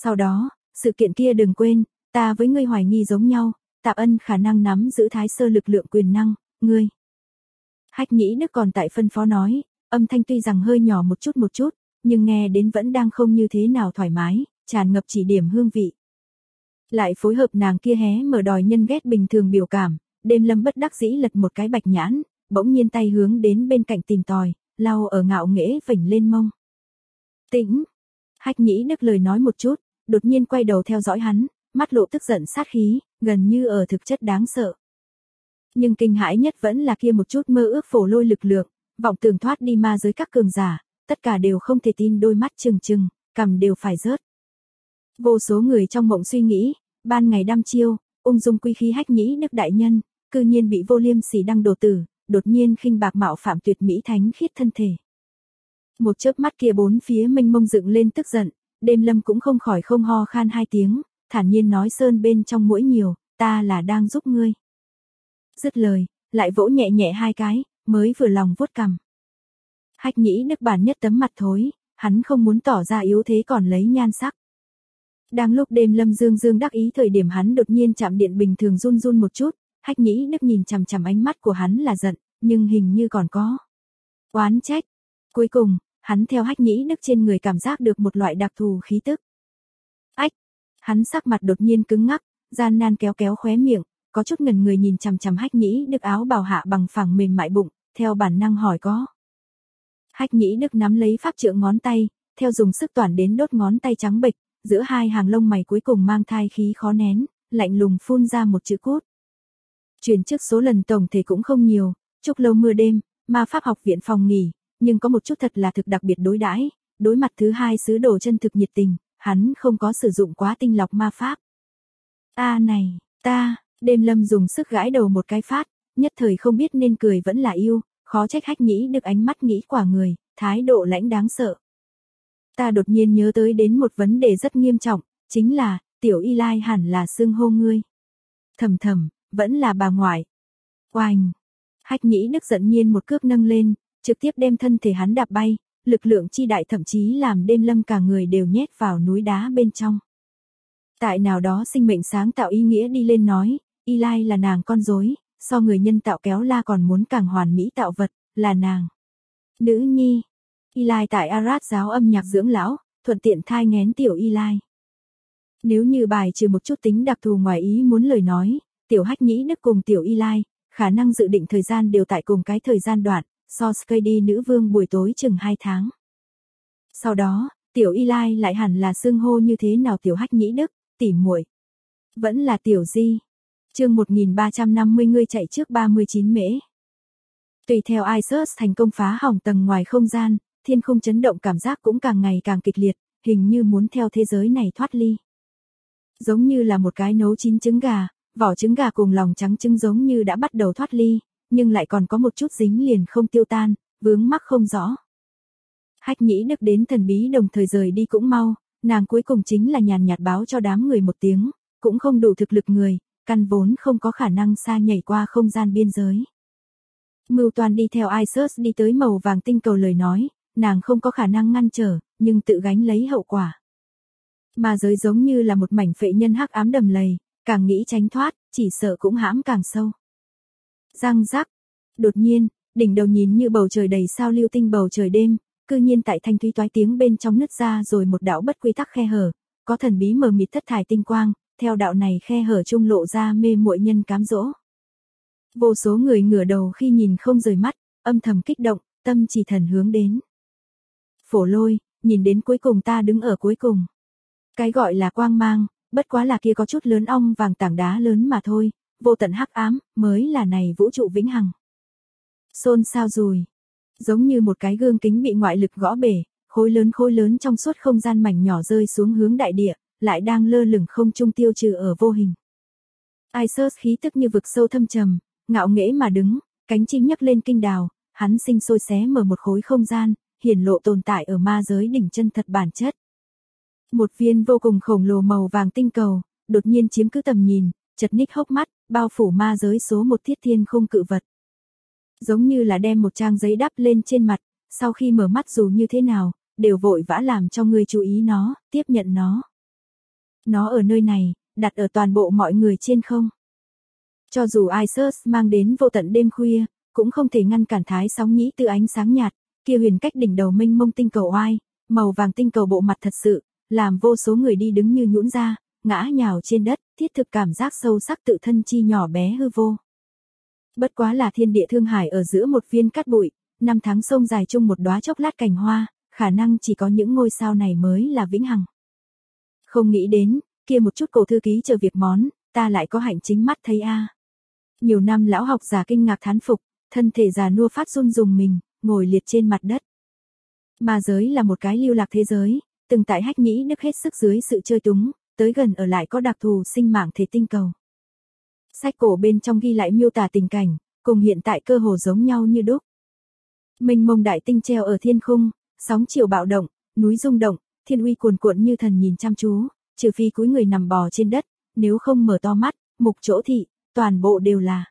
Sau đó, sự kiện kia đừng quên, ta với ngươi hoài nghi giống nhau, Tạ Ân khả năng nắm giữ Thái Sơ lực lượng quyền năng, ngươi. Hách Nhĩ Đức còn tại phân phó nói, âm thanh tuy rằng hơi nhỏ một chút, nhưng nghe đến vẫn đang không như thế nào thoải mái, tràn ngập chỉ điểm hương vị. Lại phối hợp nàng kia hé mở đòi nhân ghét bình thường biểu cảm, Đêm Lâm bất đắc dĩ lật một cái bạch nhãn, bỗng nhiên tay hướng đến bên cạnh tìm tòi, lau ở ngạo nghễ vểnh lên mông. Tĩnh. Hách Nhĩ Đức lời nói một chút, đột nhiên quay đầu theo dõi hắn, mắt lộ tức giận sát khí, gần như ở thực chất đáng sợ. Nhưng kinh hãi nhất vẫn là kia một chút mơ ước phổ lôi lực lượng, vọng tưởng thoát đi ma giới các cường giả, tất cả đều không thể tin, đôi mắt trừng trừng, cằm đều phải rớt. Vô số người trong mộng suy nghĩ, ban ngày đăm chiêu, ung dung quy khí Hách Nhĩ Đức đại nhân, cư nhiên bị vô liêm sỉ đăng đồ tử, đột nhiên khinh bạc mạo phạm tuyệt mỹ thánh khiết thân thể. Một chớp mắt kia bốn phía mênh mông dựng lên tức giận, Đêm Lâm cũng không khỏi không ho khan hai tiếng, thản nhiên nói sơn bên trong muỗi nhiều, ta là đang giúp ngươi. Dứt lời, lại vỗ nhẹ nhẹ hai cái, mới vừa lòng vuốt cằm. Hách Nhĩ Đức bản nhất tấm mặt thối, hắn không muốn tỏ ra yếu thế còn lấy nhan sắc. Đang lúc Đêm Lâm dương đắc ý thời điểm hắn đột nhiên chạm điện bình thường run run một chút, Hách Nhĩ Đức nhìn chằm chằm ánh mắt của hắn là giận, nhưng hình như còn có oán trách. Cuối cùng, hắn theo Hách Nhĩ Đức trên người cảm giác được một loại đặc thù khí tức. Ách! Hắn sắc mặt đột nhiên cứng ngắc, gian nan kéo khóe miệng, có chút ngẩn người nhìn chằm chằm Hách Nhĩ Đức áo bào hạ bằng phẳng mềm mại bụng, theo bản năng hỏi có. Hách Nhĩ Đức nắm lấy pháp trượng ngón tay, theo dùng sức toản đến đốt ngón tay trắng bệch, giữa hai hàng lông mày cuối cùng mang thai khí khó nén, lạnh lùng phun ra một chữ cốt. Chuyển chức số lần tổng thể cũng không nhiều, Trúc Lâu Mưa Đêm, Ma Pháp học viện phòng nghỉ, nhưng có một chút thật là thực đặc biệt đối đãi, đối mặt thứ hai sứ đồ chân thực nhiệt tình, hắn không có sử dụng quá tinh lọc ma pháp. Đêm Lâm dùng sức gãi đầu một cái phát, nhất thời không biết nên cười vẫn là yêu, khó trách Hách Nhĩ Đức ánh mắt nghĩ quả người, thái độ lãnh đáng sợ. Ta đột nhiên nhớ tới đến một vấn đề rất nghiêm trọng, chính là, tiểu Y Lai hẳn là xưng hô ngươi. Thầm, vẫn là bà ngoại. Oanh! Hách Nhĩ Đức giận nhiên một cước nâng lên, trực tiếp đem thân thể hắn đạp bay, lực lượng chi đại thậm chí làm Đêm Lâm cả người đều nhét vào núi đá bên trong. Tại nào đó sinh mệnh sáng tạo ý nghĩa đi lên nói, Y Lai là nàng con rối, so người nhân tạo kéo la còn muốn càng hoàn mỹ tạo vật, là nàng. Nữ nhi. Y Lai tại Arad giáo âm nhạc dưỡng lão, thuận tiện thai nghén tiểu Y Lai. Nếu như bài trừ một chút tính đặc thù ngoài ý muốn lời nói, tiểu Hách Nhĩ Đức cùng tiểu Y Lai, khả năng dự định thời gian đều tại cùng cái thời gian đoạn, so Skady nữ vương buổi tối chừng 2 tháng. Sau đó, tiểu Y Lai lại hẳn là xưng hô như thế nào tiểu Hách Nhĩ Đức, tỉ muội, vẫn là tiểu Di. Chương 1350 ngươi chạy trước 39 mễ. Tùy theo Isus thành công phá hỏng tầng ngoài không gian, thiên không chấn động cảm giác cũng càng ngày càng kịch liệt, hình như muốn theo thế giới này thoát ly. Giống như là một cái nấu chín trứng gà, vỏ trứng gà cùng lòng trắng trứng giống như đã bắt đầu thoát ly, nhưng lại còn có một chút dính liền không tiêu tan, vướng mắc không rõ. Hách Nhĩ Đức đến thần bí đồng thời rời đi cũng mau, nàng cuối cùng chính là nhàn nhạt báo cho đám người một tiếng, cũng không đủ thực lực người, căn vốn không có khả năng xa nhảy qua không gian biên giới. Mưu toan đi theo Isus đi tới màu vàng tinh cầu lời nói, nàng không có khả năng ngăn trở, nhưng tự gánh lấy hậu quả. Ma giới giống như là một mảnh phệ nhân hắc ám đầm lầy, càng nghĩ tránh thoát, chỉ sợ cũng hãm càng sâu. Răng rắc. Đột nhiên, đỉnh đầu nhìn như bầu trời đầy sao lưu tinh bầu trời đêm, cư nhiên tại thanh thúy toái tiếng bên trong nứt ra rồi một đạo bất quy tắc khe hở, có thần bí mờ mịt thất thải tinh quang, theo đạo này khe hở trung lộ ra mê muội nhân cám dỗ. Vô số người ngửa đầu khi nhìn không rời mắt, âm thầm kích động, tâm chỉ thần hướng đến. Phổ Lôi, nhìn đến cuối cùng ta đứng ở cuối cùng. Cái gọi là quang mang, bất quá là kia có chút lớn ong vàng tảng đá lớn mà thôi, vô tận hắc ám, mới là này vũ trụ vĩnh hằng. Xôn xao rùi. Giống như một cái gương kính bị ngoại lực gõ bể, khối lớn trong suốt không gian mảnh nhỏ rơi xuống hướng đại địa, lại đang lơ lửng không trung tiêu trừ ở vô hình. Isus khí tức như vực sâu thâm trầm, ngạo nghễ mà đứng, cánh chim nhấc lên kinh đào, hắn sinh sôi xé mở một khối không gian, hiển lộ tồn tại ở ma giới đỉnh chân thật bản chất. Một viên vô cùng khổng lồ màu vàng tinh cầu, đột nhiên chiếm cứ tầm nhìn, chật ních hốc mắt, bao phủ ma giới số một thiết thiên khung cự vật. Giống như là đem một trang giấy đắp lên trên mặt, sau khi mở mắt dù như thế nào, đều vội vã làm cho người chú ý nó, tiếp nhận nó. Nó ở nơi này, đặt ở toàn bộ mọi người trên không. Cho dù Isus mang đến vô tận đêm khuya, cũng không thể ngăn cản thái sóng nhĩ tư ánh sáng nhạt, kia huyền cách đỉnh đầu mênh mông tinh cầu oai, màu vàng tinh cầu bộ mặt thật sự, làm vô số người đi đứng như nhũn ra, ngã nhào trên đất, thiết thực cảm giác sâu sắc tự thân chi nhỏ bé hư vô. Bất quá là thiên địa thương hải ở giữa một viên cát bụi, năm tháng sông dài chung một đóa chốc lát cành hoa, khả năng chỉ có những ngôi sao này mới là vĩnh hằng. Không nghĩ đến, kia một chút cổ thư ký chờ việc món, ta lại có hạnh chính mắt thấy a. Nhiều năm lão học giả kinh ngạc thán phục, thân thể già nua phát run rùng mình, ngồi liệt trên mặt đất. Ma giới là một cái lưu lạc thế giới, từng tại hách nhĩ đức hết sức dưới sự chơi túng, tới gần ở lại có đặc thù sinh mạng thể tinh cầu. Sách cổ bên trong ghi lại miêu tả tình cảnh, cùng hiện tại cơ hồ giống nhau như đúc. Mênh mông đại tinh treo ở thiên khung, sóng chiều bạo động, núi rung động, thiên uy cuồn cuộn như thần nhìn chăm chú, trừ phi cúi người nằm bò trên đất, nếu không mở to mắt, mục chỗ thị, toàn bộ đều là.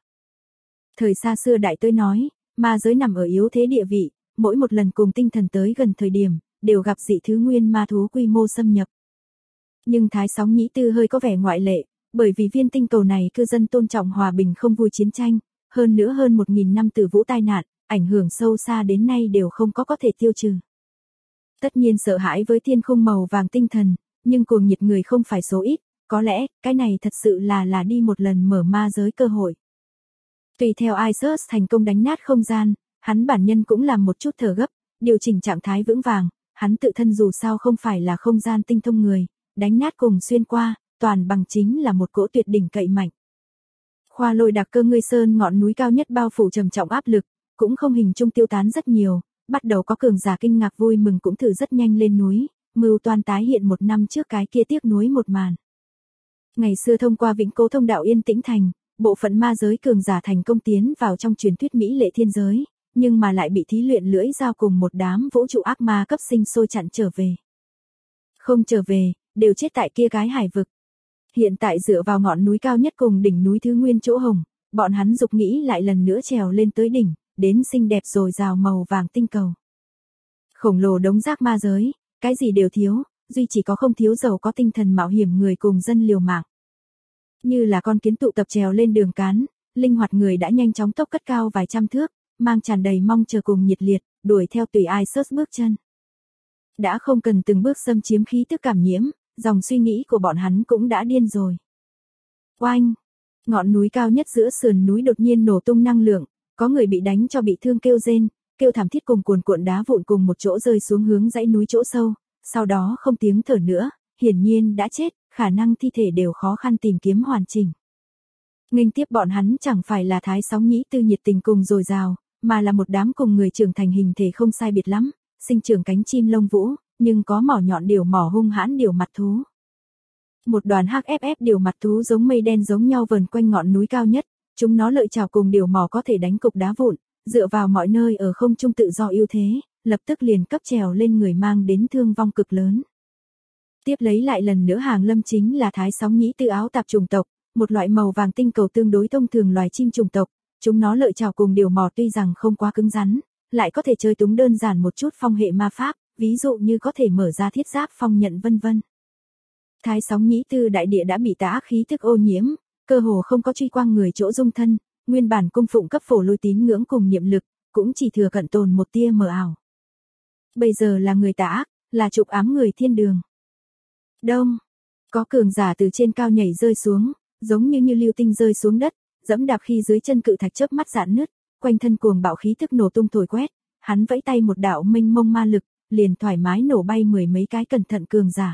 Thời xa xưa đại tôi nói, ma giới nằm ở yếu thế địa vị, mỗi một lần cùng tinh thần tới gần thời điểm, đều gặp dị thứ nguyên ma thú quy mô xâm nhập. Nhưng thái sóng nhĩ tư hơi có vẻ ngoại lệ, bởi vì viên tinh cầu này cư dân tôn trọng hòa bình không vui chiến tranh, hơn nữa hơn 1.000 năm từ vũ tai nạn, ảnh hưởng sâu xa đến nay đều không có thể tiêu trừ. Tất nhiên sợ hãi với thiên khung màu vàng tinh thần, nhưng cuồng nhiệt người không phải số ít, có lẽ, cái này thật sự là đi một lần mở ma giới cơ hội. Tùy theo Isus thành công đánh nát không gian, hắn bản nhân cũng làm một chút thở gấp, điều chỉnh trạng thái vững vàng, hắn tự thân dù sao không phải là không gian tinh thông người, đánh nát cùng xuyên qua, toàn bằng chính là một cỗ tuyệt đỉnh cậy mạnh. Khoa lôi đặc cơ ngươi sơn ngọn núi cao nhất bao phủ trầm trọng áp lực, cũng không hình dung tiêu tán rất nhiều, bắt đầu có cường giả kinh ngạc vui mừng cũng thử rất nhanh lên núi, mưu toan tái hiện một năm trước cái kia tiếc nuối một màn. Ngày xưa thông qua vĩnh cố thông đạo yên tĩnh thành, bộ phận ma giới cường giả thành công tiến vào trong truyền thuyết mỹ lệ thiên giới, nhưng mà lại bị thí luyện lưỡi dao cùng một đám vũ trụ ác ma cấp sinh sôi chặn trở về. Không trở về, đều chết tại kia cái hải vực. Hiện tại dựa vào ngọn núi cao nhất cùng đỉnh núi thứ nguyên chỗ hồng, bọn hắn dục nghĩ lại lần nữa trèo lên tới đỉnh, đến xinh đẹp rồi rào màu vàng tinh cầu. Khổng lồ đống rác ma giới, cái gì đều thiếu, duy chỉ có không thiếu giàu có tinh thần mạo hiểm người cùng dân liều mạng. Như là con kiến tụ tập trèo lên đường cán, linh hoạt người đã nhanh chóng tốc cất cao vài trăm thước, mang tràn đầy mong chờ cùng nhiệt liệt, đuổi theo tùy Isus bước chân. Đã không cần từng bước xâm chiếm khí tức cảm nhiễm, dòng suy nghĩ của bọn hắn cũng đã điên rồi. Oanh! Ngọn núi cao nhất giữa sườn núi đột nhiên nổ tung năng lượng, có người bị đánh cho bị thương kêu rên, kêu thảm thiết cùng cuồn cuộn đá vụn cùng một chỗ rơi xuống hướng dãy núi chỗ sâu, sau đó không tiếng thở nữa, hiển nhiên đã chết, khả năng thi thể đều khó khăn tìm kiếm hoàn chỉnh. Nghênh tiếp bọn hắn chẳng phải là thái sóng nhĩ tư nhiệt tình cùng dồi dào, mà là một đám cùng người trưởng thành hình thể không sai biệt lắm, sinh trưởng cánh chim lông vũ, nhưng có mỏ nhọn điều mỏ hung hãn điều mặt thú. Một đoàn HFF điều mặt thú giống mây đen giống nhau vờn quanh ngọn núi cao nhất, chúng nó lợi chảo cùng điều mỏ có thể đánh cục đá vụn, dựa vào mọi nơi ở không trung tự do ưu thế, lập tức liền cấp trèo lên người mang đến thương vong cực lớn. Tiếp lấy lại lần nữa hàng lâm chính là thái sóng nhĩ tư áo tạp chủng tộc, một loại màu vàng tinh cầu tương đối thông thường loài chim chủng tộc, chúng nó lợi chảo cùng điều mỏ tuy rằng không quá cứng rắn, lại có thể chơi túng đơn giản một chút phong hệ ma pháp, ví dụ như có thể mở ra thiết giáp phong nhận vân vân. Thái sóng nhĩ tư đại địa đã bị tà ác khí thức ô nhiễm, cơ hồ không có truy quang người chỗ dung thân, nguyên bản cung phụng cấp phổ lôi tín ngưỡng cùng niệm lực, cũng chỉ thừa cận tồn một tia mờ ảo. Bây giờ là người tà ác, là trục ám người thiên đường. Đông, có cường giả từ trên cao nhảy rơi xuống, giống như lưu tinh rơi xuống đất, dẫm đạp khi dưới chân cự thạch chớp mắt rạn nứt, quanh thân cuồng bạo khí thức nổ tung thổi quét, hắn vẫy tay một đạo mênh mông ma lực, liền thoải mái nổ bay mười mấy cái cẩn thận cường giả.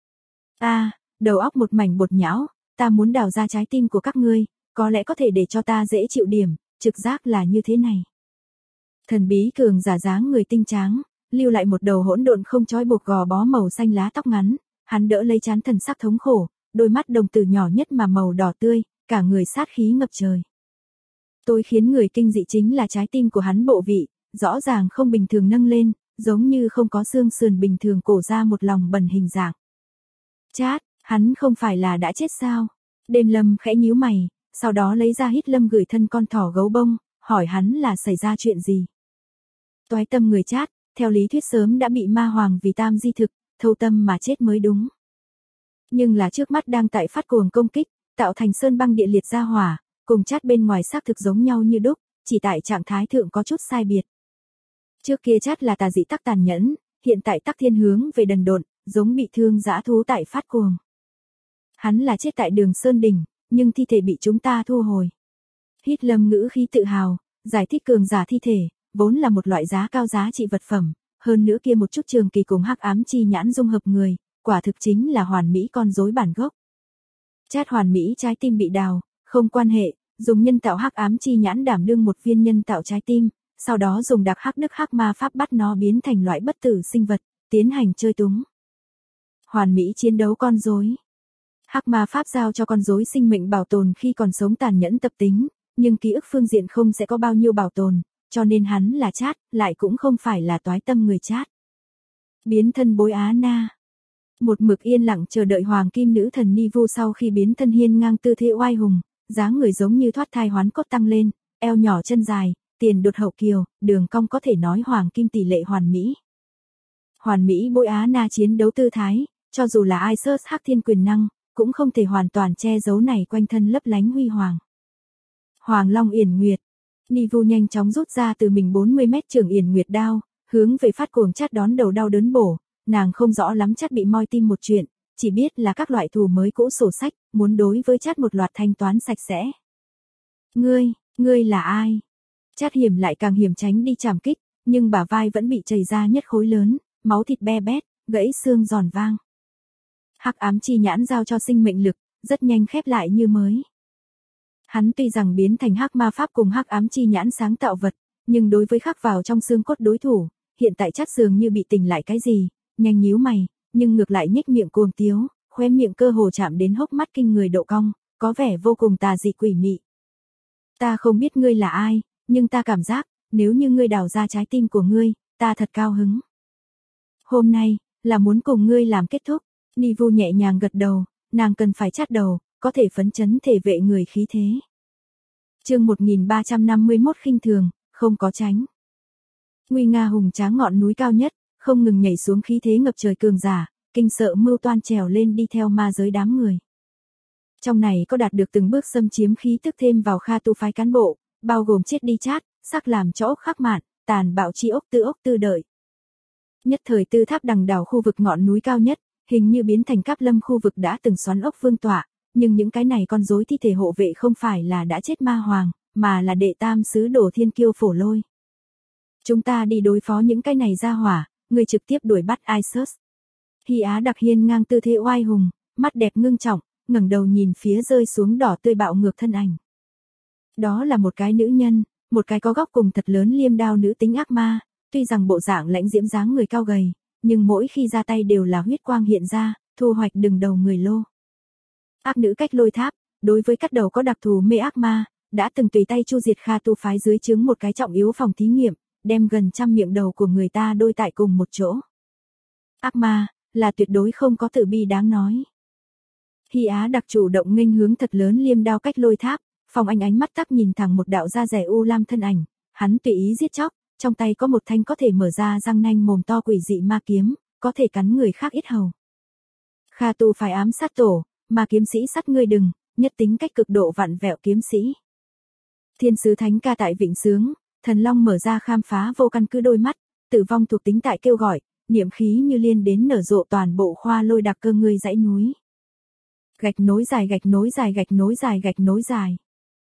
Đầu óc một mảnh bột nhão, ta muốn đào ra trái tim của các ngươi, có lẽ có thể để cho ta dễ chịu điểm, trực giác là như thế này. Thần bí cường giả dáng người tinh tráng, lưu lại một đầu hỗn độn không trói buộc gò bó màu xanh lá tóc ngắn, hắn đỡ lấy trán thần sắc thống khổ, đôi mắt đồng tử nhỏ nhất mà màu đỏ tươi, cả người sát khí ngập trời. Tôi khiến người kinh dị chính là trái tim của hắn bộ vị, rõ ràng không bình thường nâng lên, giống như không có xương sườn bình thường cổ ra một lòng bẩn hình dạng. Chát, hắn không phải là đã chết sao? Đêm Lâm khẽ nhíu mày, sau đó lấy ra hít Lâm gửi thân con thỏ gấu bông, hỏi hắn là xảy ra chuyện gì. Toái tâm người Chát, theo lý thuyết sớm đã bị ma hoàng vì tam di thực, thâu tâm mà chết mới đúng. Nhưng là trước mắt đang tại phát cuồng công kích, tạo thành sơn băng địa liệt ra hỏa, cùng chat bên ngoài xác thực giống nhau như đúc, chỉ tại trạng thái thượng có chút sai biệt. Trước kia chat là tà dị tắc tàn nhẫn, hiện tại tắc thiên hướng về đần độn, giống bị thương dã thú tại phát cuồng. Hắn là chết tại Đường Sơn đỉnh, nhưng thi thể bị chúng ta thu hồi. Hít Lâm ngữ khí tự hào, giải thích cường giả thi thể, vốn là một loại giá cao giá trị vật phẩm, hơn nữa kia một chút trường kỳ cùng hắc ám chi nhãn dung hợp người, quả thực chính là hoàn mỹ con rối bản gốc. Chat hoàn mỹ trái tim bị đào, không quan hệ, dùng nhân tạo hắc ám chi nhãn đảm đương một viên nhân tạo trái tim, sau đó dùng đặc hắc đức hắc ma pháp bắt nó biến thành loại bất tử sinh vật, tiến hành chơi túng. Hoàn mỹ chiến đấu con rối. Hắc ma pháp giao cho con rối sinh mệnh bảo tồn khi còn sống tàn nhẫn tập tính, nhưng ký ức phương diện không sẽ có bao nhiêu bảo tồn, cho nên hắn là chat, lại cũng không phải là toái tâm người chat. Biến thân bối Á Na. Một mực yên lặng chờ đợi hoàng kim nữ thần Nivu sau khi biến thân hiên ngang tư thế oai hùng, dáng người giống như thoát thai hoán cốt tăng lên, eo nhỏ chân dài, tiền đột hậu kiều, đường cong có thể nói hoàng kim tỷ lệ hoàn mỹ. Hoàn mỹ bối Á Na chiến đấu tư thái, cho dù là Isus hắc thiên quyền năng, cũng không thể hoàn toàn che giấu này quanh thân lấp lánh huy hoàng. Hoàng Long Yển Nguyệt. Nivu nhanh chóng rút ra từ mình 40 mét trường Yển Nguyệt đao, hướng về phát cuồng chat đón đầu đau đớn bổ, nàng không rõ lắm chat bị moi tim một chuyện, chỉ biết là các loại thù mới cũ sổ sách, muốn đối với chat một loạt thanh toán sạch sẽ. Ngươi là ai? Chat hiểm lại càng hiểm tránh đi chảm kích, nhưng bả vai vẫn bị chảy ra nhất khối lớn, máu thịt be bét, gãy xương giòn vang. Hắc ám chi nhãn giao cho sinh mệnh lực, rất nhanh khép lại như mới. Hắn tuy rằng biến thành hắc ma pháp cùng hắc ám chi nhãn sáng tạo vật, nhưng đối với khắc vào trong xương cốt đối thủ, hiện tại chắc dường như bị tỉnh lại cái gì, nhanh nhíu mày, nhưng ngược lại nhếch miệng cuồng tiếu, khóe miệng cơ hồ chạm đến hốc mắt kinh người độ cong, có vẻ vô cùng tà dị quỷ mị. Ta không biết ngươi là ai, nhưng ta cảm giác, nếu như ngươi đào ra trái tim của ngươi, ta thật cao hứng. Hôm nay, là muốn cùng ngươi làm kết thúc. Nivu nhẹ nhàng gật đầu, nàng cần phải chát đầu, có thể phấn chấn thể vệ người khí thế. Chương 1351 khinh thường, không có tránh. Nguy nga hùng tráng ngọn núi cao nhất, không ngừng nhảy xuống khí thế ngập trời cường giả, kinh sợ mưu toan trèo lên đi theo ma giới đám người. Trong này có đạt được từng bước xâm chiếm khí tức thêm vào Kha tu phái cán bộ, bao gồm chết đi chát, sắc làm cho ốc khắc mạn, tàn bạo chi ốc tư đợi. Nhất thời Tư Tháp Đằng đảo khu vực ngọn núi cao nhất, hình như biến thành Cáp Lâm khu vực đã từng xoắn ốc vương tọa, nhưng những cái này con rối thi thể hộ vệ không phải là đã chết ma hoàng, mà là đệ tam sứ Đồ Thiên Kiêu Phổ Lôi. Chúng ta đi đối phó những cái này ra hỏa, người trực tiếp đuổi bắt Isus. Hy Á Đặc hiên ngang tư thế oai hùng, mắt đẹp ngưng trọng, ngẩng đầu nhìn phía rơi xuống đỏ tươi bạo ngược thân ảnh. Đó là một cái nữ nhân, một cái có góc cùng thật lớn liêm đao nữ tính ác ma, tuy rằng bộ dạng lãnh diễm dáng người cao gầy, nhưng mỗi khi ra tay đều là huyết quang hiện ra, thu hoạch đường đầu người lô. Ác nữ Cách Lôi Tháp, đối với cắt đầu có đặc thù mê ác ma, đã từng tùy tay chu diệt Kha tu phái dưới trướng một cái trọng yếu phòng thí nghiệm, đem gần 100 miệng đầu của người ta đôi tại cùng một chỗ. Ác ma, là tuyệt đối không có tự bi đáng nói. Hy Á Đặc chủ động nghênh hướng thật lớn liêm đao Cách Lôi Tháp, Phong Anh ánh mắt tắc nhìn thẳng một đạo da rẻ u lam thân ảnh, hắn tùy ý giết chóc, trong tay có một thanh có thể mở ra răng nanh mồm to quỷ dị ma kiếm, có thể cắn người khác yết hầu. Kha tu phải ám sát tổ, mà kiếm sĩ sát ngươi đừng, nhất tính cách cực độ vặn vẹo kiếm sĩ. Thiên sứ thánh ca tại vịnh sướng, thần long mở ra khám phá vô căn cứ đôi mắt, tử vong thuộc tính tại kêu gọi, niệm khí như liên đến nở rộ toàn bộ khoa lôi đặc cơ ngươi dãy núi. Gạch nối dài gạch nối dài gạch nối dài gạch nối dài.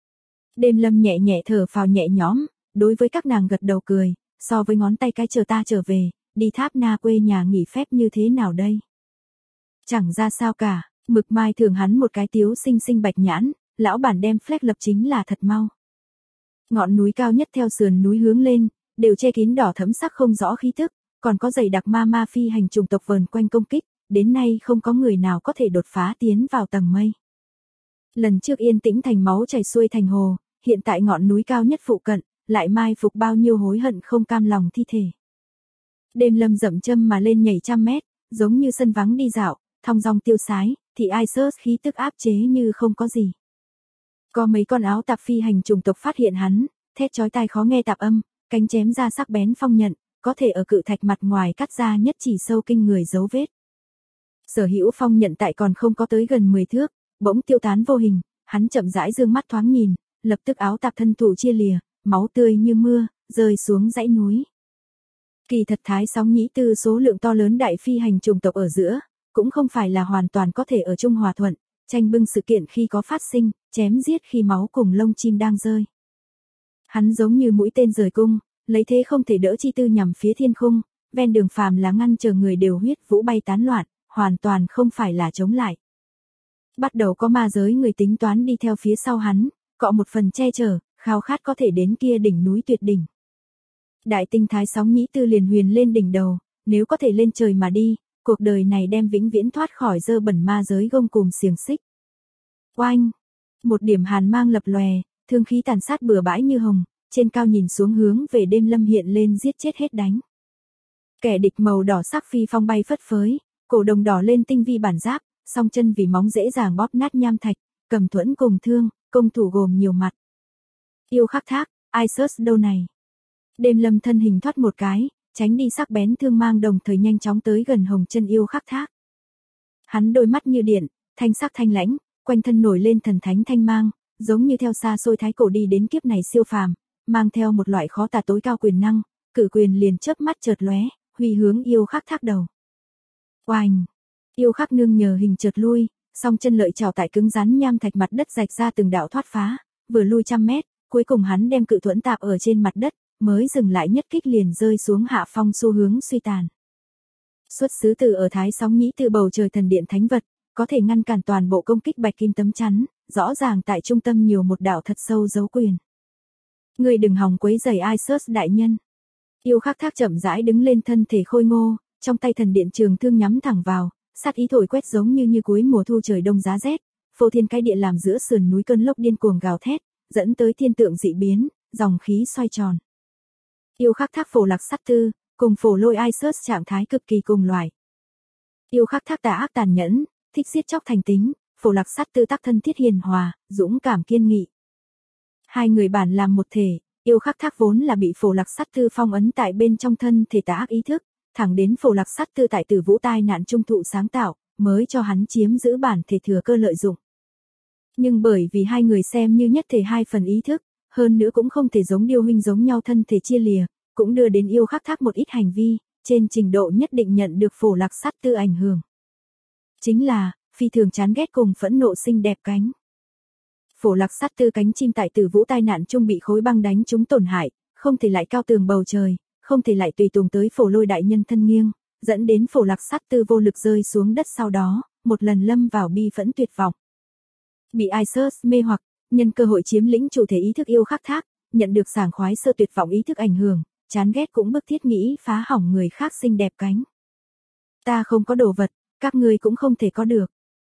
Đêm Lâm nhẹ nhẹ thở phào nhẹ nhõm, đối với các nàng gật đầu cười, so với ngón tay cái chờ ta trở về, đi Tháp Na quê nhà nghỉ phép như thế nào đây? Chẳng ra sao cả, Mực Mai thường hắn một cái tiếu xinh xinh bạch nhãn, lão bản đem flex lập chính là thật mau. Ngọn núi cao nhất theo sườn núi hướng lên, đều che kín đỏ thẫm sắc không rõ khí tức, còn có dày đặc ma phi hành trùng tộc vờn quanh công kích, đến nay không có người nào có thể đột phá tiến vào tầng mây. Lần trước yên tĩnh thành máu chảy xuôi thành hồ, hiện tại ngọn núi cao nhất phụ cận, lại mai phục bao nhiêu hối hận không cam lòng thi thể. Đêm Lâm dậm châm mà lên nhảy 100 mét, giống như sân vắng đi dạo, thong dong tiêu sái, thì Isus khí tức áp chế như không có gì. Có mấy con áo tạp phi hành trùng tộc phát hiện hắn, thét chói tai khó nghe tạp âm, cánh chém ra sắc bén phong nhận, có thể ở cự thạch mặt ngoài cắt ra nhất chỉ sâu kinh người dấu vết. Sở Hữu Phong nhận tại còn không có tới gần 10 thước, bỗng tiêu tán vô hình, hắn chậm rãi dương mắt thoáng nhìn, lập tức áo tạp thân thủ chia lìa, máu tươi như mưa, rơi xuống dãy núi. Kỳ thật Thái Sóng Nhĩ Tư số lượng to lớn đại phi hành chủng tộc ở giữa, cũng không phải là hoàn toàn có thể ở chung hòa thuận, tranh bưng sự kiện khi có phát sinh, chém giết khi máu cùng lông chim đang rơi. Hắn giống như mũi tên rời cung, lấy thế không thể đỡ chi tư nhằm phía thiên khung, ven đường phàm là ngăn chờ người đều huyết vũ bay tán loạn, hoàn toàn không phải là chống lại. Bắt đầu có ma giới người tính toán đi theo phía sau hắn, cọ một phần che chở, khao khát có thể đến kia đỉnh núi tuyệt đỉnh. Đại tinh Thái Sóng Nhĩ Tư liền huyền lên đỉnh đầu, nếu có thể lên trời mà đi, cuộc đời này đem vĩnh viễn thoát khỏi dơ bẩn ma giới gông cùm xiềng xích. Oanh! Một điểm hàn mang lập lòe, thương khí tàn sát bừa bãi như hồng, trên cao nhìn xuống hướng về Đêm Lâm hiện lên giết chết hết đánh. Kẻ địch màu đỏ sắc phi phong bay phất phới, cổ đồng đỏ lên tinh vi bản giáp, song chân vì móng dễ dàng bóp nát nham thạch, cầm thuẫn cùng thương, công thủ gồm nhiều mặt. Yêu khắc thác, Isus đâu này? Đêm Lâm thân hình thoát một cái, tránh đi sắc bén thương mang đồng thời nhanh chóng tới gần hồng chân yêu khắc thác. Hắn đôi mắt như điện, thanh sắc thanh lãnh, quanh thân nổi lên thần thánh thanh mang, giống như theo xa xôi thái cổ đi đến kiếp này siêu phàm, mang theo một loại khó tả tối cao quyền năng, cử quyền liền chớp mắt chợt lóe, huy hướng yêu khắc thác đầu. Oanh! Yêu khắc nương nhờ hình chợt lui, song chân lợi chảo tại cứng rắn nham thạch mặt đất rạch ra từng đạo thoát phá, vừa lui 100 mét, cuối cùng hắn đem cự thuẫn tạp ở trên mặt đất, mới dừng lại nhất kích liền rơi xuống hạ phong xu hướng suy tàn. Xuất xứ từ ở Thái Sóng Nhĩ Tư bầu trời thần điện thánh vật, có thể ngăn cản toàn bộ công kích bạch kim tấm chắn, rõ ràng tại trung tâm nhiều một đạo thật sâu dấu quyền. Ngươi đừng hòng quấy rầy Isus đại nhân. Yêu khắc thác chậm rãi đứng lên thân thể khôi ngô, trong tay thần điện trường thương nhắm thẳng vào, sát ý thổi quét giống như cuối mùa thu trời đông giá rét, phô thiên cái địa làm giữa sườn núi cơn lốc điên cuồng gào thét, dẫn tới thiên tượng dị biến, dòng khí xoay tròn. Yêu khắc thác phổ lạc sát tư, cùng phổ lôi Isus trạng thái cực kỳ cùng loại. Yêu khắc thác tà ác tàn nhẫn, thích giết chóc thành tính, phổ lạc sát tư tác thân thiết hiền hòa, dũng cảm kiên nghị. Hai người bản làm một thể, yêu khắc thác vốn là bị phổ lạc sát tư phong ấn tại bên trong thân thể tà ác ý thức, thẳng đến phổ lạc sát tư tại Tử Vũ tai nạn trung thụ sáng tạo, mới cho hắn chiếm giữ bản thể thừa cơ lợi dụng. Nhưng bởi vì hai người xem như nhất thể hai phần ý thức, hơn nữa cũng không thể giống điêu huynh giống nhau thân thể chia lìa, cũng đưa đến yêu khắc thác một ít hành vi, trên trình độ nhất định nhận được phổ lạc sát tư ảnh hưởng. Chính là, phi thường chán ghét cùng phẫn nộ xinh đẹp cánh. Phổ lạc sát tư cánh chim tại Tử Vũ tai nạn trung bị khối băng đánh trúng tổn hại, không thể lại cao tường bầu trời, không thể lại tùy tùng tới phổ lôi đại nhân thân nghiêng, dẫn đến phổ lạc sát tư vô lực rơi xuống đất sau đó, một lần lâm vào bi phẫn tuyệt vọng. Bị Isus mê hoặc, nhân cơ hội chiếm lĩnh chủ thể ý thức yêu khắc thác, nhận được sảng khoái sơ tuyệt vọng ý thức ảnh hưởng, chán ghét cũng bức thiết nghĩ phá hỏng người khác xinh đẹp cánh. Ta không có đồ vật, các ngươi cũng không thể có được.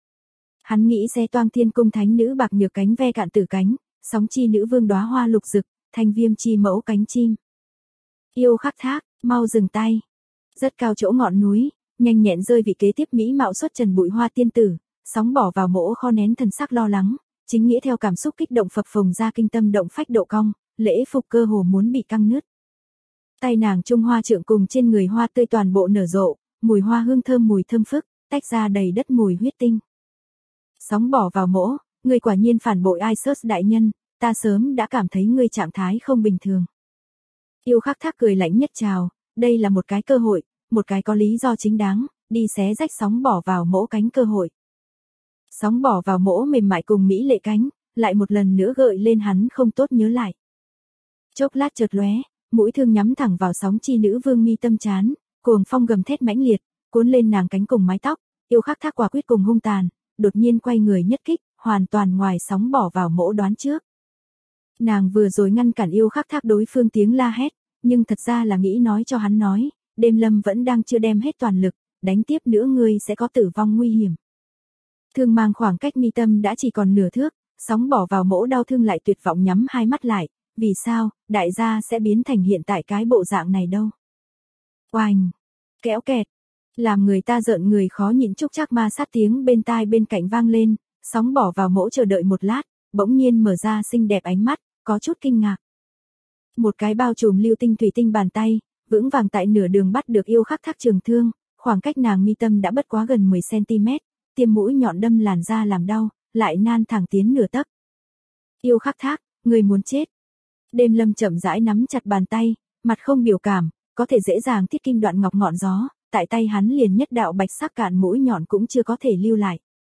Hắn nghĩ xe toang thiên cung thánh nữ bạc nhược cánh ve cạn tử cánh, sóng chi nữ vương đóa hoa lục rực, thanh viêm chi mẫu cánh chim. Yêu khắc thác, mau dừng tay. Rất cao chỗ ngọn núi, nhanh nhẹn rơi vị kế tiếp mỹ mạo xuất trần bụi hoa tiên tử, sóng bỏ vào mỗ kho nén thần sắc lo lắng, chính nghĩa theo cảm xúc kích động phập phồng ra kinh tâm động phách độ cong, lễ phục cơ hồ muốn bị căng nứt. Tay nàng trung hoa trượng cùng trên người hoa tươi toàn bộ nở rộ, mùi hoa hương thơm mùi thơm phức, tách ra đầy đất mùi huyết tinh. Sóng bỏ vào mỗ, ngươi quả nhiên phản bội Isus đại nhân, ta sớm đã cảm thấy ngươi trạng thái không bình thường. Yêu khắc thác cười lạnh nhất chào, đây là một cái cơ hội, một cái có lý do chính đáng, đi xé rách sóng bỏ vào mỗ cánh cơ hội. Sóng bỏ vào mỗ mềm mại cùng mỹ lệ cánh, lại một lần nữa gợi lên hắn không tốt nhớ lại. Chốc lát chợt lóe, mũi thương nhắm thẳng vào sóng chi nữ vương mi tâm chán, cuồng phong gầm thét mãnh liệt, cuốn lên nàng cánh cùng mái tóc, yêu khắc thác quả quyết cùng hung tàn, đột nhiên quay người nhất kích, hoàn toàn ngoài sóng bỏ vào mỗ đoán trước. Nàng vừa rồi ngăn cản yêu khắc thác đối phương tiếng la hét, nhưng thật ra là nghĩ nói cho hắn nói, Đêm Lâm vẫn đang chưa đem hết toàn lực, đánh tiếp nữa ngươi sẽ có tử vong nguy hiểm. Thương mang khoảng cách mi tâm đã chỉ còn nửa thước, sóng bỏ vào mỗ đau thương lại tuyệt vọng nhắm hai mắt lại, vì sao, đại gia sẽ biến thành hiện tại cái bộ dạng này đâu. Oanh, kéo kẹt, làm người ta rợn người khó nhịn chúc chắc ma sát tiếng bên tai bên cạnh vang lên, sóng bỏ vào mỗ chờ đợi một lát, bỗng nhiên mở ra xinh đẹp ánh mắt, có chút kinh ngạc. Một cái bao trùm lưu tinh thủy tinh bàn tay, vững vàng tại nửa đường bắt được yêu khắc thác trường thương, Khoảng cách nàng mi tâm đã bất quá gần 10 cm, tiêm mũi nhọn đâm làn da làm đau, lại nan thẳng tiến nửa tấc. Yêu Khắc Thác, người muốn chết. Đêm Lâm chậm rãi nắm chặt bàn tay, mặt không biểu cảm, có thể dễ dàng thiết kim đoạn ngọc ngọn gió, tại tay hắn liền nhất đạo bạch sắc cạn mũi nhọn cũng chưa có thể lưu lại.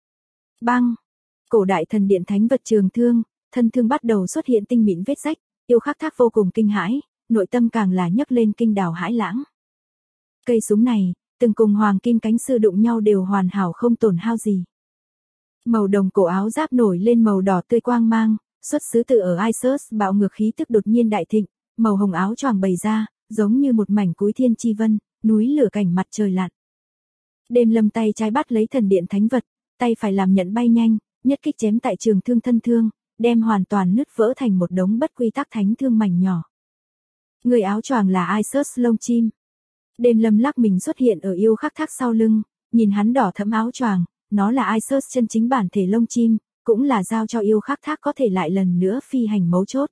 Băng! Cổ đại thần điện thánh vật trường thương, thân thương bắt đầu xuất hiện tinh mịn vết rách, Yêu Khắc Thác vô cùng kinh hãi, nội tâm càng là nhấc lên kinh đào hãi lãng. Cây súng này, từng cùng hoàng kim cánh sư đụng nhau đều hoàn hảo không tổn hao gì. Màu đồng cổ áo giáp nổi lên màu đỏ tươi quang mang, xuất xứ từ ở Isus bạo ngược khí tức đột nhiên đại thịnh, màu hồng áo choàng bày ra, giống như một mảnh cúi thiên chi vân, núi lửa cảnh mặt trời lặn. Đêm Lâm tay trái bắt lấy thần điện thánh vật, tay phải làm nhận bay nhanh, nhất kích chém tại trường thương thân thương, đem hoàn toàn nứt vỡ thành một đống bất quy tắc thánh thương mảnh nhỏ. Người áo choàng là Isus lông chim. Đêm Lâm lắc mình xuất hiện ở Yêu Khắc Thác sau lưng, nhìn hắn đỏ thẫm áo choàng, nó là Isus chân chính bản thể lông chim, cũng là giao cho Yêu Khắc Thác có thể lại lần nữa phi hành mấu chốt.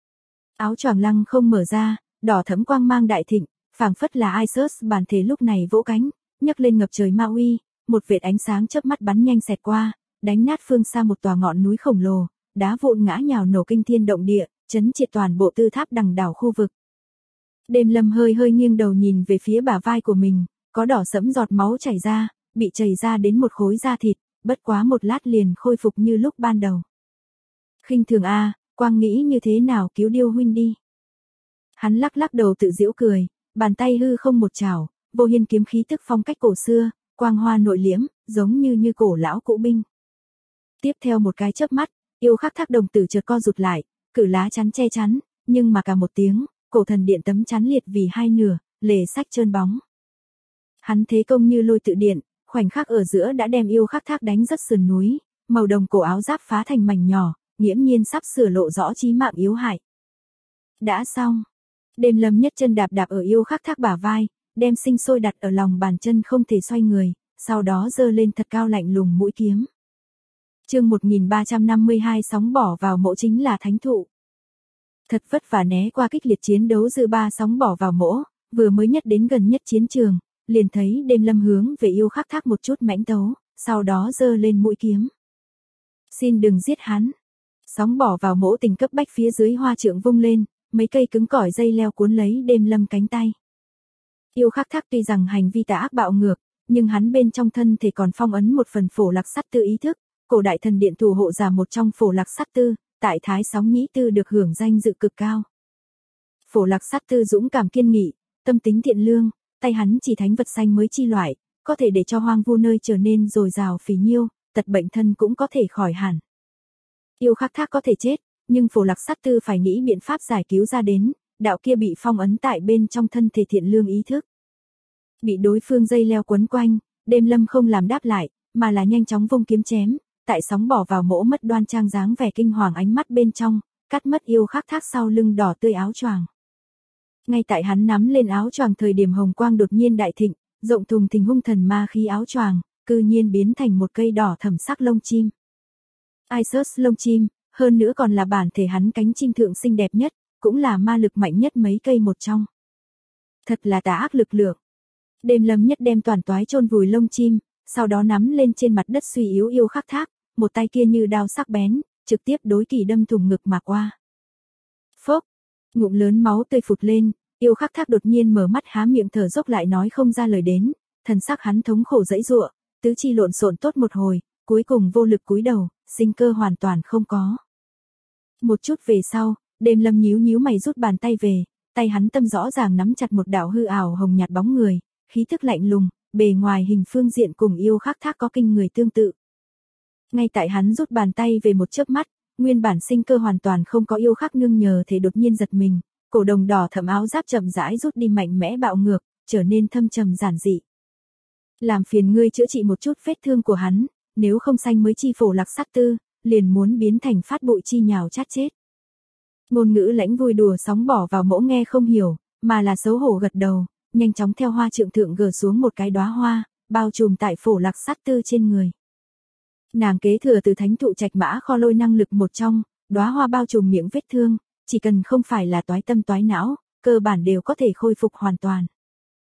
Áo choàng lăng không mở ra, đỏ thẫm quang mang đại thịnh, phảng phất là Isus bản thể lúc này vỗ cánh, nhấc lên ngập trời ma uy, một vệt ánh sáng chớp mắt bắn nhanh xẹt qua, đánh nát phương xa một tòa ngọn núi khổng lồ, đá vụn ngã nhào nổ kinh thiên động địa, chấn triệt toàn bộ Tư Tháp Đằng đảo khu vực. Đêm Lâm hơi hơi nghiêng đầu nhìn về phía bả vai của mình, có đỏ sẫm giọt máu chảy ra, bị chảy ra đến một khối da thịt, bất quá một lát liền khôi phục như lúc ban đầu. Khinh thường a, Quang nghĩ như thế nào cứu Điêu huynh đi. Hắn lắc lắc đầu tự giễu cười, bàn tay hư không một chảo, vô hiên kiếm khí tức phong cách cổ xưa, quang hoa nội liễm, giống như cổ lão cũ binh. Tiếp theo một cái chớp mắt, Yêu Khắc Thác đồng tử chợt co rụt lại, cử lá chắn che chắn, nhưng mà cả một tiếng, cổ thần điện tấm chắn liệt vì hai nửa, lề sách trơn bóng. Hắn thế công như lôi tự điện, khoảnh khắc ở giữa đã đem Yêu Khắc Thác đánh rất sườn núi, màu đồng cổ áo giáp phá thành mảnh nhỏ, nghiễm nhiên sắp sửa lộ rõ chí mạng yếu hại. Đã xong. Đêm Lâm nhất chân đạp đạp ở Yêu Khắc Thác bả vai, đem sinh sôi đặt ở lòng bàn chân không thể xoay người, sau đó giơ lên thật cao lạnh lùng mũi kiếm. Chương 1352 sóng bỏ vào mỗ chính là thánh thụ. Thật vất vả né qua kích liệt chiến đấu dư ba sóng bỏ vào mỗ, vừa mới nhất đến gần nhất chiến trường, liền thấy Đêm Lâm hướng về Yêu Khắc Thác một chút mãnh tấu, sau đó giơ lên mũi kiếm. Xin đừng giết hắn. Sóng bỏ vào mỗ tình cấp bách phía dưới hoa trượng vung lên, mấy cây cứng cỏi dây leo cuốn lấy Đêm Lâm cánh tay. Yêu Khắc Thác tuy rằng hành vi tà ác bạo ngược, nhưng hắn bên trong thân thể còn phong ấn một phần Phổ Lạc Sắt Tư ý thức, cổ đại thần điện thủ hộ giả một trong Phổ Lạc Sắt Tư, tại Thái Sóng Nhĩ Tư được hưởng danh dự cực cao. Phổ Lạc Sắt Tư dũng cảm kiên nghị, tâm tính thiện lương, tay hắn chỉ thánh vật xanh mới chi loại, có thể để cho hoang vu nơi trở nên dồi dào phì nhiêu, tật bệnh thân cũng có thể khỏi hẳn. Yêu Khắc Thác có thể chết, nhưng Phổ Lạc Sắt Tư phải nghĩ biện pháp giải cứu ra đến, đạo kia bị phong ấn tại bên trong thân thể thiện lương ý thức. Bị đối phương dây leo quấn quanh, Đêm Lâm không làm đáp lại, mà là nhanh chóng vung kiếm chém, tại sóng bỏ vào mỗ mất đoan trang dáng vẻ kinh hoàng ánh mắt bên trong, cắt mất Yêu Khắc Thác sau lưng đỏ tươi áo choàng. Ngay tại hắn nắm lên áo choàng thời điểm hồng quang đột nhiên đại thịnh, rộng thùng thình hung thần ma khí áo choàng, cư nhiên biến thành một cây đỏ thẫm sắc lông chim. Isus lông chim, hơn nữa còn là bản thể hắn cánh chim thượng xinh đẹp nhất, cũng là ma lực mạnh nhất mấy cây một trong. Thật là tà ác lực lượng. Đêm Lâm nhất đem toàn toái chôn vùi lông chim, sau đó nắm lên trên mặt đất suy yếu Yêu Khắc Thác, một tay kia như đao sắc bén, trực tiếp đối kỳ đâm thủng ngực mà qua. Phốc, ngụm lớn máu tươi phụt lên, Yêu Khắc Thác đột nhiên mở mắt há miệng thở dốc lại nói không ra lời đến, thần sắc hắn thống khổ dãy giụa, tứ chi lộn xộn tốt một hồi, cuối cùng vô lực cúi đầu, sinh cơ hoàn toàn không có. Một chút về sau, Đêm Lâm nhíu nhíu mày rút bàn tay về, tay hắn tâm rõ ràng nắm chặt một đạo hư ảo hồng nhạt bóng người, khí thức lạnh lùng, bề ngoài hình phương diện cùng Yêu Khắc Thác có kinh người tương tự. Ngay tại hắn rút bàn tay về một chớp mắt, nguyên bản sinh cơ hoàn toàn không có Yêu Khắc nương nhờ thế đột nhiên giật mình, cổ đồng đỏ thẫm áo giáp chậm rãi rút đi mạnh mẽ bạo ngược, trở nên thâm trầm giản dị. Làm phiền ngươi chữa trị một chút vết thương của hắn, nếu không xanh mới chi Phổ Lạc Sắt Tư, liền muốn biến thành phát bụi chi nhào chát chết. Ngôn ngữ lãnh vui đùa sóng bỏ vào mỗ nghe không hiểu, mà là xấu hổ gật đầu, nhanh chóng theo hoa trượng thượng gờ xuống một cái đóa hoa, bao trùm tại Phổ Lạc Sắt Tư trên người. Nàng kế thừa từ thánh thụ trạch mã kho lôi năng lực một trong, đóa hoa bao trùm miệng vết thương, chỉ cần không phải là toái tâm toái não, cơ bản đều có thể khôi phục hoàn toàn.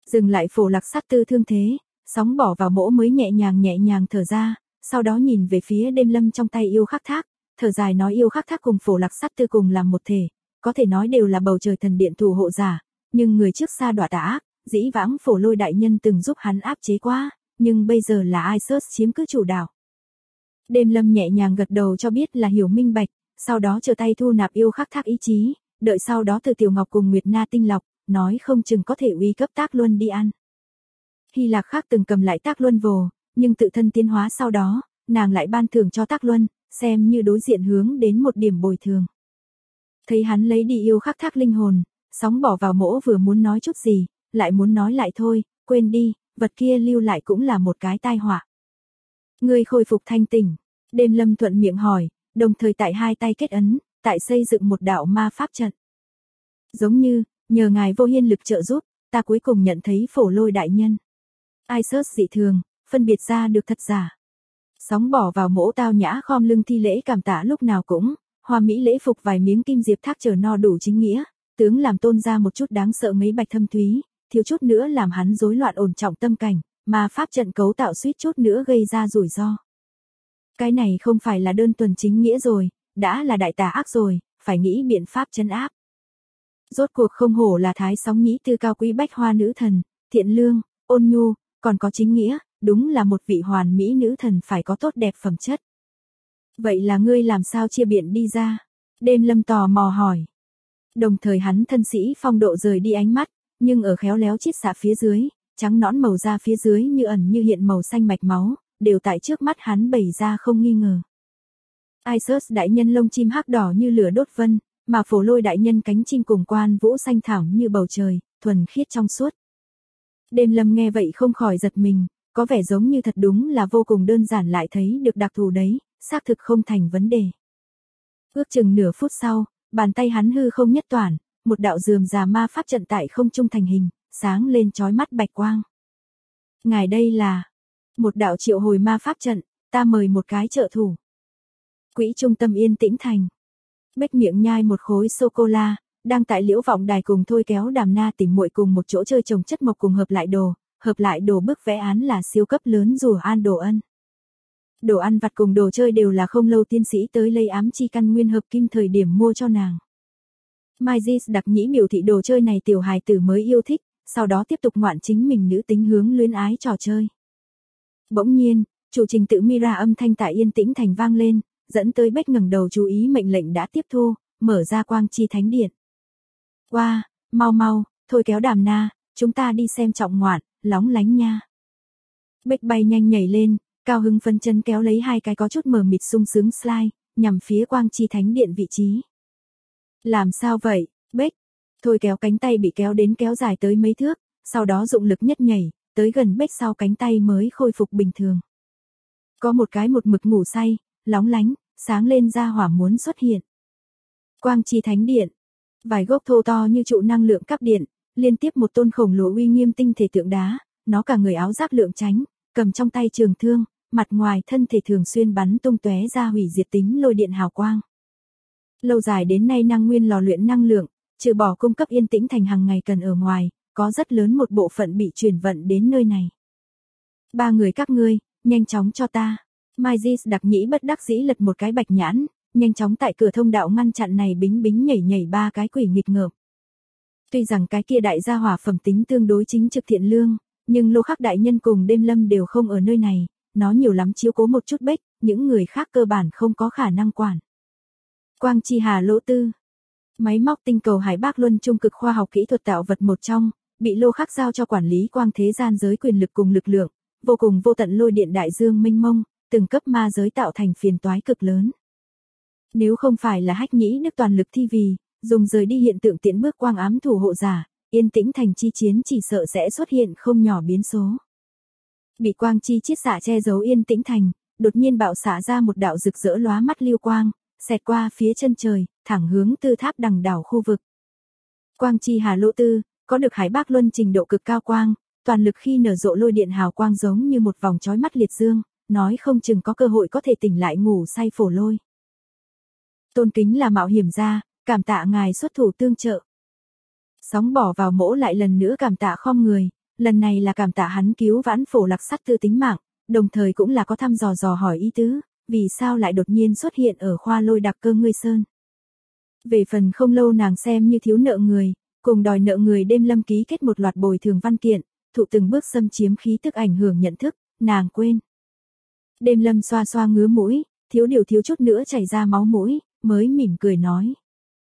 Dừng lại Phổ Lạc Sát Tư thương thế, sóng bỏ vào mỗ mới nhẹ nhàng thở ra, sau đó nhìn về phía Đêm Lâm trong tay Yêu Khắc Thác, thở dài nói Yêu Khắc Thác cùng Phổ Lạc Sát Tư cùng làm một thể, có thể nói đều là bầu trời thần điện thủ hộ giả, nhưng người trước xa đọa tà ác, dĩ vãng Phổ Lôi đại nhân từng giúp hắn áp chế qua, nhưng bây giờ là Isus chiếm cứ chủ đạo. Đêm Lâm nhẹ nhàng gật đầu cho biết là hiểu minh bạch, sau đó trở tay thu nạp Yêu Khắc Thác ý chí, đợi sau đó từ Tiểu Ngọc cùng Nguyệt Na tinh lọc, nói không chừng có thể uy cấp Tác Luân đi ăn. Hy Lạc khác từng cầm lại Tác Luân vồ, nhưng tự thân tiến hóa sau đó, nàng lại ban thưởng cho Tác Luân, xem như đối diện hướng đến một điểm bồi thường. Thấy hắn lấy đi Yêu Khắc Thác linh hồn, sóng bỏ vào mỗ vừa muốn nói chút gì, lại muốn nói lại thôi, quên đi, vật kia lưu lại cũng là một cái tai họa. Ngươi khôi phục thanh tỉnh, Đêm Lâm thuận miệng hỏi, đồng thời tại hai tay kết ấn, tại xây dựng một đạo ma pháp trận. Giống như, nhờ ngài vô hiên lực trợ giúp, ta cuối cùng nhận thấy Phổ Lôi đại nhân. Isus dị thường, phân biệt ra được thật giả. Sóng bỏ vào mỗ tao nhã khom lưng thi lễ cảm tạ lúc nào cũng, hoa mỹ lễ phục vài miếng kim diệp thác chờ no đủ chính nghĩa, tướng làm tôn ra một chút đáng sợ mấy bạch thâm thúy, thiếu chút nữa làm hắn rối loạn ổn trọng tâm cảnh, mà pháp trận cấu tạo suýt chút nữa gây ra rủi ro. Cái này không phải là đơn thuần chính nghĩa rồi, đã là đại tà ác rồi, phải nghĩ biện pháp trấn áp. Rốt cuộc không hổ là Thái Sóng Nhĩ Tư cao quý bách hoa nữ thần, thiện lương, ôn nhu, còn có chính nghĩa, đúng là một vị hoàn mỹ nữ thần phải có tốt đẹp phẩm chất. Vậy là ngươi làm sao chia biện đi ra? Đêm Lâm tò mò hỏi. Đồng thời hắn thân sĩ phong độ rời đi ánh mắt, nhưng ở khéo léo chiết xạ phía dưới, trắng nõn màu da phía dưới như ẩn như hiện màu xanh mạch máu, đều tại trước mắt hắn bày ra không nghi ngờ. Isus đại nhân lông chim hắc đỏ như lửa đốt vân, mà Phổ Lôi đại nhân cánh chim cùng quan vũ xanh thảm như bầu trời, thuần khiết trong suốt. Đêm Lâm nghe vậy không khỏi giật mình, có vẻ giống như thật đúng là vô cùng đơn giản lại thấy được đặc thù đấy, xác thực không thành vấn đề. Ước chừng nửa phút sau, bàn tay hắn hư không nhất toản, một đạo rườm rà ma pháp trận tại không trung thành hình, sáng lên chói mắt bạch quang. Ngài đây là một đạo triệu hồi ma pháp trận, ta mời một cái trợ thủ. Quỹ trung tâm yên tĩnh thành. Bách miệng nhai một khối sô-cô-la, đang tại Liễu Vọng Đài cùng Thôi Kéo Đàm Na tìm muội cùng một chỗ chơi trồng chất mộc cùng hợp lại đồ bức vẽ án là siêu cấp lớn rùa an đồ ân. Đồ ăn vặt cùng đồ chơi đều là không lâu tiên sĩ tới lấy ám chi căn nguyên hợp kim thời điểm mua cho nàng. Mysis đặc nhĩ biểu thị đồ chơi này tiểu hài tử mới yêu thích, sau đó tiếp tục ngoạn chính mình nữ tính hướng luyến ái trò chơi. Bỗng nhiên, chủ trình tự Mira âm thanh tại yên tĩnh thành vang lên, dẫn tới Bách ngẩng đầu chú ý mệnh lệnh đã tiếp thu, mở ra quang chi thánh điện. Qua, mau, Thôi Kéo Đàm Na, chúng ta đi xem trọng ngoạn, lóng lánh nha. Bách bay nhanh nhảy lên, cao hứng phấn chân kéo lấy hai cái có chút mờ mịt sung sướng slide, nhằm phía quang chi thánh điện vị trí. Làm sao vậy, Bách? Thôi Kéo cánh tay bị kéo đến kéo dài tới mấy thước, sau đó dụng lực nhất nhảy, tới gần Bách sau cánh tay mới khôi phục bình thường. Có một cái một mực ngủ say, lóng lánh, sáng lên ra hỏa muốn xuất hiện. Quang chi thánh điện. Vài gốc thô to như trụ năng lượng cắp điện, liên tiếp một tôn khổng lồ uy nghiêm tinh thể tượng đá, nó cả người áo giáp lượng tránh, cầm trong tay trường thương, mặt ngoài thân thể thường xuyên bắn tung tóe ra hủy diệt tính lôi điện hào quang. Lâu dài đến nay năng nguyên lò luyện năng lượng, trừ bỏ cung cấp yên tĩnh thành hàng ngày cần ở ngoài, có rất lớn một bộ phận bị chuyển vận đến nơi này. Ba người các ngươi, nhanh chóng cho ta. Mysis đặc nhĩ bất đắc dĩ lật một cái bạch nhãn, nhanh chóng tại cửa thông đạo ngăn chặn này bính bính nhảy ba cái quỷ nghịch ngợm. Tuy rằng cái kia đại gia hỏa phẩm tính tương đối chính trực thiện lương, nhưng Lô Khắc đại nhân cùng Đêm Lâm đều không ở nơi này, nó nhiều lắm chiếu cố một chút Bách, những người khác cơ bản không có khả năng quản. Quang Chi Hà Lỗ Tư. Máy móc tinh cầu Hải Bác Luân trung cực khoa học kỹ thuật tạo vật một trong, bị Lô Khắc giao cho quản lý quang thế gian giới quyền lực cùng lực lượng, vô cùng vô tận lôi điện đại dương mênh mông, từng cấp ma giới tạo thành phiền toái cực lớn. Nếu không phải là Hách Nhĩ Đức toàn lực thi vì, dùng rời đi hiện tượng tiễn bước quang ám thủ hộ giả, yên tĩnh thành chi chiến chỉ sợ sẽ xuất hiện không nhỏ biến số. Bị quang chi chiết xạ che giấu yên tĩnh thành, đột nhiên bạo xạ ra một đạo rực rỡ lóa mắt lưu quang, xẹt qua phía chân trời, thẳng hướng Tư Tháp đằng đảo khu vực. Quang Chi Hà Lỗ Tư, có được Hải Bác Luân trình độ cực cao quang, toàn lực khi nở rộ lôi điện hào quang giống như một vòng chói mắt liệt dương, nói không chừng có cơ hội có thể tỉnh lại ngủ say Phổ Lôi. Tôn kính là mạo hiểm gia, cảm tạ ngài xuất thủ tương trợ. Sóng bỏ vào mỗ lại lần nữa cảm tạ khom người, lần này là cảm tạ hắn cứu vãn Phổ Lạc Sát Tư tính mạng, đồng thời cũng là có thăm dò hỏi ý tứ, vì sao lại đột nhiên xuất hiện ở khoa lôi đặc cơ ngươi sơn. Về phần không lâu nàng xem như thiếu nợ người, cùng đòi nợ người đêm lâm ký kết một loạt bồi thường văn kiện, thụ từng bước xâm chiếm khí tức ảnh hưởng nhận thức, nàng quên. Đêm lâm xoa xoa ngứa mũi, thiếu chút nữa chảy ra máu mũi, mới mỉm cười nói.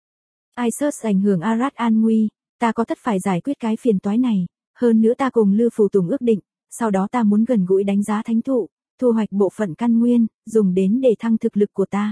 Isus ảnh hưởng Arad an nguy, ta có tất phải giải quyết cái phiền toái này, hơn nữa ta cùng Lư Phù Tùng ước định, sau đó ta muốn gần gũi đánh giá thánh thụ, thu hoạch bộ phận căn nguyên, dùng đến để thăng thực lực của ta.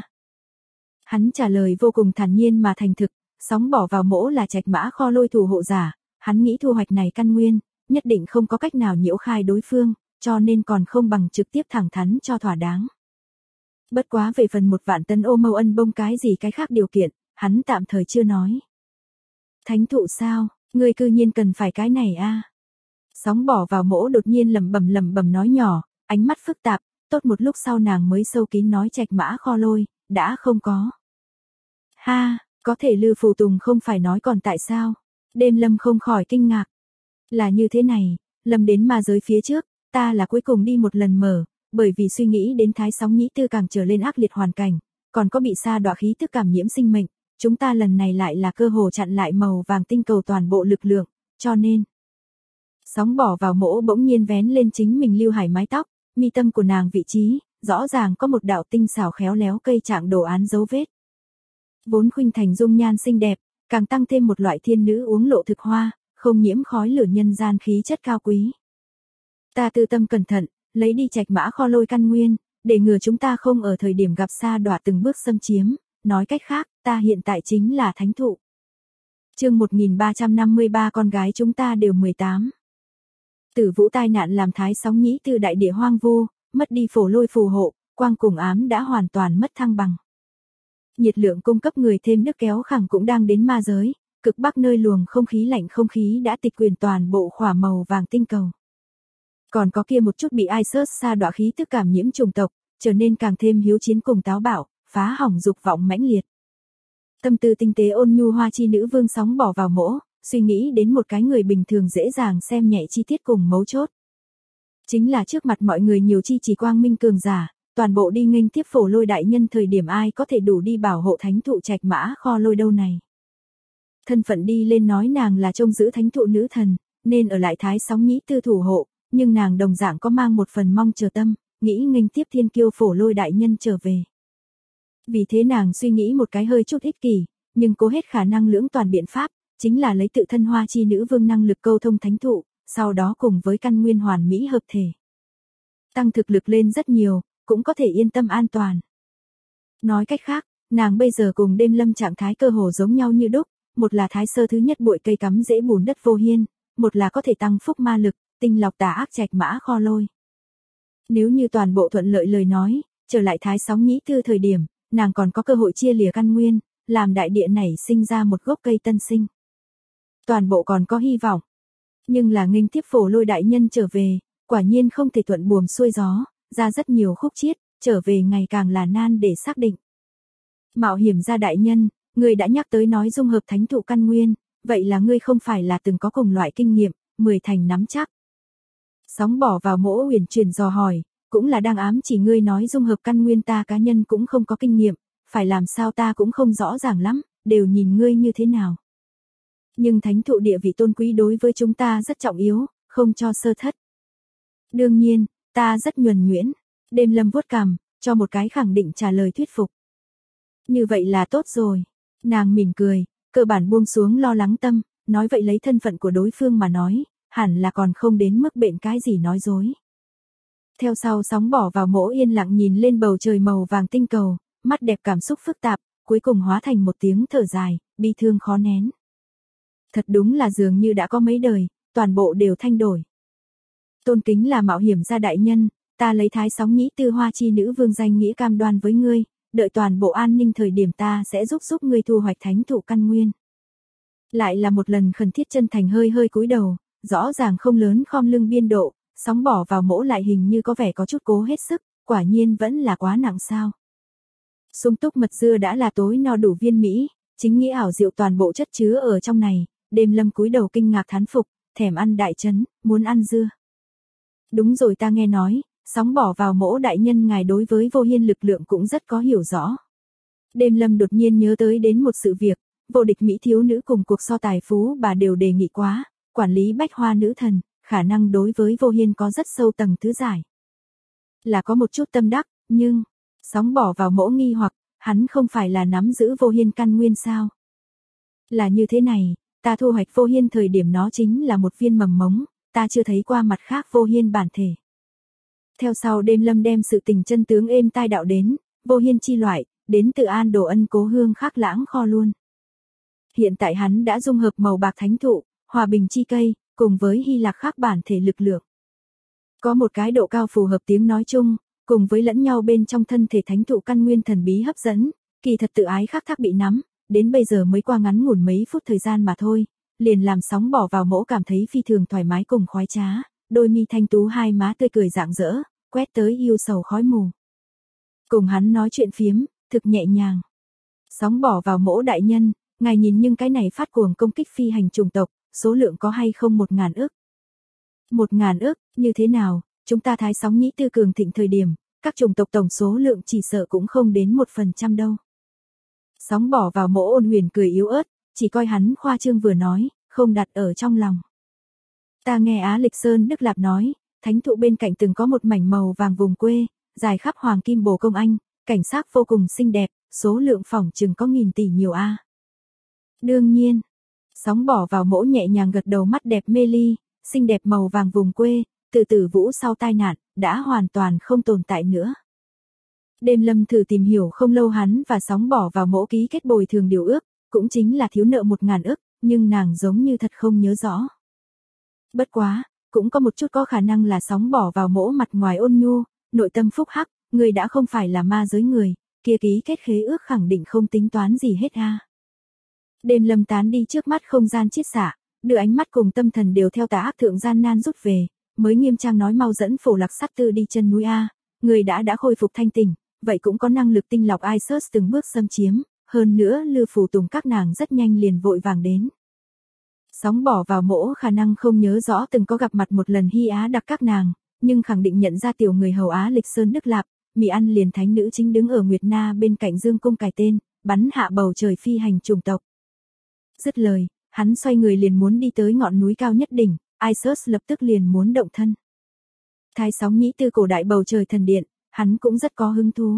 Hắn trả lời vô cùng thản nhiên mà thành thực, sóng bỏ vào mỗ là Trạch Mã Kho Lôi thủ hộ giả, hắn nghĩ thu hoạch này căn nguyên, nhất định không có cách nào nhiễu khai đối phương, cho nên còn không bằng trực tiếp thẳng thắn cho thỏa đáng. Bất quá về phần 1 vạn tấn ô mâu ân bông cái gì cái khác điều kiện, hắn tạm thời chưa nói. Thánh thụ sao, ngươi cư nhiên cần phải cái này a? Sóng bỏ vào mỗ đột nhiên lẩm bẩm nói nhỏ, ánh mắt phức tạp, tốt một lúc sau nàng mới sâu kín nói Trạch Mã Kho Lôi, đã không có. Ha, có thể Lư Phù Tùng không phải nói còn tại sao? Đêm lâm không khỏi kinh ngạc. Là như thế này, lâm đến ma giới phía trước, ta là cuối cùng đi một lần mở, bởi vì suy nghĩ đến Thái Sóng Nhĩ Tư càng trở lên ác liệt hoàn cảnh, còn có bị sa đọa khí tức cảm nhiễm sinh mệnh, chúng ta lần này lại là cơ hồ chặn lại màu vàng tinh cầu toàn bộ lực lượng, cho nên. Sóng bỏ vào mỗ bỗng nhiên vén lên chính mình lưu hải mái tóc, mi tâm của nàng vị trí, rõ ràng có một đạo tinh xảo khéo léo cây trạng đồ án dấu vết. Vốn khuynh thành dung nhan xinh đẹp, càng tăng thêm một loại thiên nữ uống lộ thực hoa, không nhiễm khói lửa nhân gian khí chất cao quý. Ta tư tâm cẩn thận, lấy đi Trạch Mã Kho Lôi căn nguyên, để ngừa chúng ta không ở thời điểm gặp sa đọa từng bước xâm chiếm, nói cách khác, ta hiện tại chính là thánh thụ. Chương 1353 con gái chúng ta đều 18. Tử Vũ tai nạn làm Thái Sóng Nhĩ Tư đại địa hoang vu, mất đi phổ lôi phù hộ, quang cùng ám đã hoàn toàn mất thăng bằng. Nhiệt lượng cung cấp người thêm nước kéo khẳng cũng đang đến ma giới, cực bắc nơi luồng không khí lạnh không khí đã tịch quyền toàn bộ khỏa màu vàng tinh cầu. Còn có kia một chút bị Isus sa đọa khí tức cảm nhiễm chủng tộc, trở nên càng thêm hiếu chiến cùng táo bạo, phá hỏng dục vọng mãnh liệt. Tâm tư tinh tế ôn nhu hoa chi nữ vương sóng bỏ vào mỗ, suy nghĩ đến một cái người bình thường dễ dàng xem nhẹ chi tiết cùng mấu chốt. Chính là trước mặt mọi người nhiều chi chỉ quang minh cường giả, toàn bộ đi nghênh tiếp Phổ Lôi đại nhân thời điểm ai có thể đủ đi bảo hộ thánh thụ Trạch Mã Kho Lôi đâu này. Thân phận đi lên nói nàng là trông giữ thánh thụ nữ thần, nên ở lại Thái Sóng Nhĩ Tư thủ hộ, nhưng nàng đồng dạng có mang một phần mong chờ tâm, nghĩ nghênh tiếp thiên kiêu Phổ Lôi đại nhân trở về. Vì thế nàng suy nghĩ một cái hơi chút ích kỷ, nhưng cố hết khả năng lưỡng toàn biện pháp, chính là lấy tự thân hoa chi nữ vương năng lực câu thông thánh thụ, sau đó cùng với căn nguyên hoàn mỹ hợp thể. Tăng thực lực lên rất nhiều, cũng có thể yên tâm an toàn. Nói cách khác, nàng bây giờ cùng đêm lâm trạng thái cơ hồ giống nhau như đúc, một là thái sơ thứ nhất bụi cây cắm dễ bùn đất vô hiên, một là có thể tăng phúc ma lực, tinh lọc tà ác Trạch Mã Kho Lôi. Nếu như toàn bộ thuận lợi lời nói, trở lại Thái Sóng Nhĩ Tư thời điểm, nàng còn có cơ hội chia lìa căn nguyên, làm đại địa nảy sinh ra một gốc cây tân sinh. Toàn bộ còn có hy vọng. Nhưng là nghênh tiếp Phổ Lôi đại nhân trở về, quả nhiên không thể thuận buồm xuôi gió, ra rất nhiều khúc chiết, trở về ngày càng là nan để xác định. Mạo hiểm gia đại nhân, ngươi đã nhắc tới nói dung hợp thánh thụ căn nguyên, vậy là ngươi không phải là từng có cùng loại kinh nghiệm, 10 thành nắm chắc. Sóng bỏ vào mỗ huyền truyền dò hỏi, cũng là đang ám chỉ ngươi nói dung hợp căn nguyên ta cá nhân cũng không có kinh nghiệm, phải làm sao ta cũng không rõ ràng lắm, đều nhìn ngươi như thế nào. Nhưng thánh thụ địa vị tôn quý đối với chúng ta rất trọng yếu, không cho sơ thất. Đương nhiên, ta rất nhuần nhuyễn, đêm lâm vuốt cằm, cho một cái khẳng định trả lời thuyết phục. Như vậy là tốt rồi, nàng mỉm cười, cơ bản buông xuống lo lắng tâm, nói vậy lấy thân phận của đối phương mà nói, hẳn là còn không đến mức bệnh cái gì nói dối. Theo sau sóng bỏ vào mỗ yên lặng nhìn lên bầu trời màu vàng tinh cầu, mắt đẹp cảm xúc phức tạp, cuối cùng hóa thành một tiếng thở dài, bi thương khó nén. Thật đúng là dường như đã có mấy đời, toàn bộ đều thay đổi. Tôn kính là mạo hiểm gia đại nhân, ta lấy Thái Sóng Nhĩ Tư hoa chi nữ vương danh nghĩa cam đoan với ngươi, đợi toàn bộ an ninh thời điểm ta sẽ giúp ngươi thu hoạch thánh thụ căn nguyên. Lại là một lần khẩn thiết chân thành hơi cúi đầu, rõ ràng không lớn khom lưng biên độ, sóng bỏ vào mỗ lại hình như có vẻ có chút cố hết sức, quả nhiên vẫn là quá nặng sao. Sung túc mật dưa đã là tối no đủ viên mỹ, chính nghĩa ảo diệu toàn bộ chất chứa ở trong này, đêm lâm cúi đầu kinh ngạc thán phục, thèm ăn đại trấn, muốn ăn dưa. Đúng rồi, ta nghe nói, sóng bỏ vào mỗ đại nhân ngài đối với Vô Hiên lực lượng cũng rất có hiểu rõ. Đêm Lâm đột nhiên nhớ tới đến một sự việc, vô địch Mỹ thiếu nữ cùng cuộc so tài phú bà đều đề nghị quá, quản lý bách hoa nữ thần, khả năng đối với Vô Hiên có rất sâu tầng thứ giải. Là có một chút tâm đắc, nhưng, sóng bỏ vào mỗ nghi hoặc, hắn không phải là nắm giữ Vô Hiên căn nguyên sao? Là như thế này, ta thu hoạch Vô Hiên thời điểm nó chính là một viên mầm mống, ta chưa thấy qua mặt khác Vô Hiên bản thể. Theo sau Đêm Lâm đem sự tình chân tướng êm tai đạo đến, Vô Hiên chi loại, đến từ An Đồ Ân cố hương khắc lãng kho luôn. Hiện tại hắn đã dung hợp màu bạc thánh thụ, hòa bình chi cây, cùng với Hy Lạc khác bản thể lực lượng. Có một cái độ cao phù hợp tiếng nói chung, cùng với lẫn nhau bên trong thân thể thánh thụ căn nguyên thần bí hấp dẫn, kỳ thật tự ái khác thác bị nắm, đến bây giờ mới qua ngắn ngủn mấy phút thời gian mà thôi, liền làm sóng bỏ vào mỗ cảm thấy phi thường thoải mái cùng khoái trá, đôi mi thanh tú hai má tươi cười rạng rỡ, quét tới yêu sầu khói mù. Cùng hắn nói chuyện phiếm, thực nhẹ nhàng. Sóng bỏ vào mỗ đại nhân, ngài nhìn nhưng cái này phát cuồng công kích phi hành chủng tộc, số lượng có hay không 1.000 ức? 1.000 ức, như thế nào, chúng ta thái sóng nhĩ tư cường thịnh thời điểm, các chủng tộc tổng số lượng chỉ sợ cũng không đến 1% đâu. Sóng bỏ vào mỗ ôn huyền cười yếu ớt, chỉ coi hắn khoa trương vừa nói, không đặt ở trong lòng. Ta nghe Á Lịch Sơn Đức Lạp nói, thánh thụ bên cạnh từng có một mảnh màu vàng vùng quê, dài khắp Hoàng Kim Bồ Công Anh, cảnh sắc vô cùng xinh đẹp, số lượng phỏng chừng có 1.000 tỷ nhiều a. Đương nhiên, sóng bỏ vào mỗ nhẹ nhàng gật đầu, mắt đẹp mê ly, xinh đẹp màu vàng vùng quê, từ Tử Vũ sau tai nạn, đã hoàn toàn không tồn tại nữa. Đêm Lâm thử tìm hiểu không lâu hắn và sóng bỏ vào mỗ ký kết bồi thường điều ước, cũng chính là thiếu nợ 1.000 ức, nhưng nàng giống như thật không nhớ rõ. Bất quá, cũng có một chút có khả năng là sóng bỏ vào mỗ mặt ngoài ôn nhu, nội tâm phúc hắc, người đã không phải là ma giới người, kia ký kết khế ước khẳng định không tính toán gì hết a. Đêm Lâm tán đi trước mắt không gian chiết xạ, đưa ánh mắt cùng tâm thần đều theo tà ác thượng gian nan rút về, mới nghiêm trang nói mau dẫn Phổ Lạc Sắc Tư đi chân núi a, người đã khôi phục thanh tỉnh, vậy cũng có năng lực tinh lọc Isus từng bước xâm chiếm, hơn nữa Lư Phù Tùng các nàng rất nhanh liền vội vàng đến. Sóng bỏ vào mỗ khả năng không nhớ rõ từng có gặp mặt một lần Hy Á đặc các nàng, nhưng khẳng định nhận ra tiểu người hầu Á Lịch Sơn Đức Lạp, mì ăn liền thánh nữ chính đứng ở Nguyệt Na bên cạnh Dương Cung cài tên, bắn hạ bầu trời phi hành chủng tộc. Dứt lời, hắn xoay người liền muốn đi tới ngọn núi cao nhất đỉnh, Isus lập tức liền muốn động thân. Thái sóng nhĩ tư cổ đại bầu trời thần điện, hắn cũng rất có hứng thú.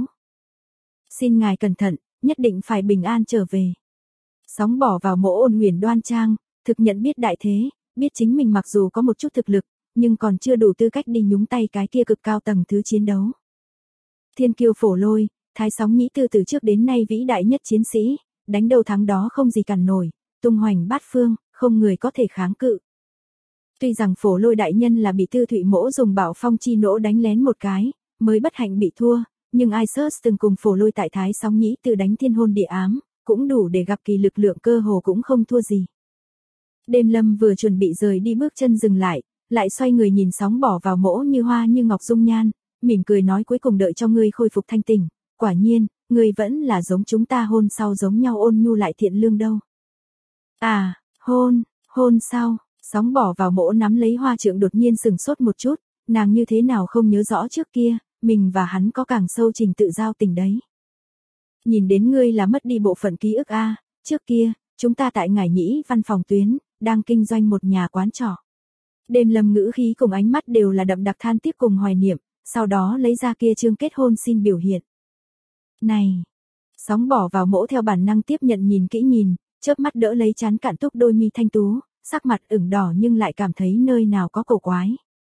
Xin ngài cẩn thận, nhất định phải bình an trở về. Sóng bỏ vào mỗ ôn huyền đoan trang, thực nhận biết đại thế, biết chính mình mặc dù có một chút thực lực, nhưng còn chưa đủ tư cách đi nhúng tay cái kia cực cao tầng thứ chiến đấu. Thiên kiêu Phổ Lôi, thái sóng nhĩ tư từ trước đến nay vĩ đại nhất chiến sĩ, đánh đầu thắng đó không gì cản nổi, tung hoành bát phương, không người có thể kháng cự. Tuy rằng Phổ Lôi đại nhân là bị Tư Thụy mỗ dùng bảo phong chi nỗ đánh lén một cái, mới bất hạnh bị thua, nhưng Isus từng cùng Phổ Lôi tại thái sóng nhĩ tư đánh thiên hôn địa ám, cũng đủ để gặp kỳ lực lượng cơ hồ cũng không thua gì. Đêm Lâm vừa chuẩn bị rời đi bước chân dừng lại xoay người nhìn sóng bỏ vào mỗ như hoa như ngọc dung nhan, mỉm cười nói cuối cùng đợi cho ngươi khôi phục thanh tỉnh, quả nhiên, ngươi vẫn là giống chúng ta hôn sau giống nhau ôn nhu lại thiện lương đâu. À, hôn sau, sóng bỏ vào mỗ nắm lấy hoa trượng đột nhiên sừng sốt một chút, nàng như thế nào không nhớ rõ trước kia, mình và hắn có càng sâu trình tự giao tình đấy. Nhìn đến ngươi là mất đi bộ phận ký ức a, trước kia, chúng ta tại Ngải Nhĩ văn phòng tuyến, đang kinh doanh một nhà quán trọ. Đêm Lâm ngữ khí cùng ánh mắt đều là đậm đặc than tiếc cùng hoài niệm, sau đó lấy ra kia chương kết hôn xin biểu hiện. Này, sóng bỏ vào mỗ theo bản năng tiếp nhận nhìn kỹ nhìn, chớp mắt đỡ lấy chán cạn túc đôi mi thanh tú, sắc mặt ửng đỏ nhưng lại cảm thấy nơi nào có cổ quái.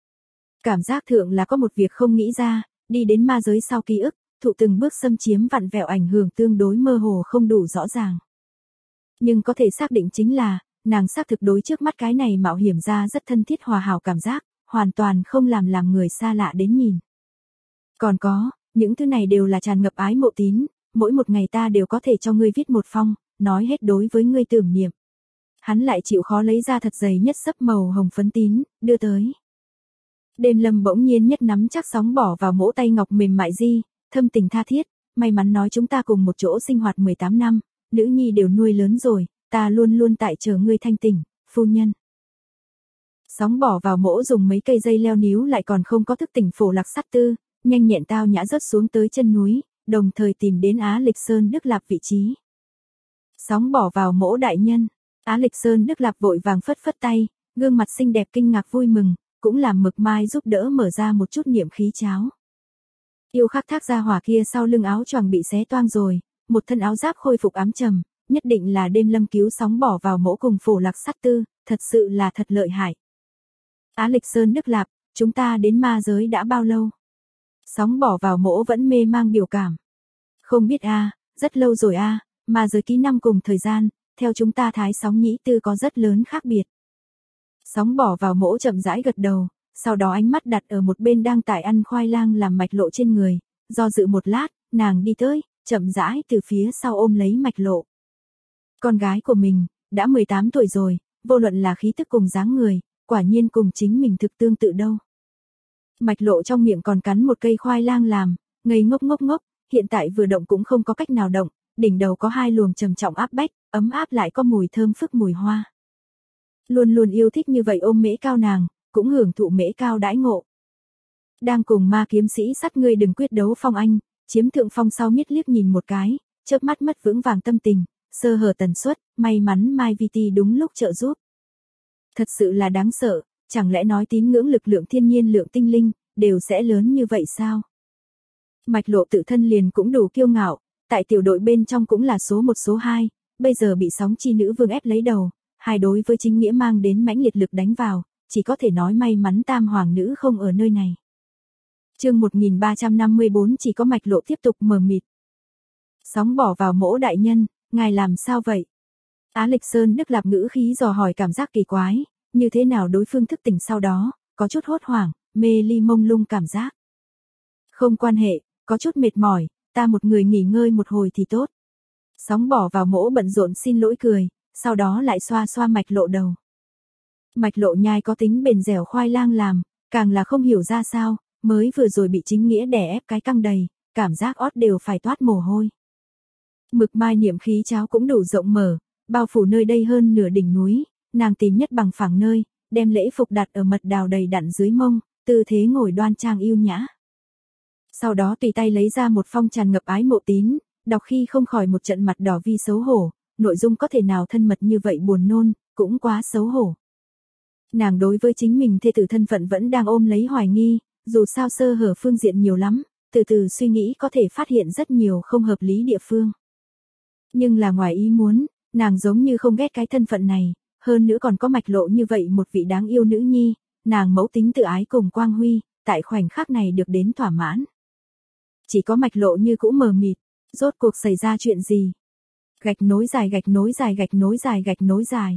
Cảm giác thượng là có một việc không nghĩ ra, đi đến ma giới sau ký ức, thụ từng bước xâm chiếm vặn vẹo ảnh hưởng tương đối mơ hồ không đủ rõ ràng. Nhưng có thể xác định chính là, nàng xác thực đối trước mắt cái này mạo hiểm ra rất thân thiết hòa hảo cảm giác, hoàn toàn không làm người xa lạ đến nhìn. Còn có, những thứ này đều là tràn ngập ái mộ tín, mỗi một ngày ta đều có thể cho ngươi viết một phong, nói hết đối với ngươi tưởng niệm. Hắn lại chịu khó lấy ra thật dày nhất xấp màu hồng phấn tín, đưa tới. Đêm Lâm bỗng nhiên nhất nắm chắc sóng bỏ vào mỗ tay ngọc mềm mại di, thâm tình tha thiết, may mắn nói chúng ta cùng một chỗ sinh hoạt 18 năm, nữ nhi đều nuôi lớn rồi, ta luôn luôn tại chờ ngươi thanh tỉnh, phu nhân. Sóng bỏ vào mỗ dùng mấy cây dây leo níu lại còn không có thức tỉnh Phổ Lạc Sát Tư, nhanh nhẹn tao nhã rớt xuống tới chân núi, đồng thời tìm đến Á Lịch Sơn Đức Lạp vị trí. Sóng bỏ vào mỗ đại nhân, Á Lịch Sơn Đức Lạp vội vàng phất phất tay, gương mặt xinh đẹp kinh ngạc vui mừng, cũng làm Mực Mai giúp đỡ mở ra một chút niệm khí cháo. Yêu khắc thác gia hỏa kia sau lưng áo choàng bị xé toang rồi, một thân áo giáp khôi phục ám trầm, nhất định là đêm lâm cứu sóng bỏ vào mỗ cùng Phổ Lạc Sát Tư, thật sự là thật lợi hại. Á Lịch Sơn Đức Lạp, chúng ta đến ma giới đã bao lâu? Sóng bỏ vào mỗ vẫn mê mang biểu cảm. Không biết a, rất lâu rồi a, ma giới ký năm cùng thời gian, theo chúng ta Thái Sóng Nhĩ Tư có rất lớn khác biệt. Sóng bỏ vào mỗ chậm rãi gật đầu, sau đó ánh mắt đặt ở một bên đang tải ăn khoai lang làm Mạch Lộ trên người, do dự một lát, nàng đi tới, chậm rãi từ phía sau ôm lấy Mạch Lộ. Con gái của mình, đã 18 tuổi rồi, vô luận là khí tức cùng dáng người, quả nhiên cùng chính mình thực tương tự đâu. Mạch Lộ trong miệng còn cắn một cây khoai lang làm, ngây ngốc, hiện tại vừa động cũng không có cách nào động, đỉnh đầu có hai luồng trầm trọng áp bách, ấm áp lại có mùi thơm phức mùi hoa. Luôn luôn yêu thích như vậy ôm Mễ Cao nàng, cũng hưởng thụ Mễ Cao đãi ngộ. Đang cùng ma kiếm sĩ sắt ngươi đừng quyết đấu phong anh, chiếm thượng phong sau miết liếc nhìn một cái, chớp mắt mất vững vàng tâm tình, sơ hở tần suất, may mắn Mai Vi Ti đúng lúc trợ giúp. Thật sự là đáng sợ, chẳng lẽ nói tín ngưỡng lực lượng thiên nhiên lượng tinh linh, đều sẽ lớn như vậy sao? Mạch Lộ tự thân liền cũng đủ kiêu ngạo, tại tiểu đội bên trong cũng là số 1 số 2, bây giờ bị sóng chi nữ vương ép lấy đầu, hai đối với chính nghĩa mang đến mãnh liệt lực đánh vào, chỉ có thể nói may mắn tam hoàng nữ không ở nơi này. Chương 1354 chỉ có Mạch Lộ tiếp tục mờ mịt. Sóng bỏ vào mỗ đại nhân, ngài làm sao vậy? Á Lịch Sơn Đức Lạp ngữ khí dò hỏi cảm giác kỳ quái, như thế nào đối phương thức tỉnh sau đó, có chút hốt hoảng, mê ly mông lung cảm giác. Không quan hệ, có chút mệt mỏi, ta một người nghỉ ngơi một hồi thì tốt. Sóng bỏ vào mỗ bận rộn xin lỗi cười, sau đó lại xoa xoa Mạch Lộ đầu. Mạch Lộ nhai có tính bền dẻo khoai lang làm, càng là không hiểu ra sao, mới vừa rồi bị chính nghĩa đè ép cái căng đầy, cảm giác ót đều phải toát mồ hôi. Mực Mai niệm khí cháo cũng đủ rộng mở, bao phủ nơi đây hơn nửa đỉnh núi, nàng tìm nhất bằng phẳng nơi, đem lễ phục đặt ở mật đào đầy đặn dưới mông, tư thế ngồi đoan trang yêu nhã. Sau đó tùy tay lấy ra một phong tràn ngập ái mộ tín, đọc khi không khỏi một trận mặt đỏ vì xấu hổ, nội dung có thể nào thân mật như vậy buồn nôn, cũng quá xấu hổ. Nàng đối với chính mình thê tử thân phận vẫn đang ôm lấy hoài nghi, dù sao sơ hở phương diện nhiều lắm, từ từ suy nghĩ có thể phát hiện rất nhiều không hợp lý địa phương. Nhưng là ngoài ý muốn, nàng giống như không ghét cái thân phận này, hơn nữa còn có Mạch Lộ như vậy một vị đáng yêu nữ nhi, nàng mẫu tính tự ái cùng quang huy, tại khoảnh khắc này được đến thỏa mãn. Chỉ có Mạch Lộ như cũ mờ mịt, rốt cuộc xảy ra chuyện gì? Gạch nối dài gạch nối dài gạch nối dài gạch nối dài.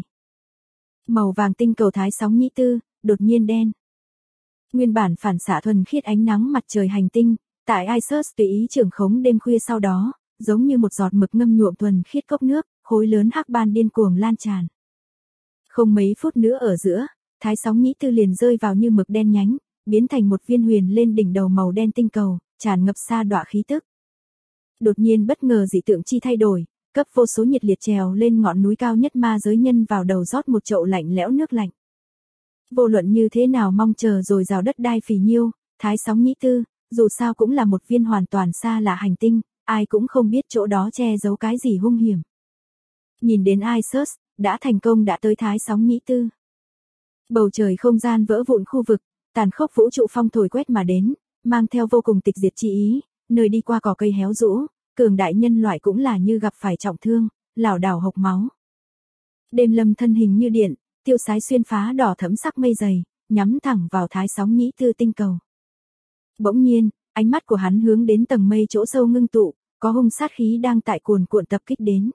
Màu vàng tinh cầu Thái Sóng Nhĩ Tư, đột nhiên đen. Nguyên bản phản xạ thuần khiết ánh nắng mặt trời hành tinh, tại Isus tùy ý trưởng khống đêm khuya sau đó, giống như một giọt mực ngâm nhuộm thuần khiết cốc nước, khối lớn hắc ban điên cuồng lan tràn. Không mấy phút nữa ở giữa, Thái Sóng Nhĩ Tư liền rơi vào như mực đen nhánh, biến thành một viên huyền lên đỉnh đầu màu đen tinh cầu, tràn ngập xa đọa khí tức. Đột nhiên bất ngờ dị tượng chi thay đổi, cấp vô số nhiệt liệt trèo lên ngọn núi cao nhất ma giới nhân vào đầu rót một chậu lạnh lẽo nước lạnh. Vô luận như thế nào mong chờ rồi rào đất đai phì nhiêu, Thái Sóng Nhĩ Tư, dù sao cũng là một viên hoàn toàn xa lạ hành tinh, ai cũng không biết chỗ đó che giấu cái gì hung hiểm. Nhìn đến Isus, đã thành công đã tới Thái Sóng Nhĩ Tư. Bầu trời không gian vỡ vụn khu vực, tàn khốc vũ trụ phong thổi quét mà đến, mang theo vô cùng tịch diệt chi ý, nơi đi qua cỏ cây héo rũ, cường đại nhân loại cũng là như gặp phải trọng thương, lảo đảo hộc máu. Đêm lâm thân hình như điện, tiêu sái xuyên phá đỏ thẫm sắc mây dày, nhắm thẳng vào Thái Sóng Nhĩ Tư tinh cầu. Bỗng nhiên, ánh mắt của hắn hướng đến tầng mây chỗ sâu ngưng tụ, có hung sát khí đang tại cuồn cuộn tập kích đến.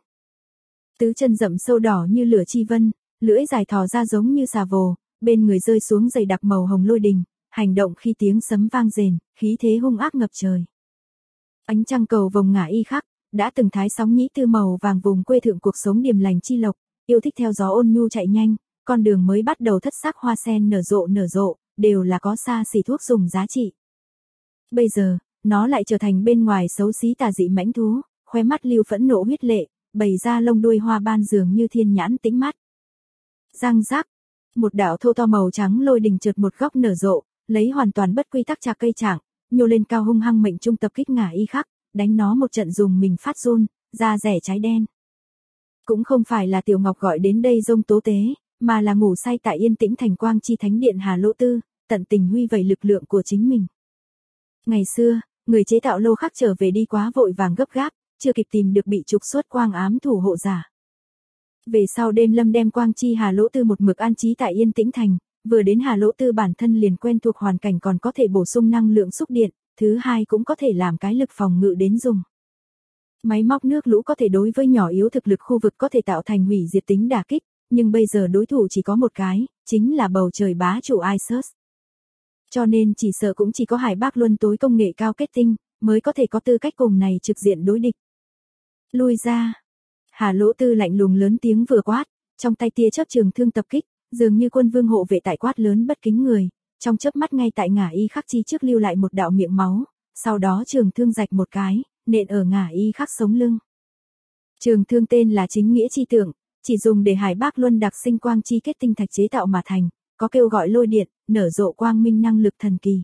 Tứ chân rậm sâu đỏ như lửa chi vân, lưỡi dài thò ra giống như xà vồ, bên người rơi xuống dày đặc màu hồng lôi đình, hành động khi tiếng sấm vang rền, khí thế hung ác ngập trời. Ánh trăng cầu vồng ngả y khắc, đã từng Thái Sóng Nhĩ Tư màu vàng vùng quê thượng cuộc sống điềm lành chi lộc, yêu thích theo gió ôn nhu chạy nhanh, con đường mới bắt đầu thất sắc hoa sen nở rộ, đều là có xa xỉ thuốc dùng giá trị. Bây giờ, nó lại trở thành bên ngoài xấu xí tà dị mãnh thú, khóe mắt lưu phẫn nộ huyết lệ, bày ra lông đuôi hoa ban dường như thiên nhãn tĩnh mắt. Răng rắc, Một đạo thô to màu trắng lôi đình chợt một góc nở rộ, lấy hoàn toàn bất quy tắc chạc cây trạng, nhô lên cao hung hăng mệnh trung tập kích ngả y khắc, đánh nó một trận dùng mình phát run, da rẻ cháy đen. Cũng không phải là Tiểu Ngọc gọi đến đây dông tố tế, mà là ngủ say tại yên tĩnh thành Quang Chi Thánh Điện Hà Lỗ Tư, tận tình huy vẩy lực lượng của chính mình. Ngày xưa, người chế tạo lô khắc trở về đi quá vội vàng gấp gáp, chưa kịp tìm được bị trục xuất quang ám thủ hộ giả. Về sau đêm lâm đem Quang Chi Hà Lỗ Tư một mực an trí tại yên tĩnh thành, vừa đến Hà Lỗ Tư bản thân liền quen thuộc hoàn cảnh còn có thể bổ sung năng lượng xúc điện, thứ hai cũng có thể làm cái lực phòng ngự đến dùng. Máy móc nước lũ có thể đối với nhỏ yếu thực lực khu vực có thể tạo thành hủy diệt tính đả kích, nhưng bây giờ đối thủ chỉ có một cái, chính là bầu trời bá chủ Isus. Cho nên chỉ sợ cũng chỉ có Hải Bác Luân tối công nghệ cao kết tinh, mới có thể có tư cách cùng này trực diện đối địch. Lui ra. Hà Lỗ Tư lạnh lùng lớn tiếng vừa quát, trong tay tia chớp trường thương tập kích, dường như quân vương hộ vệ tại quát lớn bất kính người, trong chớp mắt ngay tại ngả y khắc chi trước lưu lại một đạo miệng máu, sau đó trường thương rạch một cái, nện ở ngả y khắc sống lưng. Trường thương tên là Chính Nghĩa Chi Tượng, chỉ dùng để Hải Bác Luân đặc sinh quang chi kết tinh thạch chế tạo mà thành, có kêu gọi lôi điện, nở rộ quang minh năng lực thần kỳ.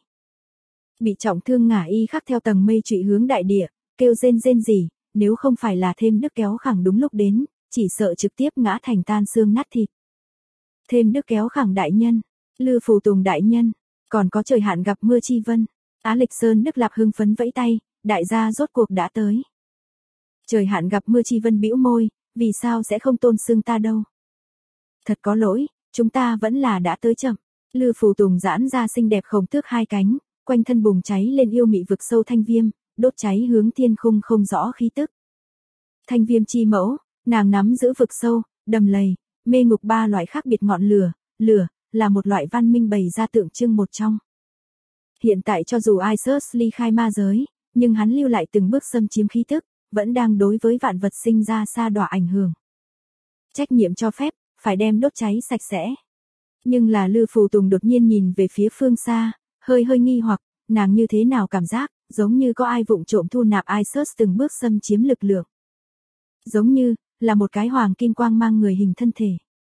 Bị trọng thương ngả y khắc theo tầng mây trụy hướng đại địa, kêu rên rỉ, nếu không phải là thêm đức kéo khẳng đúng lúc đến, chỉ sợ trực tiếp ngã thành tan xương nát thịt. Thêm đức kéo khẳng đại nhân, Lư Phù Tùng đại nhân, còn có Trời Hạn gặp mưa chi vân. Á Lịch Sơn Đức Lạp hưng phấn vẫy tay, đại gia rốt cuộc đã tới. Trời Hạn gặp mưa chi vân bĩu môi, vì sao sẽ không tôn xưng ta đâu. Thật có lỗi, chúng ta vẫn là đã tới chậm. Lư Phù Tùng giãn ra xinh đẹp khổng tước hai cánh, quanh thân bùng cháy lên yêu mị vực sâu thanh viêm, đốt cháy hướng thiên khung không rõ khí tức. Thanh viêm chi mẫu, nàng nắm giữ vực sâu, đầm lầy, mê ngục ba loại khác biệt ngọn lửa, lửa là một loại văn minh bày ra tượng trưng một trong. Hiện tại cho dù Isus ly khai ma giới, nhưng hắn lưu lại từng bước xâm chiếm khí tức, vẫn đang đối với vạn vật sinh ra sa đọa ảnh hưởng. Trách nhiệm cho phép, phải đem đốt cháy sạch sẽ. Nhưng là Lư Phù Tùng đột nhiên nhìn về phía phương xa, hơi nghi hoặc, nàng như thế nào cảm giác, giống như có ai vụng trộm thu nạp Isus từng bước xâm chiếm lực lượng. Giống như, là một cái hoàng kim quang mang người hình thân thể.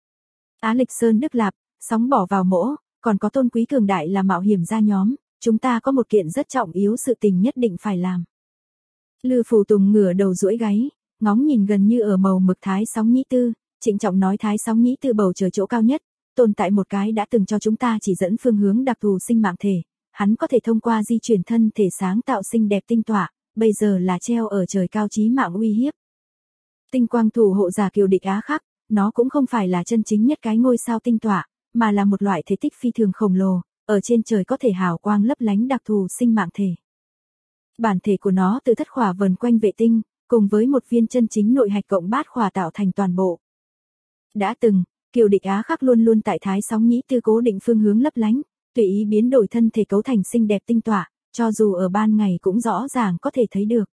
Á Lịch Sơn Đức Lạp, sóng bỏ vào mỗ, còn có tôn quý cường đại là mạo hiểm gia nhóm, chúng ta có một kiện rất trọng yếu sự tình nhất định phải làm. Lư Phù Tùng ngửa đầu duỗi gáy, ngóng nhìn gần như ở màu mực Thái Sóng Nhĩ Tư, trịnh trọng nói Thái Sóng Nhĩ Tư bầu trời chỗ cao nhất, tồn tại một cái đã từng cho chúng ta chỉ dẫn phương hướng đặc thù sinh mạng thể, hắn có thể thông qua di chuyển thân thể sáng tạo xinh đẹp tinh tọa, bây giờ là treo ở trời cao chí mạng uy hiếp. Tinh quang thủ hộ giả Kiều Địch Á Khắc, nó cũng không phải là chân chính nhất cái ngôi sao tinh tọa, mà là một loại thể tích phi thường khổng lồ, ở trên trời có thể hào quang lấp lánh đặc thù sinh mạng thể. Bản thể của nó từ thất khỏa vần quanh vệ tinh, cùng với một viên chân chính nội hạch cộng bát khỏa tạo thành toàn bộ. Đã từng, Kiều Địch Á Khắc luôn luôn tại Thái Sóng Nhĩ Tư cố định phương hướng lấp lánh, tùy ý biến đổi thân thể cấu thành xinh đẹp tinh tọa, cho dù ở ban ngày cũng rõ ràng có thể thấy được.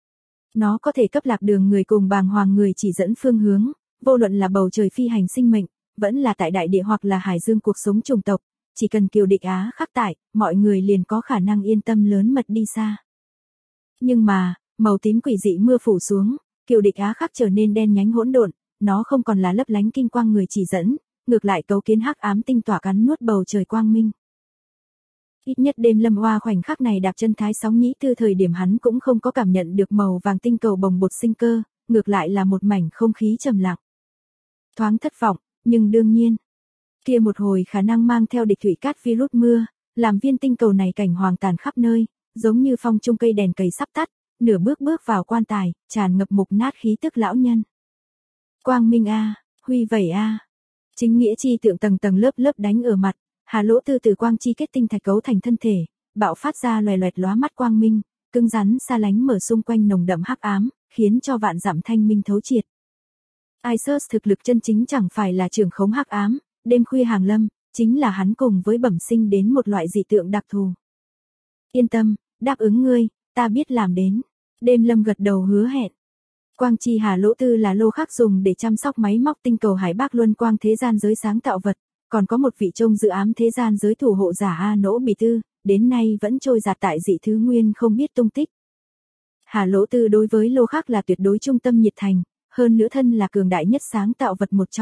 Nó có thể cấp lạc đường người cùng bàng hoàng người chỉ dẫn phương hướng, vô luận là bầu trời phi hành sinh mệnh, vẫn là tại đại địa hoặc là hải dương cuộc sống chủng tộc, chỉ cần Kiều Địch Á Khắc tại, mọi người liền có khả năng yên tâm lớn mật đi xa. Nhưng mà, màu tím quỷ dị mưa phủ xuống, Kiều Địch Á Khắc trở nên đen nhánh hỗn độn, nó không còn là lấp lánh kinh quang người chỉ dẫn, ngược lại cấu kiến hắc ám tinh tỏa cắn nuốt bầu trời quang minh. Ít nhất đêm lâm oa khoảnh khắc này đạp chân Thái Sóng Nhĩ Tư thời điểm hắn cũng không có cảm nhận được màu vàng tinh cầu bồng bột sinh cơ, ngược lại là một mảnh không khí trầm lặng. Thoáng thất vọng, nhưng đương nhiên, kia một hồi khả năng mang theo địch thủy cát virus mưa, làm viên tinh cầu này cảnh hoàng tàn khắp nơi, giống như phong trung cây đèn cầy sắp tắt, nửa bước vào quan tài, tràn ngập mục nát khí tức lão nhân. Quang minh a, huy vẩy a. Chính nghĩa chi tượng tầng tầng lớp lớp đánh ở mặt, Hà Lỗ Tư từ quang chi kết tinh thạch cấu thành thân thể, bạo phát ra loè loẹt lóa mắt quang minh, cứng rắn xa lánh mở xung quanh nồng đậm hắc ám, khiến cho vạn dặm thanh minh thấu triệt. Isus thực lực chân chính chẳng phải là trưởng khống hắc ám, đêm khuya hàng lâm, chính là hắn cùng với bẩm sinh đến một loại dị tượng đặc thù. Yên tâm, đáp ứng ngươi, ta biết làm đến. Đêm lâm gật đầu hứa hẹn. Quang chi Hà Lỗ Tư là lô khắc dùng để chăm sóc máy móc tinh cầu Hải Bác Luân quang thế gian giới sáng tạo vật, còn có một vị trông giữ ám thế gian giới thủ hộ giả A Nỗ Bì Tư, đến nay vẫn trôi giạt tại dị thứ nguyên không biết tung tích. Hà Lỗ Tư đối với lô khắc là tuyệt đối trung tâm nhiệt thành, hơn nữa thân là cường đại nhất sáng tạo vật một trong,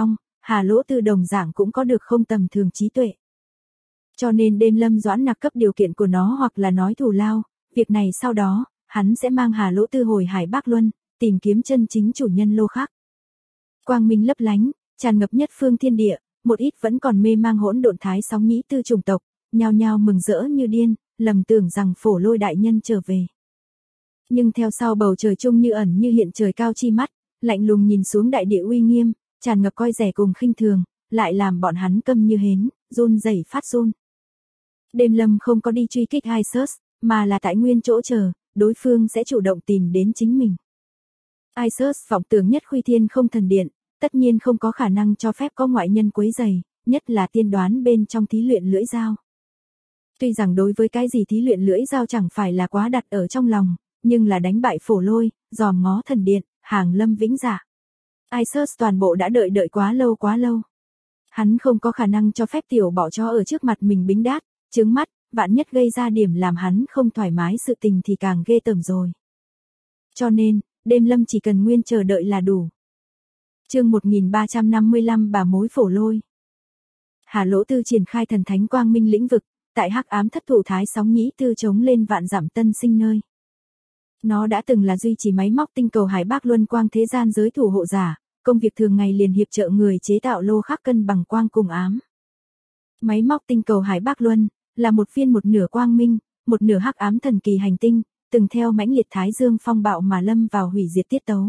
Hà Lỗ Tư đồng dạng cũng có được không tầm thường trí tuệ. Cho nên đêm Lâm Doãn Nặc cấp điều kiện của nó hoặc là nói thù lao, việc này sau đó, hắn sẽ mang Hà Lỗ Tư hồi Hải Bắc Luân, tìm kiếm chân chính chủ nhân lô khác. Quang minh lấp lánh, tràn ngập nhất phương thiên địa, một ít vẫn còn mê mang hỗn độn thái sóng nhĩ tư chủng tộc, nhao nhao mừng rỡ như điên, lầm tưởng rằng Phổ Lôi đại nhân trở về. Nhưng theo sau bầu trời trung như ẩn như hiện trời cao chi mắt, lạnh lùng nhìn xuống đại địa uy nghiêm, tràn ngập coi rẻ cùng khinh thường, lại làm bọn hắn câm như hến, run rẩy phát run. Đêm Lâm không có đi truy kích Isus, mà là tại nguyên chỗ chờ, đối phương sẽ chủ động tìm đến chính mình. Isus vọng tưởng nhất Khuy Thiên không thần điện, tất nhiên không có khả năng cho phép có ngoại nhân quấy rầy, nhất là tiên đoán bên trong thí luyện lưỡi dao. Tuy rằng đối với cái gì thí luyện lưỡi dao chẳng phải là quá đặt ở trong lòng, nhưng là đánh bại Phổ Lôi, dòm ngó thần điện, hàng lâm vĩnh dạ. Isus toàn bộ đã đợi quá lâu. Hắn không có khả năng cho phép tiểu bỏ chó ở trước mặt mình bính đát, trướng mắt, vạn nhất gây ra điểm làm hắn không thoải mái sự tình thì càng ghê tởm rồi. Cho nên, đêm Lâm chỉ cần nguyên chờ đợi là đủ. Chương 1355 bà mối Phổ Lôi. Hà Lỗ Tư triển khai thần thánh quang minh lĩnh vực, tại hắc ám thất thủ thái sóng nhĩ tư chống lên vạn dặm tân sinh nơi. Nó đã từng là duy trì máy móc tinh cầu Hải Bắc Luân quang thế gian giới thủ hộ giả, công việc thường ngày liền hiệp trợ người chế tạo lô khắc cân bằng quang cùng ám. Máy móc tinh cầu Hải Bắc Luân là một phiên một nửa quang minh, một nửa hắc ám thần kỳ hành tinh, từng theo mãnh liệt thái dương phong bạo mà lâm vào hủy diệt tiết tấu.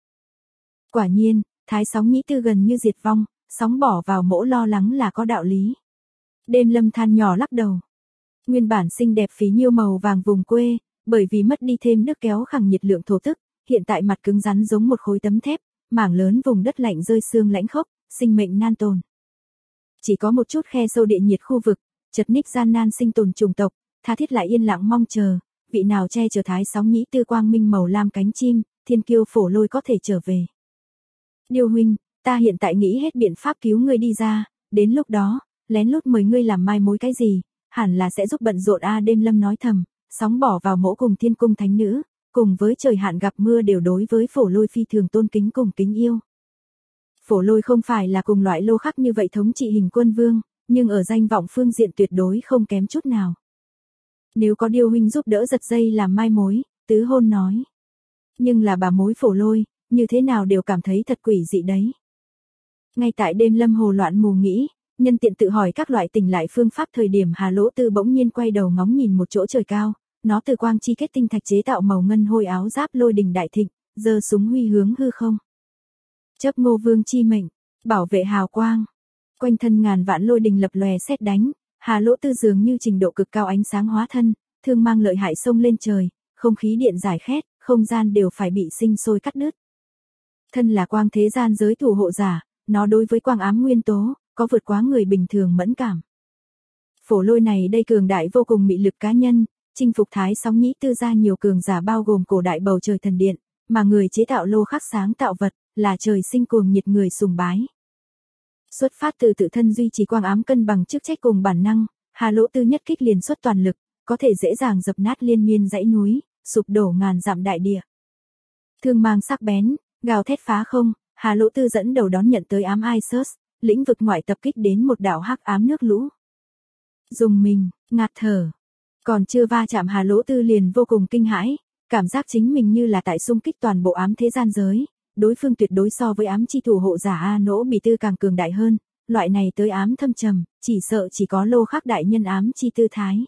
Quả nhiên, thái sóng nhĩ tư gần như diệt vong, sóng bỏ vào mỗ lo lắng là có đạo lý. Đêm Lâm than nhỏ lắc đầu. Nguyên bản xinh đẹp phí nhiêu màu vàng vùng quê, bởi vì mất đi thêm nước kéo khẳng nhiệt lượng thổ tức, hiện tại mặt cứng rắn giống một khối tấm thép, mảng lớn vùng đất lạnh rơi xương lãnh khốc, sinh mệnh nan tồn. Chỉ có một chút khe sâu địa nhiệt khu vực, chật ních gian nan sinh tồn chủng tộc, tha thiết lại yên lặng mong chờ, vị nào che chở thái sóng nhĩ tư quang minh màu lam cánh chim, thiên kiêu Phổ Lôi có thể trở về. Điêu huynh, ta hiện tại nghĩ hết biện pháp cứu ngươi đi ra, đến lúc đó, lén lút mời ngươi làm mai mối cái gì, hẳn là sẽ giúp bận rộn a. Đêm Lâm nói thầm, sóng bỏ vào mỗ cùng thiên cung thánh nữ, cùng với trời hạn gặp mưa đều đối với Phổ Lôi phi thường tôn kính cùng kính yêu. Phổ Lôi không phải là cùng loại lô khắc như vậy thống trị hình quân vương, nhưng ở danh vọng phương diện tuyệt đối không kém chút nào. Nếu có Điêu huynh giúp đỡ giật dây làm mai mối, tứ hôn nói. Nhưng là bà mối Phổ Lôi, như thế nào đều cảm thấy thật quỷ dị đấy. Ngay tại đêm Lâm hồ loạn mù nghĩ, nhân tiện tự hỏi các loại tình lại phương pháp thời điểm Hà Lỗ Tư bỗng nhiên quay đầu ngóng nhìn một chỗ trời cao, nó từ quang chi kết tinh thạch chế tạo màu ngân hôi áo giáp lôi đình đại thịnh, giơ súng huy hướng hư không. Chấp Ngô Vương chi mệnh, bảo vệ hào quang. Quanh thân ngàn vạn lôi đình lập lòe sét đánh, Hà Lỗ Tư dường như trình độ cực cao ánh sáng hóa thân, thương mang lợi hại xông lên trời, không khí điện giải khét, không gian đều phải bị sinh sôi cắt đứt. Thân là quang thế gian giới thủ hộ giả, nó đối với quang ám nguyên tố, có vượt quá người bình thường mẫn cảm. Phổ Lôi này đây cường đại vô cùng mị lực cá nhân, chinh phục thái sóng nhĩ tư ra nhiều cường giả bao gồm cổ đại bầu trời thần điện, mà người chế tạo lô khắc sáng tạo vật, là trời sinh cuồng nhiệt người sùng bái. Xuất phát từ tự thân duy trì quang ám cân bằng chức trách cùng bản năng, Hà Lỗ Tư nhất kích liền xuất toàn lực, có thể dễ dàng dập nát liên miên dãy núi, sụp đổ ngàn dặm đại địa. Thương mang sắc bén, gào thét phá không, Hà Lỗ Tư dẫn đầu đón nhận tới ám Isus, lĩnh vực ngoại tập kích đến một đảo hắc ám nước lũ. Dùng mình, ngạt thở. Còn chưa va chạm Hà Lỗ Tư liền vô cùng kinh hãi, cảm giác chính mình như là tại xung kích toàn bộ ám thế gian giới, đối phương tuyệt đối so với ám chi thủ hộ giả A Nỗ Bì Tư càng cường đại hơn, loại này tới ám thâm trầm, chỉ sợ chỉ có lô khắc đại nhân ám chi tư thái.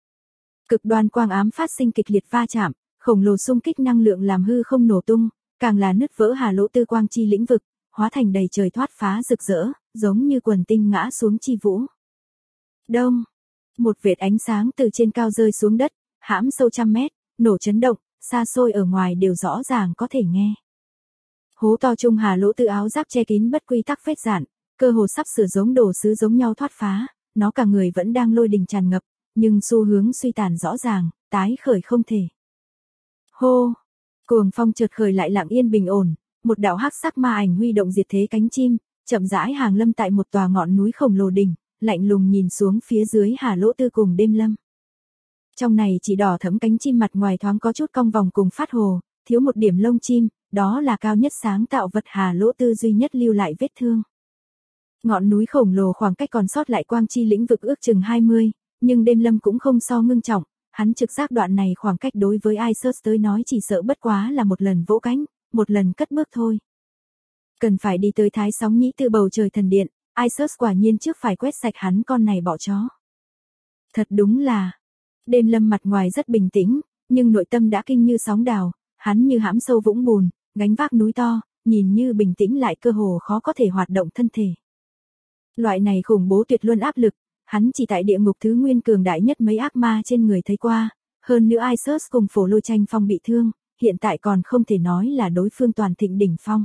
Cực đoan quang ám phát sinh kịch liệt va chạm, khổng lồ xung kích năng lượng làm hư không nổ tung, càng là nứt vỡ Hà Lỗ Tư quang chi lĩnh vực, hóa thành đầy trời thoát phá rực rỡ, giống như quần tinh ngã xuống chi vũ. Đông, một vệt ánh sáng từ trên cao rơi xuống đất, hãm sâu trăm mét, nổ chấn động, xa xôi ở ngoài đều rõ ràng có thể nghe. Hố to trung Hà Lỗ Tư áo giáp che kín bất quy tắc vết dạn, cơ hồ sắp sửa giống đồ sứ giống nhau thoát phá, nó cả người vẫn đang lôi đình tràn ngập, nhưng xu hướng suy tàn rõ ràng, tái khởi không thể. Hô, cuồng phong chợt khởi lại lặng yên bình ổn, một đạo hắc sắc ma ảnh huy động diệt thế cánh chim, chậm rãi hàng lâm tại một tòa ngọn núi khổng lồ đỉnh, lạnh lùng nhìn xuống phía dưới Hà Lỗ Tư cùng đêm Lâm. Trong này chỉ đỏ thẫm cánh chim mặt ngoài thoáng có chút cong vòng cùng phát hồ, thiếu một điểm lông chim, đó là cao nhất sáng tạo vật Hà Lỗ Tư duy nhất lưu lại vết thương. Ngọn núi khổng lồ khoảng cách còn sót lại quang chi lĩnh vực ước chừng 20, nhưng đêm lâm cũng không so ngưng trọng, hắn trực giác đoạn này khoảng cách đối với Isus tới nói chỉ sợ bất quá là một lần vỗ cánh, một lần cất bước thôi. Cần phải đi tới thái sóng nhĩ từ bầu trời thần điện, Isus quả nhiên trước phải quét sạch hắn con này bỏ chó. Thật đúng là, đêm lâm mặt ngoài rất bình tĩnh, nhưng nội tâm đã kinh như sóng đào, hắn như hãm sâu vũng bùn, gánh vác núi to, nhìn như bình tĩnh lại cơ hồ khó có thể hoạt động thân thể. Loại này khủng bố tuyệt luân áp lực, hắn chỉ tại địa ngục thứ nguyên cường đại nhất mấy ác ma trên người thấy qua, hơn nữa Isus cùng Phổ Lôi Tranh Phong bị thương, hiện tại còn không thể nói là đối phương toàn thịnh đỉnh phong.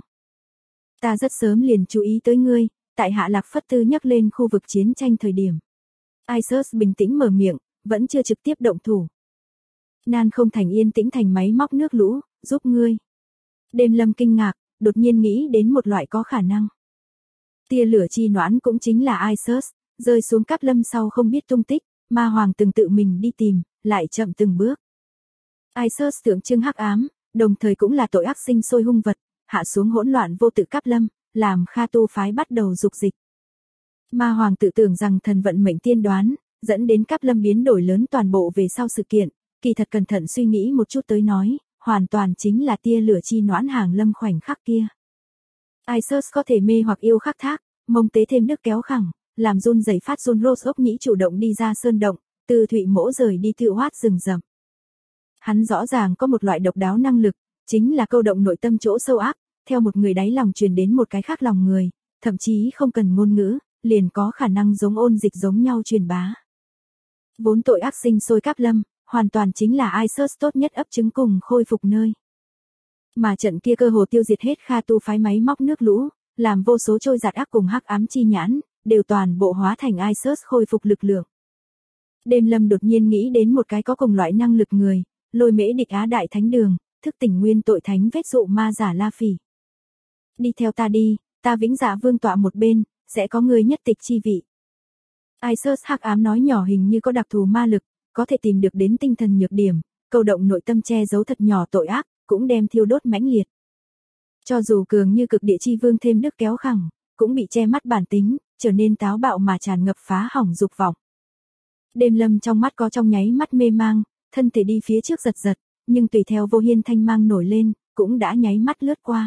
Ta rất sớm liền chú ý tới ngươi, tại Hạ Lạc Phất Tư nhắc lên khu vực chiến tranh thời điểm. Isus bình tĩnh mở miệng, vẫn chưa trực tiếp động thủ. Nan không thành yên tĩnh thành máy móc nước lũ, giúp ngươi. Đêm lâm kinh ngạc, đột nhiên nghĩ đến một loại có khả năng. Tia lửa chi noãn cũng chính là Isus, rơi xuống Cáp Lâm sau không biết tung tích, ma hoàng từng tự mình đi tìm, lại chậm từng bước. Isus tượng trưng hắc ám, đồng thời cũng là tội ác sinh sôi hung vật, hạ xuống hỗn loạn vô tự Cáp Lâm, làm Kha Tu phái bắt đầu dục dịch. Ma hoàng tự tưởng rằng thần vận mệnh tiên đoán, dẫn đến Cáp Lâm biến đổi lớn toàn bộ về sau sự kiện, kỳ thật cẩn thận suy nghĩ một chút tới nói, hoàn toàn chính là tia lửa chi noãn hàng lâm khoảnh khắc kia. Isus có thể mê hoặc yêu khắc thác, mông tế thêm nước kéo khẳng, làm run rẩy phát run Rose ốc nhĩ chủ động đi ra sơn động, từ Thụy Mỗ rời đi tự hoát rừng rậm. Hắn rõ ràng có một loại độc đáo năng lực, chính là câu động nội tâm chỗ sâu ác, theo một người đáy lòng truyền đến một cái khác lòng người, thậm chí không cần ngôn ngữ, liền có khả năng giống ôn dịch giống nhau truyền bá. Vốn tội ác sinh sôi Cáp Lâm, hoàn toàn chính là Isus tốt nhất ấp trứng cùng khôi phục nơi. Mà trận kia cơ hồ tiêu diệt hết Kha Tu phái máy móc nước lũ, làm vô số trôi giạt ác cùng hắc ám chi nhãn, đều toàn bộ hóa thành Isus khôi phục lực lượng. Đêm lâm đột nhiên nghĩ đến một cái có cùng loại năng lực người, Lôi Mễ Địch Á Đại Thánh Đường, thức tỉnh nguyên tội thánh vết dụ ma giả La Phỉ. Đi theo ta đi, ta vĩnh dạ vương tọa một bên, sẽ có người nhất tịch chi vị. Isus hắc ám nói nhỏ hình như có đặc thù ma lực, có thể tìm được đến tinh thần nhược điểm, câu động nội tâm che giấu thật nhỏ tội ác, cũng đem thiêu đốt mãnh liệt. Cho dù cường như cực địa chi vương thêm nước kéo khẳng, cũng bị che mắt bản tính, trở nên táo bạo mà tràn ngập phá hỏng dục vọng. Đêm lâm trong mắt có trong nháy mắt mê mang, thân thể đi phía trước giật giật, nhưng tùy theo vô hiên thanh mang nổi lên, cũng đã nháy mắt lướt qua.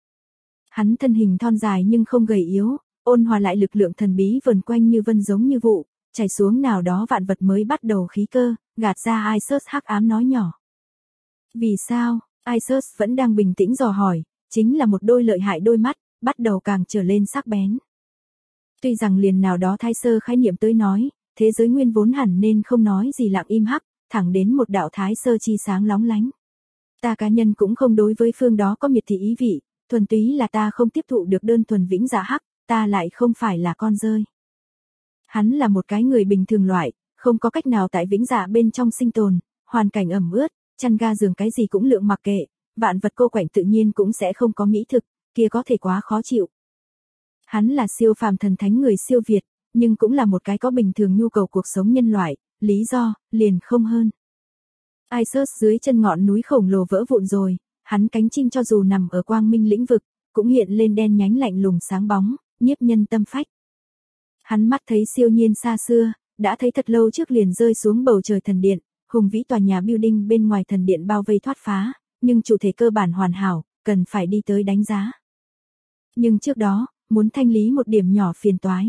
Hắn thân hình thon dài nhưng không gầy yếu, ôn hòa lại lực lượng thần bí vần quanh như vân giống như vụ, chảy xuống nào đó vạn vật mới bắt đầu khí cơ, gạt ra Isus hắc ám nói nhỏ. Vì sao? Isus vẫn đang bình tĩnh dò hỏi, chính là một đôi lợi hại đôi mắt, bắt đầu càng trở lên sắc bén. Tuy rằng liền nào đó thái sơ khái niệm tới nói, thế giới nguyên vốn hẳn nên không nói gì lặng im hắc, thẳng đến một đạo thái sơ chi sáng lóng lánh. Ta cá nhân cũng không đối với phương đó có miệt thị ý vị, thuần túy là ta không tiếp thụ được đơn thuần vĩnh dạ hắc, ta lại không phải là con rơi. Hắn là một cái người bình thường loại, không có cách nào tại vĩnh dạ bên trong sinh tồn, hoàn cảnh ẩm ướt, chăn ga giường cái gì cũng lượng mặc kệ, vạn vật cô quạnh tự nhiên cũng sẽ không có mỹ thực, kia có thể quá khó chịu. Hắn là siêu phàm thần thánh người siêu việt, nhưng cũng là một cái có bình thường nhu cầu cuộc sống nhân loại, lý do, liền không hơn. Isus dưới chân ngọn núi khổng lồ vỡ vụn rồi, hắn cánh chim cho dù nằm ở quang minh lĩnh vực, cũng hiện lên đen nhánh lạnh lùng sáng bóng, nhiếp nhân tâm phách. Hắn mắt thấy siêu nhiên xa xưa, đã thấy thật lâu trước liền rơi xuống bầu trời thần điện, hùng vĩ tòa nhà building bên ngoài thần điện bao vây thoát phá, nhưng chủ thể cơ bản hoàn hảo, cần phải đi tới đánh giá. Nhưng trước đó, muốn thanh lý một điểm nhỏ phiền toái.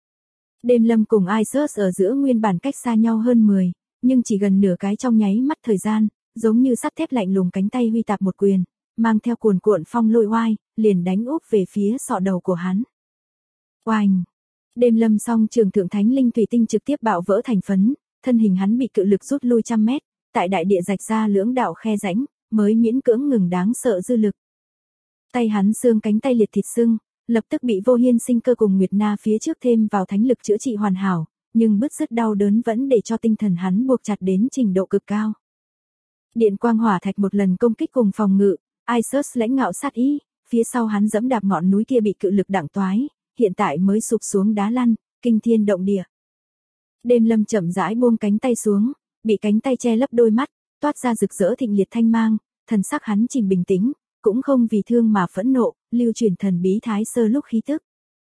Đêm lâm cùng Isus ở giữa nguyên bản cách xa nhau hơn 10, nhưng chỉ gần nửa cái trong nháy mắt thời gian, giống như sắt thép lạnh lùng cánh tay huy tạp một quyền, mang theo cuồn cuộn phong lôi oai, liền đánh úp về phía sọ đầu của hắn. Oanh! Đêm lâm song trường thượng thánh linh thủy tinh trực tiếp bạo vỡ thành phấn, thân hình hắn bị cự lực rút lui trăm mét, tại đại địa rạch ra lưỡng đạo khe rãnh, mới miễn cưỡng ngừng đáng sợ dư lực. Tay hắn xương cánh tay liệt thịt sưng, lập tức bị vô hiên sinh cơ cùng Nguyệt Na phía trước thêm vào thánh lực chữa trị hoàn hảo, nhưng bứt rứt đau đớn vẫn để cho tinh thần hắn buộc chặt đến trình độ cực cao. Điện quang hỏa thạch một lần công kích cùng phòng ngự, Isus lãnh ngạo sát ý, phía sau hắn giẫm đạp ngọn núi kia bị cự lực đặng toái, hiện tại mới sụp xuống đá lăn, kinh thiên động địa. Đêm lâm chậm rãi buông cánh tay xuống, bị cánh tay che lấp đôi mắt, toát ra rực rỡ thịnh liệt thanh mang, thần sắc hắn chìm bình tĩnh, cũng không vì thương mà phẫn nộ, lưu truyền thần bí thái sơ lúc khí tức.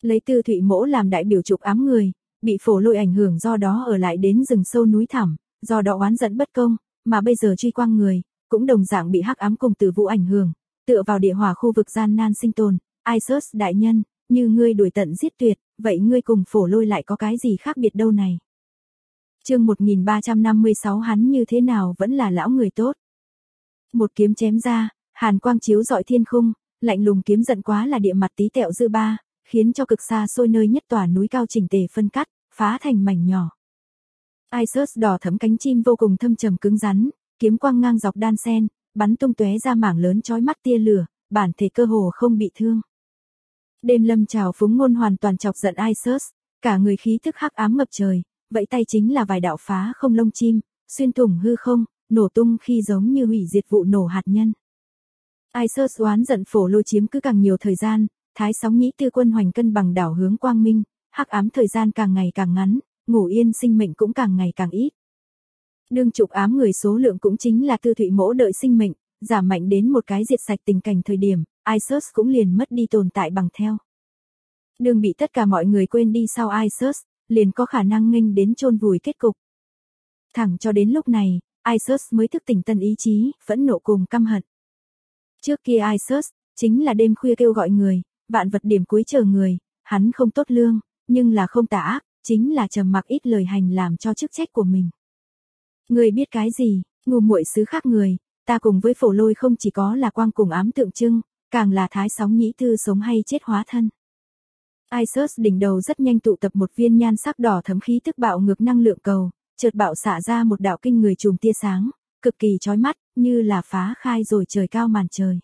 Lấy Tư Thụy Mỗ làm đại biểu trục ám người, bị Phổ Lôi ảnh hưởng do đó ở lại đến rừng sâu núi thẳm, do đó oán giận bất công, mà bây giờ truy quang người, cũng đồng dạng bị hắc ám cùng tử vụ ảnh hưởng, tựa vào địa hỏa khu vực gian nan sinh tồn. Isus đại nhân, như ngươi đuổi tận giết tuyệt, vậy ngươi cùng Phổ Lôi lại có cái gì khác biệt đâu này? Chương 1356 hắn như thế nào vẫn là lão người tốt. Một kiếm chém ra, hàn quang chiếu rọi thiên khung, lạnh lùng kiếm giận quá là địa mặt tí tẹo dư ba, khiến cho cực xa xôi nơi nhất tòa núi cao chỉnh tề phân cắt, phá thành mảnh nhỏ. Isus đỏ thẫm cánh chim vô cùng thâm trầm cứng rắn, kiếm quang ngang dọc đan sen, bắn tung tóe ra mảng lớn chói mắt tia lửa, bản thể cơ hồ không bị thương. Đêm Lâm trào phúng ngôn hoàn toàn chọc giận Isus, cả người khí thức hắc ám ngập trời, vẫy tay chính là vài đạo phá không lông chim, xuyên thủng hư không, nổ tung khi giống như hủy diệt vụ nổ hạt nhân. Isus oán giận Phổ Lôi chiếm cứ càng nhiều thời gian, Thái Sóng Nhĩ Tư quân hoành cân bằng đảo hướng quang minh, hắc ám thời gian càng ngày càng ngắn, ngủ yên sinh mệnh cũng càng ngày càng ít. Đương trục ám người số lượng cũng chính là Tư Thụy Mỗ đợi sinh mệnh, giảm mạnh đến một cái diệt sạch tình cảnh thời điểm, Isus cũng liền mất đi tồn tại bằng theo. Đương bị tất cả mọi người quên đi sau Isus, liền có khả năng nghênh đến chôn vùi kết cục. Thẳng cho đến lúc này, Isus mới thức tỉnh tân ý chí, phẫn nộ cùng căm hận. Trước kia Isus, chính là đêm khuya kêu gọi người, vạn vật điểm cuối chờ người, hắn không tốt lương, nhưng là không tà ác, chính là trầm mặc ít lời hành làm cho chức trách của mình. Người biết cái gì, ngu muội xứ khác người, ta cùng với Phổ Lôi không chỉ có là quang cùng ám tượng trưng, càng là Thái Sóng Nhĩ Tư sống hay chết hóa thân. Isus đỉnh đầu rất nhanh tụ tập một viên nhan sắc đỏ thấm khí tức bạo ngược năng lượng cầu, chợt bạo xạ ra một đạo kinh người chùm tia sáng, cực kỳ chói mắt, như là phá khai rồi trời cao màn trời.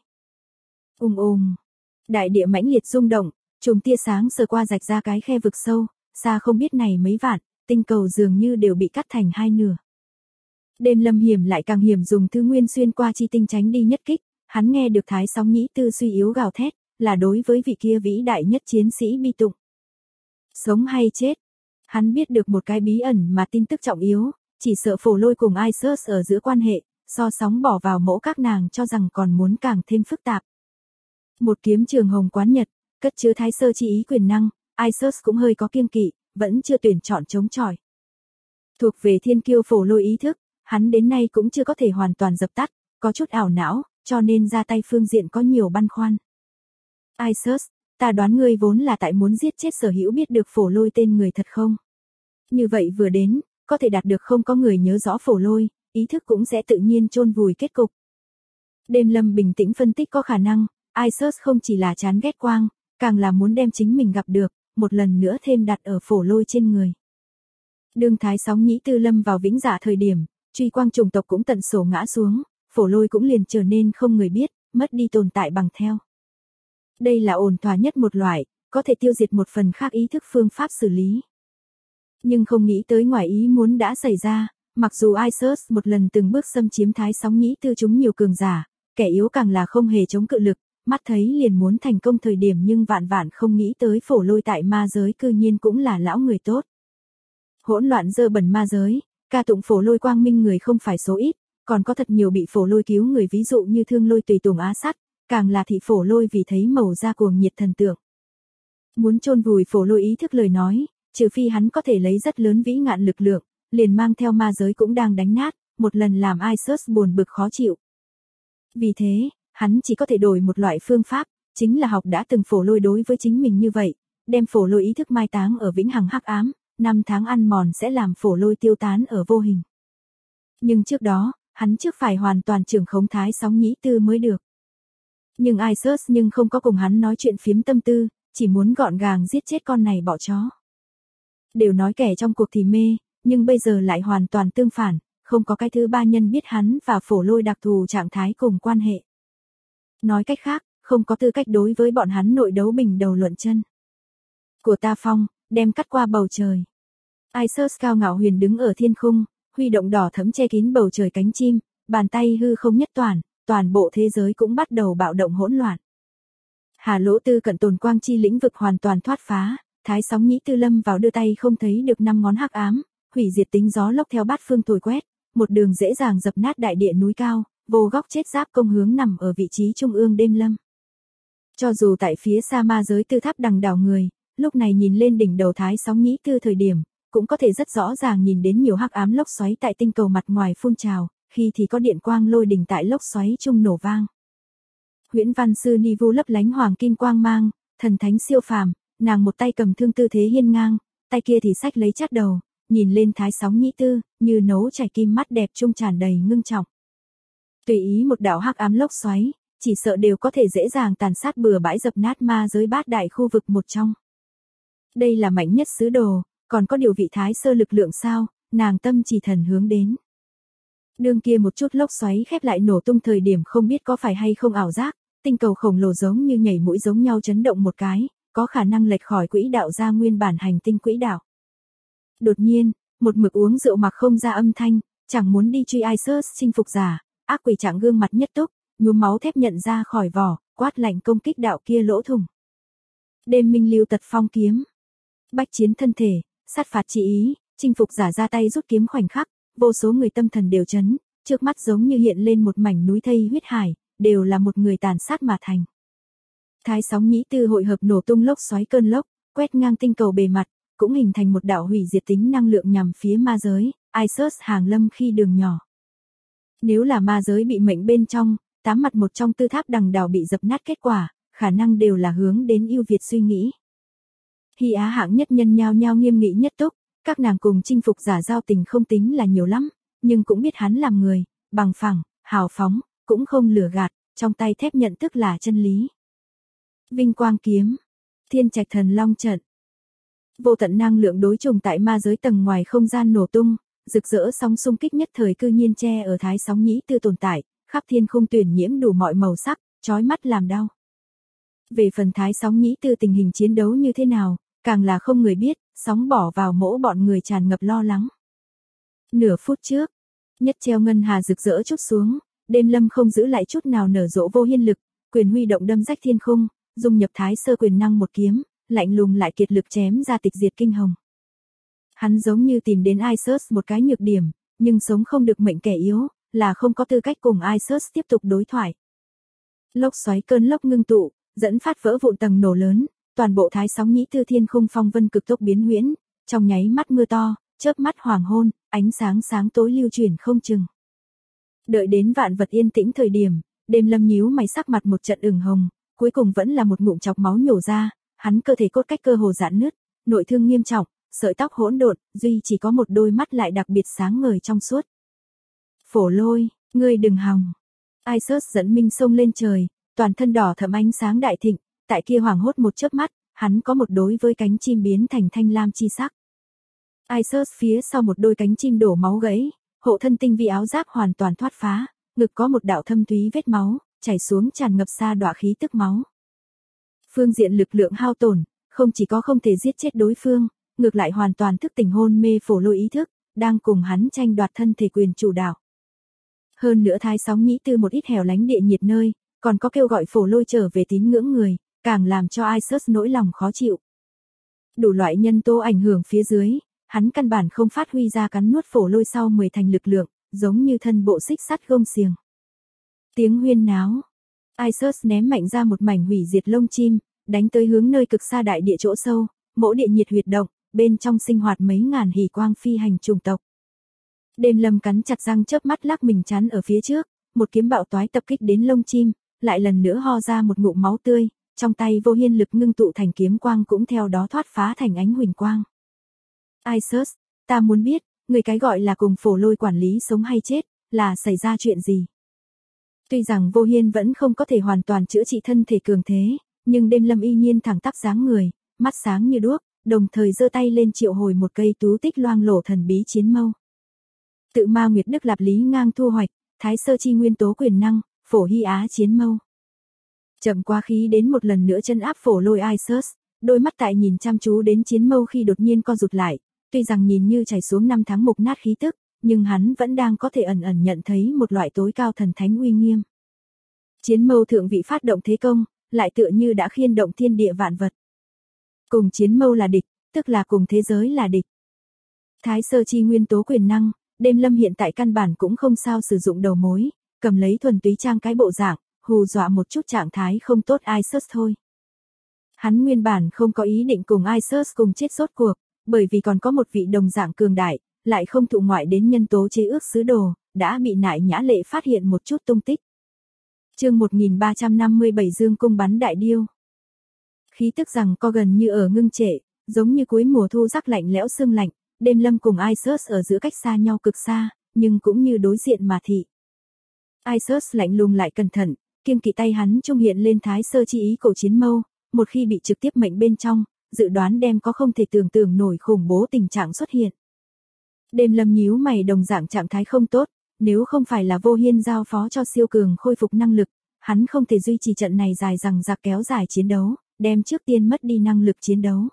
Đại địa mãnh liệt rung động, chùm tia sáng sờ qua rạch ra cái khe vực sâu, xa không biết này mấy vạn, tinh cầu dường như đều bị cắt thành hai nửa. Đêm Lâm hiểm lại càng hiểm dùng thứ nguyên xuyên qua chi tinh tránh đi nhất kích, hắn nghe được Thái Sóng Nhĩ Tư suy yếu gào thét, là đối với vị kia vĩ đại nhất chiến sĩ bi tụng. Sống hay chết? Hắn biết được một cái bí ẩn mà tin tức trọng yếu, chỉ sợ Phổ Lôi cùng Isus ở giữa quan hệ, so sóng bỏ vào mẫu các nàng cho rằng còn muốn càng thêm phức tạp. Một kiếm trường hồng quán nhật, cất chứa thái sơ chi ý quyền năng, Isus cũng hơi có kiêng kỵ, vẫn chưa tuyển chọn chống chọi. Thuộc về thiên kiêu Phổ Lôi ý thức, hắn đến nay cũng chưa có thể hoàn toàn dập tắt, có chút ảo não, cho nên ra tay phương diện có nhiều băn khoăn. Isus, ta đoán ngươi vốn là tại muốn giết chết sở hữu biết được Phổ Lôi tên người thật không? Như vậy vừa đến, có thể đạt được không có người nhớ rõ Phổ Lôi, ý thức cũng sẽ tự nhiên chôn vùi kết cục. Đêm Lâm bình tĩnh phân tích có khả năng, Isus không chỉ là chán ghét quang, càng là muốn đem chính mình gặp được, một lần nữa thêm đặt ở Phổ Lôi trên người. Đương Thái Sóng Nhĩ Tư lâm vào vĩnh dạ thời điểm, truy quang chủng tộc cũng tận sổ ngã xuống, Phổ Lôi cũng liền trở nên không người biết, mất đi tồn tại bằng theo. Đây là ổn thỏa nhất một loại, có thể tiêu diệt một phần khác ý thức phương pháp xử lý. Nhưng không nghĩ tới ngoài ý muốn đã xảy ra, mặc dù Isus một lần từng bước xâm chiếm Thái Sóng Nhĩ Tư chúng nhiều cường giả, kẻ yếu càng là không hề chống cự lực, mắt thấy liền muốn thành công thời điểm nhưng vạn vạn không nghĩ tới Phổ Lôi tại ma giới cư nhiên cũng là lão người tốt. Hỗn loạn dơ bẩn ma giới, ca tụng Phổ Lôi quang minh người không phải số ít, còn có thật nhiều bị Phổ Lôi cứu người ví dụ như Thương Lôi tùy tùng Á Sắt, càng là thị Phổ Lôi vì thấy màu da cuồng nhiệt thần tượng. Muốn chôn vùi Phổ Lôi ý thức lời nói, trừ phi hắn có thể lấy rất lớn vĩ ngạn lực lượng, liền mang theo ma giới cũng đang đánh nát, một lần làm Isus buồn bực khó chịu. Vì thế, hắn chỉ có thể đổi một loại phương pháp, chính là học đã từng Phổ Lôi đối với chính mình như vậy, đem Phổ Lôi ý thức mai táng ở vĩnh hằng hắc ám, 5 tháng ăn mòn sẽ làm Phổ Lôi tiêu tán ở vô hình. Nhưng trước đó, hắn trước phải hoàn toàn trưởng khống Thái Sóng Nhĩ Tư mới được. Nhưng Isus nhưng không có cùng hắn nói chuyện phiếm tâm tư, chỉ muốn gọn gàng giết chết con này bọ chó. Đều nói kẻ trong cuộc thì mê, nhưng bây giờ lại hoàn toàn tương phản, không có cái thứ ba nhân biết hắn và Phổ Lôi đặc thù trạng thái cùng quan hệ. Nói cách khác, không có tư cách đối với bọn hắn nội đấu bình đầu luận chân. Của ta phong, đem cắt qua bầu trời. Isus cao ngạo huyền đứng ở thiên khung, huy động đỏ thẫm che kín bầu trời cánh chim, bàn tay hư không nhất toàn bộ thế giới cũng bắt đầu bạo động hỗn loạn. Hà Lỗ Tư cận tồn quang chi lĩnh vực hoàn toàn thoát phá, Thái Sóng Nhĩ Tư lâm vào đưa tay không thấy được 5 ngón hắc ám, hủy diệt tính gió lốc theo bát phương thổi quét, một đường dễ dàng dập nát đại địa núi cao, vô góc chết giáp công hướng nằm ở vị trí trung ương Đêm Lâm. Cho dù tại phía xa ma giới tư tháp đằng đảo người, Lúc này nhìn lên đỉnh đầu Thái Sóng Nhĩ Tư thời điểm, cũng có thể rất rõ ràng nhìn đến nhiều hắc ám lốc xoáy tại tinh cầu mặt ngoài phun trào, khi thì có điện quang lôi đình tại lốc xoáy chung nổ vang. Huyễn Văn Sư Ni Vu lấp lánh hoàng kim quang mang, thần thánh siêu phàm, nàng một tay cầm thương tư thế hiên ngang, tay kia thì xách lấy chát đầu, nhìn lên Thái Sóng Nhĩ Tư, như nấu chảy kim mắt đẹp trung tràn đầy ngưng trọng. Tùy ý một đạo hắc ám lốc xoáy, chỉ sợ đều có thể dễ dàng tàn sát bừa bãi dập nát ma giới bát đại khu vực một trong. Đây là mạnh nhất sứ đồ, còn có điều vị Thái Sơ lực lượng sao, nàng tâm chỉ thần hướng đến. Đương kia một chút lốc xoáy khép lại nổ tung thời điểm không biết có phải hay không ảo giác, tinh cầu khổng lồ giống như nhảy mũi giống nhau chấn động một cái, có khả năng lệch khỏi quỹ đạo ra nguyên bản hành tinh quỹ đạo. Đột nhiên, một mực uống rượu mặc không ra âm thanh, chẳng muốn đi truy Isus chinh phục giả, ác quỷ trạng gương mặt nhất túc, nhuốm máu thép nhận ra khỏi vỏ, quát lạnh công kích đạo kia lỗ thủng. Đêm minh lưu tật phong kiếm. Bách chiến thân thể, sát phạt chỉ ý, chinh phục giả ra tay rút kiếm khoảnh khắc, vô số người tâm thần đều chấn, trước mắt giống như hiện lên một mảnh núi thây huyết hải, đều là một người tàn sát mà thành. Thái Sóng Nhĩ Tư hội hợp nổ tung lốc xoáy cơn lốc, quét ngang tinh cầu bề mặt, cũng hình thành một đạo hủy diệt tính năng lượng nhằm phía ma giới, Isus hàng lâm khi đường nhỏ. Nếu là ma giới bị mệnh bên trong, tám mặt một trong tư tháp đằng đảo bị dập nát kết quả, khả năng đều là hướng đến ưu việt suy nghĩ. Hy Á hạng nhất nhân nhao nhao nghiêm nghị nhất túc, các nàng cùng chinh phục giả giao tình không tính là nhiều lắm, nhưng cũng biết hắn làm người, bằng phẳng, hào phóng, cũng không lừa gạt, trong tay thép nhận tức là chân lý. Vinh quang kiếm, Thiên Trạch Thần Long trận. Vô tận năng lượng đối trùng tại ma giới tầng ngoài không gian nổ tung, rực rỡ sóng xung kích nhất thời cư nhiên che ở Thái Sóng Nhĩ Tư tồn tại, khắp thiên khung tuyển nhiễm đủ mọi màu sắc, chói mắt làm đau. Về phần Thái Sóng Nhĩ Tư tình hình chiến đấu như thế nào, càng là không người biết, sóng bỏ vào mỗ bọn người tràn ngập lo lắng. Nửa phút trước, nhất treo ngân hà rực rỡ chút xuống, đêm lâm không giữ lại chút nào nở rộ vô hiên lực, quyền huy động đâm rách thiên khung, dung nhập Thái Sơ quyền năng một kiếm, lạnh lùng lại kiệt lực chém ra tịch diệt kinh hồng. Hắn giống như tìm đến Isus một cái nhược điểm, nhưng sống không được mệnh kẻ yếu, là không có tư cách cùng Isus tiếp tục đối thoại. Lốc xoáy cơn lốc ngưng tụ, dẫn phát vỡ vụn tầng nổ lớn, toàn bộ Thái Sóng Nhĩ Tư thiên khung phong vân cực tốc biến huyễn, trong nháy mắt mưa to, chớp mắt hoàng hôn, ánh sáng sáng tối lưu chuyển không chừng. Đợi đến vạn vật yên tĩnh thời điểm, đêm lâm nhíu mày sắc mặt một trận ửng hồng, cuối cùng vẫn là một ngụm chọc máu nhổ ra, hắn cơ thể cốt cách cơ hồ giãn nứt, nội thương nghiêm trọng, sợi tóc hỗn độn, duy chỉ có một đôi mắt lại đặc biệt sáng ngời trong suốt. Phổ Lôi, ngươi đừng hòng. Isus dẫn minh sông lên trời, toàn thân đỏ thẫm ánh sáng đại thịnh, tại kia hoảng hốt một chớp mắt, hắn có một đối với cánh chim biến thành thanh lam chi sắc. Isus phía sau một đôi cánh chim đổ máu gãy, hộ thân tinh vi áo giáp hoàn toàn thoát phá, ngực có một đạo thâm thúy vết máu, chảy xuống tràn ngập xa đọa khí tức máu. Phương diện lực lượng hao tổn, không chỉ có không thể giết chết đối phương, ngược lại hoàn toàn thức tỉnh hôn mê Phổ Lôi ý thức, đang cùng hắn tranh đoạt thân thể quyền chủ đạo. Hơn nữa Thái Sóng Nhĩ Tư một ít hẻo lánh địa nhiệt nơi, còn có kêu gọi Phổ Lôi trở về tín ngưỡng người, càng làm cho Isus nỗi lòng khó chịu. Đủ loại nhân tố ảnh hưởng phía dưới, hắn căn bản không phát huy ra cắn nuốt Phổ Lôi sau 10 thành lực lượng, giống như thân bộ xích sắt gông xiềng. Tiếng huyên náo. Isus ném mạnh ra một mảnh hủy diệt lông chim, đánh tới hướng nơi cực xa đại địa chỗ sâu, mỗ địa nhiệt huyệt động, bên trong sinh hoạt mấy ngàn hỉ quang phi hành chủng tộc. Đêm lâm cắn chặt răng chớp mắt lắc mình chắn ở phía trước, một kiếm bạo toái tập kích đến lông chim, lại lần nữa ho ra một ngụm máu tươi, trong tay vô hiên lực ngưng tụ thành kiếm quang cũng theo đó thoát phá thành ánh huỳnh quang. Isus, ta muốn biết, người cái gọi là cùng Phổ Lôi quản lý sống hay chết, là xảy ra chuyện gì? Tuy rằng vô hiên vẫn không có thể hoàn toàn chữa trị thân thể cường thế, nhưng đêm lâm y nhiên thẳng tắp dáng người, mắt sáng như đuốc, đồng thời giơ tay lên triệu hồi một cây tú tích loang lổ thần bí chiến mâu. Tự Ma Nguyệt Đức Lạp Lý ngang thu hoạch, Thái Sơ chi nguyên tố quyền năng, Phổ Hy Á chiến mâu. Chậm quá khí đến một lần nữa chân áp Phổ Lôi Isus, đôi mắt tại nhìn chăm chú đến chiến mâu khi đột nhiên co rụt lại, tuy rằng nhìn như chảy xuống 5 tháng mục nát khí tức, nhưng hắn vẫn đang có thể ẩn ẩn nhận thấy một loại tối cao thần thánh uy nghiêm. Chiến mâu thượng vị phát động thế công, lại tựa như đã khiên động thiên địa vạn vật. Cùng chiến mâu là địch, tức là cùng thế giới là địch. Thái Sơ chi nguyên tố quyền năng, đêm lâm hiện tại căn bản cũng không sao sử dụng đầu mối, cầm lấy thuần túy trang cái bộ dạng, hù dọa một chút trạng thái không tốt Isus thôi. Hắn nguyên bản không có ý định cùng Isus cùng chết rốt cuộc, bởi vì còn có một vị đồng dạng cường đại, lại không thụ ngoại đến nhân tố chế ước sứ đồ, đã bị Nại Nhã Lệ phát hiện một chút tung tích. Chương 1357 Dương cung bắn đại điêu. Khí tức rằng co gần như ở ngưng trệ, giống như cuối mùa thu rắc lạnh lẽo sương lạnh, Đêm Lâm cùng Isus ở giữa cách xa nhau cực xa, nhưng cũng như đối diện mà thị. Isus lạnh lùng lại cẩn thận, kiêng kỵ tay hắn trung hiện lên thái sơ chi ý cổ chiến mâu, một khi bị trực tiếp mệnh bên trong, dự đoán đem có không thể tưởng tượng nổi khủng bố tình trạng xuất hiện. Đêm Lâm nhíu mày, đồng dạng trạng thái không tốt, nếu không phải là Vô Hiên giao phó cho siêu cường khôi phục năng lực, hắn không thể duy trì trận này dài dằng dặc kéo dài chiến đấu, đem trước tiên mất đi năng lực chiến đấu.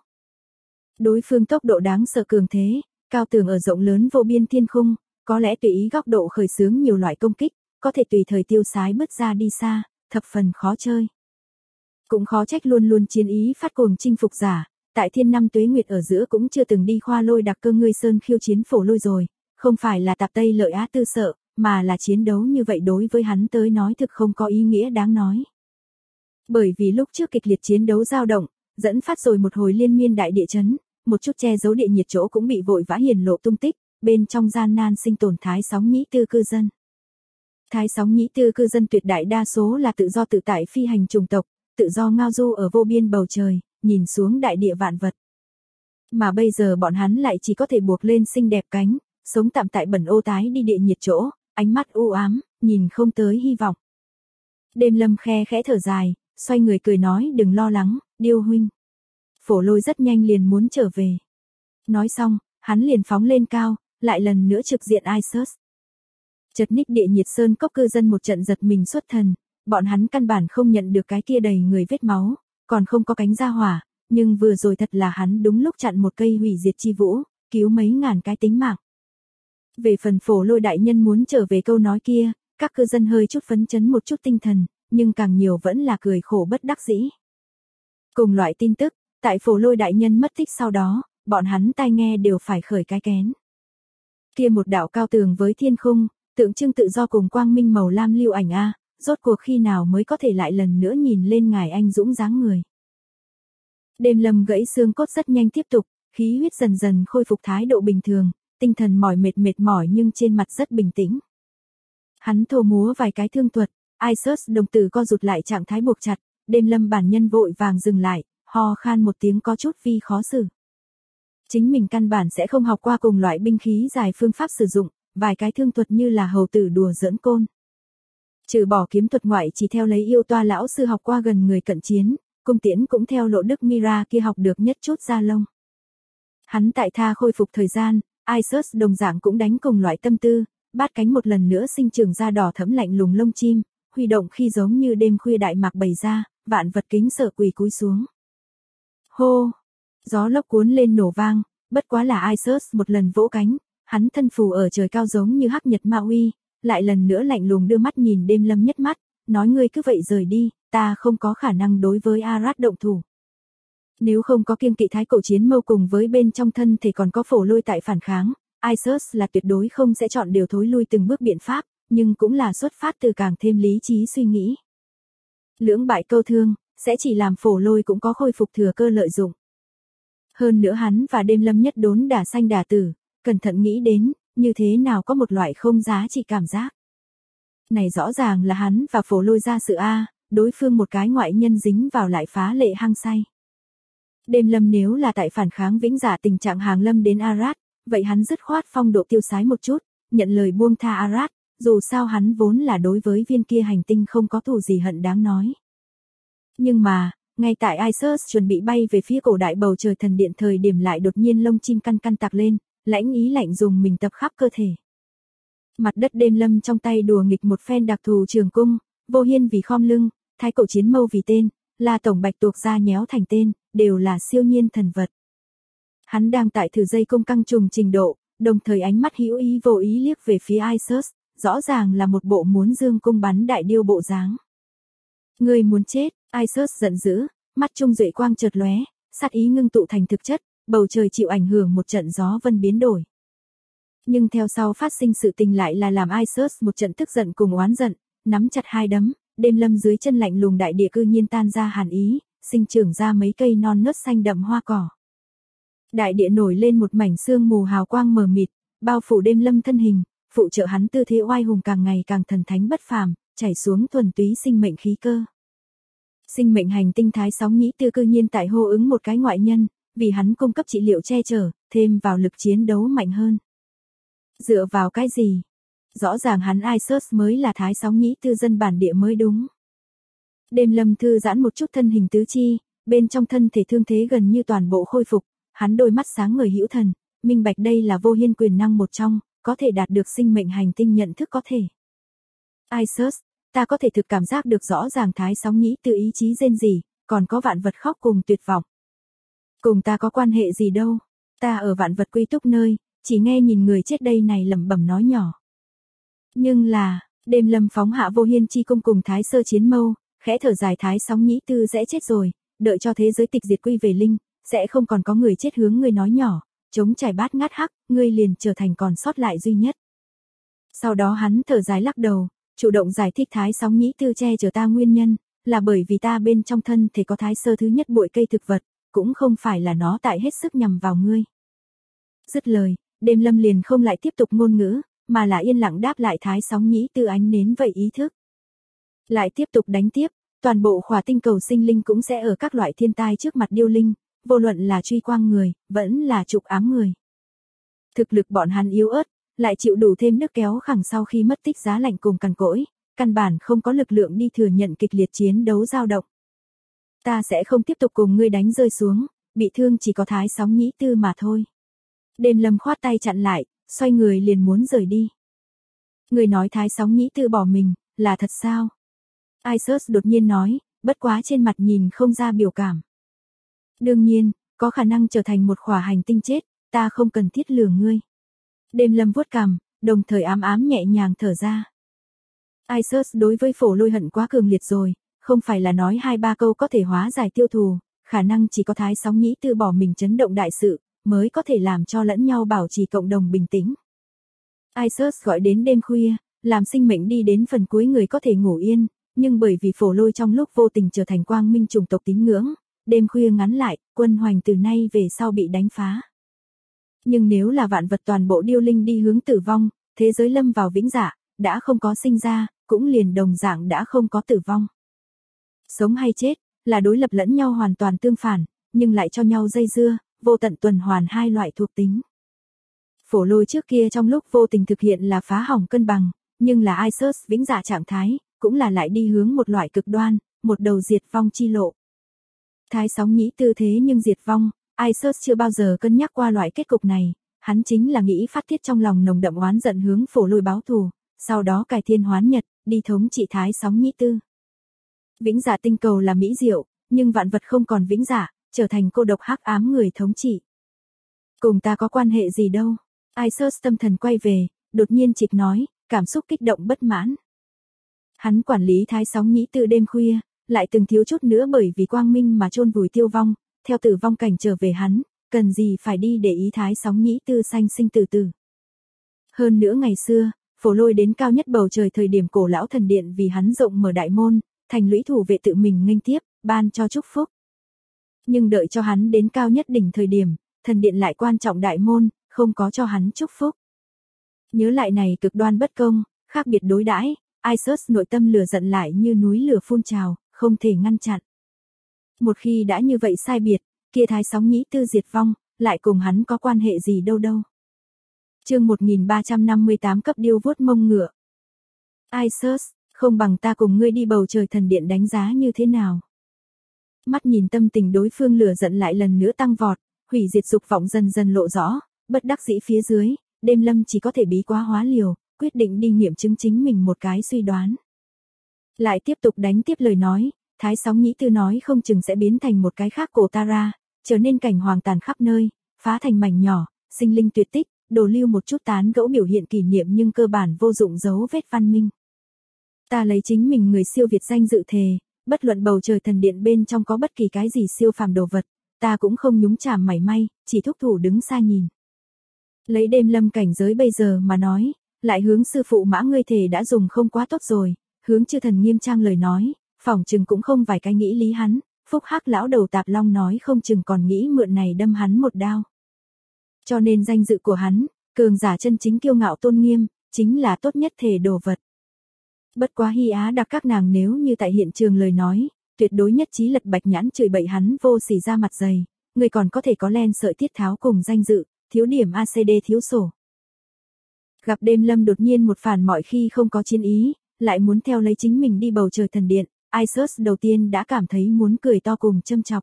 Đối phương tốc độ đáng sợ cường thế, cao tường ở rộng lớn vô biên thiên khung, có lẽ tùy ý góc độ khởi xướng nhiều loại công kích, có thể tùy thời tiêu sái bứt ra đi xa, thập phần khó chơi. Cũng khó trách luôn luôn chiến ý phát cuồng chinh phục giả, tại thiên năm tuế nguyệt ở giữa cũng chưa từng đi khoa lôi đặc cơ ngươi sơn khiêu chiến phổ lôi rồi, không phải là tạp tây lợi á tư sợ, mà là chiến đấu như vậy đối với hắn tới nói thực không có ý nghĩa đáng nói. Bởi vì lúc trước kịch liệt chiến đấu dao động, dẫn phát rồi một hồi liên miên đại địa chấn, một chút che giấu địa nhiệt chỗ cũng bị vội vã hiển lộ tung tích, bên trong gian nan sinh tồn Thái Sóng Nhĩ Tư cư dân. Thái Sóng Nhĩ Tư cư dân tuyệt đại đa số là tự do tự tại phi hành chủng tộc, tự do ngao du ở vô biên bầu trời, nhìn xuống đại địa vạn vật. Mà bây giờ bọn hắn lại chỉ có thể buộc lên xinh đẹp cánh, sống tạm tại bẩn ô tái đi địa nhiệt chỗ, ánh mắt u ám, nhìn không tới hy vọng. Đêm Lâm khe khẽ thở dài, xoay người cười nói đừng lo lắng, Điêu huynh. Phổ lôi rất nhanh liền muốn trở về. Nói xong, hắn liền phóng lên cao, lại lần nữa trực diện Isus. Chật ních địa nhiệt sơn cốc cư dân một trận giật mình xuất thần, bọn hắn căn bản không nhận được cái kia đầy người vết máu, còn không có cánh ra hỏa, nhưng vừa rồi thật là hắn đúng lúc chặn một cây hủy diệt chi vũ, cứu mấy ngàn cái tính mạng. Về phần phổ lôi đại nhân muốn trở về câu nói kia, các cư dân hơi chút phấn chấn một chút tinh thần, nhưng càng nhiều vẫn là cười khổ bất đắc dĩ. Cùng loại tin tức, tại phổ lôi đại nhân mất tích sau đó, bọn hắn tai nghe đều phải khởi cái kén. Kia một đạo cao tường với thiên khung, tượng trưng tự do cùng quang minh màu lam lưu ảnh a, rốt cuộc khi nào mới có thể lại lần nữa nhìn lên ngài anh dũng dáng người. Đêm Lâm gãy xương cốt rất nhanh tiếp tục, khí huyết dần dần khôi phục thái độ bình thường, tinh thần mỏi mệt mỏi nhưng trên mặt rất bình tĩnh. Hắn thô múa vài cái thương thuật, Isus đồng tử co rụt lại trạng thái buộc chặt, Đêm Lâm bản nhân vội vàng dừng lại, ho khan một tiếng có chút vi khó xử. Chính mình căn bản sẽ không học qua cùng loại binh khí dài phương pháp sử dụng, vài cái thương thuật như là hầu tử đùa giỡn côn. Trừ bỏ kiếm thuật ngoại chỉ theo lấy yêu toa lão sư học qua gần người cận chiến, cung tiễn cũng theo lộ đức Mira kia học được nhất chút da lông. Hắn tại tha khôi phục thời gian, Isus đồng dạng cũng đánh cùng loại tâm tư, bát cánh một lần nữa sinh trưởng da đỏ thẫm lạnh lùng lông chim, huy động khi giống như đêm khuya đại mạc bày ra, vạn vật kính sợ quỳ cúi xuống. Hô! Gió lốc cuốn lên nổ vang, bất quá là Isus một lần vỗ cánh, hắn thân phù ở trời cao giống như hắc nhật ma uy, lại lần nữa lạnh lùng đưa mắt nhìn Đêm Lâm nhất mắt, nói ngươi cứ vậy rời đi, ta không có khả năng đối với Arad động thủ. Nếu không có kiêng kỵ thái cổ chiến mâu cùng với bên trong thân thể còn có phổ lôi tại phản kháng, Isus là tuyệt đối không sẽ chọn điều thối lui từng bước biện pháp, nhưng cũng là xuất phát từ càng thêm lý trí suy nghĩ. Lưỡng bại câu thương, sẽ chỉ làm phổ lôi cũng có khôi phục thừa cơ lợi dụng. Hơn nữa hắn và Đêm Lâm nhất đốn đả sanh đả tử, cẩn thận nghĩ đến, như thế nào có một loại không giá trị cảm giác. Này rõ ràng là hắn và phổ lôi ra sự A, đối phương một cái ngoại nhân dính vào lại phá lệ hăng say. Đêm Lâm nếu là tại phản kháng vĩnh giả tình trạng hàng lâm đến Arad, vậy hắn dứt khoát phong độ tiêu sái một chút, nhận lời buông tha Arad, dù sao hắn vốn là đối với viên kia hành tinh không có thù gì hận đáng nói. Nhưng mà, ngay tại Isus chuẩn bị bay về phía cổ đại bầu trời thần điện thời điểm lại đột nhiên lông chim căn căn tạc lên, lãnh ý lạnh dùng mình tập khắp cơ thể. Mặt đất Đêm Lâm trong tay đùa nghịch một phen đặc thù trường cung, Vô Hiên vì khom lưng, thái cổ chiến mâu vì tên, La Tổng Bạch tuộc ra nhéo thành tên, đều là siêu nhiên thần vật. Hắn đang tại thử dây cung căng trùng trình độ, đồng thời ánh mắt hữu ý vô ý liếc về phía Isus, rõ ràng là một bộ muốn dương cung bắn đại điêu bộ dáng. Ngươi muốn chết, Isus giận dữ, mắt trung duệ quang chợt lóe, sát ý ngưng tụ thành thực chất, bầu trời chịu ảnh hưởng một trận gió vân biến đổi. Nhưng theo sau phát sinh sự tình lại là làm Isus một trận tức giận cùng oán giận, nắm chặt hai đấm, Đêm Lâm dưới chân lạnh lùng đại địa cư nhiên tan ra hàn ý, sinh trưởng ra mấy cây non nớt xanh đậm hoa cỏ. Đại địa nổi lên một mảnh sương mù hào quang mờ mịt, bao phủ Đêm Lâm thân hình, phụ trợ hắn tư thế oai hùng càng ngày càng thần thánh bất phàm, chảy xuống thuần túy sinh mệnh khí cơ. Sinh mệnh hành tinh Thái Sóng Nhĩ Tư cư nhiên tại hô ứng một cái ngoại nhân, vì hắn cung cấp trị liệu che chở, thêm vào lực chiến đấu mạnh hơn. Dựa vào cái gì? Rõ ràng hắn Isus mới là Thái Sóng Nhĩ Tư dân bản địa mới đúng. Đêm Lâm thư giãn một chút thân hình tứ chi, bên trong thân thể thương thế gần như toàn bộ khôi phục, hắn đôi mắt sáng ngời hữu thần, minh bạch đây là vô hiên quyền năng một trong, có thể đạt được sinh mệnh hành tinh nhận thức có thể. Isus, ta có thể thực cảm giác được rõ ràng Thái Sóng Nhĩ Tư ý chí rên rỉ, còn có vạn vật khóc cùng tuyệt vọng. Cùng ta có quan hệ gì đâu, ta ở vạn vật quy túc nơi, chỉ nghe nhìn người chết đây này lẩm bẩm nói nhỏ. Nhưng là, Đêm Lâm phóng hạ vô hiên chi cung cùng Thái Sơ chiến mâu, khẽ thở dài Thái Sóng Nhĩ Tư sẽ chết rồi, đợi cho thế giới tịch diệt quy về linh, sẽ không còn có người chết hướng ngươi nói nhỏ, chống trải bát ngát hắc, ngươi liền trở thành còn sót lại duy nhất. Sau đó hắn thở dài lắc đầu, chủ động giải thích Thái Sóng Nhĩ Tư che chở ta nguyên nhân, là bởi vì ta bên trong thân thể có Thái Sơ thứ nhất bụi cây thực vật, cũng không phải là nó tại hết sức nhằm vào ngươi. Dứt lời, Đêm Lâm liền không lại tiếp tục ngôn ngữ, mà là yên lặng đáp lại Thái Sóng Nhĩ Tư ánh nến vậy ý thức. Lại tiếp tục đánh tiếp, toàn bộ khỏa tinh cầu sinh linh cũng sẽ ở các loại thiên tai trước mặt điêu linh, vô luận là truy quang người, vẫn là trục ám người. Thực lực bọn hắn yếu ớt, lại chịu đủ thêm nước kéo khẳng sau khi mất tích giá lạnh cùng cằn cỗi, căn bản không có lực lượng đi thừa nhận kịch liệt chiến đấu dao động. Ta sẽ không tiếp tục cùng ngươi đánh rơi xuống, bị thương chỉ có Thái Sóng Nhĩ Tư mà thôi. Đêm Lâm khoát tay chặn lại, xoay người liền muốn rời đi. Người nói Thái Sóng Nhĩ Tư bỏ mình, là thật sao? Isus đột nhiên nói, bất quá trên mặt nhìn không ra biểu cảm. Đương nhiên, có khả năng trở thành một khỏa hành tinh chết, ta không cần thiết lừa ngươi. Đêm Lâm vuốt cằm, đồng thời ám ám nhẹ nhàng thở ra. Isus đối với Phổ Lôi hận quá cường liệt rồi, không phải là nói 2-3 câu có thể hóa giải tiêu thù, khả năng chỉ có Thái Sóng Nhĩ Tư bỏ mình chấn động đại sự, mới có thể làm cho lẫn nhau bảo trì cộng đồng bình tĩnh. Isus gọi đến đêm khuya, làm sinh mệnh đi đến phần cuối người có thể ngủ yên, nhưng bởi vì Phổ Lôi trong lúc vô tình trở thành quang minh chủng tộc tín ngưỡng, đêm khuya ngắn lại, quân hoành từ nay về sau bị đánh phá. Nhưng nếu là vạn vật toàn bộ điêu linh đi hướng tử vong, thế giới lâm vào vĩnh dạ, đã không có sinh ra, cũng liền đồng dạng đã không có tử vong. Sống hay chết, là đối lập lẫn nhau hoàn toàn tương phản, nhưng lại cho nhau dây dưa, vô tận tuần hoàn hai loại thuộc tính. Phổ Lôi trước kia trong lúc vô tình thực hiện là phá hỏng cân bằng, nhưng là Isus vĩnh dạ trạng thái, cũng là lại đi hướng một loại cực đoan, một đầu diệt vong chi lộ. Thái Sóng Nhĩ Tư thế nhưng diệt vong, Isus chưa bao giờ cân nhắc qua loại kết cục này, hắn chính là nghĩ phát tiết trong lòng nồng đậm oán giận hướng Phổ Lôi báo thù, sau đó cải thiên hoán nhật, đi thống trị Thái Sóng Nhĩ Tư. Vĩnh dạ tinh cầu là mỹ diệu, nhưng vạn vật không còn vĩnh dạ, trở thành cô độc hắc ám người thống trị. Cùng ta có quan hệ gì đâu? Isus tâm thần quay về, đột nhiên chịp nói, cảm xúc kích động bất mãn. Hắn quản lý Thái Sóng Nhĩ Tư đêm khuya, lại từng thiếu chút nữa bởi vì quang minh mà chôn vùi tiêu vong, theo tử vong cảnh trở về hắn, cần gì phải đi để ý Thái Sóng Nhĩ Tư sanh sinh tử tử. Hơn nữa ngày xưa, Phổ Lôi đến cao nhất bầu trời thời điểm cổ lão thần điện vì hắn rộng mở đại môn, thành lũy thủ vệ tự mình nghênh tiếp, ban cho chúc phúc. Nhưng đợi cho hắn đến cao nhất đỉnh thời điểm, thần điện lại quan trọng đại môn, không có cho hắn chúc phúc. Nhớ lại này cực đoan bất công, khác biệt đối đãi, Isus nội tâm lửa giận lại như núi lửa phun trào, không thể ngăn chặn. Một khi đã như vậy sai biệt, kia Thái Sóng Nhĩ Tư diệt vong, lại cùng hắn có quan hệ gì đâu đâu. Chương 1358 cấp điêu vuốt mông ngựa. Isus, không bằng ta cùng ngươi đi bầu trời thần điện đánh giá như thế nào. Mắt nhìn tâm tình đối phương lửa giận lại lần nữa tăng vọt, hủy diệt dục vọng dần dần lộ rõ, bất đắc dĩ phía dưới, Đêm Lâm chỉ có thể bí quá hóa liều, quyết định đi nghiệm chứng chính mình một cái suy đoán. Lại tiếp tục đánh tiếp lời nói, Thái Sóng Nhĩ Tư nói không chừng sẽ biến thành một cái khác cổ Tara, trở nên cảnh hoàng tàn khắp nơi, phá thành mảnh nhỏ, sinh linh tuyệt tích, đồ lưu một chút tán gẫu biểu hiện kỷ niệm nhưng cơ bản vô dụng dấu vết văn minh. Ta lấy chính mình người siêu việt danh dự thề, bất luận bầu trời thần điện bên trong có bất kỳ cái gì siêu phàm đồ vật, ta cũng không nhúng chàm mảy may, chỉ thúc thủ đứng xa nhìn. Lấy Đêm Lâm cảnh giới bây giờ mà nói, lại hướng sư phụ Mã ngươi thể đã dùng không quá tốt rồi, hướng chư thần nghiêm trang lời nói, phỏng chừng cũng không vài cái nghĩ lý hắn, Phúc Hắc lão đầu Tạp Long nói không chừng còn nghĩ mượn này đâm hắn một đao. Cho nên danh dự của hắn, cường giả chân chính kiêu ngạo tôn nghiêm, chính là tốt nhất thể đồ vật. Bất quá Hy Á đặc các nàng nếu như tại hiện trường lời nói, tuyệt đối nhất trí lật Bạch Nhãn chửi bậy hắn vô sỉ ra mặt dày, người còn có thể có len sợi tiết tháo cùng danh dự, thiếu điểm ACD thiếu sổ. Gặp đêm lâm đột nhiên một phản mọi khi không có chiến ý, lại muốn theo lấy chính mình đi bầu trời thần điện, Isus đầu tiên đã cảm thấy muốn cười to cùng châm chọc.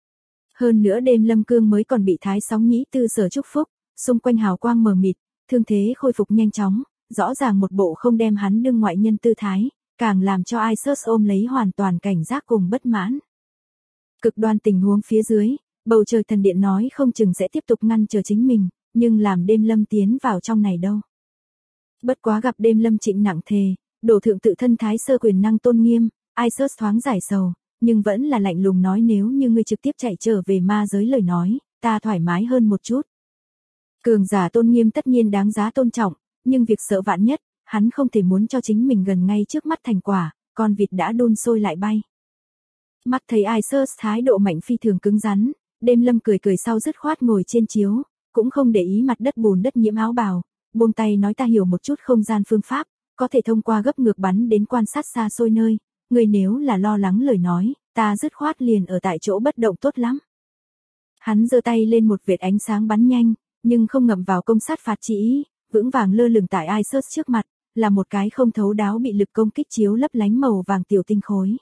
Hơn nữa đêm lâm cương mới còn bị Thái Sóng Nhĩ Tư sở chúc phúc, xung quanh hào quang mờ mịt, thương thế khôi phục nhanh chóng, rõ ràng một bộ không đem hắn đương ngoại nhân tư thái, càng làm cho Isus ôm lấy hoàn toàn cảnh giác cùng bất mãn. Cực đoan tình huống phía dưới, bầu trời thần điện nói không chừng sẽ tiếp tục ngăn chờ chính mình, nhưng làm đêm lâm tiến vào trong này đâu. Bất quá gặp đêm lâm trịnh nặng thề, đổ thượng tự thân thái sơ quyền năng tôn nghiêm, Isus thoáng giải sầu, nhưng vẫn là lạnh lùng nói nếu như ngươi trực tiếp chạy trở về ma giới lời nói, ta thoải mái hơn một chút. Cường giả tôn nghiêm tất nhiên đáng giá tôn trọng, nhưng việc sợ vạn nhất, hắn không thể muốn cho chính mình gần ngay trước mắt thành quả, con vịt đã đun sôi lại bay. Mắt thấy Isus thái độ mạnh phi thường cứng rắn, đêm lâm cười cười sau dứt khoát ngồi trên chiếu, cũng không để ý mặt đất bùn đất nhiễm áo bào, buông tay nói ta hiểu một chút không gian phương pháp, có thể thông qua gấp ngược bắn đến quan sát xa xôi nơi, người nếu là lo lắng lời nói, ta dứt khoát liền ở tại chỗ bất động tốt lắm. Hắn giơ tay lên một vệt ánh sáng bắn nhanh, nhưng không ngậm vào công sát phạt chỉ, vững vàng lơ lửng tại Isus trước mặt, là một cái không thấu đáo bị lực công kích chiếu lấp lánh màu vàng tiểu tinh khối.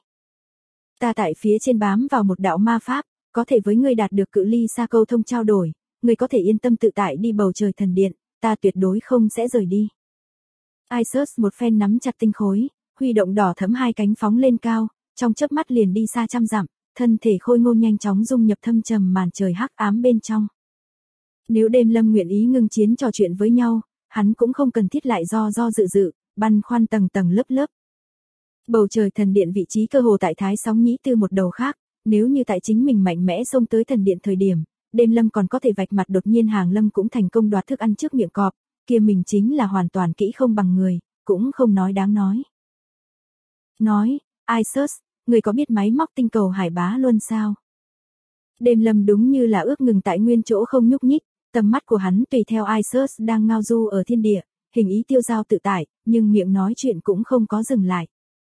Ta tại phía trên bám vào một đạo ma pháp, có thể với ngươi đạt được cự ly xa câu thông trao đổi, ngươi có thể yên tâm tự tại đi bầu trời thần điện, ta tuyệt đối không sẽ rời đi. Isus một phen nắm chặt tinh khối, huy động đỏ thẫm hai cánh phóng lên cao, trong chớp mắt liền đi xa trăm dặm, thân thể khôi ngô nhanh chóng dung nhập thâm trầm màn trời hắc ám bên trong. Nếu đêm lâm nguyện ý ngưng chiến trò chuyện với nhau, hắn cũng không cần thiết lại do dự, băn khoăn tầng tầng lớp lớp. Bầu trời thần điện vị trí cơ hồ tại Thái Sóng Nhĩ Tư một đầu khác, nếu như tại chính mình mạnh mẽ xông tới thần điện thời điểm, đêm lâm còn có thể vạch mặt đột nhiên hàng lâm cũng thành công đoạt thức ăn trước miệng cọp, kia mình chính là hoàn toàn kỹ không bằng người, cũng không nói đáng nói. Nói, Isus, người có biết máy móc tinh cầu Hải Bá Luân sao? Đêm lâm đúng như là ước ngừng tại nguyên chỗ không nhúc nhích, tầm mắt của hắn tùy theo Isus đang ngao du ở thiên địa, hình ý tiêu dao tự tại, nhưng miệng nói chuyện cũng không có dừng lại.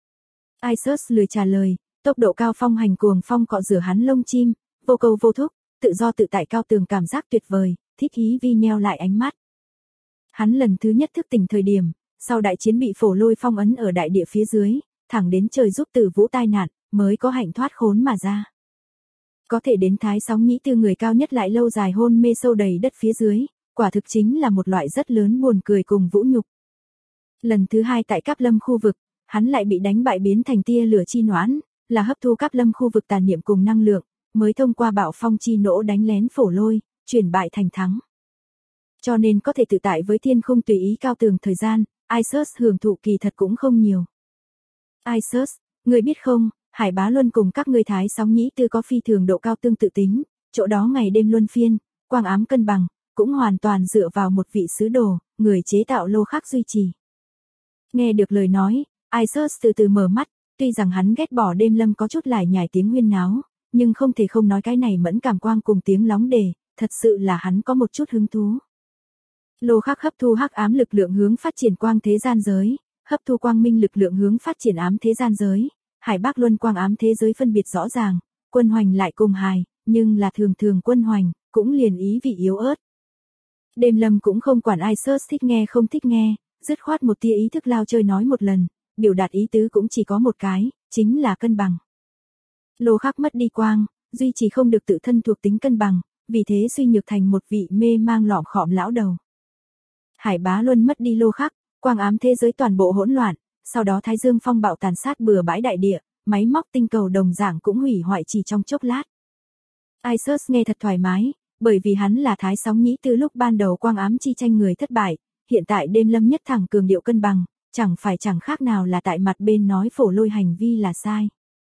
Isus lười trả lời, tốc độ cao phong hành cuồng phong cọ rửa hắn lông chim, vô cầu vô thúc, tự do tự tại cao tường cảm giác tuyệt vời, thích ý vi nheo lại ánh mắt. Hắn lần thứ nhất thức tỉnh thời điểm, sau đại chiến bị phổ lôi phong ấn ở đại địa phía dưới, thẳng đến trời giúp Tử Vũ tai nạn, mới có hạnh thoát khốn mà ra. Có thể đến Thái Sóng Nhĩ Tư người cao nhất lại lâu dài hôn mê sâu đầy đất phía dưới, quả thực chính là một loại rất lớn buồn cười cùng vũ nhục. Lần thứ hai tại Cáp Lâm khu vực, hắn lại bị đánh bại biến thành tia lửa chi noãn, là hấp thu Cáp Lâm khu vực tàn niệm cùng năng lượng, mới thông qua bạo phong chi nỗ đánh lén phổ lôi, chuyển bại thành thắng. Cho nên có thể tự tại với thiên khung tùy ý cao tường thời gian, Isus hưởng thụ kỳ thật cũng không nhiều. Isus, người biết không, Hải Bá Luân cùng các ngươi Thái Sóng Nhĩ Tư có phi thường độ cao tương tự tính, chỗ đó ngày đêm luân phiên, quang ám cân bằng, cũng hoàn toàn dựa vào một vị sứ đồ, người chế tạo lô khắc duy trì. Nghe được lời nói, Isus từ từ mở mắt, tuy rằng hắn ghét bỏ đêm lâm có chút lải nhải tiếng huyên náo, nhưng không thể không nói cái này mẫn cảm quang cùng tiếng lóng đề, thật sự là hắn có một chút hứng thú. Lô khắc hấp thu hắc ám lực lượng hướng phát triển quang thế gian giới, hấp thu quang minh lực lượng hướng phát triển ám thế gian giới, Hải Bác Luân quang ám thế giới phân biệt rõ ràng, quân hoành lại cùng hài, nhưng là thường thường quân hoành, cũng liền ý vị yếu ớt. Đêm lâm cũng không quản Isus thích nghe không thích nghe, dứt khoát một tia ý thức lao chơi nói một lần, biểu đạt ý tứ cũng chỉ có một cái, chính là cân bằng. Lô khắc mất đi quang, duy trì không được tự thân thuộc tính cân bằng, vì thế suy nhược thành một vị mê mang lỏm khọm lão đầu. Hải Bá Luân mất đi lô khắc, quang ám thế giới toàn bộ hỗn loạn, sau đó Thái Dương phong bạo tàn sát bừa bãi đại địa, máy móc tinh cầu đồng dạng cũng hủy hoại chỉ trong chốc lát. Isus nghe thật thoải mái, bởi vì hắn là Thái Sóng Nhĩ Tư lúc ban đầu quang ám chi tranh người thất bại, hiện tại đêm lâm nhất thẳng cường điệu cân bằng, chẳng phải chẳng khác nào là tại mặt bên nói phổ lôi hành vi là sai.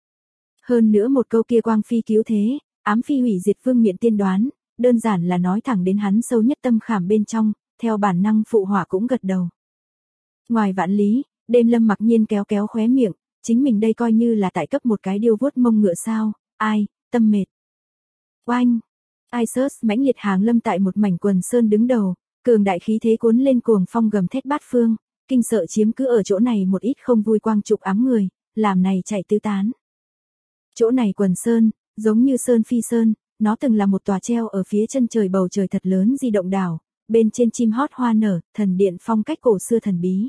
Hơn nữa một câu kia quang phi cứu thế, ám phi hủy diệt vương miện tiên đoán, đơn giản là nói thẳng đến hắn sâu nhất tâm khảm bên trong, theo bản năng phụ hỏa cũng gật đầu. Ngoài vạn lý, đêm lâm mặc nhiên kéo kéo khóe miệng, chính mình đây coi như là tại cấp một cái điêu vuốt mông ngựa sao, ai, tâm mệt. Oanh! Isus mãnh liệt hàng lâm tại một mảnh quần sơn đứng đầu, cường đại khí thế cuốn lên cuồng phong gầm thét bát phương, kinh sợ chiếm cứ ở chỗ này một ít không vui quang trục ám người, làm này chạy tứ tán. Chỗ này quần sơn, giống như sơn phi sơn, nó từng là một tòa treo ở phía chân trời bầu trời thật lớn di động đảo, bên trên chim hót hoa nở, thần điện phong cách cổ xưa thần bí.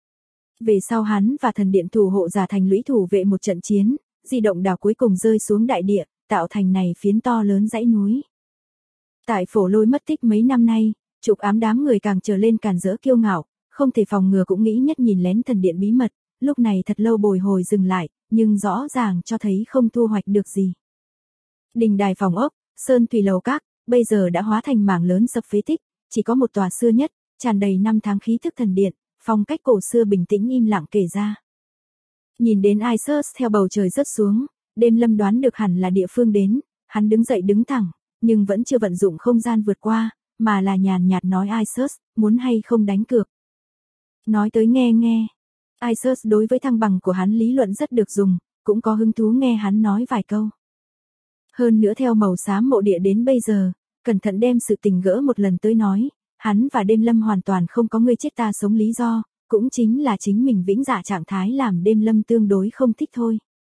Về sau hắn và thần điện thủ hộ giả thành lũy thủ vệ một trận chiến, di động đảo cuối cùng rơi xuống đại địa, tạo thành này phiến to lớn dãy núi. Tại Phổ Lôi mất tích mấy năm nay, trục ám đám người càng trở lên càn rỡ kiêu ngạo, không thể phòng ngừa cũng nghĩ nhất nhìn lén thần điện bí mật, lúc này thật lâu bồi hồi dừng lại, nhưng rõ ràng cho thấy không thu hoạch được gì. Đình đài phòng ốc, sơn thủy lầu các, bây giờ đã hóa thành mảng lớn sập phế tích, chỉ có một tòa xưa nhất, tràn đầy năm tháng khí thức thần điện, phong cách cổ xưa bình tĩnh im lặng kể ra. Nhìn đến Isus theo bầu trời rớt xuống, Đêm Lâm đoán được hẳn là địa phương đến, hắn đứng dậy đứng thẳng, nhưng vẫn chưa vận dụng không gian vượt qua, mà là nhàn nhạt nói Isus, muốn hay không đánh cược. Nói tới nghe nghe. Isus đối với thăng bằng của hắn lý luận rất được dùng, cũng có hứng thú nghe hắn nói vài câu. Hơn nữa theo màu xám mộ địa đến bây giờ, cẩn thận đem sự tình gỡ một lần tới nói, hắn và Đêm Lâm hoàn toàn không có ngươi chết ta sống lý do, cũng chính là chính mình vĩnh dạ trạng thái làm Đêm Lâm tương đối không thích thôi.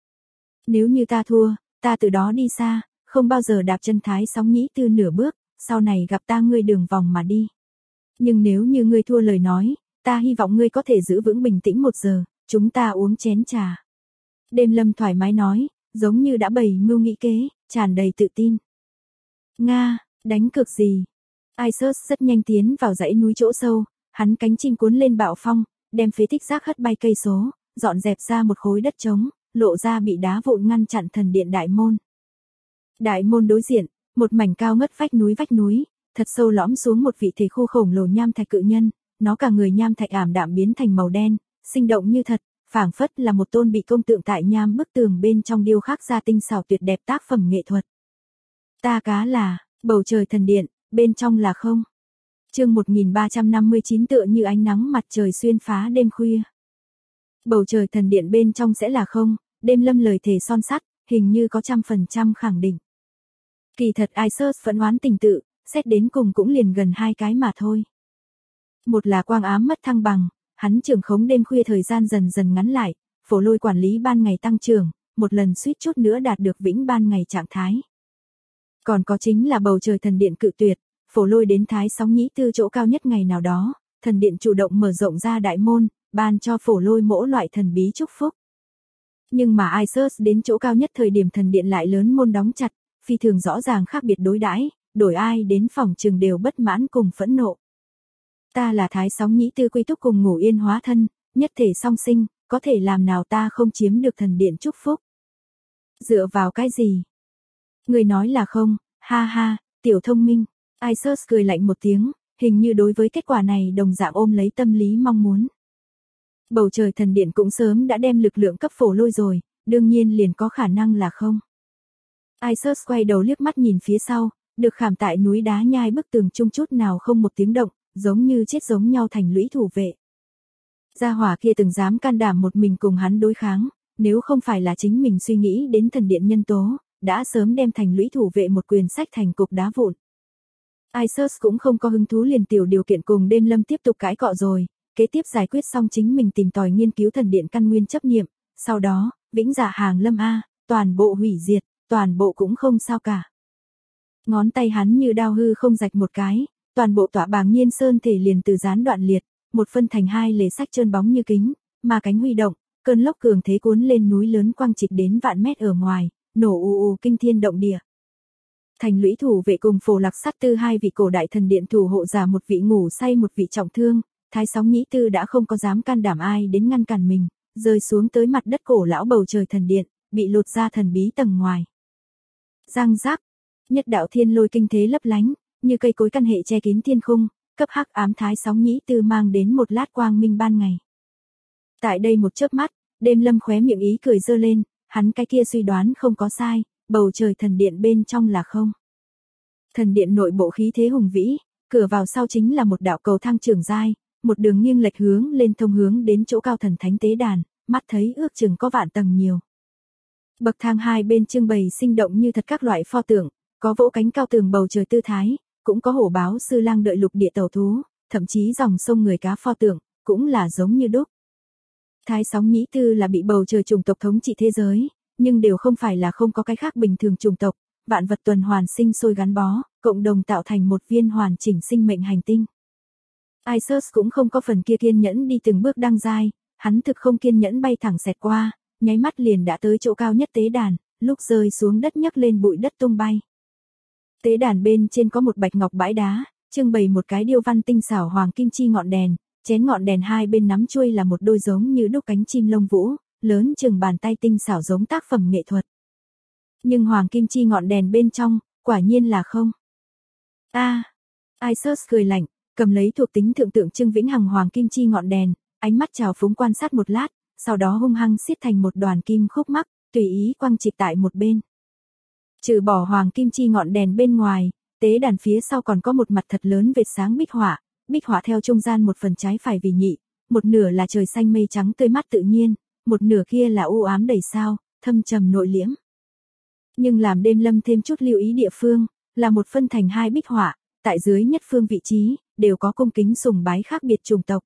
Nếu như ta thua, ta từ đó đi xa, không bao giờ đạp chân Thái Sóng Nhĩ Tư nửa bước, sau này gặp ta ngươi đường vòng mà đi. Nhưng nếu như ngươi thua lời nói, ta hy vọng ngươi có thể giữ vững bình tĩnh 1 giờ, chúng ta uống chén trà. Đêm Lâm thoải mái nói, giống như đã bày mưu nghĩ kế, tràn đầy tự tin. Nga, đánh cược gì? Isus rất nhanh tiến vào dãy núi chỗ sâu, hắn cánh chim cuốn lên bạo phong, đem phế tích rác hất bay cây số, dọn dẹp ra một khối đất trống, lộ ra bị đá vụn ngăn chặn thần điện đại môn. Đại môn đối diện, một mảnh cao ngất vách núi, thật sâu lõm xuống một vị thể khu khổng lồ nham thạch cự nhân, nó cả người nham thạch ảm đạm biến thành màu đen, sinh động như thật, phảng phất là một tôn bị công tượng tại nham bức tường bên trong điêu khắc ra tinh xảo tuyệt đẹp tác phẩm nghệ thuật. Ta cá là, bầu trời thần điện, bên trong là không. Chương 1359 tựa như ánh nắng mặt trời xuyên phá đêm khuya. Bầu trời thần điện bên trong sẽ là không, Đêm Lâm lời thề son sắt, hình như có 100% khẳng định. Kỳ thật Isus vẫn oán tình tự, xét đến cùng cũng liền gần 2 cái mà thôi. Một là quang ám mất thăng bằng, hắn trưởng khống đêm khuya thời gian dần dần ngắn lại, Phổ Lôi quản lý ban ngày tăng trưởng, một lần suýt chút nữa đạt được vĩnh ban ngày trạng thái. Còn có chính là bầu trời thần điện cự tuyệt, Phổ Lôi đến Thái Sóng Nhĩ Tư chỗ cao nhất ngày nào đó, thần điện chủ động mở rộng ra đại môn, ban cho Phổ Lôi mỗi loại thần bí chúc phúc. Nhưng mà Isus đến chỗ cao nhất thời điểm thần điện lại lớn môn đóng chặt, phi thường rõ ràng khác biệt đối đãi, đổi ai đến phòng trường đều bất mãn cùng phẫn nộ. Ta là Thái Sóng Nhĩ Tư quy túc cùng ngủ yên hóa thân, nhất thể song sinh, có thể làm nào ta không chiếm được thần điện chúc phúc? Dựa vào cái gì? Người nói là không, ha ha, tiểu thông minh. Isus cười lạnh một tiếng, hình như đối với kết quả này đồng dạng ôm lấy tâm lý mong muốn. Bầu trời thần điện cũng sớm đã đem lực lượng cấp Phổ Lôi rồi, đương nhiên liền có khả năng là không. Isus quay đầu liếc mắt nhìn phía sau, được khảm tại núi đá nhai bức tường chung chút nào không một tiếng động, giống như chết giống nhau thành lũy thủ vệ. Gia hỏa kia từng dám can đảm một mình cùng hắn đối kháng, nếu không phải là chính mình suy nghĩ đến thần điện nhân tố, đã sớm đem thành lũy thủ vệ một quyền sách thành cục đá vụn. Isus cũng không có hứng thú liền tiểu điều kiện cùng Đêm Lâm tiếp tục cãi cọ rồi, kế tiếp giải quyết xong chính mình tìm tòi nghiên cứu thần điện căn nguyên chấp niệm, sau đó, vĩnh dạ hàng lâm a, toàn bộ hủy diệt, toàn bộ cũng không sao cả. Ngón tay hắn như đao hư không rạch một cái, toàn bộ tỏa bàng nhiên sơn thể liền từ gián đoạn liệt, một phân thành 2 lề sách trơn bóng như kính, mà cánh huy động, cơn lốc cường thế cuốn lên núi lớn quang trịch đến vạn mét ở ngoài, nổ ù ù kinh thiên động địa. Thành lũy thủ vệ cùng Phổ Lạc Sát Tư 2 vị cổ đại thần điện thủ hộ giả, một vị ngủ say một vị trọng thương, Thái Sóng Nhĩ Tư đã không có dám can đảm ai đến ngăn cản mình, rơi xuống tới mặt đất cổ lão bầu trời thần điện, bị lột ra thần bí tầng ngoài. Giang giác, nhất đạo thiên lôi kinh thế lấp lánh, như cây cối căn hệ che kín thiên khung, cấp hắc ám Thái Sóng Nhĩ Tư mang đến một lát quang minh ban ngày. Tại đây một chớp mắt, Đêm Lâm khóe miệng ý cười giơ lên, hắn cái kia suy đoán không có sai, bầu trời thần điện bên trong là không. Thần điện nội bộ khí thế hùng vĩ, cửa vào sau chính là một đạo cầu thang trường giai, một đường nghiêng lệch hướng lên thông hướng đến chỗ cao thần thánh tế đàn, mắt thấy ước chừng có vạn tầng nhiều. Bậc thang hai bên trưng bày sinh động như thật các loại pho tượng, có vỗ cánh cao tường bầu trời tư thái, cũng có hổ báo sư lang đợi lục địa tẩu thú, thậm chí dòng sông người cá pho tượng, cũng là giống như đúc. Thái Sóng Nhĩ Tư là bị bầu trời chủng tộc thống trị thế giới, nhưng đều không phải là không có cái khác bình thường chủng tộc, vạn vật tuần hoàn sinh sôi gắn bó, cộng đồng tạo thành một viên hoàn chỉnh sinh mệnh hành tinh. Isis cũng không có phần kia kiên nhẫn đi từng bước đăng giai, hắn thực không kiên nhẫn bay thẳng xẹt qua, nháy mắt liền đã tới chỗ cao nhất tế đàn, lúc rơi xuống đất nhấc lên bụi đất tung bay. Tế đàn bên trên có một bạch ngọc bãi đá, trưng bày một cái điêu văn tinh xảo hoàng kim chi ngọn đèn, chén ngọn đèn hai bên nắm chuôi là một đôi giống như đúc cánh chim lông vũ, lớn chừng bàn tay tinh xảo giống tác phẩm nghệ thuật. Nhưng hoàng kim chi ngọn đèn bên trong, quả nhiên là không. Isis cười lạnh, cầm lấy thuộc tính thượng tượng trưng vĩnh hằng hoàng kim chi ngọn đèn, ánh mắt trào phúng quan sát một lát, sau đó hung hăng siết thành một đoàn kim khúc mắc, tùy ý quăng trịch tại một bên. Trừ bỏ hoàng kim chi ngọn đèn bên ngoài, tế đàn phía sau còn có một mặt thật lớn vệt sáng bích họa theo trung gian một phần trái phải vì nhị, một nửa là trời xanh mây trắng tươi mát tự nhiên, một nửa kia là u ám đầy sao, thâm trầm nội liễm. Nhưng làm Đêm Lâm thêm chút lưu ý địa phương, là một phân thành hai bích họa, tại dưới nhất phương vị trí, đều có cung kính sùng bái khác biệt chủng tộc.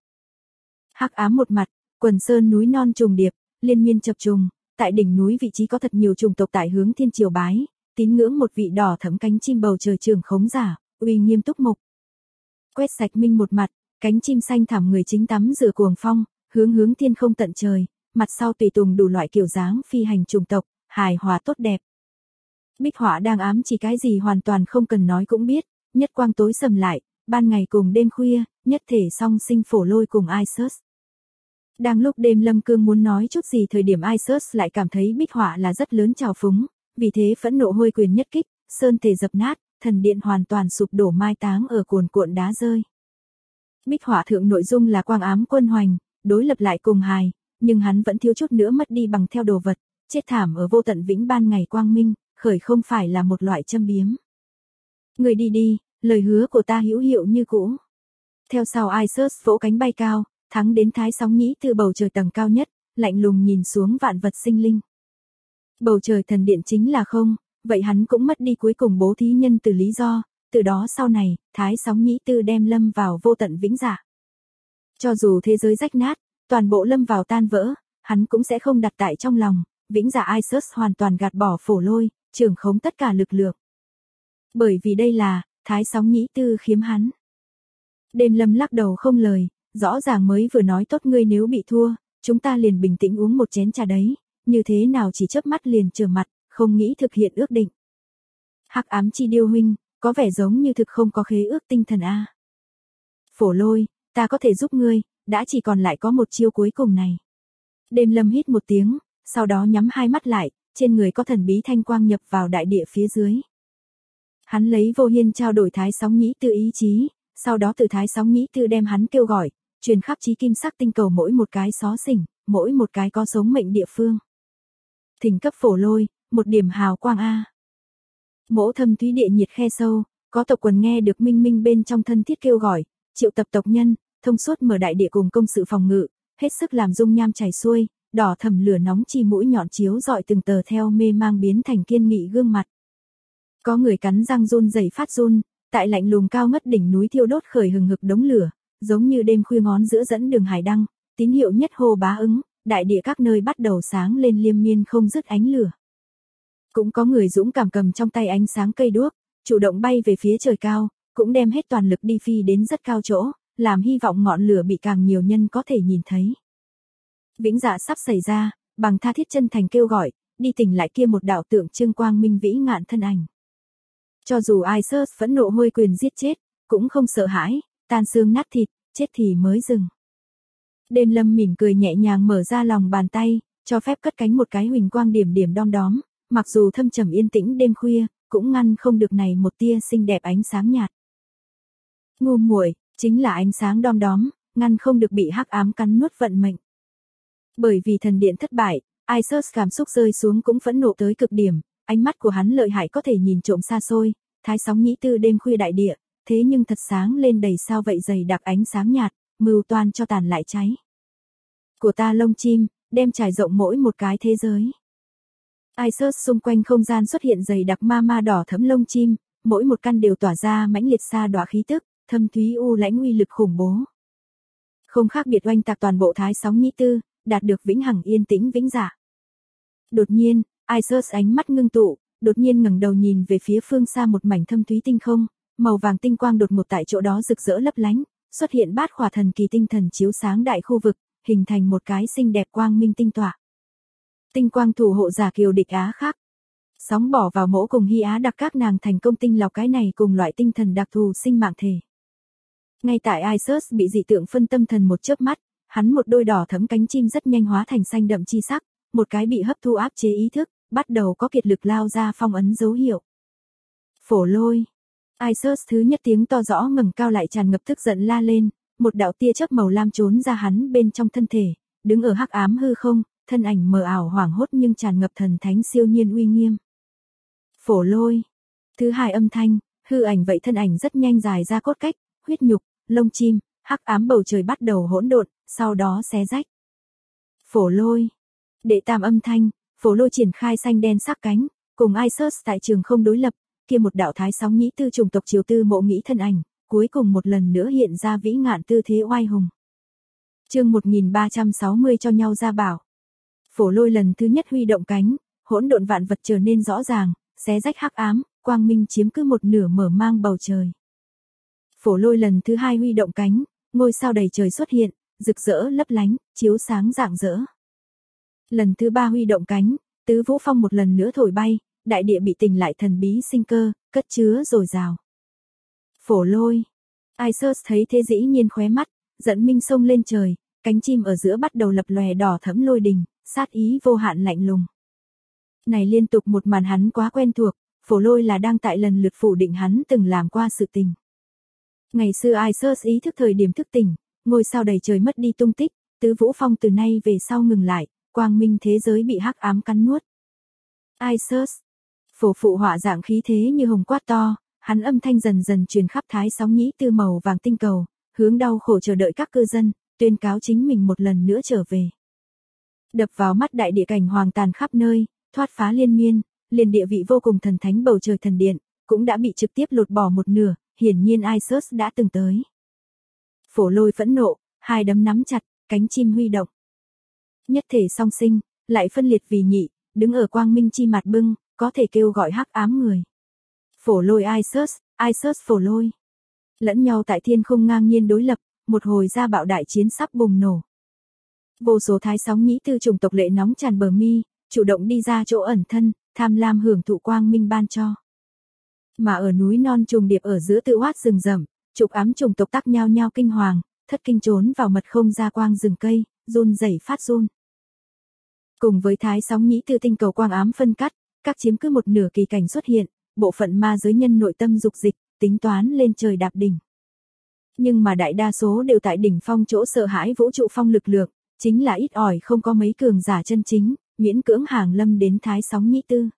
Hắc ám một mặt, quần sơn núi non trùng điệp, liên miên chập trùng, tại đỉnh núi vị trí có thật nhiều chủng tộc tại hướng thiên triều bái, tín ngưỡng một vị đỏ thẫm cánh chim bầu trời trường khống giả, uy nghiêm túc mục. Quét sạch minh một mặt, cánh chim xanh thẳm người chính tắm rửa cuồng phong, hướng thiên không tận trời, mặt sau tùy tùng đủ loại kiểu dáng phi hành chủng tộc, hài hòa tốt đẹp. Bích họa đang ám chỉ cái gì hoàn toàn không cần nói cũng biết, nhất quang tối sầm lại, ban ngày cùng đêm khuya, nhất thể song sinh Phổ Lôi cùng Isis. Đang lúc Đêm Lâm Cương muốn nói chút gì thời điểm Isis lại cảm thấy bích họa là rất lớn trào phúng, vì thế phẫn nộ hôi quyền nhất kích, sơn thể dập nát, thần điện hoàn toàn sụp đổ mai táng ở cuồn cuộn đá rơi. Bích họa thượng nội dung là quang ám quân hoành, đối lập lại cùng hài, nhưng hắn vẫn thiếu chút nữa mất đi bằng theo đồ vật, chết thảm ở vô tận vĩnh ban ngày quang minh, khởi không phải là một loại châm biếm. Người đi đi, lời hứa của ta hữu hiệu như cũ. Theo sau Isis vỗ cánh bay cao, thắng đến Thái Sóng Nhĩ từ bầu trời tầng cao nhất, lạnh lùng nhìn xuống vạn vật sinh linh. Bầu trời thần điện chính là không, vậy hắn cũng mất đi cuối cùng bố thí nhân từ lý do, từ đó sau này, Thái Sóng Nhĩ Tư đem lâm vào vô tận vĩnh dạ. Cho dù thế giới rách nát, toàn bộ lâm vào tan vỡ, hắn cũng sẽ không đặt tại trong lòng, vĩnh dạ Isis hoàn toàn gạt bỏ Phổ Lôi, trưởng khống tất cả lực lượng. Bởi vì đây là, Thái Sóng Nhĩ Tư khiếm hắn. Đêm Lâm lắc đầu không lời, rõ ràng mới vừa nói tốt ngươi nếu bị thua, chúng ta liền bình tĩnh uống một chén trà đấy, như thế nào chỉ chớp mắt liền trở mặt, không nghĩ thực hiện ước định. Hắc ám chi điêu huynh, có vẻ giống như thực không có khế ước tinh thần a. Phổ Lôi, ta có thể giúp ngươi, đã chỉ còn lại có một chiêu cuối cùng này. Đêm Lâm hít một tiếng, sau đó nhắm hai mắt lại, trên người có thần bí thanh quang nhập vào đại địa phía dưới. Hắn lấy vô hiên trao đổi Thái Sóng Nhĩ Tư ý chí, sau đó từ Thái Sóng Nhĩ Tư đem hắn kêu gọi, truyền khắp chí kim sắc tinh cầu mỗi một cái xó xỉnh, mỗi một cái có sống mệnh địa phương. Thỉnh cấp Phổ Lôi, một điểm hào quang a. Mỗ thâm thúy địa nhiệt khe sâu, có tộc quần nghe được minh minh bên trong thân thiết kêu gọi, triệu tập tộc nhân, thông suốt mở đại địa cùng công sự phòng ngự, hết sức làm dung nham chảy xuôi, đỏ thẫm lửa nóng chi mũi nhọn chiếu rọi từng tờ theo mê mang biến thành kiên nghị gương mặt. Có người cắn răng run rẩy phát run, tại lạnh lùng cao ngất đỉnh núi thiêu đốt khởi hừng hực đống lửa, giống như đêm khuya ngón giữa dẫn đường hải đăng, tín hiệu nhất hô bá ứng, đại địa các nơi bắt đầu sáng lên liên miên không dứt ánh lửa. Cũng có người dũng cảm cầm trong tay ánh sáng cây đuốc, chủ động bay về phía trời cao, cũng đem hết toàn lực đi phi đến rất cao chỗ, làm hy vọng ngọn lửa bị càng nhiều nhân có thể nhìn thấy. Vĩnh dạ sắp xảy ra, bằng tha thiết chân thành kêu gọi, đi tỉnh lại kia một đạo tượng trưng quang minh vĩ ngạn thân ảnh. Cho dù Isis phẫn nộ hôi quyền giết chết, cũng không sợ hãi, tan xương nát thịt, chết thì mới dừng. Đêm Lâm mỉm cười nhẹ nhàng mở ra lòng bàn tay, cho phép cất cánh một cái huỳnh quang điểm điểm đom đóm, mặc dù thâm trầm yên tĩnh đêm khuya, cũng ngăn không được này một tia xinh đẹp ánh sáng nhạt. Ngu muội, chính là ánh sáng đom đóm, ngăn không được bị hắc ám cắn nuốt vận mệnh. Bởi vì thần điện thất bại, Isis cảm xúc rơi xuống cũng phẫn nộ tới cực điểm, ánh mắt của hắn lợi hại có thể nhìn trộm xa xôi, Thái Sóng Nhĩ Tư đêm khuya đại địa, thế nhưng thật sáng lên đầy sao vậy dày đặc ánh sáng nhạt, mưu toan cho tàn lại cháy. Của ta lông chim, đem trải rộng mỗi một cái thế giới. Isus xung quanh không gian xuất hiện dày đặc ma đỏ thẫm lông chim, mỗi một căn đều tỏa ra mãnh liệt sa đọa khí tức, thâm thúy u lãnh uy lực khủng bố. Không khác biệt oanh tạc toàn bộ Thái Sóng Nhĩ Tư, đạt được vĩnh hằng yên tĩnh vĩnh dạ. Đột nhiên, Isus ánh mắt ngưng tụ, đột nhiên ngẩng đầu nhìn về phía phương xa một mảnh thâm thúy tinh không, màu vàng tinh quang đột ngột tại chỗ đó rực rỡ lấp lánh, xuất hiện bát khỏa thần kỳ tinh thần chiếu sáng đại khu vực, hình thành một cái xinh đẹp quang minh tinh tỏa. Tinh quang thủ hộ giả kiều địch Á khác. Sóng bỏ vào mỗ cùng Hy Á đặc các nàng thành công tinh lọc cái này cùng loại tinh thần đặc thù sinh mạng thể. Ngay tại Isus bị dị tượng phân tâm thần một chớp mắt, hắn một đôi đỏ thẫm cánh chim rất nhanh hóa thành xanh đậm chi sắc, một cái bị hấp thu áp chế ý thức, bắt đầu có kiệt lực lao ra phong ấn dấu hiệu. Phổ lôi. Isus thứ nhất tiếng to rõ ngẩng cao lại tràn ngập tức giận la lên, một đạo tia chớp màu lam trốn ra hắn bên trong thân thể, đứng ở hắc ám hư không, thân ảnh mờ ảo hoảng hốt nhưng tràn ngập thần thánh siêu nhiên uy nghiêm. Phổ lôi. Thứ hai âm thanh, hư ảnh vậy thân ảnh rất nhanh dài ra cốt cách, huyết nhục, lông chim, hắc ám bầu trời bắt đầu hỗn độn, sau đó xé rách. Phổ lôi. Đệ tam âm thanh, phổ lôi triển khai xanh đen sắc cánh, cùng Isus tại trường không đối lập, kia một đạo Thái Sóng Nhĩ Tư chủng tộc Triều Tư mộ nghĩ thân ảnh, cuối cùng một lần nữa hiện ra vĩ ngạn tư thế oai hùng. Chương 1360 cho nhau ra bảo. Phổ lôi lần thứ nhất huy động cánh, hỗn độn vạn vật trở nên rõ ràng, xé rách hắc ám, quang minh chiếm cứ một nửa mở mang bầu trời. Phổ lôi lần thứ hai huy động cánh, ngôi sao đầy trời xuất hiện, rực rỡ lấp lánh, chiếu sáng rạng rỡ. Lần thứ ba huy động cánh, tứ vũ phong một lần nữa thổi bay, đại địa bị tỉnh lại thần bí sinh cơ, cất chứa dồi dào. Phổ lôi. Isus thấy thế dĩ nhiên khóe mắt, giận minh sông lên trời, cánh chim ở giữa bắt đầu lập lòe đỏ thẫm lôi đình, sát ý vô hạn lạnh lùng. Này liên tục một màn hắn quá quen thuộc, phổ lôi là đang tại lần lượt phủ định hắn từng làm qua sự tình. Ngày xưa Isus ý thức thời điểm thức tỉnh, ngôi sao đầy trời mất đi tung tích, tứ vũ phong từ nay về sau ngừng lại, quang minh thế giới bị hắc ám cắn nuốt. Isus. Phổ phụ họa dạng khí thế như hồng quát to, hắn âm thanh dần dần truyền khắp Thái Sóng Nhĩ Tư màu vàng tinh cầu, hướng đau khổ chờ đợi các cư dân, tuyên cáo chính mình một lần nữa trở về. Đập vào mắt đại địa cảnh hoàng tàn khắp nơi, thoát phá liên miên, liền địa vị vô cùng thần thánh bầu trời thần điện, cũng đã bị trực tiếp lột bỏ một nửa, hiển nhiên Isus đã từng tới. Phổ lôi phẫn nộ, hai đấm nắm chặt, cánh chim huy động. Nhất thể song sinh, lại phân liệt vì nhị, đứng ở quang minh chi mặt bưng, có thể kêu gọi hắc ám người. Phổ lôi Isus, Isus phổ lôi. Lẫn nhau tại thiên không ngang nhiên đối lập, một hồi ra bạo đại chiến sắp bùng nổ. Vô số Thái Sóng Nhĩ Tư chủng tộc lệ nóng tràn bờ mi, chủ động đi ra chỗ ẩn thân, tham lam hưởng thụ quang minh ban cho. Mà ở núi non trùng điệp ở giữa tự hoát rừng rậm, trục ám chủng tộc tắc nhao nhao kinh hoàng, thất kinh trốn vào mật không ra quang rừng cây, run rẩy phát run. Cùng với Thái Sóng Nhĩ Tư tinh cầu quang ám phân cắt, các chiếm cứ một nửa kỳ cảnh xuất hiện, bộ phận ma giới nhân nội tâm dục dịch, tính toán lên trời đạp đỉnh. Nhưng mà đại đa số đều tại đỉnh phong chỗ sợ hãi vũ trụ phong lực lượng, chính là ít ỏi không có mấy cường giả chân chính, miễn cưỡng hàng lâm đến Thái Sóng Nhĩ Tư.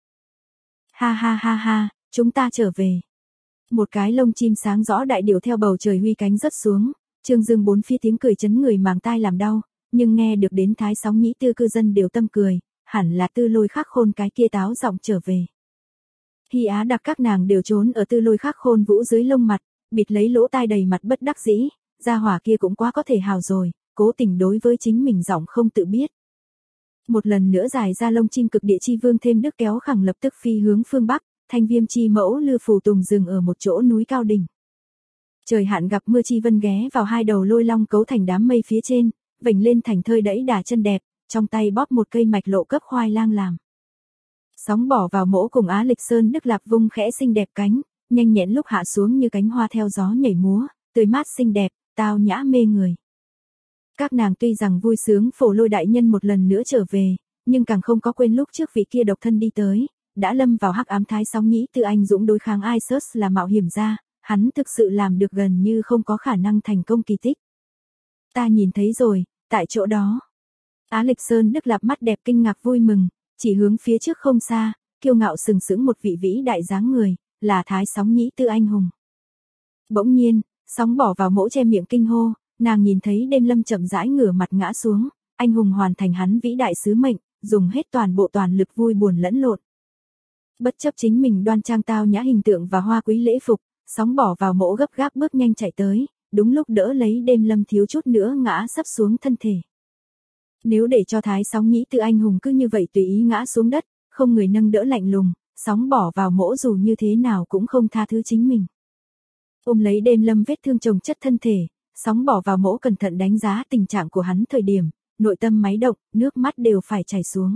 Ha ha ha ha, chúng ta trở về. Một cái lông chim sáng rõ đại điểu theo bầu trời huy cánh rớt xuống, trương dương bốn phía tiếng cười chấn người màng tai làm đau, nhưng nghe được đến Thái Sóng Nhĩ Tư cư dân đều tâm cười, hẳn là Tư Lôi Khắc Khôn cái kia táo giọng trở về. Hy Á đặc các nàng đều trốn ở Tư Lôi Khắc Khôn vũ dưới lông mặt, bịt lấy lỗ tai đầy mặt bất đắc dĩ, gia hỏa kia cũng quá có thể hào rồi, cố tình đối với chính mình giọng không tự biết. Một lần nữa giải ra lông chim cực địa chi vương thêm đức kéo khẳng lập tức phi hướng phương bắc, thanh viêm chi mẫu lư phù tùng dừng ở một chỗ núi cao đỉnh. Trời hạn gặp mưa chi vân ghé vào hai đầu lôi long cấu thành đám mây phía trên, vểnh lên thành thơi đẫy đà chân đẹp, trong tay bóp một cây mạch lộ cấp khoai lang làm. Sóng bỏ vào mỗ cùng Á Lịch Sơn Đức Lạp vung khẽ xinh đẹp cánh, nhanh nhẹn lúc hạ xuống như cánh hoa theo gió nhảy múa, tươi mát xinh đẹp, tao nhã mê người. Các nàng tuy rằng vui sướng phổ lôi đại nhân một lần nữa trở về, nhưng càng không có quên lúc trước vị kia độc thân đi tới, đã lâm vào hắc ám Thái Sóng Nhĩ Tư anh dũng đối kháng Isus là mạo hiểm ra, hắn thực sự làm được gần như không có khả năng thành công kỳ tích. Ta nhìn thấy rồi, tại chỗ đó. Á Lịch Sơn Đức Lạp mắt đẹp kinh ngạc vui mừng, chỉ hướng phía trước không xa, kiêu ngạo sừng sững một vị vĩ đại dáng người, là Thái Sóng Nhĩ Tư anh hùng. Bỗng nhiên, sóng bỏ vào mỗ che miệng kinh hô, nàng nhìn thấy đêm lâm chậm rãi ngửa mặt ngã xuống, anh hùng hoàn thành hắn vĩ đại sứ mệnh, dùng hết toàn bộ toàn lực vui buồn lẫn lộn. Bất chấp chính mình đoan trang tao nhã hình tượng và hoa quý lễ phục, Sóng bỏ vào mỗ gấp gáp bước nhanh chạy tới, đúng lúc đỡ lấy Đêm Lâm thiếu chút nữa ngã sấp xuống thân thể. Nếu để cho Thái Sóng Nhĩ Tư anh hùng cứ như vậy tùy ý ngã xuống đất, không người nâng đỡ lạnh lùng, Sóng bỏ vào mỗ dù như thế nào cũng không tha thứ chính mình. Ôm lấy Đêm Lâm vết thương chồng chất thân thể, Sóng bỏ vào mỗ cẩn thận đánh giá tình trạng của hắn thời điểm, nội tâm máy động, nước mắt đều phải chảy xuống.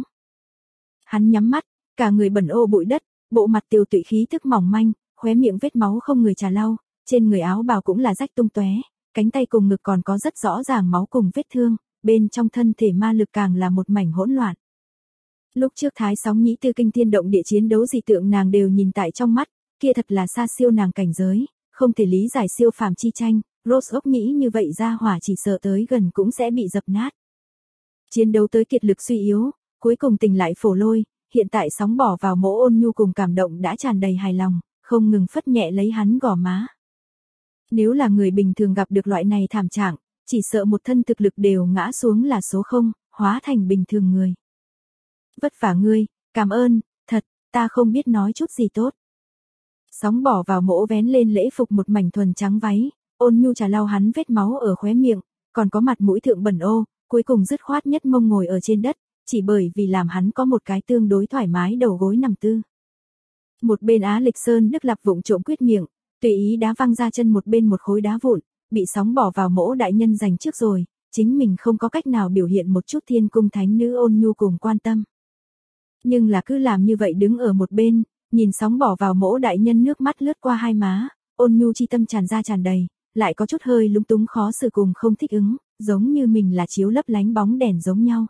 Hắn nhắm mắt, cả người bẩn ô bụi đất, bộ mặt tiều tụy khí tức mỏng manh, khóe miệng vết máu không người trà lau, trên người áo bào cũng là rách tung tóe, cánh tay cùng ngực còn có rất rõ ràng máu cùng vết thương, bên trong thân thể ma lực càng là một mảnh hỗn loạn. Lúc trước Thái Sóng Nhĩ Tư kinh thiên động địa chiến đấu dị tượng nàng đều nhìn tại trong mắt, kia thật là xa siêu nàng cảnh giới, không thể lý giải siêu phàm chi tranh, Rose ốc nghĩ như vậy ra hỏa chỉ sợ tới gần cũng sẽ bị dập nát. Chiến đấu tới kiệt lực suy yếu, cuối cùng tỉnh lại Phổ Lôi, hiện tại Sóng bỏ vào mỗ ôn nhu cùng cảm động đã tràn đầy hài lòng, không ngừng phất nhẹ lấy hắn gò má. Nếu là người bình thường gặp được loại này thảm trạng, chỉ sợ một thân thực lực đều ngã xuống là số 0, hóa thành bình thường người. Vất vả ngươi, cảm ơn, thật, ta không biết nói chút gì tốt. Sóng bỏ vào mỗ vén lên lễ phục một mảnh thuần trắng váy, ôn nhu trà lau hắn vết máu ở khóe miệng, còn có mặt mũi thượng bẩn ô, cuối cùng dứt khoát nhất mông ngồi ở trên đất, chỉ bởi vì làm hắn có một cái tương đối thoải mái đầu gối nằm tư. Một bên Á Lịch Sơn Đức Lập vụng trộm quyết miệng, tùy ý đá văng ra chân một bên một khối đá vụn, bị Sóng bỏ vào mỗ đại nhân giành trước rồi, chính mình không có cách nào biểu hiện một chút thiên cung thánh nữ ôn nhu cùng quan tâm. Nhưng là cứ làm như vậy đứng ở một bên, nhìn Sóng bỏ vào mỗ đại nhân nước mắt lướt qua hai má, ôn nhu chi tâm tràn ra tràn đầy, lại có chút hơi lúng túng khó xử cùng không thích ứng, giống như mình là chiếu lấp lánh bóng đèn giống nhau.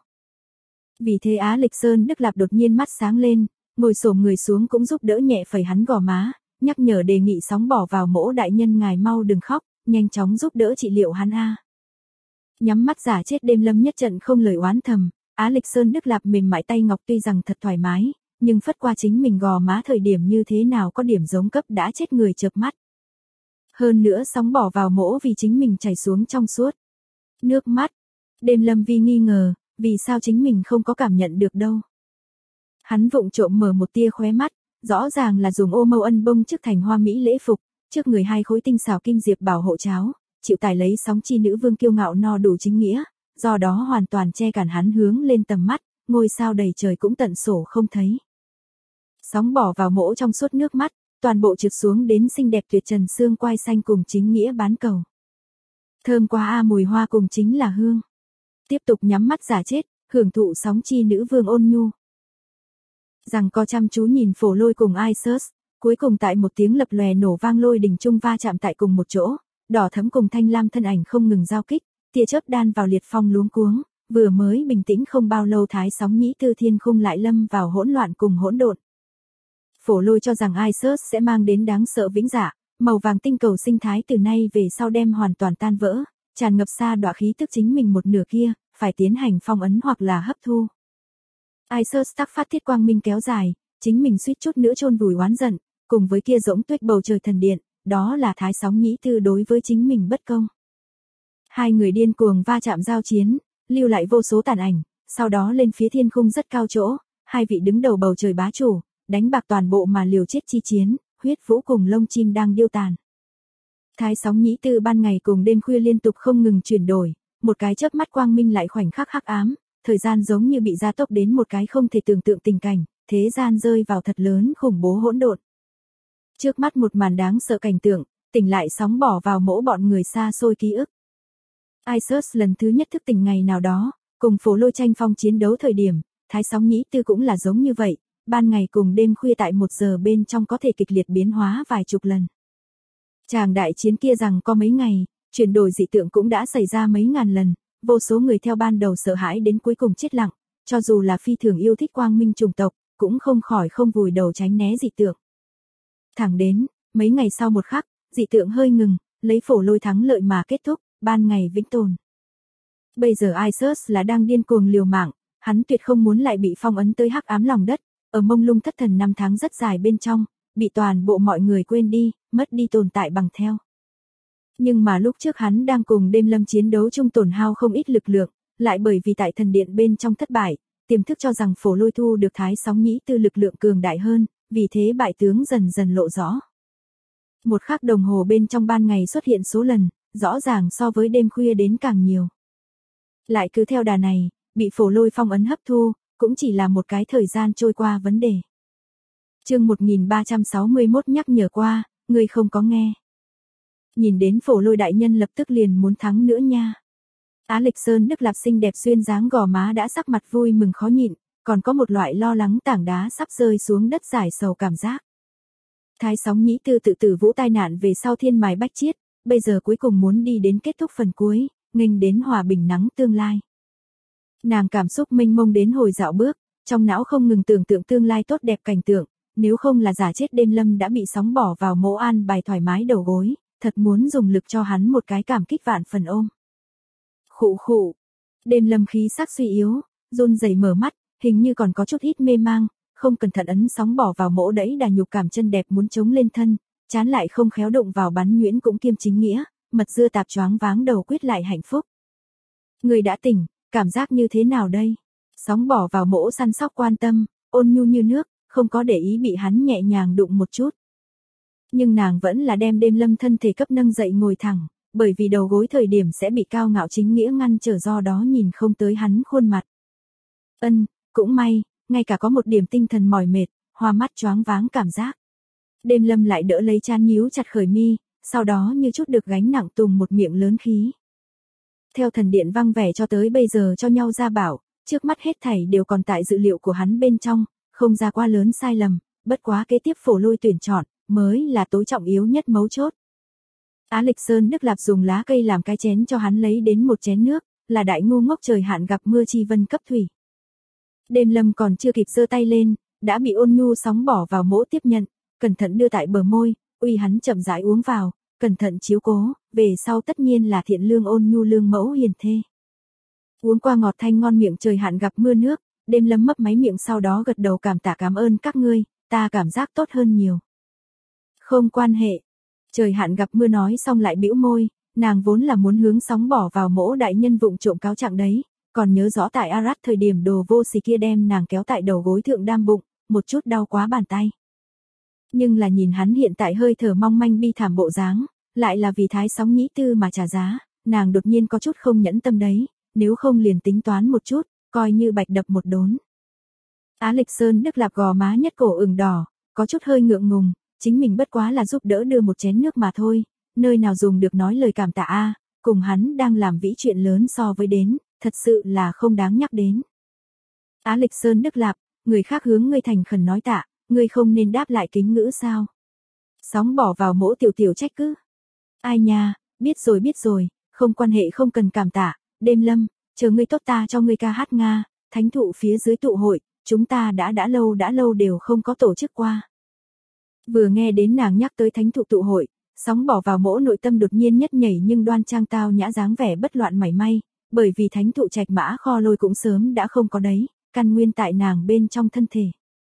Vì thế Á Lịch Sơn Đức Lạp đột nhiên mắt sáng lên, ngồi xổm người xuống cũng giúp đỡ nhẹ phẩy hắn gò má, nhắc nhở đề nghị Sóng bỏ vào mỗ đại nhân ngài mau đừng khóc, nhanh chóng giúp đỡ trị liệu hắn a. Nhắm mắt giả chết Đêm Lâm nhất trận không lời oán thầm, Á Lịch Sơn Đức Lạp mềm mại tay ngọc tuy rằng thật thoải mái, nhưng phất qua chính mình gò má thời điểm như thế nào có điểm giống cấp đã chết người chợp mắt. Hơn nữa Sóng bỏ vào mỗ vì chính mình chảy xuống trong suốt nước mắt. Đêm Lâm vi nghi ngờ, vì sao chính mình không có cảm nhận được đâu. Hắn vụng trộm mở một tia khóe mắt, rõ ràng là dùng ô mâu ân bông trước thành hoa mỹ lễ phục, trước người hai khối tinh xảo kim diệp bảo hộ cháo, chịu tài lấy sóng chi nữ vương kiêu ngạo no đủ chính nghĩa, do đó hoàn toàn che cản hắn hướng lên tầm mắt, ngôi sao đầy trời cũng tận sổ không thấy. Sóng bỏ vào mỗ trong suốt nước mắt, toàn bộ trượt xuống đến xinh đẹp tuyệt trần xương quai xanh cùng chính nghĩa bán cầu. Thơm quá a, mùi hoa cùng chính là hương. Tiếp tục nhắm mắt giả chết, hưởng thụ sóng chi nữ vương ôn nhu. Rằng co chăm chú nhìn Phổ Lôi cùng Isus, cuối cùng tại một tiếng lập lòe nổ vang lôi đình trung va chạm tại cùng một chỗ, đỏ thẫm cùng thanh lam thân ảnh không ngừng giao kích, tia chớp đan vào liệt phong luống cuống, vừa mới bình tĩnh không bao lâu Thái Sóng Nhĩ Tư thiên khung lại lâm vào hỗn loạn cùng hỗn độn. Phổ Lôi cho rằng Isus sẽ mang đến đáng sợ vĩnh dạ, màu vàng tinh cầu sinh thái từ nay về sau đem hoàn toàn tan vỡ, tràn ngập xa đọa khí tức chính mình một nửa kia, phải tiến hành phong ấn hoặc là hấp thu. Isus tác phát thiết quang minh kéo dài, chính mình suýt chút nữa chôn vùi oán giận, cùng với kia rỗng tuếch bầu trời thần điện, đó là Thái Sóng Nhĩ Tư đối với chính mình bất công. Hai người điên cuồng va chạm giao chiến, lưu lại vô số tàn ảnh, sau đó lên phía thiên khung rất cao chỗ, hai vị đứng đầu bầu trời bá chủ, đánh bạc toàn bộ mà liều chết chi chiến, huyết vũ cùng lông chim đang điêu tàn. Thái Sóng Nhĩ Tư ban ngày cùng đêm khuya liên tục không ngừng chuyển đổi, một cái chớp mắt quang minh lại khoảnh khắc hắc ám, thời gian giống như bị gia tốc đến một cái không thể tưởng tượng tình cảnh, thế gian rơi vào thật lớn khủng bố hỗn độn. Trước mắt một màn đáng sợ cảnh tượng, tỉnh lại Sóng bỏ vào mỗ bọn người xa xôi ký ức. Isus lần thứ nhất thức tỉnh ngày nào đó, cùng Phổ Lôi tranh phong chiến đấu thời điểm, Thái Sóng Nhĩ Tư cũng là giống như vậy, ban ngày cùng đêm khuya tại 1 giờ bên trong có thể kịch liệt biến hóa vài chục lần. Tràng đại chiến kia rằng có mấy ngày, chuyển đổi dị tượng cũng đã xảy ra mấy ngàn lần, vô số người theo ban đầu sợ hãi đến cuối cùng chết lặng, cho dù là phi thường yêu thích quang minh chủng tộc, cũng không khỏi không vùi đầu tránh né dị tượng. Thẳng đến, mấy ngày sau một khắc, dị tượng hơi ngừng, lấy Phổ Lôi thắng lợi mà kết thúc, ban ngày vĩnh tồn. Bây giờ Isus là đang điên cuồng liều mạng, hắn tuyệt không muốn lại bị phong ấn tới hắc ám lòng đất, ở mông lung thất thần năm tháng rất dài bên trong, bị toàn bộ mọi người quên đi, mất đi tồn tại bằng theo. Nhưng mà lúc trước hắn đang cùng Đêm Lâm chiến đấu chung tổn hao không ít lực lượng, lại bởi vì tại thần điện bên trong thất bại, tiềm thức cho rằng Phổ Lôi thu được Thái Sóng Nhĩ Tư lực lượng cường đại hơn, vì thế bại tướng dần dần lộ rõ. Một khắc đồng hồ bên trong ban ngày xuất hiện số lần, rõ ràng so với đêm khuya đến càng nhiều. Lại cứ theo đà này, bị Phổ Lôi phong ấn hấp thu, cũng chỉ là một cái thời gian trôi qua vấn đề. Chương 1361 nhắc nhở qua, ngươi không có nghe. Nhìn đến Phổ Lôi đại nhân lập tức liền muốn thắng nữa nha. Á Lịch Sơn Đức Lạp xinh đẹp xuyên dáng gò má đã sắc mặt vui mừng khó nhịn, còn có một loại lo lắng tảng đá sắp rơi xuống đất giải sầu cảm giác. Thái Sóng Nhĩ Tư tự tử vũ tai nạn về sau thiên mài bách chiết, bây giờ cuối cùng muốn đi đến kết thúc phần cuối, nghênh đến hòa bình nắng tương lai. Nàng cảm xúc mênh mông đến hồi dạo bước, trong não không ngừng tưởng tượng tương lai tốt đẹp cảnh tượng, nếu không là giả chết đêm lâm đã bị sóng bỏ vào mỗ an bài thoải mái đầu gối, thật muốn dùng lực cho hắn một cái cảm kích vạn phần ôm. Khụ khụ, đêm lâm khí sắc suy yếu, run rẩy mở mắt, hình như còn có chút ít mê mang, không cẩn thận ấn sóng bỏ vào mỗ đẫy đà nhục cảm chân đẹp muốn chống lên thân, chán lại không khéo đụng vào bắn nhuyễn cũng kiêm chính nghĩa, mật dưa tạp choáng váng đầu quyết lại hạnh phúc. Người đã tỉnh, cảm giác như thế nào đây? Sóng bỏ vào mỗ săn sóc quan tâm, ôn nhu như nước, không có để ý bị hắn nhẹ nhàng đụng một chút. Nhưng nàng vẫn là đem đêm lâm thân thể cấp nâng dậy ngồi thẳng, bởi vì đầu gối thời điểm sẽ bị cao ngạo chính nghĩa ngăn trở do đó nhìn không tới hắn khuôn mặt. Cũng may, ngay cả có một điểm tinh thần mỏi mệt, hoa mắt choáng váng cảm giác. Đêm lâm lại đỡ lấy chán nhíu chặt khởi mi, sau đó như chút được gánh nặng tùng một miệng lớn khí. Theo thần điện vang vẻ cho tới bây giờ cho nhau ra bảo, trước mắt hết thảy đều còn tại dự liệu của hắn bên trong, không ra quá lớn sai lầm, bất quá kế tiếp Phổ Lôi tuyển chọn, mới là tối trọng yếu nhất mấu chốt. Á Lịch Sơn Đức Lạp dùng lá cây làm cái chén cho hắn lấy đến một chén nước, là đại ngu ngốc trời hạn gặp mưa chi vân cấp thủy. Đêm lâm còn chưa kịp giơ tay lên, đã bị ôn nhu sóng bỏ vào mỗ tiếp nhận, cẩn thận đưa tại bờ môi, uy hắn chậm rãi uống vào, cẩn thận chiếu cố, về sau tất nhiên là thiện lương ôn nhu lương mẫu hiền thê. Uống qua ngọt thanh ngon miệng trời hạn gặp mưa nước, đêm lâm mấp máy miệng sau đó gật đầu cảm tạ cảm ơn các ngươi, ta cảm giác tốt hơn nhiều. Không quan hệ. Trời hạn gặp mưa nói xong lại bĩu môi, nàng vốn là muốn hướng sóng bỏ vào mỗ đại nhân vụng trộm cáo trạng đấy, còn nhớ rõ tại Arat thời điểm đồ vô sỉ kia đem nàng kéo tại đầu gối thượng đam bụng, một chút đau quá bàn tay. Nhưng là nhìn hắn hiện tại hơi thở mong manh bi thảm bộ dáng, lại là vì Thái Sóng Nhĩ Tư mà trả giá, nàng đột nhiên có chút không nhẫn tâm đấy, nếu không liền tính toán một chút, coi như bạch đập một đốn. Á Lịch Sơn Đức Lạp gò má nhất cổ ửng đỏ, có chút hơi ngượng ngùng, chính mình bất quá là giúp đỡ đưa một chén nước mà thôi, nơi nào dùng được nói lời cảm tạ a, cùng hắn đang làm vĩ chuyện lớn so với đến, thật sự là không đáng nhắc đến. Á Lịch Sơn Đức Lạp, người khác hướng ngươi thành khẩn nói tạ, ngươi không nên đáp lại kính ngữ sao? Sóng bỏ vào mỗ tiểu tiểu trách cứ. Ai nha, biết rồi, không quan hệ không cần cảm tạ, đêm lâm, chờ ngươi tốt ta cho ngươi ca hát Nga, thánh thụ phía dưới tụ hội, chúng ta đã lâu đều không có tổ chức qua. Vừa nghe đến nàng nhắc tới thánh thụ tụ hội, sóng bỏ vào mỗ nội tâm đột nhiên nhất nhảy nhưng đoan trang tao nhã dáng vẻ bất loạn mảy may, bởi vì thánh thụ trạch mã kho lôi cũng sớm đã không có đấy, căn nguyên tại nàng bên trong thân thể.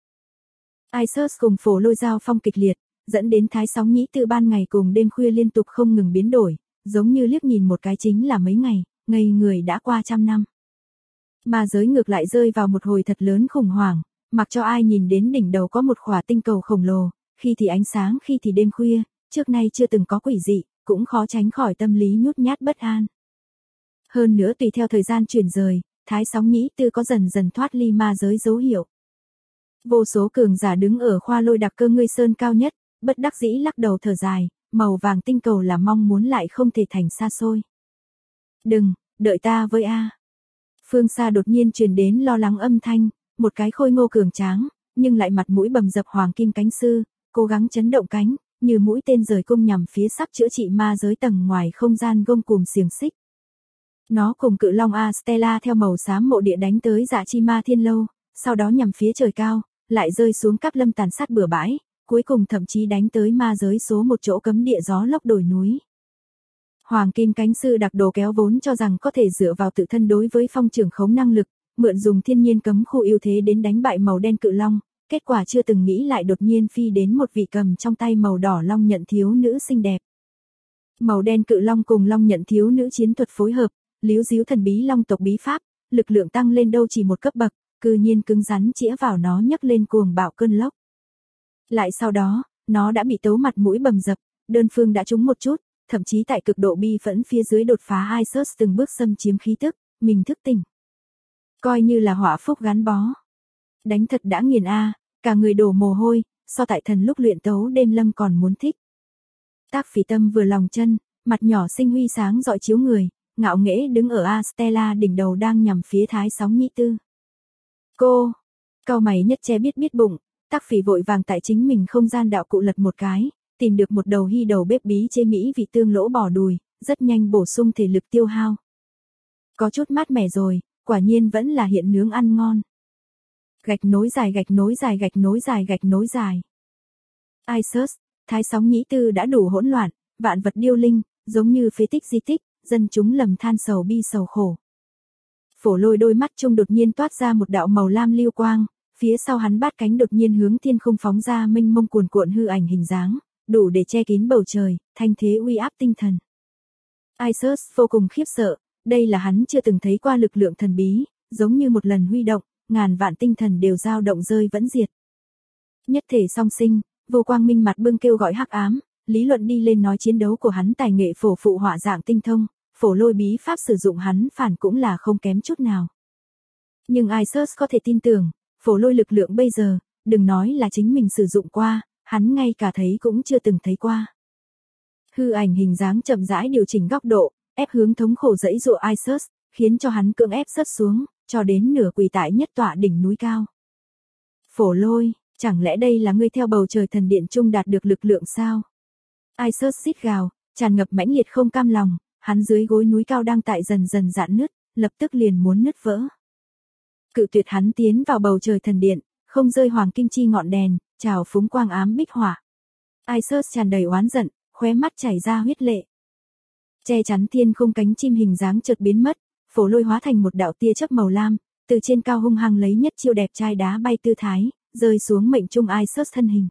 Isus cùng Phổ Lôi giao phong kịch liệt, dẫn đến Thái Sóng Nhĩ Tư ban ngày cùng đêm khuya liên tục không ngừng biến đổi, giống như liếc nhìn một cái chính là mấy ngày, ngây người đã qua 100 năm. Mà giới ngược lại rơi vào một hồi thật lớn khủng hoảng, mặc cho ai nhìn đến đỉnh đầu có một khỏa tinh cầu khổng lồ, khi thì ánh sáng khi thì đêm khuya, trước nay chưa từng có quỷ dị, cũng khó tránh khỏi tâm lý nhút nhát bất an. Hơn nữa tùy theo thời gian chuyển rời, Thái Sóng Nhĩ Tư có dần dần thoát ly ma giới dấu hiệu. Vô số cường giả đứng ở khoa lôi đặc cơ ngươi sơn cao nhất, bất đắc dĩ lắc đầu thở dài, màu vàng tinh cầu là mong muốn lại không thể thành xa xôi. Đừng, đợi ta với a. Phương xa đột nhiên truyền đến lo lắng âm thanh, một cái khôi ngô cường tráng, nhưng lại mặt mũi bầm dập hoàng kim cánh sư, cố gắng chấn động cánh, như mũi tên rời cung nhằm phía sắp chữa trị ma giới tầng ngoài không gian gông cùm xiềng xích. Nó cùng cự long Astela theo màu xám mộ địa đánh tới Dạ Chi Ma Thiên Lâu, sau đó nhằm phía trời cao, lại rơi xuống Cáp Lâm tàn sát bừa bãi, cuối cùng thậm chí đánh tới ma giới số một chỗ cấm địa gió lốc đồi núi. Hoàng kim cánh sư đặc đồ kéo vốn cho rằng có thể dựa vào tự thân đối với phong trưởng khống năng lực, mượn dùng thiên nhiên cấm khu ưu thế đến đánh bại màu đen cự long, kết quả chưa từng nghĩ lại đột nhiên phi đến một vị cầm trong tay màu đỏ long nhận thiếu nữ xinh đẹp. Màu đen cự long cùng long nhận thiếu nữ chiến thuật phối hợp, líu díu thần bí long tộc bí pháp, lực lượng tăng lên đâu chỉ một cấp bậc, cư nhiên cứng rắn chĩa vào nó nhấc lên cuồng bạo cơn lốc. Lại sau đó, nó đã bị tấu mặt mũi bầm dập, đơn phương đã trúng một chút, thậm chí tại cực độ bi phẫn phía dưới đột phá Isus từng bước xâm chiếm khí tức, mình thức tỉnh. Coi như là họa phúc gắn bó. Đánh thật đã nghiền a, cả người đổ mồ hôi, so tại thần lúc luyện tấu đêm lâm còn muốn thích. Tác Phỉ Tâm vừa lòng chân, mặt nhỏ xinh huy sáng rọi chiếu người, ngạo nghễ đứng ở Astela đỉnh đầu đang nhằm phía Thái Sóng Nhĩ Tư. Cô, cau mày nhất che biết biết bụng, Tác Phỉ vội vàng tại chính mình không gian đạo cụ lật một cái, tìm được một đầu hy đầu bếp bí chế mỹ vị tương lỗ bò đùi, rất nhanh bổ sung thể lực tiêu hao. Có chút mát mẻ rồi, quả nhiên vẫn là hiện nướng ăn ngon. Gạch nối dài gạch nối dài gạch nối dài gạch nối dài. Isus, Thái Sóng Nhĩ Tư đã đủ hỗn loạn, vạn vật điêu linh, giống như phế tích di tích, dân chúng lầm than sầu bi sầu khổ. Phổ Lôi đôi mắt trung đột nhiên toát ra một đạo màu lam lưu quang, phía sau hắn bát cánh đột nhiên hướng thiên không phóng ra mênh mông cuồn cuộn hư ảnh hình dáng, đủ để che kín bầu trời, thanh thế uy áp tinh thần. Isus vô cùng khiếp sợ, đây là hắn chưa từng thấy qua lực lượng thần bí, giống như một lần huy động, ngàn vạn tinh thần đều dao động rơi vẫn diệt. Nhất thể song sinh, vô quang minh mặt bưng kêu gọi hắc ám, lý luận đi lên nói chiến đấu của hắn tài nghệ phổ phụ họa dạng tinh thông, Phổ Lôi bí pháp sử dụng hắn phản cũng là không kém chút nào. Nhưng Isus có thể tin tưởng, Phổ Lôi lực lượng bây giờ, đừng nói là chính mình sử dụng qua, hắn ngay cả thấy cũng chưa từng thấy qua. Hư ảnh hình dáng chậm rãi điều chỉnh góc độ, ép hướng thống khổ dãy dụa Isus, khiến cho hắn cưỡng ép rớt xuống, cho đến nửa quỳ tại nhất tọa đỉnh núi cao. Phổ Lôi, chẳng lẽ đây là ngươi theo bầu trời thần điện trung đạt được lực lượng sao? Isus rít gào, tràn ngập mãnh liệt không cam lòng, hắn dưới gối núi cao đang tại dần dần rạn nứt, lập tức liền muốn nứt vỡ. Cự tuyệt hắn tiến vào bầu trời thần điện, không rơi hoàng kim chi ngọn đèn, trào phúng quang ám bích hỏa. Isus tràn đầy oán giận, khóe mắt chảy ra huyết lệ. Che chắn thiên không cánh chim hình dáng chợt biến mất, Phổ Lôi hóa thành một đạo tia chớp màu lam, từ trên cao hung hăng lấy nhất chiêu đẹp trai đá bay tư thái, rơi xuống mệnh trung Isus thân hình.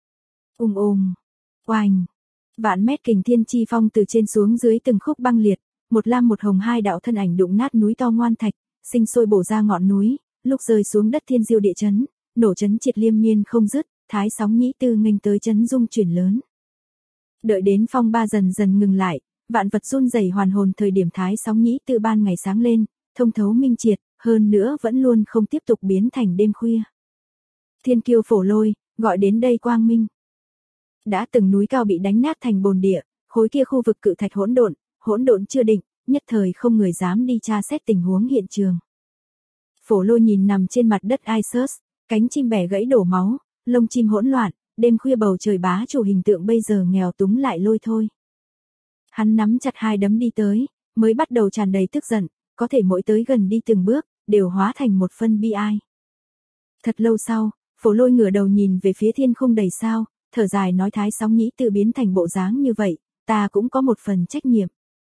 Oanh. Vạn mét kình thiên chi phong từ trên xuống dưới từng khúc băng liệt, một lam một hồng hai đạo thân ảnh đụng nát núi to ngoan thạch, sinh sôi bổ ra ngọn núi, lúc rơi xuống đất thiên diêu địa chấn, nổ chấn triệt liên miên không dứt, Thái Sóng Nhĩ Tư nghênh tới chấn rung chuyển lớn. Đợi đến phong ba dần dần ngừng lại, vạn vật run rẩy hoàn hồn thời điểm Thái Sóng Nhĩ Tư ban ngày sáng lên, thông thấu minh triệt, hơn nữa vẫn luôn không tiếp tục biến thành đêm khuya. Thiên kiêu Phổ Lôi, gọi đến đây quang minh. Đã từng núi cao bị đánh nát thành bồn địa, khối kia khu vực cự thạch hỗn độn chưa định, nhất thời không người dám đi tra xét tình huống hiện trường. Phổ Lôi nhìn nằm trên mặt đất Isus, cánh chim bẻ gãy đổ máu, lông chim hỗn loạn, đêm khuya bầu trời bá chủ hình tượng bây giờ nghèo túng lại lôi thôi. Hắn nắm chặt hai đấm đi tới, mới bắt đầu tràn đầy tức giận, có thể mỗi tới gần đi từng bước, đều hóa thành một phân bi ai. Thật lâu sau, Phổ Lôi ngửa đầu nhìn về phía thiên khung đầy sao, thở dài nói Thái Sóng Nhĩ Tư biến thành bộ dáng như vậy, ta cũng có một phần trách nhiệm.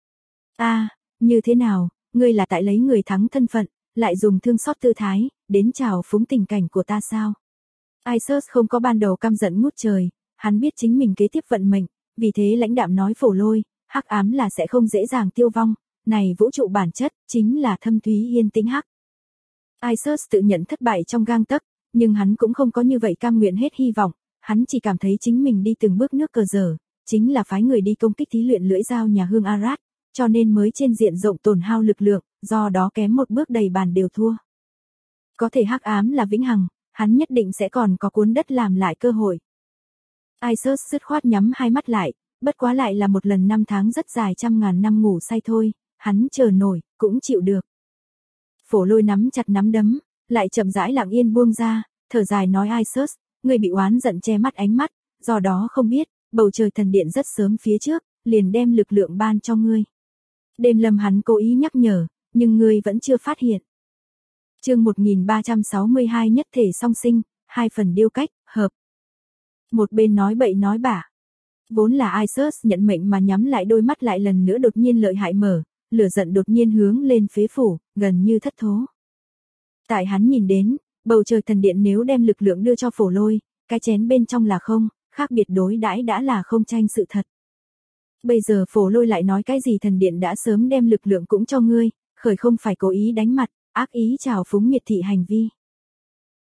Như thế nào, ngươi là tại lấy người thắng thân phận, lại dùng thương xót tư thái, đến chào phúng tình cảnh của ta sao? Isus không có ban đầu căm giận ngút trời, hắn biết chính mình kế tiếp vận mệnh, vì thế lãnh đạm nói Phổ Lôi, hắc ám là sẽ không dễ dàng tiêu vong, này vũ trụ bản chất, chính là thâm thúy yên tĩnh hắc. Isus tự nhận thất bại trong gang tấc, nhưng hắn cũng không có như vậy cam nguyện hết hy vọng, hắn chỉ cảm thấy chính mình đi từng bước nước cờ dở, chính là phái người đi công kích thí luyện lưỡi dao nhà hương Arad, cho nên mới trên diện rộng tổn hao lực lượng, do đó kém một bước đầy bàn đều thua. Có thể hắc ám là vĩnh hằng, hắn nhất định sẽ còn có cuốn đất làm lại cơ hội. Isus dứt khoát nhắm hai mắt lại, bất quá lại là một lần năm tháng rất dài trăm ngàn năm ngủ say thôi, hắn chờ nổi, cũng chịu được. Phổ Lôi nắm chặt nắm đấm, lại chậm rãi lặng yên buông ra, thở dài nói Isus, ngươi bị oán giận che mắt ánh mắt, do đó không biết, bầu trời thần điện rất sớm phía trước, liền đem lực lượng ban cho ngươi. Đêm lâm hắn cố ý nhắc nhở, nhưng ngươi vẫn chưa phát hiện. Chương 1362 nhất thể song sinh, hai phần điêu cách, hợp. Một bên nói bậy nói bạ. Vốn là Isus nhận mệnh mà nhắm lại đôi mắt lại lần nữa đột nhiên lợi hại mở, lửa giận đột nhiên hướng lên phế phủ, gần như thất thố. Tại hắn nhìn đến, bầu trời thần điện nếu đem lực lượng đưa cho Phổ Lôi, cái chén bên trong là không, khác biệt đối đãi đã là không tranh sự thật. Bây giờ Phổ Lôi lại nói cái gì thần điện đã sớm đem lực lượng cũng cho ngươi, khởi không phải cố ý đánh mặt, ác ý trào phúng miệt thị hành vi.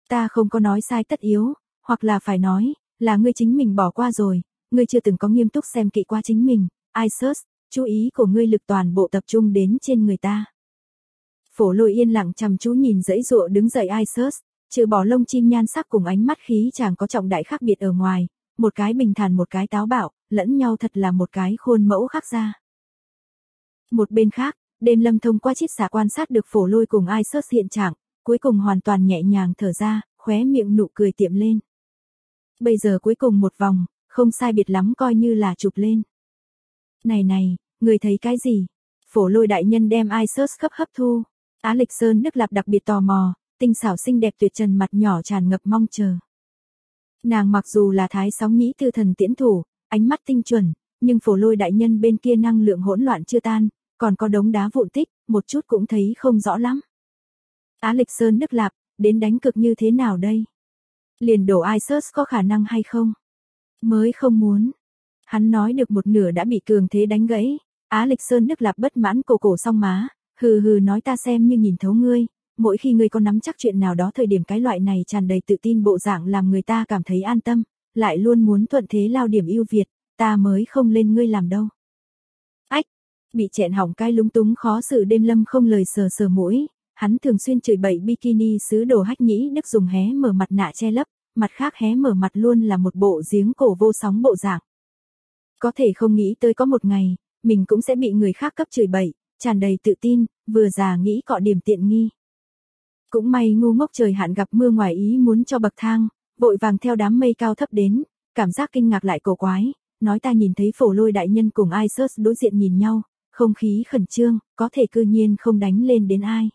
Ta không có nói sai tất yếu, hoặc là phải nói, là ngươi chính mình bỏ qua rồi, ngươi chưa từng có nghiêm túc xem kỹ qua chính mình, Isus, chú ý của ngươi lực toàn bộ tập trung đến trên người ta. Phổ Lôi yên lặng chăm chú nhìn dãy dụa đứng dậy Isus, trừ bỏ lông chim nhan sắc cùng ánh mắt khí chàng có trọng đại khác biệt ở ngoài, một cái bình thản một cái táo bạo, lẫn nhau thật là một cái khuôn mẫu khác ra. Một bên khác, Đêm Lâm thông qua chiết xạ quan sát được Phổ Lôi cùng Isus hiện trạng, cuối cùng hoàn toàn nhẹ nhàng thở ra, khóe miệng nụ cười tiệm lên. Bây giờ cuối cùng một vòng, không sai biệt lắm coi như là chụp lên. Này, người thấy cái gì? Phổ Lôi đại nhân đem Isus hấp thu. Á Lịch Sơn Đức Lạp đặc biệt tò mò, tinh xảo xinh đẹp tuyệt trần mặt nhỏ tràn ngập mong chờ. Nàng mặc dù là Thái Sóng Nhĩ Tư thần tiễn thủ, ánh mắt tinh chuẩn, nhưng Phổ Lôi đại nhân bên kia năng lượng hỗn loạn chưa tan, còn có đống đá vụn tích, một chút cũng thấy không rõ lắm. Á Lịch Sơn Đức Lạp, đến đánh cực như thế nào đây? Liền đổ Isus có khả năng hay không? Mới không muốn. Hắn nói được một nửa đã bị cường thế đánh gãy. Á Lịch Sơn Đức Lạp bất mãn cổ song má, hừ nói ta xem như nhìn thấu ngươi, mỗi khi ngươi có nắm chắc chuyện nào đó thời điểm cái loại này tràn đầy tự tin bộ dạng làm người ta cảm thấy an tâm, lại luôn muốn thuận thế lao điểm ưu việt, ta mới không lên ngươi làm đâu. Ách, bị chẹn hỏng cái lúng túng khó xử Đêm Lâm không lời sờ mũi, hắn thường xuyên chửi bậy bikini sứ đồ Hách Nhĩ Đức dùng hé mở mặt nạ che lấp, mặt khác hé mở mặt luôn là một bộ giếng cổ vô sóng bộ dạng. Có thể không nghĩ tới có một ngày, mình cũng sẽ bị người khác cấp chửi bậy, tràn đầy tự tin, vừa già nghĩ cọ điểm tiện nghi. Cũng may ngu ngốc trời hạn gặp mưa ngoài ý muốn cho bậc thang, vội vàng theo đám mây cao thấp đến, cảm giác kinh ngạc lại cổ quái, nói ta nhìn thấy Phổ Lôi đại nhân cùng Isus đối diện nhìn nhau, không khí khẩn trương, có thể cư nhiên không đánh lên đến ai.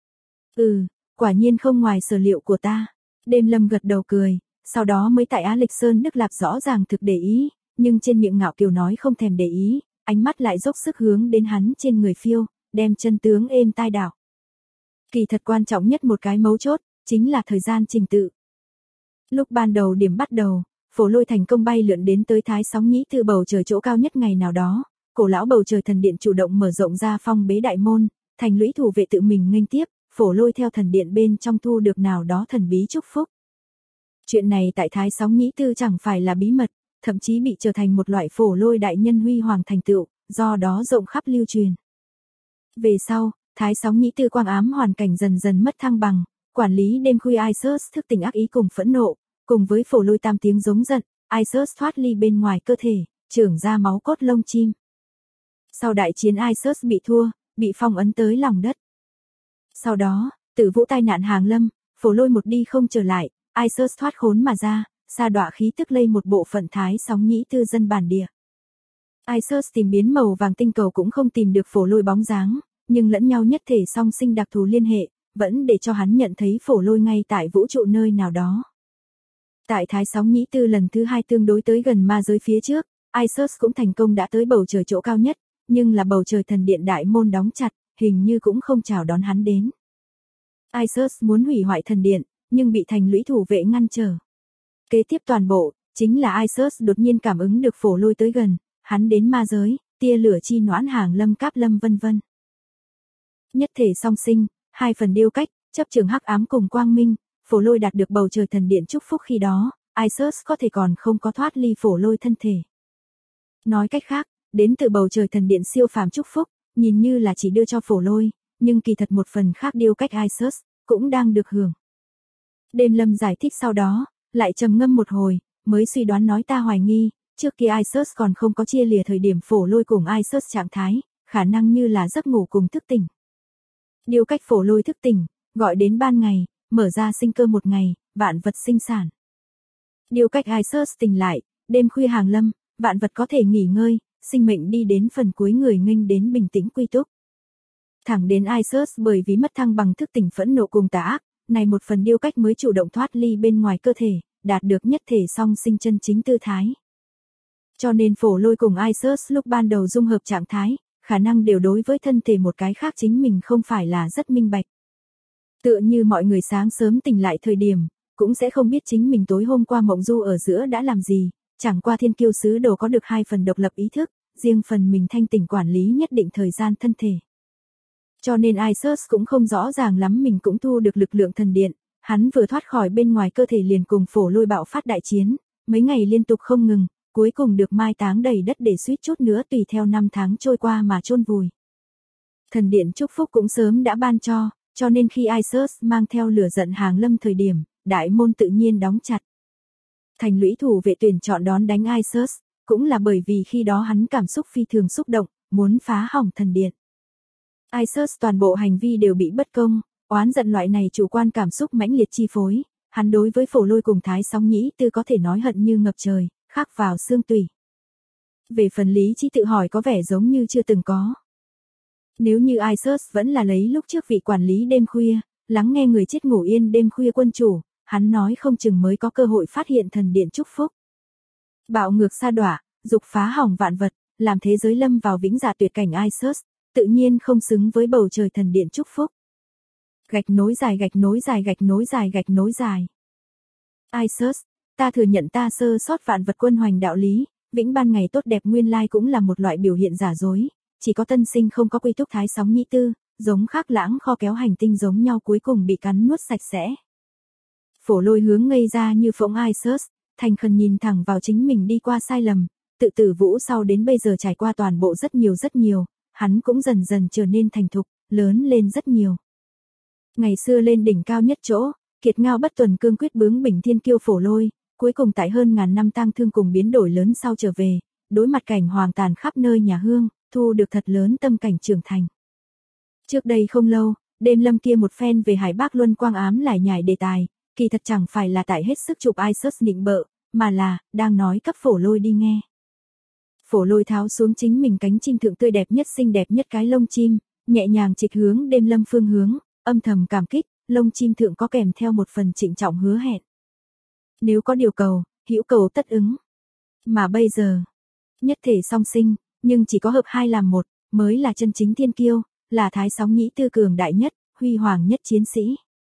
Quả nhiên không ngoài sở liệu của ta. Đêm Lâm gật đầu cười, sau đó mới tại Á Lịch Sơn Đức Lạp rõ ràng thực để ý, nhưng trên miệng ngạo kiều nói không thèm để ý, ánh mắt lại dốc sức hướng đến hắn trên người phiêu, đem chân tướng êm tai đảo. Kỳ thật quan trọng nhất một cái mấu chốt, chính là thời gian trình tự. Lúc ban đầu điểm bắt đầu, Phổ Lôi thành công bay lượn đến tới Thái Sóng Nhĩ từ bầu trời chỗ cao nhất ngày nào đó, cổ lão bầu trời thần điện chủ động mở rộng ra phong bế đại môn, thành lũy thủ vệ tự mình nghênh tiếp, Phổ Lôi theo thần điện bên trong thu được nào đó thần bí chúc phúc. Chuyện này tại Thái Sóng Nhĩ Tư chẳng phải là bí mật, thậm chí bị trở thành một loại Phổ Lôi đại nhân huy hoàng thành tựu, do đó rộng khắp lưu truyền. Về sau, Thái Sóng Nhĩ Tư quang ám hoàn cảnh dần dần mất thăng bằng, quản lý đêm khuya Isus thức tỉnh ác ý cùng phẫn nộ, cùng với Phổ Lôi tam tiếng giống giận, Isus thoát ly bên ngoài cơ thể, trưởng ra máu cốt lông chim. Sau đại chiến Isus bị thua, bị phong ấn tới lòng đất. Sau đó, Tử Vũ tai nạn hàng lâm, Phổ Lôi một đi không trở lại, Isus thoát khốn mà ra, sa đọa khí tức lây một bộ phận Thái Sóng Nhĩ Tư dân bản địa. Isus tìm biến màu vàng tinh cầu cũng không tìm được Phổ Lôi bóng dáng, nhưng lẫn nhau nhất thể song sinh đặc thù liên hệ, vẫn để cho hắn nhận thấy Phổ Lôi ngay tại vũ trụ nơi nào đó. Tại Thái Sóng Nhĩ Tư lần thứ 2 tương đối tới gần ma giới phía trước, Isus cũng thành công đã tới bầu trời chỗ cao nhất, nhưng là bầu trời thần điện đại môn đóng chặt, hình như cũng không chào đón hắn đến. Isus muốn hủy hoại thần điện, nhưng bị thành lũy thủ vệ ngăn trở. Kế tiếp toàn bộ, chính là Isus đột nhiên cảm ứng được Phổ Lôi tới gần, hắn đến ma giới, tia lửa chi noãn hàng lâm cáp lâm vân vân. Nhất thể song sinh, hai phần điêu cách, chấp trường hắc ám cùng quang minh, Phổ Lôi đạt được bầu trời thần điện chúc phúc khi đó, Isus có thể còn không có thoát ly Phổ Lôi thân thể. Nói cách khác, đến từ bầu trời thần điện siêu phàm chúc phúc, nhìn như là chỉ đưa cho Phổ Lôi, nhưng kỳ thật một phần khác điêu cách Isus, cũng đang được hưởng. Đêm Lâm giải thích sau đó, lại trầm ngâm một hồi, mới suy đoán nói ta hoài nghi, trước kia Isus còn không có chia lìa thời điểm Phổ Lôi cùng Isus trạng thái, khả năng như là giấc ngủ cùng thức tỉnh. Điêu cách Phổ Lôi thức tỉnh, gọi đến ban ngày, mở ra sinh cơ một ngày, vạn vật sinh sản. Điêu cách Isus tỉnh lại, đêm khuya hàng lâm, vạn vật có thể nghỉ ngơi, sinh mệnh đi đến phần cuối người nghênh đến bình tĩnh quy túc. Thẳng đến Isus bởi vì mất thăng bằng thức tỉnh phẫn nộ cùng tà ác, này một phần điêu cách mới chủ động thoát ly bên ngoài cơ thể, đạt được nhất thể song sinh chân chính tư thái. Cho nên Phổ Lôi cùng Isus lúc ban đầu dung hợp trạng thái, khả năng đều đối với thân thể một cái khác chính mình không phải là rất minh bạch. Tựa như mọi người sáng sớm tỉnh lại thời điểm, cũng sẽ không biết chính mình tối hôm qua mộng du ở giữa đã làm gì, chẳng qua thiên kiêu sứ đồ có được hai phần độc lập ý thức, riêng phần mình thanh tỉnh quản lý nhất định thời gian thân thể. Cho nên Isus cũng không rõ ràng lắm mình cũng thu được lực lượng thần điện, Hắn vừa thoát khỏi bên ngoài cơ thể liền cùng Phổ Lôi bạo phát đại chiến, mấy ngày liên tục không ngừng, cuối cùng được mai táng đầy đất để suýt chút nữa tùy theo năm tháng trôi qua mà chôn vùi. Thần điện chúc phúc cũng sớm đã ban cho nên khi Isus mang theo lửa giận hàng lâm thời điểm, đại môn tự nhiên đóng chặt. Thành lũy thủ vệ tuyển chọn đón đánh Isus, cũng là bởi vì khi đó hắn cảm xúc phi thường xúc động, muốn phá hỏng thần điện. Isus toàn bộ hành vi đều bị bất công, oán giận loại này chủ quan cảm xúc mãnh liệt chi phối, hắn đối với Phổ Lôi cùng Thái Sóng Nhĩ Tư có thể nói hận như ngập trời, khắc vào xương tủy. Về phần lý trí tự hỏi có vẻ giống như chưa từng có. Nếu như Isus vẫn là lấy lúc trước vị quản lý đêm khuya, lắng nghe người chết ngủ yên đêm khuya quân chủ, hắn nói không chừng mới có cơ hội phát hiện thần điện chúc phúc. Bạo ngược sa đọa, dục phá hỏng vạn vật, làm thế giới lâm vào vĩnh dạ tuyệt cảnh Isus, tự nhiên không xứng với bầu trời thần điện chúc phúc. Gạch nối dài gạch nối dài gạch nối dài gạch nối dài. Isus, ta thừa nhận ta sơ sót vạn vật quân hoành đạo lý, vĩnh ban ngày tốt đẹp nguyên lai cũng là một loại biểu hiện giả dối, chỉ có tân sinh không có quy túc Thái Sóng Nhĩ Tư, giống Khắc Lãng kho kéo hành tinh giống nhau cuối cùng bị cắn nuốt sạch sẽ. Phổ Lôi hướng ngây ra như phỗng Isus, thành khẩn nhìn thẳng vào chính mình đi qua sai lầm, tự tử vũ sau đến bây giờ trải qua toàn bộ rất nhiều, hắn cũng dần dần trở nên thành thục, lớn lên rất nhiều. Ngày xưa lên đỉnh cao nhất chỗ, kiệt ngao bất tuần cương quyết bướng bỉnh thiên kiêu Phổ Lôi, cuối cùng tại hơn ngàn năm tang thương cùng biến đổi lớn sau trở về, đối mặt cảnh hoàng tàn khắp nơi nhà hương, thu được thật lớn tâm cảnh trưởng thành. Trước đây không lâu, đêm lâm kia một phen về Hải Bác Luân Quang ám lải nhải đề tài, kỳ thật chẳng phải là tại hết sức chụp Isus nịnh bợ, mà là, đang nói cấp Phổ Lôi đi nghe. Phổ Lôi tháo xuống chính mình cánh chim thượng tươi đẹp nhất xinh đẹp nhất cái lông chim, nhẹ nhàng trịch hướng đêm lâm phương hướng, âm thầm cảm kích, lông chim thượng có kèm theo một phần trịnh trọng hứa hẹn. Nếu có điều cầu, hữu cầu tất ứng. Mà bây giờ, nhất thể song sinh, nhưng chỉ có hợp hai làm một, mới là chân chính thiên kiêu, là Thái Sóng Nhĩ Tư cường đại nhất, huy hoàng nhất chiến sĩ.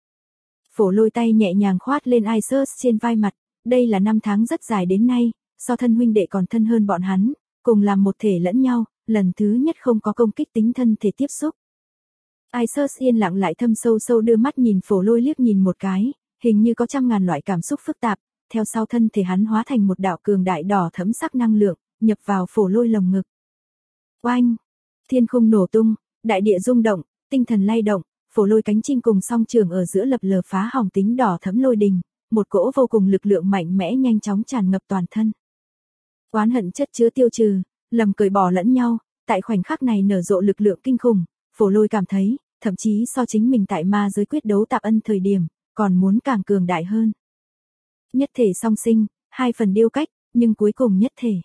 Phổ Lôi tay nhẹ nhàng khoát lên Isus trên vai mặt, đây là năm tháng rất dài đến nay, so thân huynh đệ còn thân hơn bọn hắn, cùng làm một thể lẫn nhau, lần thứ nhất không có công kích tính thân thể tiếp xúc. Isus yên lặng lại thâm sâu sâu đưa mắt nhìn Phổ Lôi liếc nhìn một cái, hình như có trăm ngàn loại cảm xúc phức tạp, theo sau thân thể hắn hóa thành một đạo cường đại đỏ thẫm sắc năng lượng, nhập vào Phổ Lôi lồng ngực. Oanh! Thiên khung nổ tung, đại địa rung động, tinh thần lay động, Phổ Lôi cánh chim cùng song trường ở giữa lập lờ phá hỏng tính đỏ thẫm lôi đình, một cỗ vô cùng lực lượng mạnh mẽ nhanh chóng tràn ngập toàn thân. Oán hận chất chứa tiêu trừ, lầm cởi bỏ lẫn nhau, tại khoảnh khắc này nở rộ lực lượng kinh khủng, Phổ Lôi cảm thấy, thậm chí so chính mình tại ma giới quyết đấu tạp ân thời điểm, còn muốn càng cường đại hơn. Nhất thể song sinh, hai phần điêu cách, nhưng cuối cùng nhất thể.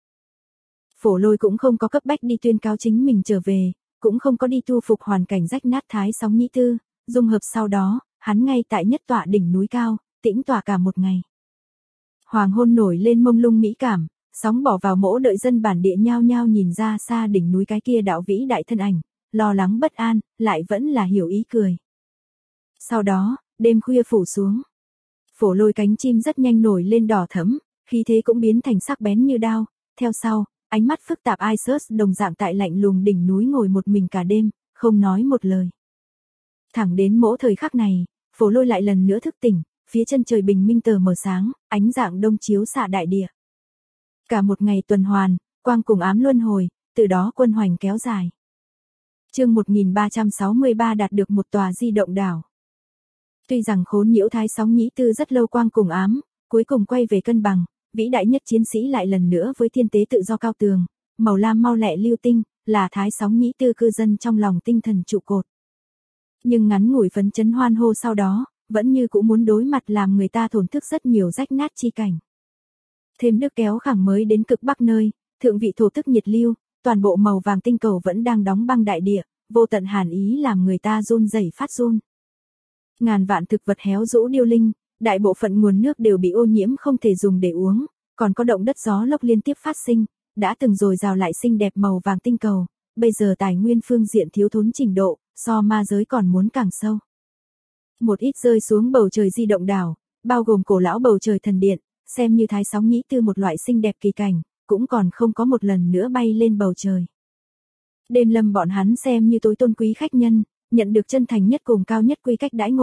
Phổ Lôi cũng không có cấp bách đi tuyên cáo chính mình trở về, cũng không có đi thu phục hoàn cảnh rách nát Thái Sóng Nhĩ Tư, dung hợp sau đó, hắn ngay tại nhất tọa đỉnh núi cao, tĩnh tọa cả một ngày. Hoàng hôn nổi lên mông lung mỹ cảm, sóng bỏ vào mỗ đợi dân bản địa nhao nhao nhìn ra xa đỉnh núi cái kia đạo vĩ đại thân ảnh, lo lắng bất an, lại vẫn là hiểu ý cười. Sau đó, đêm khuya phủ xuống. Phổ Lôi cánh chim rất nhanh nổi lên đỏ thẫm, khí thế cũng biến thành sắc bén như đao, theo sau, ánh mắt phức tạp Isus đồng dạng tại lạnh lùng đỉnh núi ngồi một mình cả đêm, không nói một lời. Thẳng đến mỗi thời khắc này, Phổ Lôi lại lần nữa thức tỉnh, phía chân trời bình minh tờ mờ sáng, ánh dạng đông chiếu xạ đại địa. Cả một ngày tuần hoàn, quang cùng ám luân hồi, từ đó quân hoành kéo dài. Chương 1363 đạt được một tòa di động đảo. Tuy rằng khốn nhiễu Thái Sóng Nhĩ Tư rất lâu quang cùng ám, cuối cùng quay về cân bằng, vĩ đại nhất chiến sĩ lại lần nữa với thiên tế tự do cao tường, màu lam mau lẹ lưu tinh, là Thái Sóng Nhĩ Tư cư dân trong lòng tinh thần trụ cột. Nhưng ngắn ngủi phấn chấn hoan hô sau đó, vẫn như cũng muốn đối mặt làm người ta thổn thức rất nhiều rách nát chi cảnh. Thêm nước kéo khẳng mới đến cực bắc nơi, thượng vị thổ tức nhiệt lưu, toàn bộ màu vàng tinh cầu vẫn đang đóng băng đại địa, vô tận hàn ý làm người ta run rẩy phát run. Ngàn vạn thực vật héo rũ điêu linh, đại bộ phận nguồn nước đều bị ô nhiễm không thể dùng để uống, còn có động đất gió lốc liên tiếp phát sinh, đã từng dồi dào lại xinh đẹp màu vàng tinh cầu, bây giờ tài nguyên phương diện thiếu thốn trình độ, so ma giới còn muốn càng sâu. Một ít rơi xuống bầu trời di động đảo, bao gồm cổ lão bầu trời thần điện, xem như Thái Sóng Nhĩ Tư một loại xinh đẹp kỳ cảnh, cũng còn không có một lần nữa bay lên bầu trời. Đêm lâm bọn hắn xem như tối tôn quý khách nhân, nhận được chân thành nhất cùng cao nhất quy cách đãi ngộ,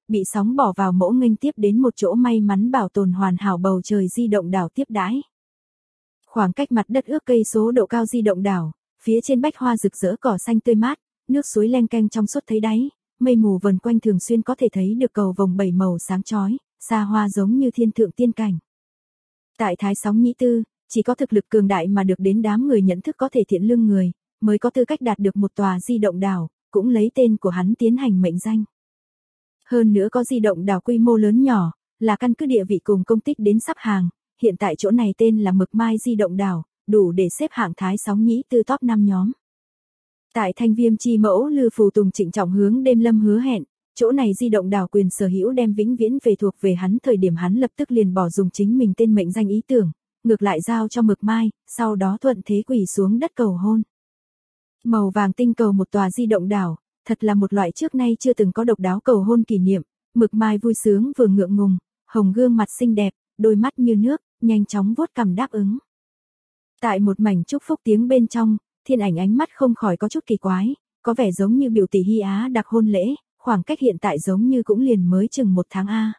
bị sóng bỏ vào mỗ nghênh tiếp đến một chỗ may mắn bảo tồn hoàn hảo bầu trời di động đảo tiếp đãi. Khoảng cách mặt đất ước cây số độ cao di động đảo, phía trên bách hoa rực rỡ cỏ xanh tươi mát, nước suối len keng trong suốt thấy đáy, mây mù vần quanh thường xuyên có thể thấy được cầu vồng bảy màu sáng chói, xa hoa giống như thiên thượng tiên cảnh. Tại Thái Sóng Nhĩ Tư, chỉ có thực lực cường đại mà được đến đám người nhận thức có thể thiện lương người, mới có tư cách đạt được một tòa di động đảo, cũng lấy tên của hắn tiến hành mệnh danh. Hơn nữa có di động đảo quy mô lớn nhỏ, là căn cứ địa vị cùng công tích đến sắp hàng, hiện tại chỗ này tên là Mực Mai di động đảo, đủ để xếp hạng Thái Sóng Nhĩ Tư top 5 nhóm. Tại Thanh Viêm chi mẫu Lư Phù Tùng trịnh trọng hướng Đêm Lâm hứa hẹn, chỗ này di động đảo quyền sở hữu đem vĩnh viễn về thuộc về hắn, thời điểm hắn lập tức liền bỏ dùng chính mình tên mệnh danh ý tưởng, ngược lại giao cho Mực Mai, sau đó thuận thế quỳ xuống đất cầu hôn. Màu vàng tinh cầu một tòa di động đảo, thật là một loại trước nay chưa từng có độc đáo cầu hôn kỷ niệm, Mực Mai vui sướng vừa ngượng ngùng, hồng gương mặt xinh đẹp, đôi mắt như nước, nhanh chóng vuốt cằm đáp ứng. Tại một mảnh chúc phúc tiếng bên trong, Thiên Ảnh ánh mắt không khỏi có chút kỳ quái, có vẻ giống như biểu tỷ Hy Á đặc hôn lễ, khoảng cách hiện tại giống như cũng liền mới chừng 1 tháng a.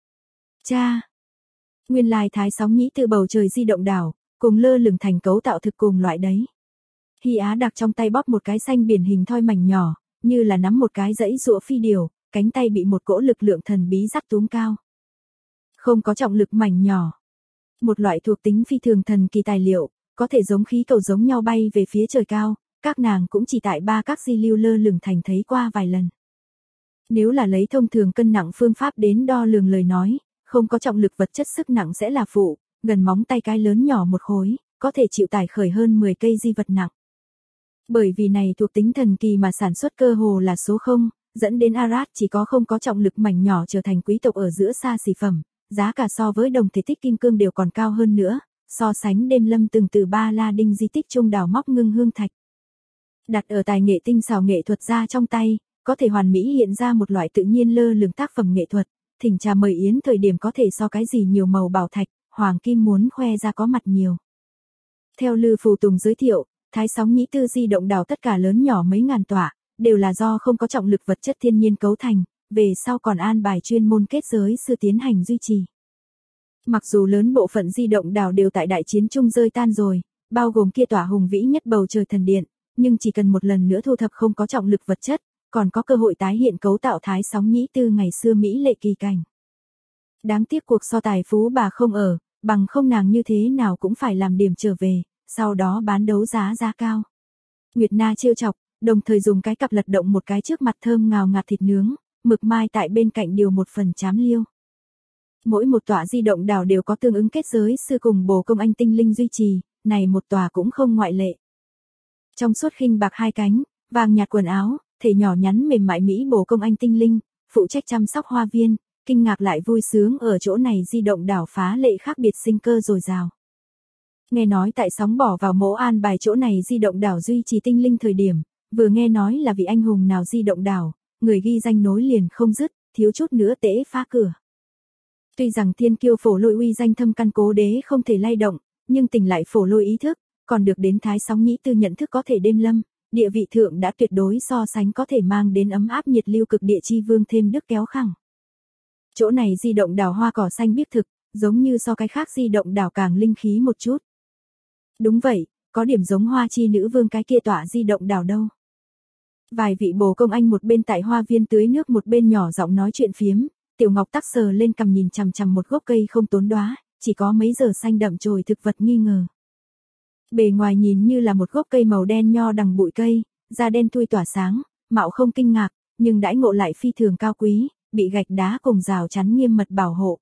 Cha! Nguyên lai Thái Sóng Nhĩ Tư bầu trời di động đảo, cùng lơ lửng thành cấu tạo thực cùng loại đấy. Hy Á đặc trong tay bóp một cái xanh biển hình thoi mảnh nhỏ, như là nắm một cái dãy dụa phi điều, cánh tay bị một cỗ lực lượng thần bí dắt túm cao. Không có trọng lực mảnh nhỏ. Một loại thuộc tính phi thường thần kỳ tài liệu, có thể giống khí cầu giống nhau bay về phía trời cao, các nàng cũng chỉ tại ba các di lưu lơ lửng thành thấy qua vài lần. Nếu là lấy thông thường cân nặng phương pháp đến đo lường lời nói, không có trọng lực vật chất sức nặng sẽ là phụ, gần móng tay cái lớn nhỏ một khối, có thể chịu tải khởi hơn 10 cây di vật nặng. Bởi vì này thuộc tính thần kỳ mà sản xuất cơ hồ là số 0, dẫn đến Arad chỉ có không có trọng lực mảnh nhỏ trở thành quý tộc ở giữa xa xỉ phẩm, giá cả so với đồng thể tích kim cương đều còn cao hơn nữa, so sánh Đêm Lâm từng từ Ba La Đinh di tích trung đào móc ngưng hương thạch. Đặt ở tài nghệ tinh xảo nghệ thuật gia trong tay, có thể hoàn mỹ hiện ra một loại tự nhiên lơ lửng tác phẩm nghệ thuật, thỉnh trà mời yến thời điểm có thể so cái gì nhiều màu bảo thạch, hoàng kim muốn khoe ra có mặt nhiều. Theo Lư Phù Tùng giới thiệu, Thái Sóng Nhĩ Tư di động đảo tất cả lớn nhỏ mấy ngàn tọa, đều là do không có trọng lực vật chất thiên nhiên cấu thành, về sau còn an bài chuyên môn kết giới sư tiến hành duy trì. Mặc dù lớn bộ phận di động đảo đều tại đại chiến chung rơi tan rồi, bao gồm kia tỏa hùng vĩ nhất bầu trời thần điện, nhưng chỉ cần một lần nữa thu thập không có trọng lực vật chất, còn có cơ hội tái hiện cấu tạo Thái Sóng Nhĩ Tư ngày xưa mỹ lệ kỳ cảnh. Đáng tiếc cuộc so tài phú bà không ở, bằng không nàng như thế nào cũng phải làm điểm trở về, sau đó bán đấu giá cao. Nguyệt Na trêu chọc, đồng thời dùng cái cặp lật động một cái trước mặt thơm ngào ngạt thịt nướng, Mực Mai tại bên cạnh điều một phần chám liêu. Mỗi một tọa di động đảo đều có tương ứng kết giới sư cùng bồ công anh tinh linh duy trì, này một tòa cũng không ngoại lệ. Trong suốt khinh bạc hai cánh, vàng nhạt quần áo, thể nhỏ nhắn mềm mại mỹ bồ công anh tinh linh, phụ trách chăm sóc hoa viên, kinh ngạc lại vui sướng ở chỗ này di động đảo phá lệ khác biệt sinh cơ dồi dào. Nghe nói tại sóng bỏ vào mỗ an bài chỗ này di động đảo duy trì tinh linh thời điểm, vừa nghe nói là vị anh hùng nào di động đảo, người ghi danh nối liền không dứt, thiếu chút nữa tễ phá cửa. Tuy rằng thiên kiêu Phổ Lôi uy danh thâm căn cố đế không thể lay động, nhưng tỉnh lại Phổ Lôi ý thức, còn được đến Thái Sóng Nhĩ Tư nhận thức có thể Đêm Lâm, địa vị thượng đã tuyệt đối so sánh có thể mang đến ấm áp nhiệt lưu cực địa chi vương thêm đức kéo khẳng. Chỗ này di động đảo hoa cỏ xanh biếc thực, giống như so cái khác di động đảo càng linh khí một chút. Đúng vậy, có điểm giống hoa chi nữ vương cái kia tỏa di động đảo đâu. Vài vị bồ công anh một bên tại hoa viên tưới nước một bên nhỏ giọng nói chuyện phiếm, Tiểu Ngọc tắc sờ lên cằm nhìn chằm chằm một gốc cây không tốn đóa, chỉ có mấy giờ xanh đậm chồi thực vật nghi ngờ. Bề ngoài nhìn như là một gốc cây màu đen nho đằng bụi cây, da đen thui tỏa sáng, mạo không kinh ngạc, nhưng đãi ngộ lại phi thường cao quý, bị gạch đá cùng rào chắn nghiêm mật bảo hộ.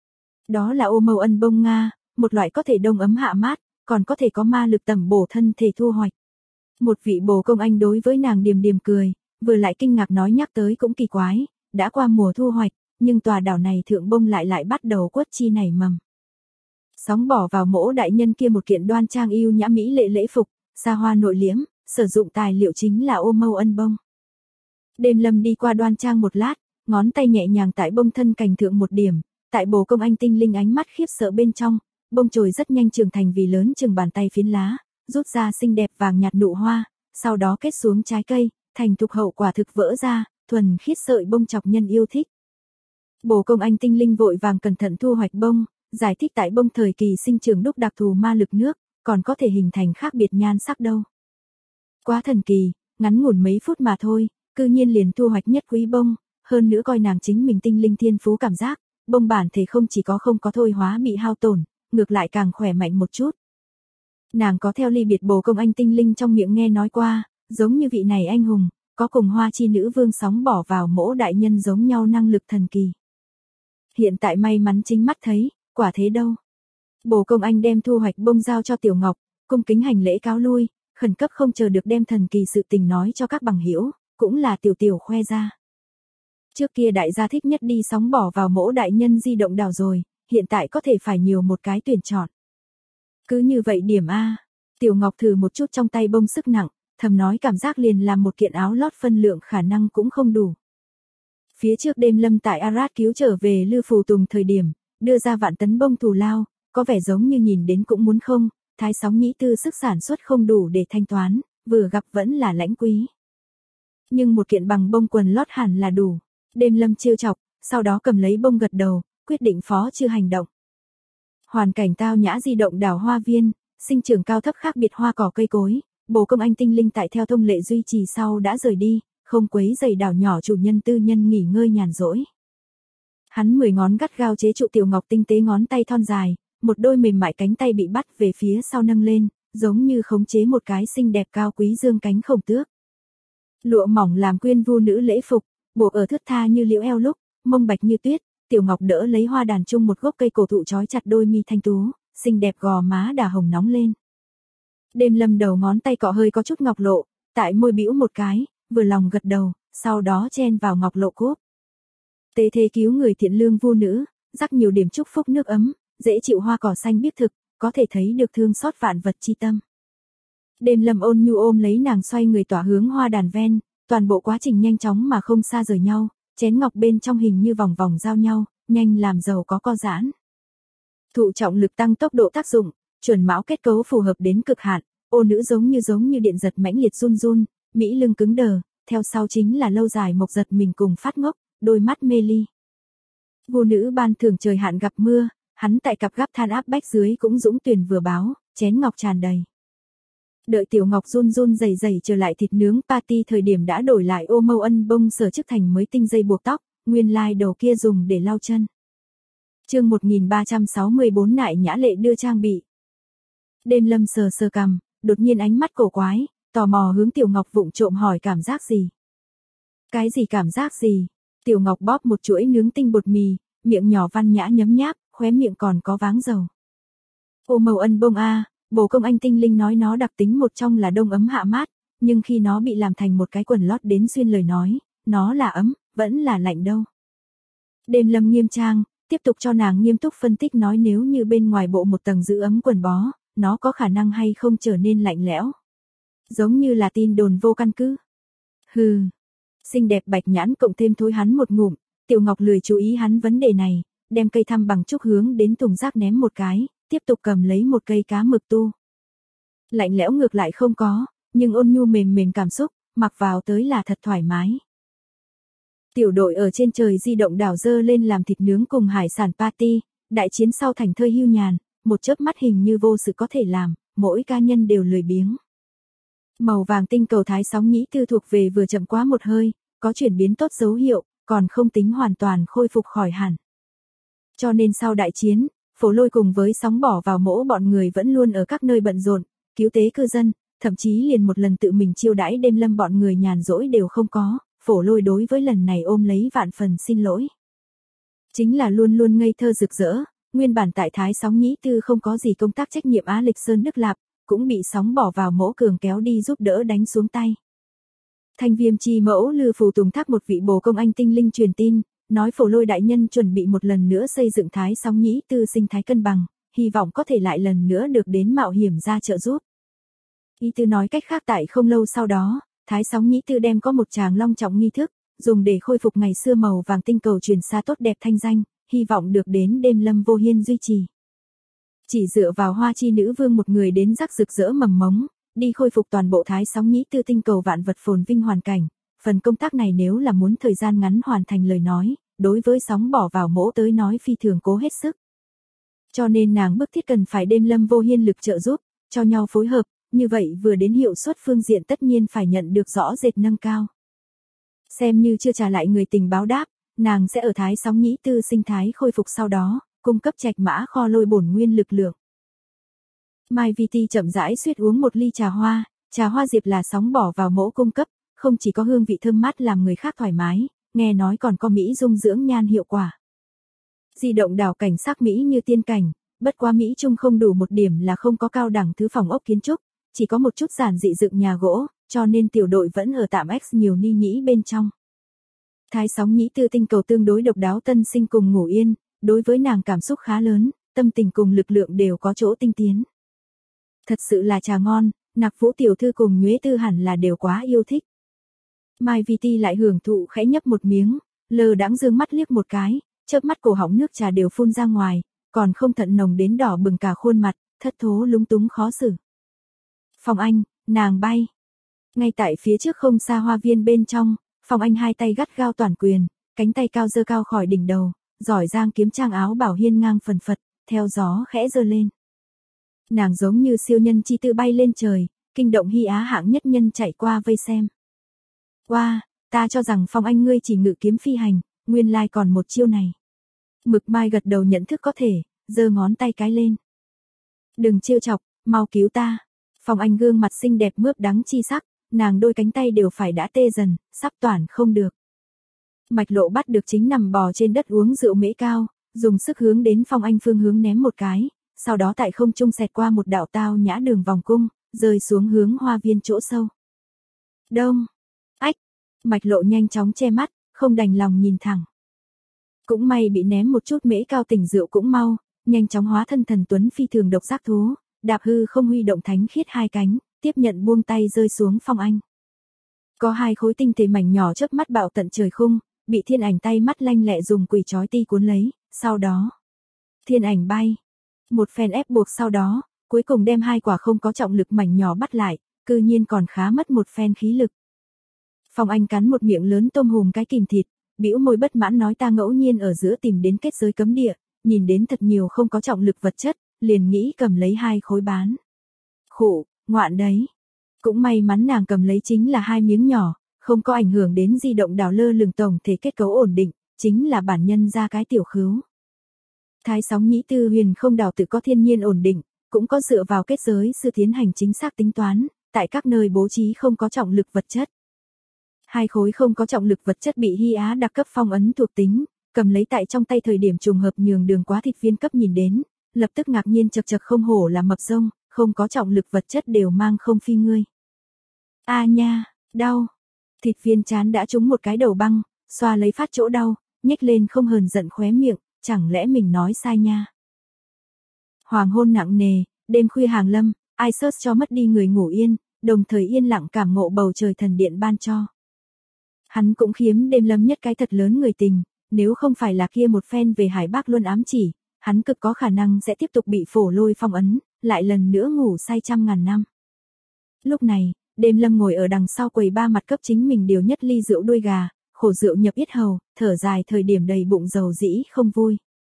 Đó là ô mâu ân bông Nga, một loại có thể đông ấm hạ mát, còn có thể có ma lực tẩm bổ thân thể thu hoạch. Một vị bồ công anh đối với nàng điềm điềm cười, vừa lại kinh ngạc nói nhắc tới cũng kỳ quái, đã qua mùa thu hoạch, nhưng tòa đảo này thượng bông lại bắt đầu quất chi nảy mầm. Sóng bỏ vào mỗ đại nhân kia một kiện đoan trang yêu nhã mỹ lệ lễ phục, xa hoa nội liễm, sử dụng tài liệu chính là ô mâu ân bông. Đêm Lâm đi qua đoan trang một lát, ngón tay nhẹ nhàng tại bông thân cành thượng một điểm, tại bồ công anh tinh linh ánh mắt khiếp sợ bên trong, bông chồi rất nhanh trưởng thành vì lớn chừng bàn tay phiến lá, rút ra xinh đẹp vàng nhạt nụ hoa, sau đó kết xuống trái cây, thành thục hậu quả thực vỡ ra, thuần khiết sợi bông chọc nhân yêu thích. Bồ Công Anh tinh linh vội vàng cẩn thận thu hoạch bông, giải thích tại bông thời kỳ sinh trưởng đúc đặc thù ma lực nước, còn có thể hình thành khác biệt nhan sắc đâu. Quá thần kỳ, ngắn ngủn mấy phút mà thôi, cư nhiên liền thu hoạch nhất quý bông, hơn nữa coi nàng chính mình tinh linh thiên phú cảm giác, bông bản thể không chỉ có không có thôi hóa bị hao tổn, ngược lại càng khỏe mạnh một chút. Nàng có theo ly biệt Bồ Công Anh tinh linh trong miệng nghe nói qua, giống như vị này anh hùng, có cùng Hoa Chi nữ vương sóng bỏ vào mỗ đại nhân giống nhau năng lực thần kỳ. Hiện tại may mắn chính mắt thấy, quả thế đâu. Bồ Công Anh đem thu hoạch bông giao cho Tiểu Ngọc, cung kính hành lễ cáo lui, khẩn cấp không chờ được đem thần kỳ sự tình nói cho các bằng hữu, cũng là tiểu khoe ra. Trước kia đại gia thích nhất đi sóng bỏ vào mỗ đại nhân di động đảo rồi, hiện tại có thể phải nhiều một cái tuyển chọn. Cứ như vậy điểm A, Tiểu Ngọc thử một chút trong tay bông sức nặng, thầm nói cảm giác liền làm một kiện áo lót phân lượng khả năng cũng không đủ. Phía trước đêm lâm tại Arad cứu trở về Lư Phù Tùng thời điểm, đưa ra vạn tấn bông thù lao, có vẻ giống như nhìn đến cũng muốn không, Thái Sóng Nhĩ Tư sức sản xuất không đủ để thanh toán, vừa gặp vẫn là lãnh quý. Nhưng một kiện bằng bông quần lót hẳn là đủ. Đêm lâm trêu chọc, sau đó cầm lấy bông gật đầu, quyết định phó chưa hành động. Hoàn cảnh tao nhã di động đảo hoa viên, sinh trưởng cao thấp khác biệt hoa cỏ cây cối, Bồ Công Anh tinh linh tại theo thông lệ duy trì sau đã rời đi, không quấy rầy đảo nhỏ chủ nhân tư nhân nghỉ ngơi nhàn rỗi. Hắn 10 ngón gắt gao chế trụ Tiểu Ngọc tinh tế ngón tay thon dài, một đôi mềm mại cánh tay bị bắt về phía sau nâng lên, giống như khống chế một cái xinh đẹp cao quý dương cánh khổng tước. Lụa mỏng làm quyên vu nữ lễ phục, buộc ở thướt tha như liễu eo lúc, mông bạch như tuyết, Tiểu Ngọc đỡ lấy hoa đàn chung một gốc cây cổ thụ trói chặt đôi mi thanh tú, xinh đẹp gò má đà hồng nóng lên. Đêm lâm đầu ngón tay cọ hơi có chút ngọc lộ, tại môi bĩu một cái, vừa lòng gật đầu, sau đó chen vào ngọc lộ cốp. Tế thế cứu người thiện lương vu nữ, rắc nhiều điểm chúc phúc nước ấm, dễ chịu hoa cỏ xanh biết thực, có thể thấy được thương xót vạn vật chi tâm. Đêm lâm ôn nhu ôm lấy nàng xoay người tỏa hướng hoa đàn ven, toàn bộ quá trình nhanh chóng mà không xa rời nhau, chén ngọc bên trong hình như vòng vòng giao nhau, nhanh làm giàu có co giãn. Thụ trọng lực tăng tốc độ tác dụng, chuẩn mão kết cấu phù hợp đến cực hạn, ô nữ giống như điện giật mãnh liệt run run, mỹ lưng cứng đờ, theo sau chính là lâu dài mộc giật mình cùng phát ngốc, đôi mắt mê ly. Vô nữ ban thưởng trời hạn gặp mưa, hắn tại cặp gáp than áp bách dưới cũng dũng tuyển vừa báo, chén ngọc tràn đầy. Đợi Tiểu Ngọc run run rẩy rẩy trở lại thịt nướng party thời điểm đã đổi lại ô mâu ân bông sở chức thành mới tinh dây buộc tóc, nguyên lai đầu kia dùng để lau chân. Chương 1364 nại nhã lệ đưa trang bị. Đêm lâm sờ sờ cằm, đột nhiên ánh mắt cổ quái, tò mò hướng Tiểu Ngọc vụng trộm hỏi cảm giác gì. Cái gì cảm giác gì? Tiểu Ngọc bóp một chuỗi nướng tinh bột mì, miệng nhỏ văn nhã nhấm nháp, khóe miệng còn có váng dầu. Ô màu ân bông a, Bồ Công Anh tinh linh nói nó đặc tính một trong là đông ấm hạ mát, nhưng khi nó bị làm thành một cái quần lót đến xuyên lời nói, nó là ấm, vẫn là lạnh đâu. Đêm lâm nghiêm trang, tiếp tục cho nàng nghiêm túc phân tích nói nếu như bên ngoài bộ một tầng giữ ấm quần bó, nó có khả năng hay không trở nên lạnh lẽo. Giống như là tin đồn vô căn cứ. Hừ. Xinh đẹp bạch nhãn cộng thêm thối hắn một ngụm, Tiểu Ngọc lười chú ý hắn vấn đề này, đem cây thăm bằng trúc hướng đến thùng rác ném một cái, tiếp tục cầm lấy một cây cá mực tu. Lạnh lẽo ngược lại không có, nhưng ôn nhu mềm mềm cảm xúc, mặc vào tới là thật thoải mái. Tiểu đội ở trên trời di động đảo dơ lên làm thịt nướng cùng hải sản party, đại chiến sau thành thơi hưu nhàn, một chớp mắt hình như vô sự có thể làm, mỗi cá nhân đều lười biếng. Màu vàng tinh cầu Thái Sóng Nhĩ Tư thuộc về vừa chậm quá một hơi, có chuyển biến tốt dấu hiệu, còn không tính hoàn toàn khôi phục khỏi hẳn. Cho nên sau đại chiến, Phổ Lôi cùng với sóng bỏ vào mỗ bọn người vẫn luôn ở các nơi bận rộn, cứu tế cư dân, thậm chí liền một lần tự mình chiêu đãi đêm lâm bọn người nhàn rỗi đều không có, Phổ Lôi đối với lần này ôm lấy vạn phần xin lỗi. Chính là luôn luôn ngây thơ rực rỡ, nguyên bản tại Thái Sóng Nhĩ Tư không có gì công tác trách nhiệm Á Lịch Sơn Đức Lạp, cũng bị sóng bỏ vào mỗ cường kéo đi giúp đỡ đánh xuống tay. Thanh Viêm chi mẫu Lư Phù Tùng thác một vị Bồ Công Anh tinh linh truyền tin, nói Phổ Lôi đại nhân chuẩn bị một lần nữa xây dựng Thái Sóng Nhĩ Tư sinh thái cân bằng, hy vọng có thể lại lần nữa được đến mạo hiểm ra trợ giúp. Ý tư nói cách khác tại không lâu sau đó, Thái Sóng Nhĩ Tư đem có một tràng long trọng nghi thức, dùng để khôi phục ngày xưa màu vàng tinh cầu truyền xa tốt đẹp thanh danh, hy vọng được đến đêm lâm vô hiên duy trì. Chỉ dựa vào Hoa Chi nữ vương một người đến rắc rực rỡ mầm mống, đi khôi phục toàn bộ Thái Sóng Nhĩ Tư tinh cầu vạn vật phồn vinh hoàn cảnh, phần công tác này nếu là muốn thời gian ngắn hoàn thành lời nói, đối với sóng bỏ vào mỗ tới nói phi thường cố hết sức. Cho nên nàng bức thiết cần phải đêm Lâm Vô Hiên lực trợ giúp, cho nhau phối hợp, như vậy vừa đến hiệu suất phương diện tất nhiên phải nhận được rõ rệt nâng cao. Xem như chưa trả lại người tình báo đáp, nàng sẽ ở Thái Sóng Nhĩ Tư sinh thái khôi phục sau đó, cung cấp Trạch Mã kho lôi bổn nguyên lực lượng. Mai Vi Ti chậm rãi suýt uống một ly trà hoa diệp là sóng bỏ vào mỗ cung cấp, không chỉ có hương vị thơm mát làm người khác thoải mái, nghe nói còn có mỹ dung dưỡng nhan hiệu quả. Di động đảo cảnh sắc mỹ như tiên cảnh, bất quá mỹ trung không đủ một điểm là không có cao đẳng thứ phòng ốc kiến trúc, chỉ có một chút giản dị dựng nhà gỗ, cho nên tiểu đội vẫn ở tạm X nhiều ni nhĩ bên trong. Thái Sóng Nhĩ Tư tinh cầu tương đối độc đáo tân sinh cùng ngủ yên, đối với nàng cảm xúc khá lớn, tâm tình cùng lực lượng đều có chỗ tinh tiến. Thật sự là trà ngon, Nặc Vũ tiểu thư cùng Nhuế Tư hẳn là đều quá yêu thích. Mai Vi Ti lại hưởng thụ khẽ nhấp một miếng, lờ đãng dương mắt liếc một cái, chớp mắt cổ họng nước trà đều phun ra ngoài, còn không thận nồng đến đỏ bừng cả khuôn mặt, thất thố lúng túng khó xử. Phong Anh, nàng bay. Ngay tại phía trước không xa hoa viên bên trong, Phong Anh hai tay gắt gao toàn quyền, cánh tay cao giơ cao khỏi đỉnh đầu, giỏi giang kiếm trang áo bảo hiên ngang phần phật, theo gió khẽ giơ lên. Nàng giống như siêu nhân chi tư bay lên trời, kinh động Hy Á hạng nhất nhân chạy qua vây xem. Wow, ta cho rằng Phong Anh ngươi chỉ ngự kiếm phi hành, nguyên lai còn một chiêu này. Mực Mai gật đầu nhận thức có thể, giơ ngón tay cái lên. Đừng trêu chọc, mau cứu ta. Phong Anh gương mặt xinh đẹp mướp đắng chi sắc, nàng đôi cánh tay đều phải đã tê dần, sắp toàn không được. Mạch Lộ bắt được chính nằm bò trên đất uống rượu mễ cao, dùng sức hướng đến Phong Anh phương hướng ném một cái, sau đó tại không trung xẹt qua một đạo tao nhã đường vòng cung, rơi xuống hướng hoa viên chỗ sâu. Đông, ách, Mạch Lộ nhanh chóng che mắt, không đành lòng nhìn thẳng. Cũng may bị ném một chút mễ cao tỉnh rượu cũng mau, nhanh chóng hóa thân thần tuấn phi thường độc giác thú, đạp hư không huy động thánh khiết hai cánh, tiếp nhận buông tay rơi xuống Phong Anh. Có hai khối tinh thể mảnh nhỏ chớp mắt bạo tận trời khung, bị thiên ảnh tay mắt lanh lẹ dùng quỷ chói ti cuốn lấy, sau đó thiên ảnh bay. Một phen ép buộc sau đó, cuối cùng đem hai quả không có trọng lực mảnh nhỏ bắt lại, cư nhiên còn khá mất một phen khí lực. Phong Anh cắn một miệng lớn tôm hùm cái kìm thịt, bĩu môi bất mãn nói ta ngẫu nhiên ở giữa tìm đến kết giới cấm địa, nhìn đến thật nhiều không có trọng lực vật chất, liền nghĩ cầm lấy hai khối bán. Khụ, ngoạn đấy. Cũng may mắn nàng cầm lấy chính là hai miếng nhỏ, không có ảnh hưởng đến di động đảo lơ lửng tổng thể kết cấu ổn định, chính là bản nhân ra cái tiểu khứu. Thái Sóng Nhĩ Tư huyền không đảo tự có thiên nhiên ổn định, cũng có dựa vào kết giới sư tiến hành chính xác tính toán, tại các nơi bố trí không có trọng lực vật chất. Hai khối không có trọng lực vật chất bị Hy Á đặc cấp phong ấn thuộc tính, cầm lấy tại trong tay thời điểm trùng hợp nhường Đường Quá thịt viên cấp nhìn đến, lập tức ngạc nhiên chật chật không hổ là mập rông, không có trọng lực vật chất đều mang không phi ngươi. A nha, đau. Thịt viên chán đã trúng một cái đầu băng, xoa lấy phát chỗ đau, nhếch lên không hờn giận khóe miệng, chẳng lẽ mình nói sai nha. Hoàng hôn nặng nề, đêm khuya hàng lâm, ai search cho mất đi người ngủ yên, đồng thời yên lặng cảm ngộ bầu trời thần điện ban cho. Hắn cũng khiếm đêm lâm nhất cái thật lớn người tình, nếu không phải là kia một phen về Hải Bắc luôn ám chỉ, hắn cực có khả năng sẽ tiếp tục bị phổ lôi phong ấn, lại lần nữa ngủ say trăm ngàn năm. Lúc này, đêm lâm ngồi ở đằng sau quầy ba mặt cấp chính mình điều nhất ly rượu đuôi gà, khổ rượu nhập yết hầu, thở dài thời điểm đầy bụng dầu dĩ không vui.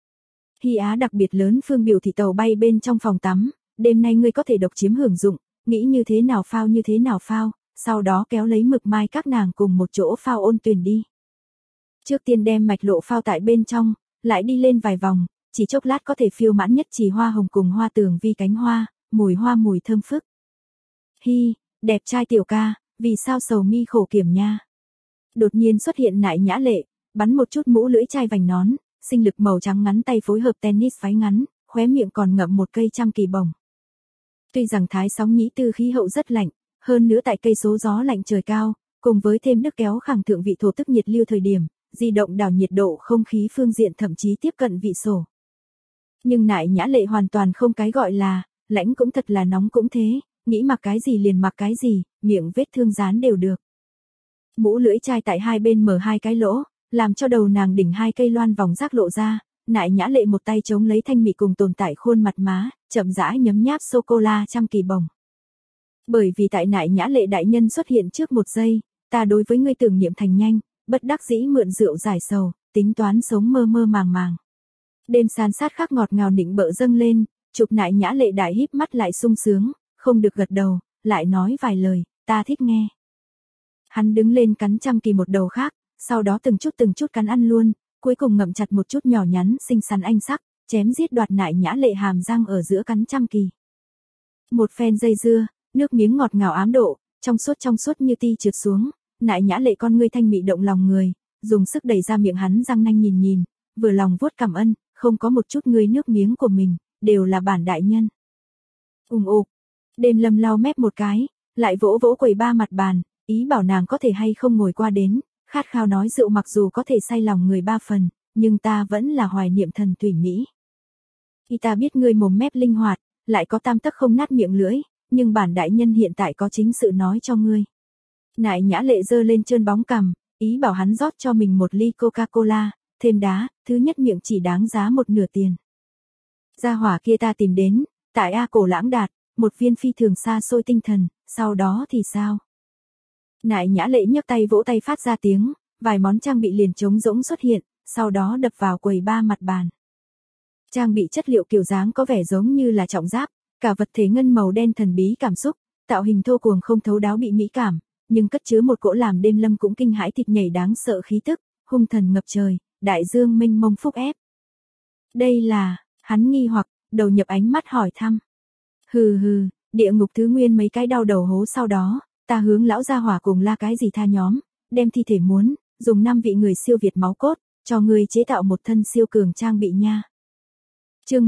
Hy Á đặc biệt lớn phương biểu thị tàu bay bên trong phòng tắm, đêm nay ngươi có thể độc chiếm hưởng dụng, nghĩ như thế nào phao, sau đó kéo lấy Mực Mai các nàng cùng một chỗ phao ôn tuyền đi. Trước tiên đem Mạch Lộ phao tại bên trong, lại đi lên vài vòng, chỉ chốc lát có thể phiêu mãn nhất chỉ hoa hồng cùng hoa tường vi cánh hoa, mùi thơm phức. Hi, đẹp trai tiểu ca, vì sao sầu mi khổ kiểm nha. Đột nhiên xuất hiện Nại Nhã Lệ, bắn một chút mũ lưỡi chai vành nón, sinh lực màu trắng ngắn tay phối hợp tennis váy ngắn, khóe miệng còn ngậm một cây trăm kỳ bồng. Tuy rằng Thái Sóng Nhĩ Tư khí hậu rất lạnh, hơn nữa tại cây số gió lạnh trời cao, cùng với thêm nước kéo khẳng thượng vị thổ tức nhiệt lưu thời điểm, di động đảo nhiệt độ không khí phương diện thậm chí tiếp cận vị sổ. Nhưng Nại Nhã Lệ hoàn toàn không cái gọi là, lãnh cũng thật là nóng cũng thế, nghĩ mặc cái gì liền mặc cái gì, miệng vết thương dán đều được. Mũ lưỡi chai tại hai bên mở hai cái lỗ, làm cho đầu nàng đỉnh hai cây loan vòng rác lộ ra, Nại Nhã Lệ một tay chống lấy thanh mị cùng tồn tại khuôn mặt má, chậm rãi nhấm nháp sô-cô-la trăm kỳ bồng. Bởi vì tại Nại Nhã Lệ đại nhân xuất hiện trước một giây, ta đối với ngươi tưởng niệm thành nhanh, bất đắc dĩ mượn rượu giải sầu, tính toán sống mơ mơ màng màng. Đêm san sát khắc ngọt ngào nịnh bợ dâng lên, chụp Nại Nhã Lệ đại híp mắt lại sung sướng, không được gật đầu, lại nói vài lời, ta thích nghe. Hắn đứng lên cắn Trang Kỳ một đầu khác, sau đó từng chút cắn ăn luôn, cuối cùng ngậm chặt một chút nhỏ nhắn xinh xắn anh sắc, chém giết đoạt Nại Nhã Lệ hàm răng ở giữa cắn Trang Kỳ. Một phen dây dưa, nước miếng ngọt ngào ám độ, trong suốt như ti trượt xuống, Nại Nhã Lệ con ngươi thanh mị động lòng người, dùng sức đẩy ra miệng hắn răng nanh nhìn, vừa lòng vuốt cảm ơn, không có một chút ngươi nước miếng của mình, đều là bản đại nhân. Ục. Đêm Lâm lau mép một cái, lại vỗ vỗ quầy ba mặt bàn, ý bảo nàng có thể hay không ngồi qua đến, khát khao nói rượu mặc dù có thể say lòng người 3 phần, nhưng ta vẫn là hoài niệm thần thủy mỹ. Khi ta biết ngươi mồm mép linh hoạt, lại có tam tấc không nát miệng lưỡi, nhưng bản đại nhân hiện tại có chính sự nói cho ngươi. Nại Nhã Lệ giơ lên trơn bóng cằm, ý bảo hắn rót cho mình một ly Coca-Cola, thêm đá, thứ nhất miệng chỉ đáng giá 1/2 tiền. Gia hỏa kia ta tìm đến, tại A Cổ Lãng Đạt, một viên phi thường xa xôi tinh thần, sau đó thì sao? Nại Nhã Lệ nhấc tay vỗ tay phát ra tiếng, vài món trang bị liền trống rỗng xuất hiện, sau đó đập vào quầy ba mặt bàn. Trang bị chất liệu kiểu dáng có vẻ giống như là trọng giáp, cả vật thể ngân màu đen thần bí cảm xúc, tạo hình thô cuồng không thấu đáo bị mỹ cảm, nhưng cất chứa một cỗ làm Đêm Lâm cũng kinh hãi thịt nhảy đáng sợ khí tức, hung thần ngập trời, đại dương mênh mông phúc ép. Đây là, hắn nghi hoặc, đầu nhập ánh mắt hỏi thăm. Hừ, địa ngục thứ nguyên mấy cái đau đầu hố sau đó, ta hướng lão gia hỏa cùng la cái gì tha nhóm, đem thi thể muốn, dùng 5 vị người siêu việt máu cốt, cho ngươi chế tạo một thân siêu cường trang bị nha. Chương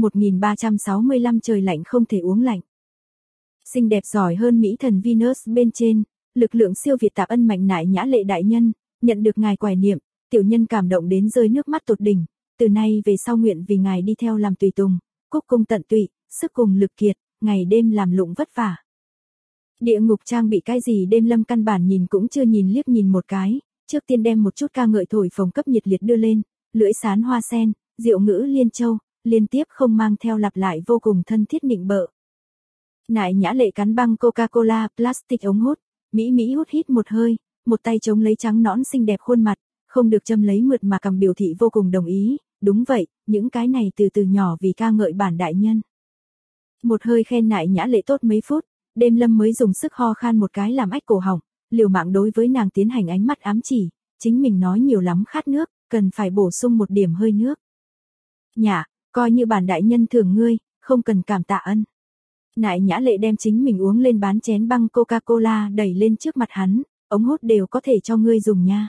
1365 trời lạnh không thể uống lạnh. Xinh đẹp giỏi hơn mỹ thần Venus bên trên, lực lượng siêu việt tạp ân mạnh Nại Nhã Lệ đại nhân, nhận được ngài quải niệm, tiểu nhân cảm động đến rơi nước mắt tột đỉnh, từ nay về sau nguyện vì ngài đi theo làm tùy tùng, cúc cung tận tụy, sức cùng lực kiệt, ngày đêm làm lụng vất vả. Địa ngục trang bị cái gì Đêm Lâm căn bản nhìn cũng chưa nhìn liếc nhìn một cái, trước tiên đem một chút ca ngợi thổi phồng cấp nhiệt liệt đưa lên, lưỡi sán hoa sen, diệu ngữ liên châu, liên tiếp không mang theo lặp lại vô cùng thân thiết nịnh bợ. Nại Nhã Lệ cắn băng Coca-Cola plastic ống hút, mỹ hút hít một hơi, một tay chống lấy trắng nõn xinh đẹp khuôn mặt, không được châm lấy mượt mà cầm biểu thị vô cùng đồng ý, đúng vậy, những cái này từ nhỏ vì ca ngợi bản đại nhân. Một hơi khen Nại Nhã Lệ tốt mấy phút, Đêm Lâm mới dùng sức ho khan một cái làm ách cổ họng, liều mạng đối với nàng tiến hành ánh mắt ám chỉ, chính mình nói nhiều lắm khát nước, cần phải bổ sung một điểm hơi nước. Nhả, coi như bản đại nhân thưởng ngươi, không cần cảm tạ ân. Nại Nhã Lệ đem chính mình uống lên bán chén băng Coca-Cola đẩy lên trước mặt hắn, ống hút đều có thể cho ngươi dùng nha.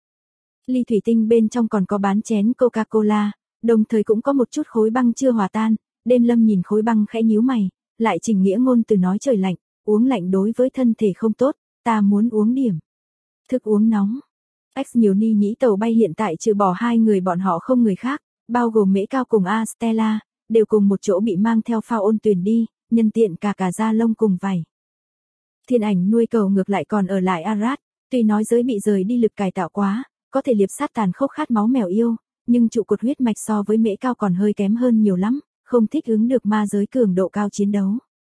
Ly thủy tinh bên trong còn có bán chén Coca-Cola, đồng thời cũng có một chút khối băng chưa hòa tan, Đêm Lâm nhìn khối băng khẽ nhíu mày, lại trình nghĩa ngôn từ nói trời lạnh, uống lạnh đối với thân thể không tốt, ta muốn uống điểm thức uống nóng. X nhiều ni nhĩ tàu bay hiện tại trừ bỏ 2 người bọn họ không người khác, bao gồm Mễ Cao cùng A Stella, đều cùng một chỗ bị mang theo phao ôn tuyển đi, nhân tiện cả da lông cùng vảy. Thiên Ảnh nuôi cầu ngược lại còn ở lại Arad, tuy nói giới bị rời đi lực cải tạo quá, có thể liệp sát tàn khốc khát máu mèo yêu, nhưng trụ cột huyết mạch so với Mễ Cao còn hơi kém hơn nhiều lắm, không thích ứng được ma giới cường độ cao chiến đấu.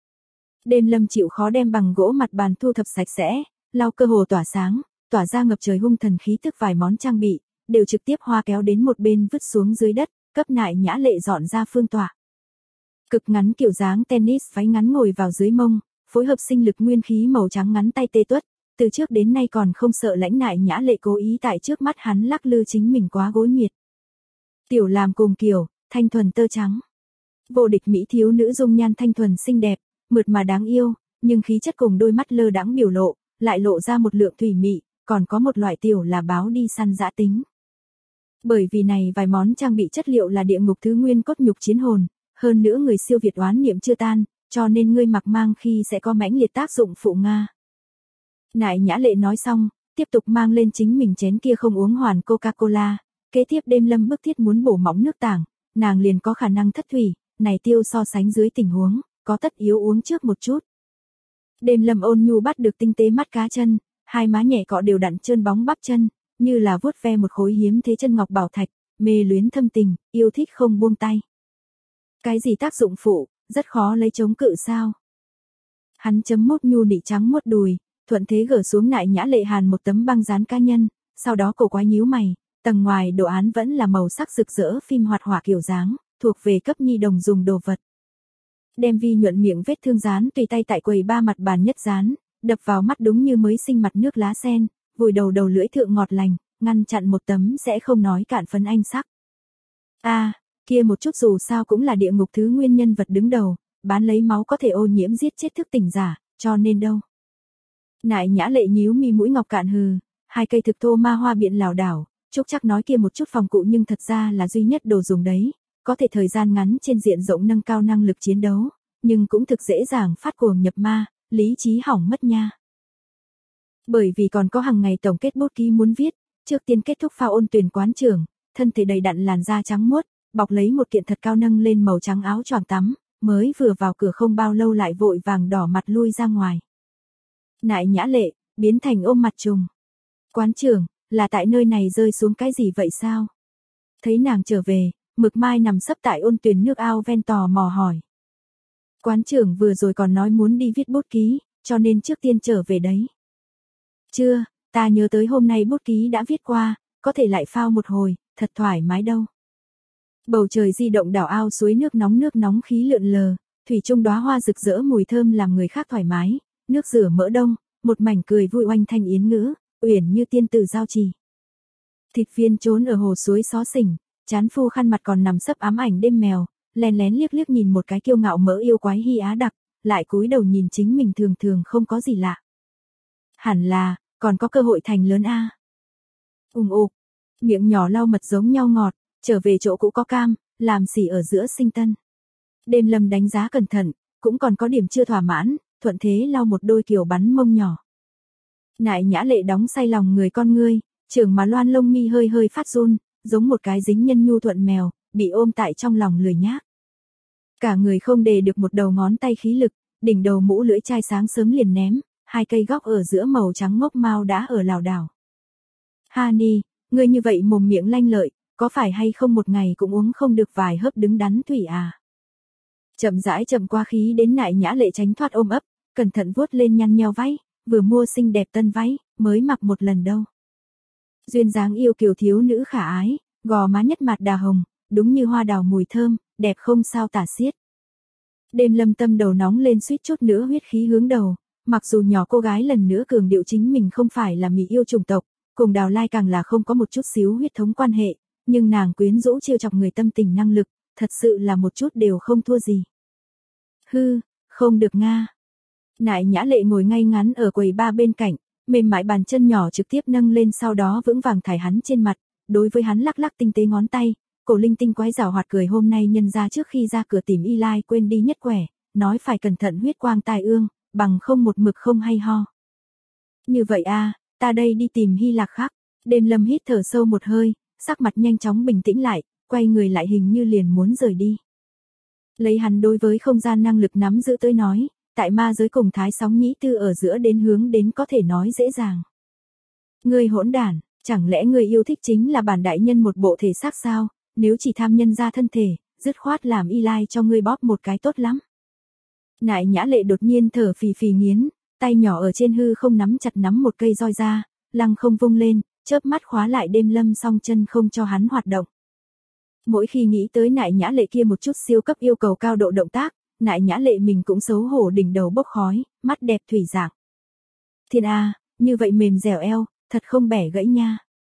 Đêm Lâm chịu khó đem bằng gỗ mặt bàn thu thập sạch sẽ, lau cơ hồ tỏa sáng, tỏa ra ngập trời hung thần khí tức vài món trang bị, đều trực tiếp hoa kéo đến một bên vứt xuống dưới đất, cấp Nại Nhã Lệ dọn ra phương tọa. Cực ngắn kiểu dáng tennis váy ngắn ngồi vào dưới mông, phối hợp sinh lực nguyên khí màu trắng ngắn tay tê tuất, từ trước đến nay còn không sợ lãnh Nại Nhã Lệ cố ý tại trước mắt hắn lắc lư chính mình quá gối miệt. Tiểu làm cùng kiểu, thanh thuần tơ trắng. Vô địch mỹ thiếu nữ dung nhan thanh thuần xinh đẹp, mượt mà đáng yêu, nhưng khí chất cùng đôi mắt lơ đãng biểu lộ, lại lộ ra một lượng thủy mị, còn có một loại tiểu là báo đi săn dã tính. Bởi vì này vài món trang bị chất liệu là địa ngục thứ nguyên cốt nhục chiến hồn, hơn nữa người siêu việt oán niệm chưa tan, cho nên ngươi mặc mang khi sẽ có mãnh liệt tác dụng phụ Nga. Nại Nhã Lệ nói xong, tiếp tục mang lên chính mình chén kia không uống hoàn Coca-Cola, kế tiếp Đêm Lâm bức thiết muốn bổ mỏng nước tảng, nàng liền có khả năng thất thủy, này tiêu so sánh dưới tình huống, có tất yếu uống trước một chút. Đêm Lâm ôn nhu bắt được tinh tế mắt cá chân, hai má nhẹ cọ đều đặn trơn bóng bắp chân, như là vuốt ve một khối hiếm thế chân ngọc bảo thạch, mê luyến thâm tình, yêu thích không buông tay. Cái gì tác dụng phụ, rất khó lấy chống cự sao? Hắn chấm mút nhu nị trắng muốt đùi, thuận thế gỡ xuống Nại Nhã Lệ hàn một tấm băng dán cá nhân, sau đó cổ quái nhíu mày, Tầng ngoài đồ án vẫn là màu sắc rực rỡ phim hoạt họa kiểu dáng, thuộc về cấp nhi đồng dùng đồ vật. Đem vi nhuận miệng vết thương dán tùy tay tại quầy ba mặt bàn nhất dán, đập vào mắt đúng như mới sinh mặt nước lá sen, vùi đầu đầu lưỡi thượng ngọt lành, ngăn chặn một tấm sẽ không nói cạn phấn anh sắc. Kia một chút dù sao cũng là địa ngục thứ nguyên nhân vật đứng đầu, bán lấy máu có thể ô nhiễm giết chết thức tỉnh giả, cho nên đâu. Nại Nhã Lệ nhíu mi mũi ngọc cạn hừ, hai cây thực thô ma hoa biện lảo đảo, Trúc Trắc nói kia một chút phòng cụ nhưng thật ra là duy nhất đồ dùng đấy, có thể thời gian ngắn trên diện rộng nâng cao năng lực chiến đấu, nhưng cũng thực dễ dàng phát cuồng nhập ma, lý trí hỏng mất nha. Bởi vì còn có hàng ngày tổng kết bút ký muốn viết, trước tiên kết thúc phao ôn tuyển quán trưởng, thân thể đầy đặn làn da trắng muốt, bọc lấy một kiện thật cao nâng lên màu trắng áo choàng tắm, mới vừa vào cửa không bao lâu lại vội vàng đỏ mặt lui ra ngoài. Nại Nhã Lệ, biến thành ôm mặt trùng. Quán trưởng, là tại nơi này rơi xuống cái gì vậy sao? Thấy nàng trở về, Mực Mai nằm sấp tại ôn tuyển nước ao ven tò mò hỏi. Quán trưởng vừa rồi còn nói muốn đi viết bút ký, cho nên trước tiên trở về đấy. Chưa, ta nhớ tới hôm nay bút ký đã viết qua, có thể lại phao một hồi, thật thoải mái đâu. Bầu trời di động đảo ao suối nước nóng khí lượn lờ, thủy chung đóa hoa rực rỡ mùi thơm làm người khác thoải mái, nước rửa mỡ đông, một mảnh cười vui oanh thanh yến ngữ, uyển như tiên tử giao trì. Thịt viên trốn ở hồ suối xó xỉnh, chán phu khăn mặt còn nằm sấp ám ảnh đêm mèo, lén lén liếc liếc nhìn một cái kiêu ngạo mỡ yêu quái Hy Á đặc, lại cúi đầu nhìn chính mình thường thường không có gì lạ. Hẳn là, còn có cơ hội thành lớn a. Ục, miệng nhỏ lau mật giống nhau ngọt, trở về chỗ cũ có cam, làm xỉ ở giữa sinh tân. Đêm Lâm đánh giá cẩn thận, cũng còn có điểm chưa thỏa mãn, thuận thế lau một đôi kiểu bắn mông nhỏ. Nại Nhã Lệ đóng say lòng người con ngươi, trường mà loan lông mi hơi hơi phát run, giống một cái dính nhân nhu thuận mèo, bị ôm tại trong lòng lười nhác. Cả người không đề được một đầu ngón tay khí lực, đỉnh đầu mũ lưỡi chai sáng sớm liền ném, hai cây góc ở giữa màu trắng ngốc mao đã ở lảo đảo. Hani, ngươi như vậy mồm miệng lanh lợi, có phải hay không một ngày cũng uống không được vài hớp đứng đắn thủy à? Chậm rãi chậm qua khí đến Nại Nhã Lệ tránh thoát ôm ấp, cẩn thận vuốt lên nhăn nheo váy, vừa mua xinh đẹp tân váy, mới mặc một lần đâu. Duyên dáng yêu kiều thiếu nữ khả ái, gò má nhất mặt đà hồng, đúng như hoa đào mùi thơm, đẹp không sao tả xiết. Đêm Lâm tâm đầu nóng lên suýt chút nữa huyết khí hướng đầu, mặc dù nhỏ cô gái lần nữa cường điệu chính mình không phải là mỹ yêu chủng tộc, cùng Đào Lai càng là không có một chút xíu huyết thống quan hệ, nhưng nàng quyến rũ trêu chọc người tâm tình năng lực, thật sự là một chút đều không thua gì. Hư, không được nga. Nại Nhã Lệ ngồi ngay ngắn ở quầy ba bên cạnh, mềm mại bàn chân nhỏ trực tiếp nâng lên sau đó vững vàng thải hắn trên mặt, đối với hắn lắc lắc tinh tế ngón tay, cổ linh tinh quái giảo hoạt cười hôm nay nhân ra trước khi ra cửa tìm Y Lai quên đi nhất quẻ, nói phải cẩn thận huyết quang tai ương, bằng không một mực không hay ho. Như vậy a, ta đây đi tìm Hy Lạc khác. Đêm Lâm hít thở sâu một hơi, sắc mặt nhanh chóng bình tĩnh lại, quay người lại hình như liền muốn rời đi. Lấy hắn đối với không gian năng lực nắm giữ tới nói, tại ma giới cùng thái sóng nhĩ tư ở giữa đến hướng đến có thể nói dễ dàng. Ngươi hỗn đản, chẳng lẽ ngươi yêu thích chính là bản đại nhân một bộ thể xác sao, nếu chỉ tham nhân ra thân thể, dứt khoát làm Y Lai cho ngươi bóp một cái tốt lắm. Nại Nhã Lệ đột nhiên thở phì phì nghiến, tay nhỏ ở trên hư không nắm chặt nắm một cây roi ra, lăng không vung lên, chớp mắt khóa lại Đêm Lâm song chân không cho hắn hoạt động. Mỗi khi nghĩ tới Nại Nhã Lệ kia một chút siêu cấp yêu cầu cao độ động tác, Nại Nhã Lệ mình cũng xấu hổ đỉnh đầu bốc khói, mắt đẹp thủy dạng. Thiên a, như vậy mềm dẻo eo, thật không bẻ gãy nha.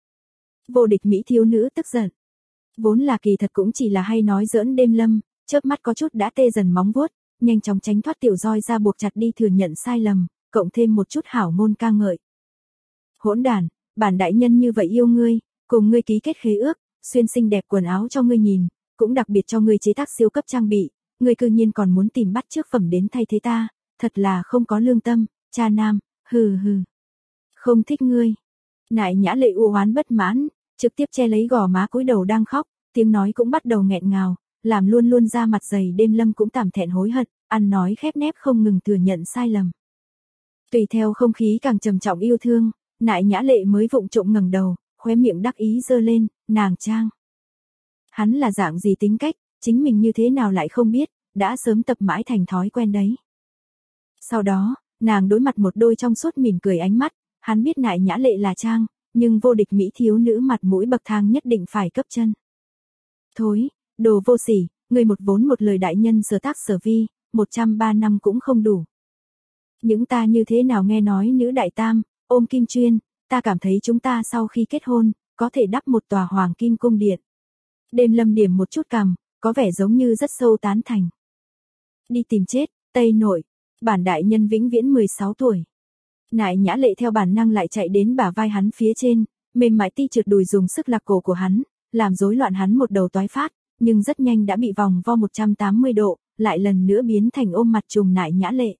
Vô địch mỹ thiếu nữ tức giận. Vốn là kỳ thật cũng chỉ là hay nói giỡn Đêm Lâm, chớp mắt có chút đã tê dần móng vuốt, nhanh chóng tránh thoát tiểu roi ra buộc chặt đi thừa nhận sai lầm, cộng thêm một chút hảo môn ca ngợi. Hỗn đản, bản đại nhân như vậy yêu ngươi, cùng ngươi ký kết khế ước, xuyên xinh đẹp quần áo cho ngươi nhìn, cũng đặc biệt cho ngươi chế tác siêu cấp trang bị, ngươi cư nhiên còn muốn tìm bắt chước phẩm đến thay thế ta, thật là không có lương tâm, cha nam, hừ hừ. Không thích ngươi. Nại Nhã Lệ u oán bất mãn, trực tiếp che lấy gò má cúi đầu đang khóc, tiếng nói cũng bắt đầu nghẹn ngào, làm luôn luôn ra mặt dày Đêm Lâm cũng tạm thẹn hối hận, ăn nói khép nép không ngừng thừa nhận sai lầm. Tùy theo không khí càng trầm trọng yêu thương, Nại Nhã Lệ mới vụng trộm ngẩng đầu, khóe miệng đắc ý giơ lên, nàng trang. Hắn là dạng gì tính cách, chính mình như thế nào lại không biết, đã sớm tập mãi thành thói quen đấy. Sau đó, nàng đối mặt một đôi trong suốt mỉm cười ánh mắt, hắn biết Nại Nhã Lệ là trang, nhưng vô địch mỹ thiếu nữ mặt mũi bậc thang nhất định phải cấp chân. Thối, đồ vô sỉ, người một vốn một lời đại nhân sở tác sở vi, 103 năm cũng không đủ. Những ta như thế nào nghe nói nữ đại tam, ôm kim chuyên, ta cảm thấy chúng ta sau khi kết hôn, có thể đắp một tòa hoàng kim cung điện. Đêm Lâm điểm một chút cằm, có vẻ giống như rất sâu tán thành. Đi tìm chết, Tây Nội, bản đại nhân vĩnh viễn 16 tuổi. Nại Nhã Lệ theo bản năng lại chạy đến bả vai hắn phía trên, mềm mại ti trượt đùi dùng sức lạc cổ của hắn, làm rối loạn hắn một đầu toái phát, nhưng rất nhanh đã bị vòng vo 180 độ, lại lần nữa biến thành ôm mặt trùng Nại Nhã Lệ.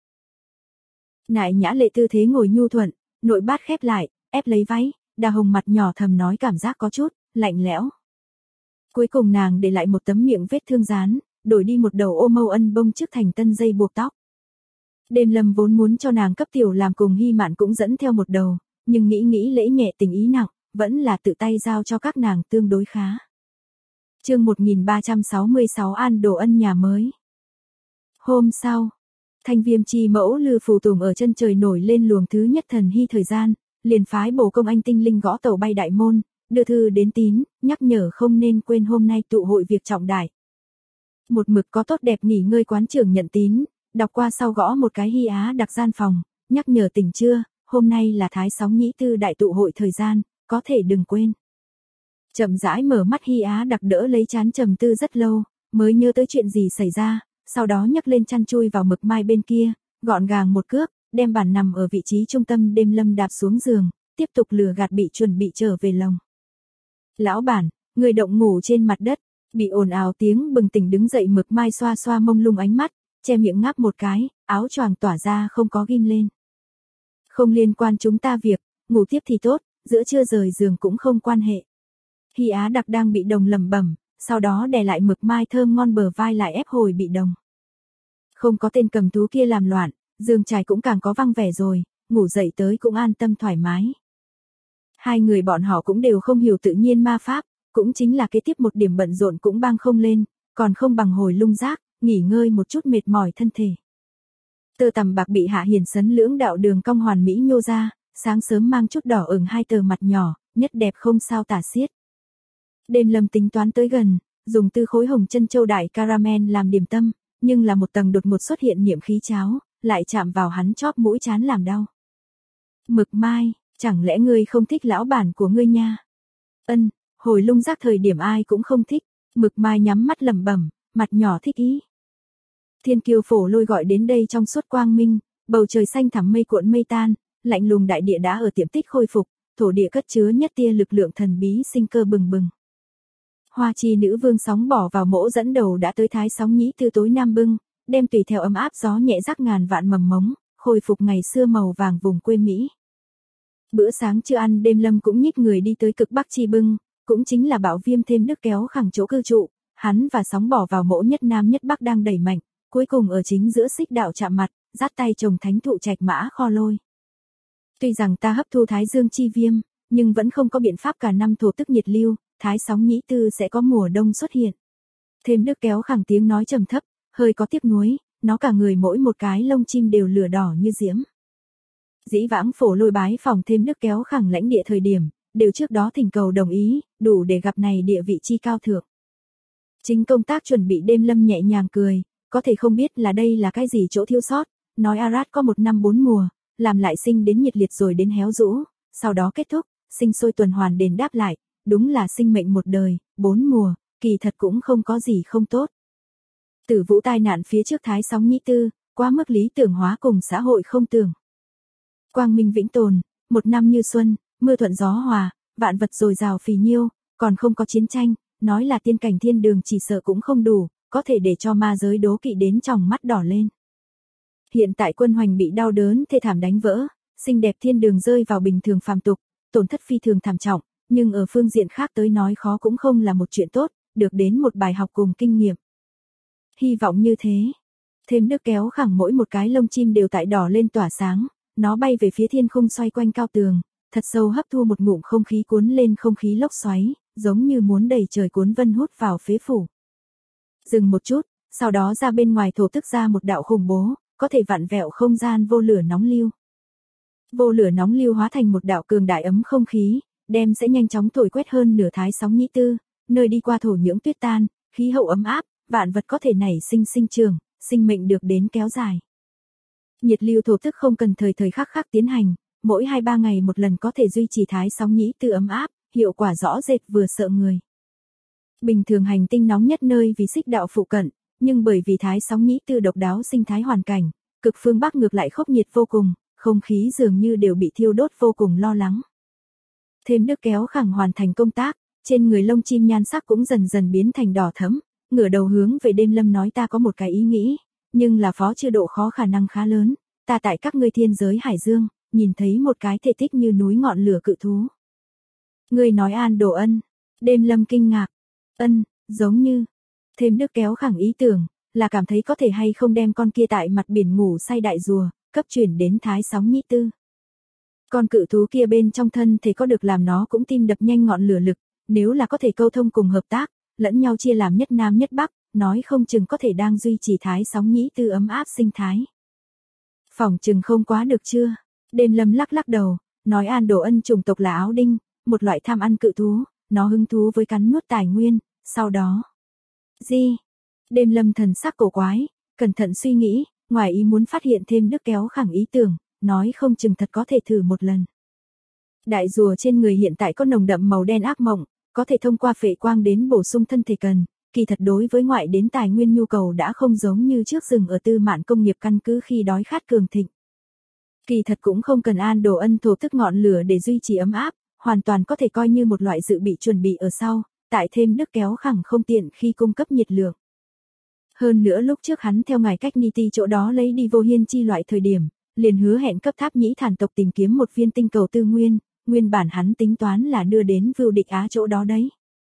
Nại Nhã Lệ tư thế ngồi nhu thuận, nội bát khép lại, ép lấy váy, đà hồng mặt nhỏ thầm nói cảm giác có chút lạnh lẽo. Cuối cùng nàng để lại một tấm miệng vết thương dán, đổi đi một đầu ô mâu ân bông trước thành tân dây buộc tóc. Đêm Lâm vốn muốn cho nàng cấp tiểu làm cùng Hy Mạn cũng dẫn theo một đầu, nhưng nghĩ lễ nhẹ tình ý nặng, vẫn là tự tay giao cho các nàng tương đối khá. Chương 1366 An Đồ Ân nhà mới. Hôm sau, Thanh Viêm chi mẫu Lư Phù Tùng ở chân trời nổi lên luồng thứ nhất thần hy thời gian, liền phái bổ công anh tinh linh gõ tàu bay đại môn, đưa thư đến tín, nhắc nhở không nên quên hôm nay tụ hội việc trọng đại. Một mực có tốt đẹp nghỉ ngơi quán trưởng nhận tín, đọc qua sau gõ một cái Hy Á đặc gian phòng, nhắc nhở tỉnh chưa, hôm nay là Thái Sóng Nhĩ Tư đại tụ hội thời gian, có thể đừng quên. Chậm rãi mở mắt Hy Á đặc đỡ lấy chán trầm tư rất lâu, mới nhớ tới chuyện gì xảy ra, sau đó nhấc lên chăn chui vào mực mai bên kia, gọn gàng một cước, đem bản nằm ở vị trí trung tâm Đêm Lâm đạp xuống giường, tiếp tục lừa gạt bị chuẩn bị trở về lồng. Lão bản, người động ngủ trên mặt đất, bị ồn ào tiếng bừng tỉnh đứng dậy mực mai xoa xoa mông lung ánh mắt, che miệng ngáp một cái, áo choàng tỏa ra không có ghim lên. Không liên quan chúng ta việc, ngủ tiếp thì tốt, giữa trưa rời giường cũng không quan hệ. Hy Á đặc đang bị đồng lẩm bẩm, sau đó đè lại mực mai thơm ngon bờ vai lại ép hồi bị đồng. Không có tên cầm thú kia làm loạn, giường trải cũng càng có văng vẻ rồi, ngủ dậy tới cũng an tâm thoải mái. Hai người bọn họ cũng đều không hiểu tự nhiên ma pháp, cũng chính là kế tiếp một điểm bận rộn cũng bang không lên, còn không bằng hồi lung rác, nghỉ ngơi một chút mệt mỏi thân thể. Tơ tằm bạc bị Hạ Hiền sấn lưỡng đạo đường cong hoàn mỹ nhô ra, sáng sớm mang chút đỏ ửng hai tờ mặt nhỏ, nhất đẹp không sao tả xiết. Đêm Lâm tính toán tới gần, dùng tư khối hồng chân châu đại caramel làm điểm tâm, nhưng là một tầng đột ngột xuất hiện niệm khí cháo, lại chạm vào hắn chóp mũi chán làm đau. Mực mai, chẳng lẽ ngươi không thích lão bản của ngươi nha? Ân, hồi lung rác thời điểm ai cũng không thích, mực mai nhắm mắt lẩm bẩm, mặt nhỏ thích ý. Thiên kiêu phổ lôi gọi đến đây trong suốt quang minh, bầu trời xanh thẳm mây cuộn mây tan, lạnh lùng đại địa đã ở tiệm tích khôi phục, thổ địa cất chứa nhất tia lực lượng thần bí sinh cơ bừng bừng. Hoa chi nữ vương sóng bỏ vào mỗ dẫn đầu đã tới Thái Sóng Nhĩ Tư tối nam bưng, đem tùy theo ấm áp gió nhẹ rắc ngàn vạn mầm mống, khôi phục ngày xưa màu vàng vùng quê Mỹ. Bữa sáng chưa ăn Đêm Lâm cũng nhích người đi tới cực bắc chi bưng, cũng chính là Bảo Viêm thêm nước kéo khẳng chỗ cư trụ, hắn và sóng bỏ vào mỗ nhất nam nhất bắc đang đẩy mạnh, cuối cùng ở chính giữa xích đạo chạm mặt, dắt tay chồng thánh thụ trạch mã kho lôi. Tuy rằng ta hấp thu Thái Dương chi viêm, nhưng vẫn không có biện pháp cả năm thổ tức nhiệt lưu, Thái Sóng Nhĩ Tư sẽ có mùa đông xuất hiện. Thêm nước kéo khẳng tiếng nói trầm thấp, hơi có tiếc nuối, nó cả người mỗi một cái lông chim đều lửa đỏ như diễm. Dĩ vãng phổ lôi bái phòng thêm nước kéo khẳng lãnh địa thời điểm, đều trước đó thỉnh cầu đồng ý, đủ để gặp này địa vị chi cao thượng. Chính công tác chuẩn bị Đêm Lâm nhẹ nhàng cười, có thể không biết là đây là cái gì chỗ thiếu sót, nói Arad có 1 năm 4 mùa, làm lại sinh đến nhiệt liệt rồi đến héo rũ, sau đó kết thúc, sinh sôi tuần hoàn đền đáp lại, đúng là sinh mệnh một đời, 4 mùa, kỳ thật cũng không có gì không tốt. Tử vũ tai nạn phía trước Thái Sóng Nhĩ Tư, quá mức lý tưởng hóa cùng xã hội không tưởng. Quang minh vĩnh tồn, 1 năm như xuân, mưa thuận gió hòa, vạn vật dồi dào phì nhiêu, còn không có chiến tranh, nói là tiên cảnh thiên đường chỉ sợ cũng không đủ, có thể để cho ma giới đố kỵ đến tròng mắt đỏ lên. Hiện tại quân hoành bị đau đớn thê thảm đánh vỡ, xinh đẹp thiên đường rơi vào bình thường phàm tục, tổn thất phi thường thảm trọng, nhưng ở phương diện khác tới nói khó cũng không là một chuyện tốt, được đến một bài học cùng kinh nghiệm. Hy vọng như thế. Thêm nước kéo khẳng mỗi một cái lông chim đều tại đỏ lên tỏa sáng, nó bay về phía thiên khung xoay quanh cao tường, thật sâu hấp thu một ngụm không khí cuốn lên không khí lốc xoáy, giống như muốn đẩy trời cuốn vân hút vào phế phủ. Dừng một chút, sau đó ra bên ngoài thổ tức ra một đạo khủng bố, có thể vặn vẹo không gian vô lửa nóng lưu. Vô lửa nóng lưu hóa thành một đạo cường đại ấm không khí, đem sẽ nhanh chóng thổi quét hơn nửa Thái Sóng Nhĩ Tư, nơi đi qua thổ nhưỡng tuyết tan, khí hậu ấm áp, vạn vật có thể nảy sinh sinh trưởng, sinh mệnh được đến kéo dài. Nhiệt lưu thổ tức không cần thời thời khắc khắc tiến hành, mỗi 2-3 ngày một lần có thể duy trì Thái Sóng Nhĩ Tư ấm áp, hiệu quả rõ rệt vừa sợ người. Bình thường hành tinh nóng nhất nơi vì xích đạo phụ cận, nhưng bởi vì Thái Sóng Nhĩ Tư độc đáo sinh thái hoàn cảnh, cực phương Bắc ngược lại khốc nhiệt vô cùng, không khí dường như đều bị thiêu đốt vô cùng lo lắng. Thêm nước kéo khẳng hoàn thành công tác, trên người lông chim nhan sắc cũng dần dần biến thành đỏ thẫm, ngửa đầu hướng về Đêm Lâm nói ta có một cái ý nghĩ, nhưng là phó chư độ khó khả năng khá lớn, ta tại các ngươi thiên giới Hải Dương, nhìn thấy một cái thể tích như núi ngọn lửa cự thú. Ngươi nói An Đồ Ân, Đêm Lâm kinh ngạc, giống như, thêm nước kéo khẳng ý tưởng, là cảm thấy có thể hay không đem con kia tại mặt biển ngủ say đại rùa, cấp chuyển đến Thái Sóng Nhĩ Tư. Con cự thú kia bên trong thân thể có được làm nó cũng tim đập nhanh ngọn lửa lực, nếu là có thể câu thông cùng hợp tác, lẫn nhau chia làm nhất Nam nhất Bắc, nói không chừng có thể đang duy trì Thái Sóng Nhĩ Tư ấm áp sinh thái. Phỏng chừng không quá được chưa? Đêm Lâm lắc lắc đầu, nói An Đồ Ân chủng tộc là áo đinh, một loại tham ăn cự thú, nó hứng thú với cắn nuốt tài nguyên, sau đó. Gì? Đêm Lâm thần sắc cổ quái, cẩn thận suy nghĩ, ngoài ý muốn phát hiện thêm nước kéo khẳng ý tưởng, nói không chừng thật có thể thử một lần. Đại rùa trên người hiện tại có nồng đậm màu đen ác mộng, có thể thông qua phệ quang đến bổ sung thân thể cần, kỳ thật đối với ngoại đến tài nguyên nhu cầu đã không giống như trước rừng ở Tư Mạn công nghiệp căn cứ khi đói khát cường thịnh. Kỳ thật cũng không cần An Đồ Ân thổ tức ngọn lửa để duy trì ấm áp, hoàn toàn có thể coi như một loại dự bị chuẩn bị ở sau, tại thêm nước kéo khẳng không tiện khi cung cấp nhiệt lượng. Hơn nữa lúc trước hắn theo ngài cách Niti chỗ đó lấy đi vô hiên chi loại thời điểm, liền hứa hẹn cấp Tháp Nhĩ Thản tộc tìm kiếm một viên tinh cầu tư nguyên, nguyên bản hắn tính toán là đưa đến Vưu Địch Á chỗ đó đấy.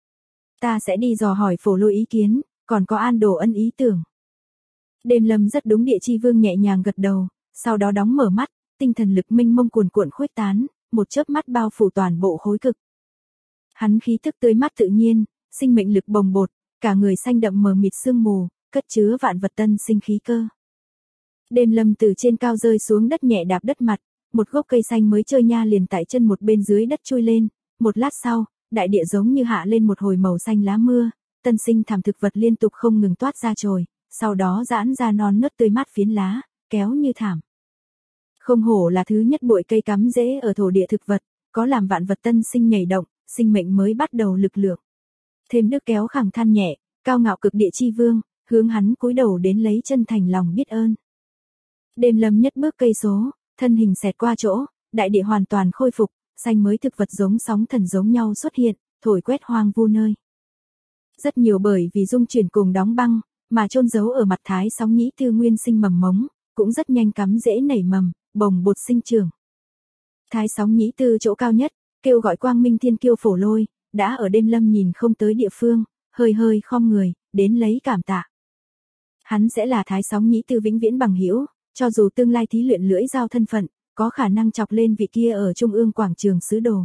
Ta sẽ đi dò hỏi Phổ Lôi ý kiến, còn có An Đồ Ân ý tưởng. Đêm Lâm rất đúng địa chi vương nhẹ nhàng gật đầu, sau đó đóng mở mắt, tinh thần lực mênh mông cuồn cuộn khuếch tán, một chớp mắt bao phủ toàn bộ khối cực. Hắn khí tức tươi mát tự nhiên, sinh mệnh lực bồng bột, cả người xanh đậm mờ mịt sương mù, cất chứa vạn vật tân sinh khí cơ. Đêm Lâm từ trên cao rơi xuống đất nhẹ đạp đất mặt, một gốc cây xanh mới chơi nha liền tại chân một bên dưới đất chui lên, một lát sau, đại địa giống như hạ lên một hồi màu xanh lá mưa, tân sinh thảm thực vật liên tục không ngừng toát ra trồi, sau đó giãn ra non nớt tươi mát phiến lá, kéo như thảm. Không hổ là thứ nhất bụi cây cắm rễ ở thổ địa thực vật, có làm vạn vật tân sinh nhảy động, sinh mệnh mới bắt đầu lực lượng. Thêm nước kéo khẳng than nhẹ, cao ngạo cực địa chi vương, hướng hắn cúi đầu đến lấy chân thành lòng biết ơn. Đêm Lâm nhất bước cây số, thân hình xẹt qua chỗ, đại địa hoàn toàn khôi phục, xanh mới thực vật giống sóng thần giống nhau xuất hiện, thổi quét hoang vu nơi. Rất nhiều bởi vì dung chuyển cùng đóng băng, mà chôn giấu ở mặt Thái Sóng Nhĩ Tư nguyên sinh mầm mống, cũng rất nhanh cắm rễ nảy mầm, bồng bột sinh trưởng. Thái Sóng Nhĩ Tư chỗ cao nhất, kêu gọi Quang Minh Thiên Kiêu Phổ Lôi, đã ở Đêm Lâm nhìn không tới địa phương, hơi hơi khom người, đến lấy cảm tạ. Hắn sẽ là Thái Sóng Nhĩ Tư vĩnh viễn bằng hữu, cho dù tương lai thí luyện lưỡi dao thân phận, có khả năng chọc lên vị kia ở trung ương quảng trường sứ đồ.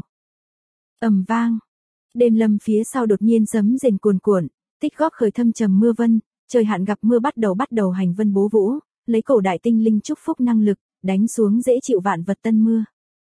Ầm vang. Đêm Lâm phía sau đột nhiên sấm rền cuồn cuộn, tích góp khởi thâm trầm mưa vân, trời hạn gặp mưa bắt đầu hành vân bố vũ, lấy cổ đại tinh linh chúc phúc năng lực, đánh xuống dễ chịu vạn vật tân mưa.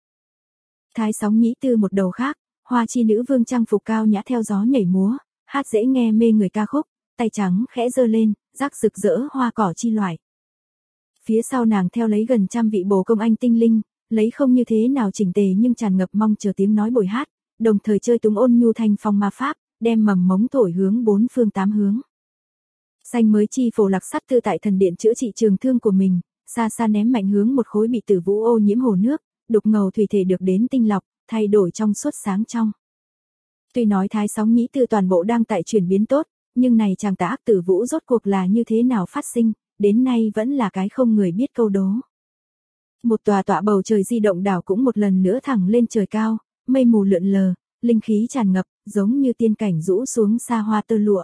Thái Sóng Nhĩ Tư một đầu khác, hoa chi nữ vương trang phục cao nhã theo gió nhảy múa, hát dễ nghe mê người ca khúc, tay trắng khẽ giơ lên, rắc rực rỡ hoa cỏ chi loại. Phía sau nàng theo lấy gần trăm vị bồ công anh tinh linh, lấy không như thế nào chỉnh tề nhưng tràn ngập mong chờ tiếng nói bồi hát, đồng thời chơi túng ôn nhu thanh phong ma pháp, đem mầm mống thổi hướng bốn phương tám hướng. Xanh mới chi phổ lạc sắt thư tại thần điện chữa trị trường thương của mình, xa xa ném mạnh hướng một khối bị tử vũ ô nhiễm hồ nước, đục ngầu thủy thể được đến tinh lọc, thay đổi trong suốt sáng trong. Tuy nói Thái Sóng Nhĩ Tư toàn bộ đang tại chuyển biến tốt, nhưng này chàng tà ác tử vũ rốt cuộc là như thế nào phát sinh, đến nay vẫn là cái không người biết câu đố. Một tòa tọa bầu trời di động đảo cũng một lần nữa thẳng lên trời cao, mây mù lượn lờ, linh khí tràn ngập, giống như tiên cảnh rũ xuống xa hoa tơ lụa.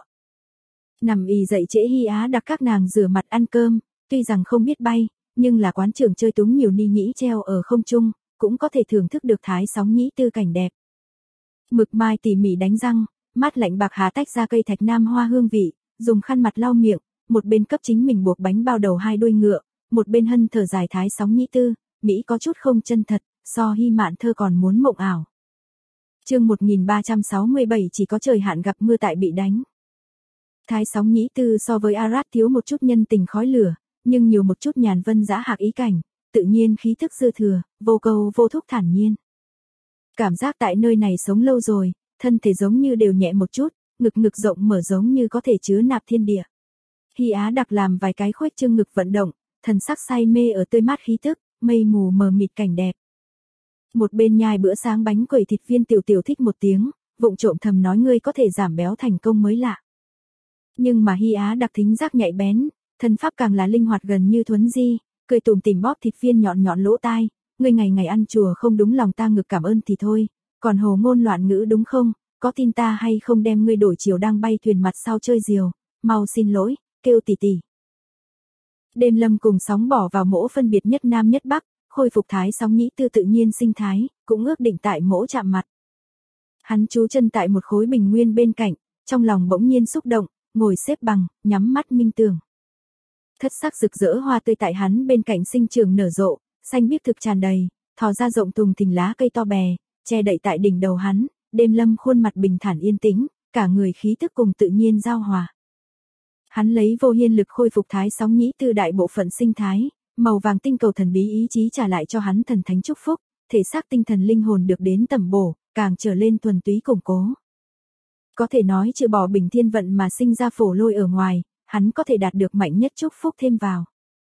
Nằm ì dậy trễ hi á đặt các nàng rửa mặt ăn cơm, tuy rằng không biết bay, nhưng là quán trường chơi túng nhiều ni nhĩ treo ở không trung, cũng có thể thưởng thức được Thái Sóng Nhĩ Tư cảnh đẹp. Mực mai tỉ mỉ đánh răng, mát lạnh bạc hà tách ra cây thạch nam hoa hương vị, dùng khăn mặt lau miệng, một bên cấp chính mình buộc bánh bao đầu hai đuôi ngựa, một bên hân thở dài Thái Sóng Nhĩ Tư, Mỹ có chút không chân thật, so Hy Mạn Thơ còn muốn mộng ảo. Chương 1367 chỉ có trời hạn gặp mưa tại bị đánh. Thái Sóng Nhĩ Tư so với Arat thiếu một chút nhân tình khói lửa, nhưng nhiều một chút nhàn vân dã hạc ý cảnh, tự nhiên khí thức dư thừa, vô cầu vô thúc thản nhiên. Cảm giác tại nơi này sống lâu rồi, thân thể giống như đều nhẹ một chút, ngực rộng mở giống như có thể chứa nạp thiên địa. Hy Á Đặc làm vài cái khuếch trương ngực vận động, thần sắc say mê ở tươi mát khí tức, mây mù mờ mịt cảnh đẹp. Một bên nhai bữa sáng bánh quẩy thịt viên Tiểu Tiểu thích một tiếng, vụng trộm thầm nói ngươi có thể giảm béo thành công mới lạ. Nhưng mà Hy Á Đặc thính giác nhạy bén, thân pháp càng là linh hoạt gần như thuấn di, cười tủm tỉm bóp thịt viên nhọn nhọn lỗ tai, ngươi ngày ngày ăn chùa không đúng lòng ta ngực cảm ơn thì thôi, còn hồ ngôn loạn ngữ đúng không, có tin ta hay không đem ngươi đổi chiều đang bay thuyền mặt sau chơi diều, mau xin lỗi, kêu tỷ tỷ. Đêm Lâm cùng Sóng Bỏ Vào Mỗ phân biệt nhất Nam nhất Bắc, khôi phục Thái Sóng Nhĩ Tư tự nhiên sinh thái, cũng ước định tại Mỗ chạm mặt. Hắn trú chân tại một khối bình nguyên bên cạnh, trong lòng bỗng nhiên xúc động, ngồi xếp bằng, nhắm mắt minh tưởng. Thất sắc rực rỡ hoa tươi tại hắn bên cạnh sinh trường nở rộ, xanh biếc thực tràn đầy, thò ra rộng thùng thình lá cây to bè, che đậy tại đỉnh đầu hắn, Đêm Lâm khuôn mặt bình thản yên tĩnh, cả người khí thức cùng tự nhiên giao hòa. Hắn lấy vô hiên lực khôi phục Thái Sóng Nhĩ Tư đại bộ phận sinh thái, màu vàng tinh cầu thần bí ý chí trả lại cho hắn thần thánh chúc phúc, thể xác tinh thần linh hồn được đến tầm bổ, càng trở lên thuần túy củng cố. Có thể nói trừ bỏ bình thiên vận mà sinh ra phổ lôi ở ngoài, hắn có thể đạt được mạnh nhất chúc phúc thêm vào.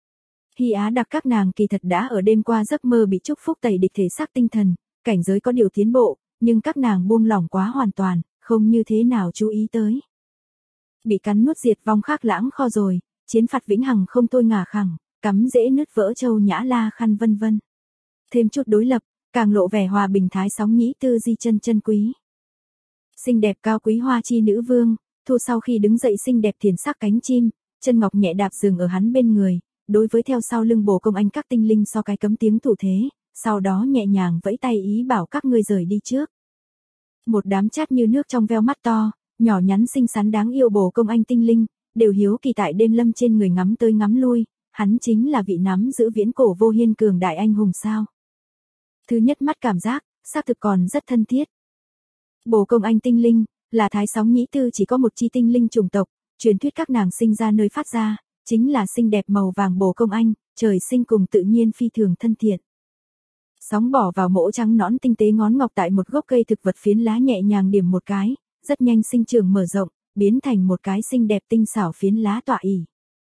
Hy Á Đặc các nàng kỳ thật đã ở đêm qua giấc mơ bị chúc phúc tẩy địch thể xác tinh thần, cảnh giới có điều tiến bộ, nhưng các nàng buông lỏng quá hoàn toàn, không như thế nào chú ý tới. Bị cắn nuốt diệt vong khác lãng kho rồi, chiến phạt vĩnh hằng không thôi ngả khẳng, cắm dễ nứt vỡ châu nhã la khăn vân vân. Thêm chút đối lập, càng lộ vẻ hòa bình Thái Sóng Nhĩ Tư di chân quý. Xinh đẹp cao quý hoa chi nữ vương, thu sau khi đứng dậy xinh đẹp thiền sắc cánh chim, chân ngọc nhẹ đạp dừng ở hắn bên người, đối với theo sau lưng Bồ Công Anh các tinh linh so cái cấm tiếng thủ thế, sau đó nhẹ nhàng vẫy tay ý bảo các ngươi rời đi trước. Một đám chát như nước trong veo mắt to, nhỏ nhắn xinh xắn đáng yêu Bồ Công Anh tinh linh, đều hiếu kỳ tại Đêm Lâm trên người ngắm tới ngắm lui, hắn chính là vị nắm giữ viễn cổ vô hiên cường đại anh hùng sao. Thứ nhất mắt cảm giác, xác thực còn rất thân thiết. Bồ Công Anh tinh linh, là Thái Sóng Nhĩ Tư chỉ có một chi tinh linh chủng tộc, truyền thuyết các nàng sinh ra nơi phát ra, chính là xinh đẹp màu vàng Bồ Công Anh, trời sinh cùng tự nhiên phi thường thân thiện. Sóng Bỏ Vào Mỗ trắng nõn tinh tế ngón ngọc tại một gốc cây thực vật phiến lá nhẹ nhàng điểm một cái, rất nhanh sinh trưởng mở rộng, biến thành một cái xinh đẹp tinh xảo phiến lá tọa ỷ.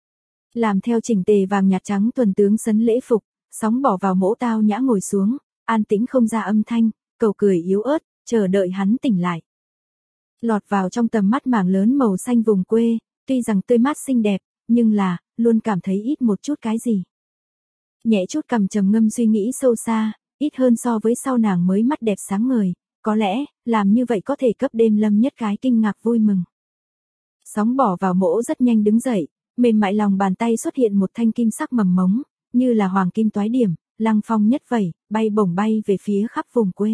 Làm theo chỉnh tề vàng nhạt trắng tuần tướng sấn lễ phục, Sóng Bỏ Vào Mỗ tao nhã ngồi xuống, an tĩnh không ra âm thanh, cầu cười yếu ớt, chờ đợi hắn tỉnh lại. Lọt vào trong tầm mắt mảng lớn màu xanh vùng quê, tuy rằng tươi mát xinh đẹp, nhưng là, luôn cảm thấy ít một chút cái gì. Nhẹ chút cằm trầm ngâm suy nghĩ sâu xa, ít hơn so với sau nàng mới mắt đẹp sáng ngời, có lẽ, làm như vậy có thể cấp Đêm Lâm nhất cái kinh ngạc vui mừng. Sóng Bỏ Vào Mỗ rất nhanh đứng dậy, mềm mại lòng bàn tay xuất hiện một thanh kim sắc mầm mống, như là hoàng kim toái điểm, lăng phong nhất vẩy, bay bổng bay về phía khắp vùng quê.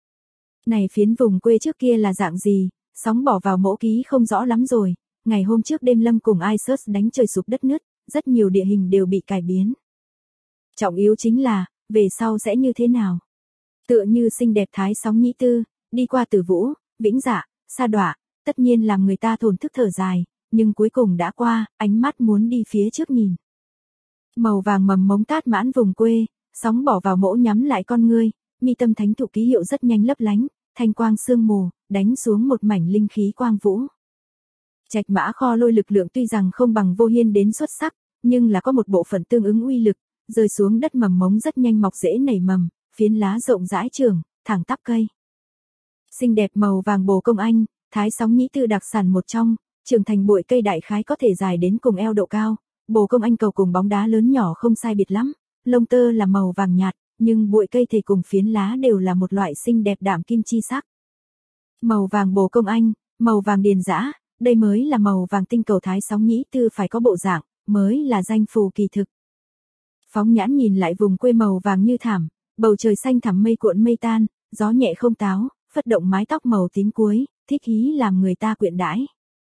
Này phiến vùng quê trước kia là dạng gì, Sóng Bỏ Vào Mỗ ký không rõ lắm rồi, ngày hôm trước Đêm Lâm cùng Isus đánh trời sụp đất nứt, rất nhiều địa hình đều bị cải biến. Trọng yếu chính là, về sau sẽ như thế nào? Tựa như xinh đẹp Thái Sóng Nhĩ Tư, đi qua Tử Vũ, Vĩnh Dạ, Sa Đọa, tất nhiên làm người ta thổn thức thở dài, nhưng cuối cùng đã qua, ánh mắt muốn đi phía trước nhìn. Màu vàng mầm mống tát mãn vùng quê, Sóng Bỏ Vào Mỗ nhắm lại con ngươi, mi tâm thánh thụ ký hiệu rất nhanh lấp lánh, thanh quang sương mù, đánh xuống một mảnh linh khí quang vũ. Trạch mã kho lôi lực lượng tuy rằng không bằng vô hiên đến xuất sắc, nhưng là có một bộ phận tương ứng uy lực, rơi xuống đất mầm mống rất nhanh mọc rễ nảy mầm, phiến lá rộng rãi trường, thẳng tắp cây. Xinh đẹp màu vàng Bồ Công Anh, Thái Sóng Nhĩ Tư đặc sản một trong, trưởng thành bụi cây đại khái có thể dài đến cùng eo độ cao, Bồ Công Anh cầu cùng bóng đá lớn nhỏ không sai biệt lắm, lông tơ là màu vàng nhạt, nhưng bụi cây thể cùng phiến lá đều là một loại xinh đẹp đạm kim chi sắc. Màu vàng Bồ Công Anh, màu vàng điền dã, đây mới là màu vàng tinh cầu Thái Sóng Nhĩ Tư phải có bộ dạng, mới là danh phù kỳ thực. Phóng nhãn nhìn lại vùng quê màu vàng như thảm, bầu trời xanh thẳm mây cuộn mây tan, gió nhẹ không táo, phất động mái tóc màu tím cuối, thích ý làm người ta quyện đãi.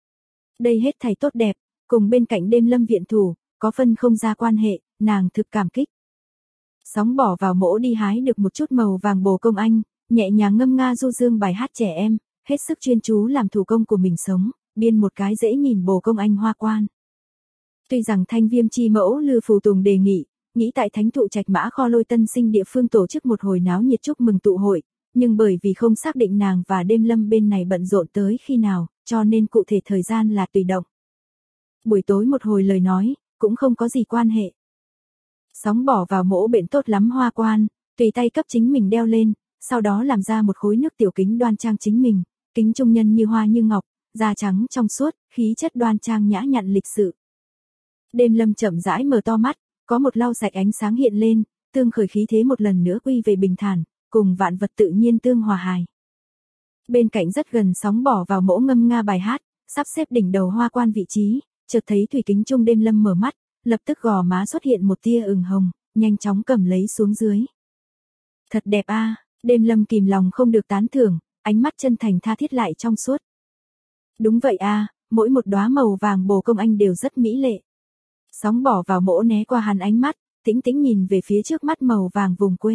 Đây hết thảy tốt đẹp, cùng bên cạnh Đêm Lâm viện thủ, có phân không ra quan hệ, nàng thực cảm kích. Sóng Bỏ Vào Mỗ đi hái được một chút màu vàng Bồ Công Anh, nhẹ nhàng ngâm nga du dương bài hát trẻ em, hết sức chuyên chú làm thủ công của mình sống, biên một cái dễ nhìn bồ công anh hoa quan. Tuy rằng Thanh Viêm chi mẫu Lư Phù Tùng đề nghị, nghĩ tại Thánh Thụ Trạch Mã Kho Lôi Tân Sinh địa phương tổ chức một hồi náo nhiệt chúc mừng tụ hội, nhưng bởi vì không xác định nàng và Đêm Lâm bên này bận rộn tới khi nào, cho nên cụ thể thời gian là tùy động. Buổi tối một hồi lời nói, cũng không có gì quan hệ. Sóng bỏ vào mỗ bện tốt lắm hoa quan, tùy tay cấp chính mình đeo lên, sau đó làm ra một khối nước tiểu kính đoan trang chính mình, kính trung nhân như hoa như ngọc, da trắng trong suốt, khí chất đoan trang nhã nhặn lịch sự. Đêm Lâm chậm rãi mở to mắt, có một lau sạch ánh sáng hiện lên, tương khởi khí thế một lần nữa quy về bình thản, cùng vạn vật tự nhiên tương hòa hài. Bên cạnh rất gần sóng bỏ vào mỗ ngâm nga bài hát, sắp xếp đỉnh đầu hoa quan vị trí, chợt thấy thủy kính trung Đêm Lâm mở mắt, lập tức gò má xuất hiện một tia ửng hồng, nhanh chóng cầm lấy xuống dưới. Thật đẹp a, Đêm Lâm kìm lòng không được tán thưởng, ánh mắt chân thành tha thiết lại trong suốt. Đúng vậy a, mỗi một đóa màu vàng bồ công anh đều rất mỹ lệ. Sóng bỏ vào mỗ né qua hắn ánh mắt, tĩnh tĩnh nhìn về phía trước mắt màu vàng vùng quê.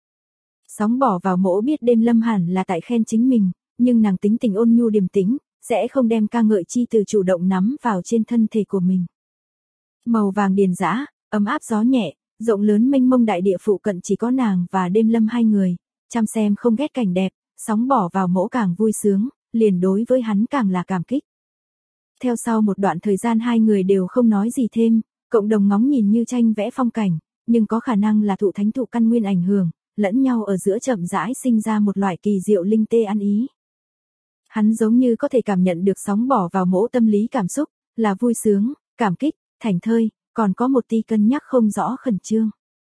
Sóng bỏ vào mỗ biết Đêm Lâm hẳn là tại khen chính mình, nhưng nàng tính tình ôn nhu điềm tĩnh, sẽ không đem ca ngợi chi từ chủ động nắm vào trên thân thể của mình. Màu vàng điền dã, ấm áp gió nhẹ, rộng lớn mênh mông đại địa phụ cận chỉ có nàng và Đêm Lâm hai người, chăm xem không ghét cảnh đẹp, sóng bỏ vào mỗ càng vui sướng, liền đối với hắn càng là cảm kích. Theo sau một đoạn thời gian hai người đều không nói gì thêm, cộng đồng ngóng nhìn như tranh vẽ phong cảnh, nhưng có khả năng là thụ thánh thụ căn nguyên ảnh hưởng, lẫn nhau ở giữa chậm rãi sinh ra một loại kỳ diệu linh tê ăn ý. Hắn giống như có thể cảm nhận được sóng bỏ vào mỗ tâm lý cảm xúc, là vui sướng, cảm kích, thảnh thơi, còn có một tí cân nhắc không rõ khẩn trương.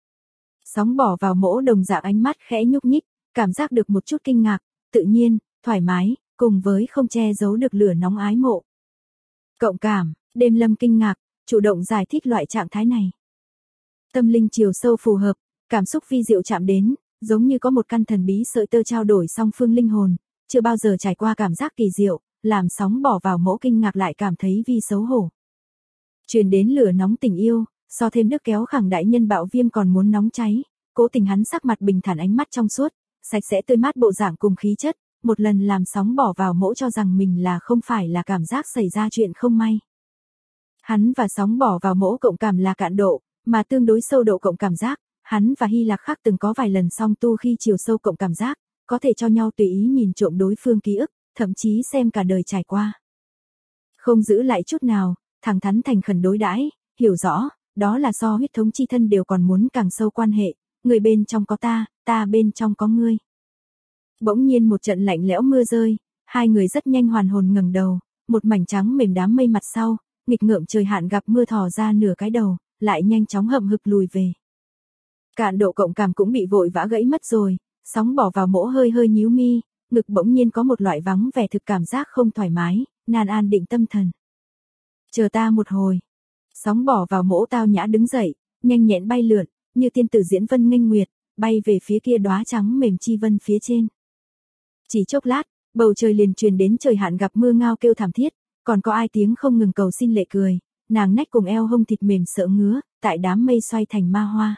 Sóng bỏ vào mỗ đồng dạng ánh mắt khẽ nhúc nhích, cảm giác được một chút kinh ngạc, tự nhiên, thoải mái, cùng với không che giấu được lửa nóng ái mộ. Cộng cảm, Đêm Lâm kinh ngạc, chủ động giải thích loại trạng thái này. Tâm linh chiều sâu phù hợp, cảm xúc vi diệu chạm đến, giống như có một căn thần bí sợi tơ trao đổi song phương linh hồn, chưa bao giờ trải qua cảm giác kỳ diệu, làm sóng bỏ vào mỗ kinh ngạc lại cảm thấy vi xấu hổ. Truyền đến lửa nóng tình yêu, so thêm nước kéo khẳng đại nhân bạo viêm còn muốn nóng cháy, cố tình hắn sắc mặt bình thản ánh mắt trong suốt, sạch sẽ tươi mát bộ dạng cùng khí chất, một lần làm sóng bỏ vào mỗ cho rằng mình là không phải là cảm giác xảy ra chuyện không may. Hắn và sóng bỏ vào mỗ cộng cảm là cạn độ, mà tương đối sâu độ cộng cảm giác, hắn và Hy Lạc khác từng có vài lần song tu khi chiều sâu cộng cảm giác, có thể cho nhau tùy ý nhìn trộm đối phương ký ức, thậm chí xem cả đời trải qua. Không giữ lại chút nào, thẳng thắn thành khẩn đối đãi, hiểu rõ, đó là so huyết thống chi thân đều còn muốn càng sâu quan hệ, người bên trong có ta, ta bên trong có ngươi. Bỗng nhiên một trận lạnh lẽo mưa rơi, hai người rất nhanh hoàn hồn ngẩng đầu, một mảnh trắng mềm đám mây mặt sau, nghịch ngợm trời hạn gặp mưa thò ra nửa cái đầu, lại nhanh chóng hậm hực lùi về. Cạn độ cộng cảm cũng bị vội vã gãy mất rồi, sóng bỏ vào mỗ hơi hơi nhíu mi, ngực bỗng nhiên có một loại vắng vẻ thực cảm giác không thoải mái, nan an định tâm thần. Chờ ta một hồi. Sóng bỏ vào mỗ tao nhã đứng dậy, nhanh nhẹn bay lượn, như tiên tử diễn vân nghênh nguyệt, bay về phía kia đóa trắng mềm chi vân phía trên. Chỉ chốc lát, bầu trời liền truyền đến trời hạn gặp mưa ngao kêu thảm thiết, còn có ai tiếng không ngừng cầu xin lệ cười, nàng nách cùng eo hông thịt mềm sợ ngứa, tại đám mây xoay thành ma hoa.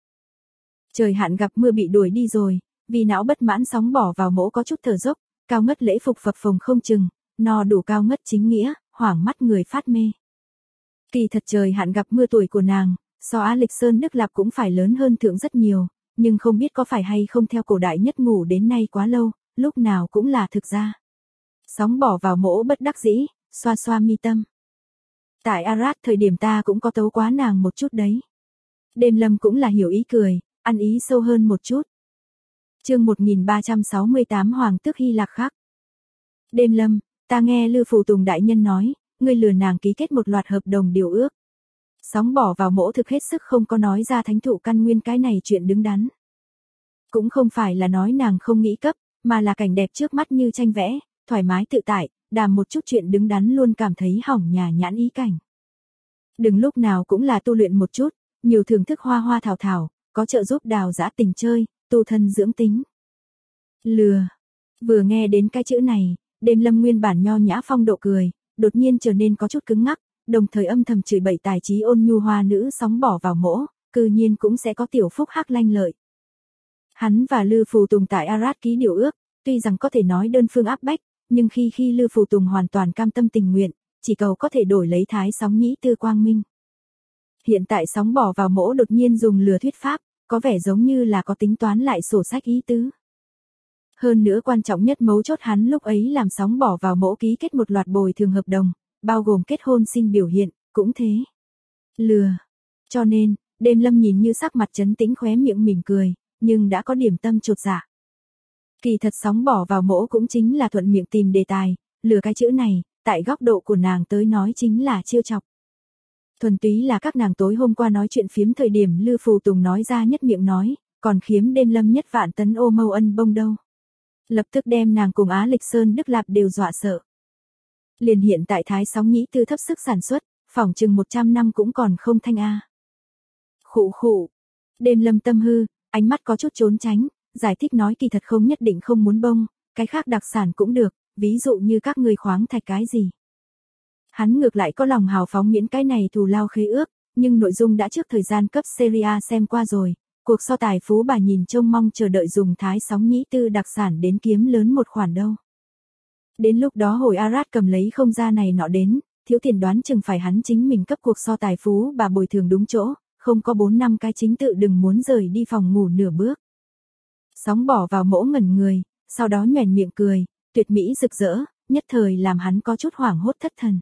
Trời hạn gặp mưa bị đuổi đi rồi, vì não bất mãn sóng bỏ vào mỗ có chút thở dốc, cao ngất lễ phục phập phồng không chừng, no đủ cao ngất chính nghĩa, hoảng mắt người phát mê. Kỳ thật trời hạn gặp mưa tuổi của nàng, so Á Lịch Sơn Đức Lạp cũng phải lớn hơn thượng rất nhiều, nhưng không biết có phải hay không theo cổ đại nhất ngủ đến nay quá lâu, lúc nào cũng là thực ra. Sóng bỏ vào mỗ bất đắc dĩ, xoa xoa mi tâm. Tại Arad thời điểm ta cũng có tấu quá nàng một chút đấy. Đêm Lâm cũng là hiểu ý cười, ăn ý sâu hơn một chút. Chương 1368 Hoàng tước Hy Lạc khác. Đêm Lâm, ta nghe Lư Phù Tùng đại nhân nói, ngươi lừa nàng ký kết một loạt hợp đồng điều ước. Sóng bỏ vào mỗ thực hết sức không có nói ra thánh thụ căn nguyên cái này chuyện đứng đắn. Cũng không phải là nói nàng không nghĩ cấp, mà là cảnh đẹp trước mắt như tranh vẽ, thoải mái tự tại, đàm một chút chuyện đứng đắn luôn cảm thấy hỏng nhà nhãn ý cảnh. Đừng lúc nào cũng là tu luyện một chút, nhiều thưởng thức hoa hoa thảo thảo, có trợ giúp đào giã tình chơi, tu thân dưỡng tính. Lừa. Vừa nghe đến cái chữ này, Đêm Lâm nguyên bản nho nhã phong độ cười, đột nhiên trở nên có chút cứng ngắc, đồng thời âm thầm chửi bậy tài trí ôn nhu hoa nữ sóng bỏ vào mỗ, cư nhiên cũng sẽ có tiểu phúc hắc lanh lợi. Hắn và Lư Phù Tùng tại Arad ký điều ước, tuy rằng có thể nói đơn phương áp bách, nhưng khi Lư Phù Tùng hoàn toàn cam tâm tình nguyện, chỉ cầu có thể đổi lấy Thái Sóng Nhĩ Tư quang minh. Hiện tại Sóng Bỏ Vào Mỗ đột nhiên dùng lừa thuyết pháp, có vẻ giống như là có tính toán lại sổ sách ý tứ. Hơn nữa quan trọng nhất mấu chốt hắn lúc ấy làm Sóng Bỏ Vào Mỗ ký kết một loạt bồi thường hợp đồng, bao gồm kết hôn xin biểu hiện, cũng thế. Lừa. Cho nên, Đêm Lâm nhìn như sắc mặt trấn tĩnh khóe miệng mỉm cười, nhưng đã có điểm tâm chột dạ. Kỳ thật Sóng Bỏ Vào Mỗ cũng chính là thuận miệng tìm đề tài, lừa cái chữ này, tại góc độ của nàng tới nói chính là trêu chọc. Thuần túy là các nàng tối hôm qua nói chuyện phiếm thời điểm Lư Phù Tùng nói ra nhất miệng nói, còn khiếm Đêm Lâm nhất vạn tấn ô mâu ân bông đâu. Lập tức đem nàng cùng Á Lịch Sơn Đức Lạp đều dọa sợ. Liền hiện tại Thái Sóng Nhĩ Tư thấp sức sản xuất, phỏng chừng 100 năm cũng còn không thanh a. Khụ khụ. Đêm Lâm tâm hư, ánh mắt có chút trốn tránh, giải thích nói kỳ thật không nhất định không muốn bông, cái khác đặc sản cũng được, ví dụ như các người khoáng thạch cái gì. Hắn ngược lại có lòng hào phóng miễn cái này thù lao khế ước, nhưng nội dung đã trước thời gian cấp Serie A xem qua rồi, cuộc so tài phú bà nhìn trông mong chờ đợi dùng Thái Sóng Nhĩ Tư đặc sản đến kiếm lớn một khoản đâu. Đến lúc đó hồi Arad cầm lấy không ra này nọ đến, thiếu tiền đoán chừng phải hắn chính mình cấp cuộc so tài phú bà bồi thường đúng chỗ, không có 4 năm cái chính tự đừng muốn rời đi phòng ngủ nửa bước. Sóng Bỏ Vào Mỗ ngẩn người, sau đó nhoẻn miệng cười, tuyệt mỹ rực rỡ, nhất thời làm hắn có chút hoảng hốt thất thần.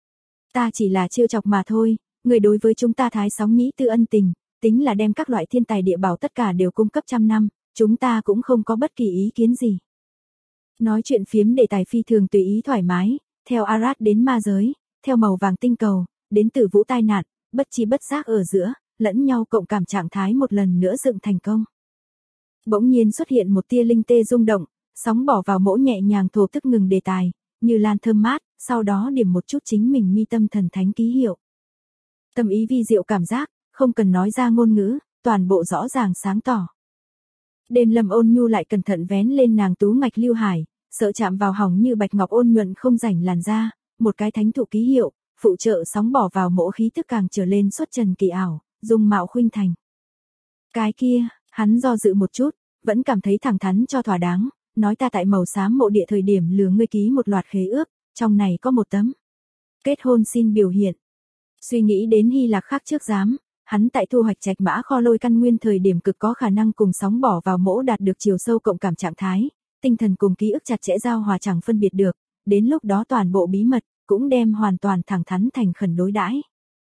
Ta chỉ là trêu chọc mà thôi, người đối với chúng ta Thái Sóng Nhĩ Tư ân tình, tính là đem các loại thiên tài địa bảo tất cả đều cung cấp trăm năm, chúng ta cũng không có bất kỳ ý kiến gì. Nói chuyện phiếm đề tài phi thường tùy ý thoải mái, theo Arad đến ma giới, theo màu vàng tinh cầu, đến từ vũ tai nạn, bất chi bất giác ở giữa, lẫn nhau cộng cảm trạng thái một lần nữa dựng thành công. Bỗng nhiên xuất hiện một tia linh tê rung động, Sóng Bỏ Vào Mỗ nhẹ nhàng thổ tức ngừng đề tài, như lan thơm mát, sau đó điểm một chút chính mình mi tâm thần thánh ký hiệu. Tâm ý vi diệu cảm giác, không cần nói ra ngôn ngữ, toàn bộ rõ ràng sáng tỏ. Đêm Lâm ôn nhu lại cẩn thận vén lên nàng tú ngạch lưu hải, sợ chạm vào hỏng như bạch ngọc ôn nhuận không rảnh làn da, một cái thánh thụ ký hiệu, phụ trợ Sóng Bỏ Vào Mỗ khí tức càng trở lên xuất trần kỳ ảo, dung mạo khuynh thành. Cái kia, hắn do dự một chút, vẫn cảm thấy thẳng thắn cho thỏa đáng, nói ta tại màu xám mộ địa thời điểm lừa ngươi ký một loạt khế ước, trong này có một tấm kết hôn xin biểu hiện. Suy nghĩ đến Hy Lạc khác trước giám, hắn tại thu hoạch trạch mã kho lôi căn nguyên thời điểm cực có khả năng cùng Sóng Bỏ Vào Mỗ đạt được chiều sâu cộng cảm trạng thái, tinh thần cùng ký ức chặt chẽ giao hòa chẳng phân biệt được, đến lúc đó toàn bộ bí mật cũng đem hoàn toàn thẳng thắn thành khẩn đối đãi.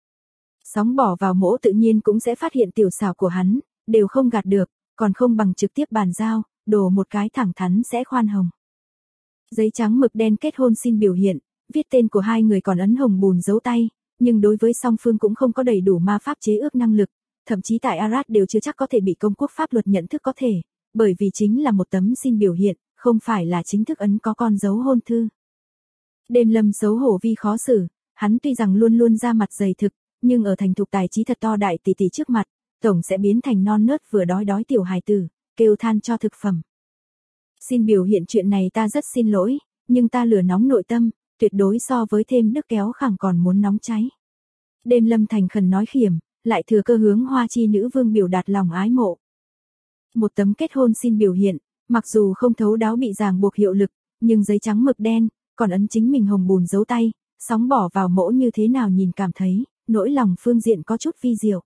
Sóng Bỏ Vào Mỗ tự nhiên cũng sẽ phát hiện tiểu xảo của hắn, đều không gạt được, còn không bằng trực tiếp bàn giao, đổ một cái thẳng thắn sẽ khoan hồng. Giấy trắng mực đen kết hôn xin biểu hiện, viết tên của hai người còn ấn hồng bùn dấu tay, nhưng đối với song phương cũng không có đầy đủ ma pháp chế ước năng lực, thậm chí tại Arad đều chưa chắc có thể bị công quốc pháp luật nhận thức có thể, bởi vì chính là một tấm xin biểu hiện, không phải là chính thức ấn có con dấu hôn thư. Đêm Lâm xấu hổ vi khó xử, hắn tuy rằng luôn luôn ra mặt dày thực, nhưng ở thành thục tài trí thật to đại tỷ tỷ trước mặt, tổng sẽ biến thành non nớt vừa đói đói tiểu hài tử, kêu than cho thực phẩm. Xin biểu hiện chuyện này ta rất xin lỗi, nhưng ta lửa nóng nội tâm, tuyệt đối so với thêm đức kéo khẳng còn muốn nóng cháy. Đêm Lâm thành khẩn nói khiểm, lại thừa cơ hướng Hoa Chi nữ vương biểu đạt lòng ái mộ. Một tấm kết hôn xin biểu hiện, mặc dù không thấu đáo bị ràng buộc hiệu lực, nhưng giấy trắng mực đen, còn ấn chính mình hồng bùn dấu tay, Sóng Bỏ Vào Mỗ như thế nào nhìn cảm thấy, nỗi lòng phương diện có chút vi diệu.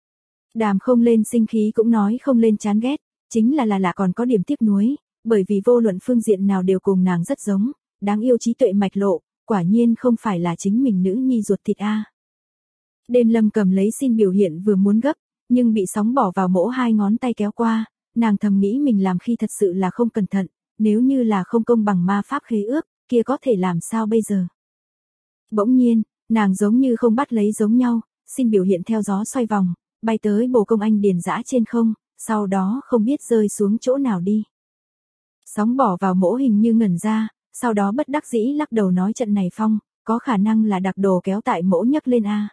Đàm không lên sinh khí cũng nói không lên chán ghét, chính là còn có điểm tiếc nuối, bởi vì vô luận phương diện nào đều cùng nàng rất giống, đáng yêu trí tuệ mạch lộ, quả nhiên không phải là chính mình nữ nhi ruột thịt a. Đêm Lâm cầm lấy xin biểu hiện vừa muốn gấp, nhưng bị Sóng Bỏ Vào Mỗ hai ngón tay kéo qua, nàng thầm nghĩ mình làm khi thật sự là không cẩn thận, nếu như là không công bằng ma pháp khế ước, kia có thể làm sao bây giờ. Bỗng nhiên, nàng giống như không bắt lấy giống nhau, xin biểu hiện theo gió xoay vòng, bay tới bồ công anh điền dã trên không, sau đó không biết rơi xuống chỗ nào đi. Sóng Bỏ Vào Mỗ hình như ngẩn ra, sau đó bất đắc dĩ lắc đầu nói trận này phong, có khả năng là đặc đồ kéo tại Mỗ nhấc lên a.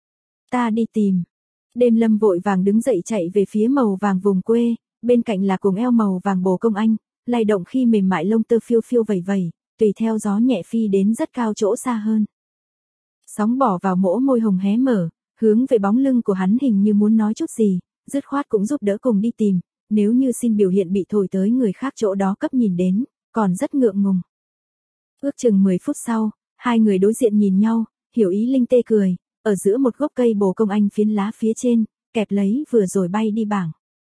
Ta đi tìm. Đêm Lâm vội vàng đứng dậy chạy về phía màu vàng vùng quê, bên cạnh là cùng eo màu vàng bồ công anh, lay động khi mềm mại lông tơ phiêu phiêu vẩy vẩy, tùy theo gió nhẹ phi đến rất cao chỗ xa hơn. Sóng Bỏ Vào Mỗ môi hồng hé mở, hướng về bóng lưng của hắn hình như muốn nói chút gì, dứt khoát cũng giúp đỡ cùng đi tìm, nếu như xin biểu hiện bị thổi tới người khác chỗ đó cấp nhìn đến, còn rất ngượng ngùng. Ước chừng 10 phút sau, hai người đối diện nhìn nhau, Hiểu Ý Linh tê cười, ở giữa một gốc cây bồ công anh phiến lá phía trên, kẹp lấy vừa rồi bay đi bảng.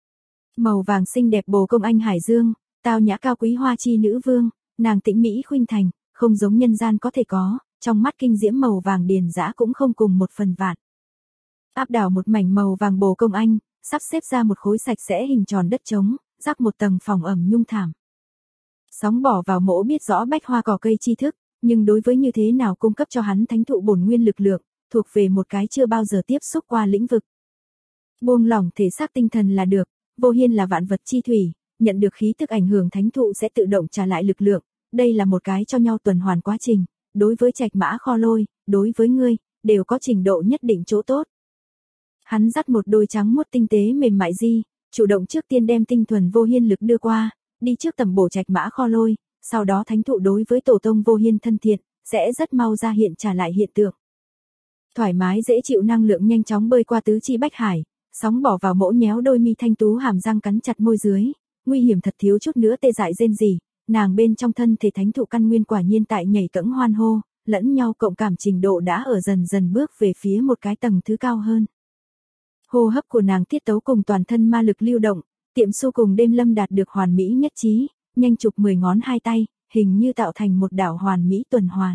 Màu vàng xinh đẹp bồ công anh hải dương, tao nhã cao quý hoa chi nữ vương, nàng tĩnh mỹ khuynh thành, không giống nhân gian có thể có, trong mắt kinh diễm màu vàng điền dã cũng không cùng một phần vạn. Áp đảo một mảnh màu vàng bồ công anh, sắp xếp ra một khối sạch sẽ hình tròn đất trống, rắc một tầng phòng ẩm nhung thảm. Sóng bỏ vào mỗ biết rõ bách hoa cỏ cây tri thức, nhưng đối với như thế nào cung cấp cho hắn thánh thụ bổn nguyên lực lượng, thuộc về một cái chưa bao giờ tiếp xúc qua lĩnh vực. Buông lỏng thể xác tinh thần là được, vô hiên là vạn vật chi thủy, nhận được khí tức ảnh hưởng thánh thụ sẽ tự động trả lại lực lượng, đây là một cái cho nhau tuần hoàn quá trình, đối với Trạch Mã Kho Lôi, đối với ngươi, đều có trình độ nhất định chỗ tốt. Hắn dắt một đôi trắng muốt tinh tế mềm mại di, chủ động trước tiên đem tinh thuần vô hiên lực đưa qua, đi trước tầm bổ Trạch Mã Kho Lôi, sau đó thánh thụ đối với tổ tông vô hiên thân thiện, sẽ rất mau ra hiện trả lại hiện tượng. Thoải mái dễ chịu năng lượng nhanh chóng bơi qua tứ chi bách hải, sóng bỏ vào mỗ nhéo đôi mi thanh tú hàm răng cắn chặt môi dưới, nguy hiểm thật thiếu chút nữa tê dại rên rỉ, nàng bên trong thân thể thánh thụ căn nguyên quả nhiên tại nhảy cẫng hoan hô, lẫn nhau cộng cảm trình độ đã ở dần dần bước về phía một cái tầng thứ cao hơn. Hô hấp của nàng tiết tấu cùng toàn thân ma lực lưu động, Tiệm Su cùng Đêm Lâm đạt được hoàn mỹ nhất trí, nhanh chụp 10 ngón hai tay, hình như tạo thành một đảo hoàn mỹ tuần hoàn.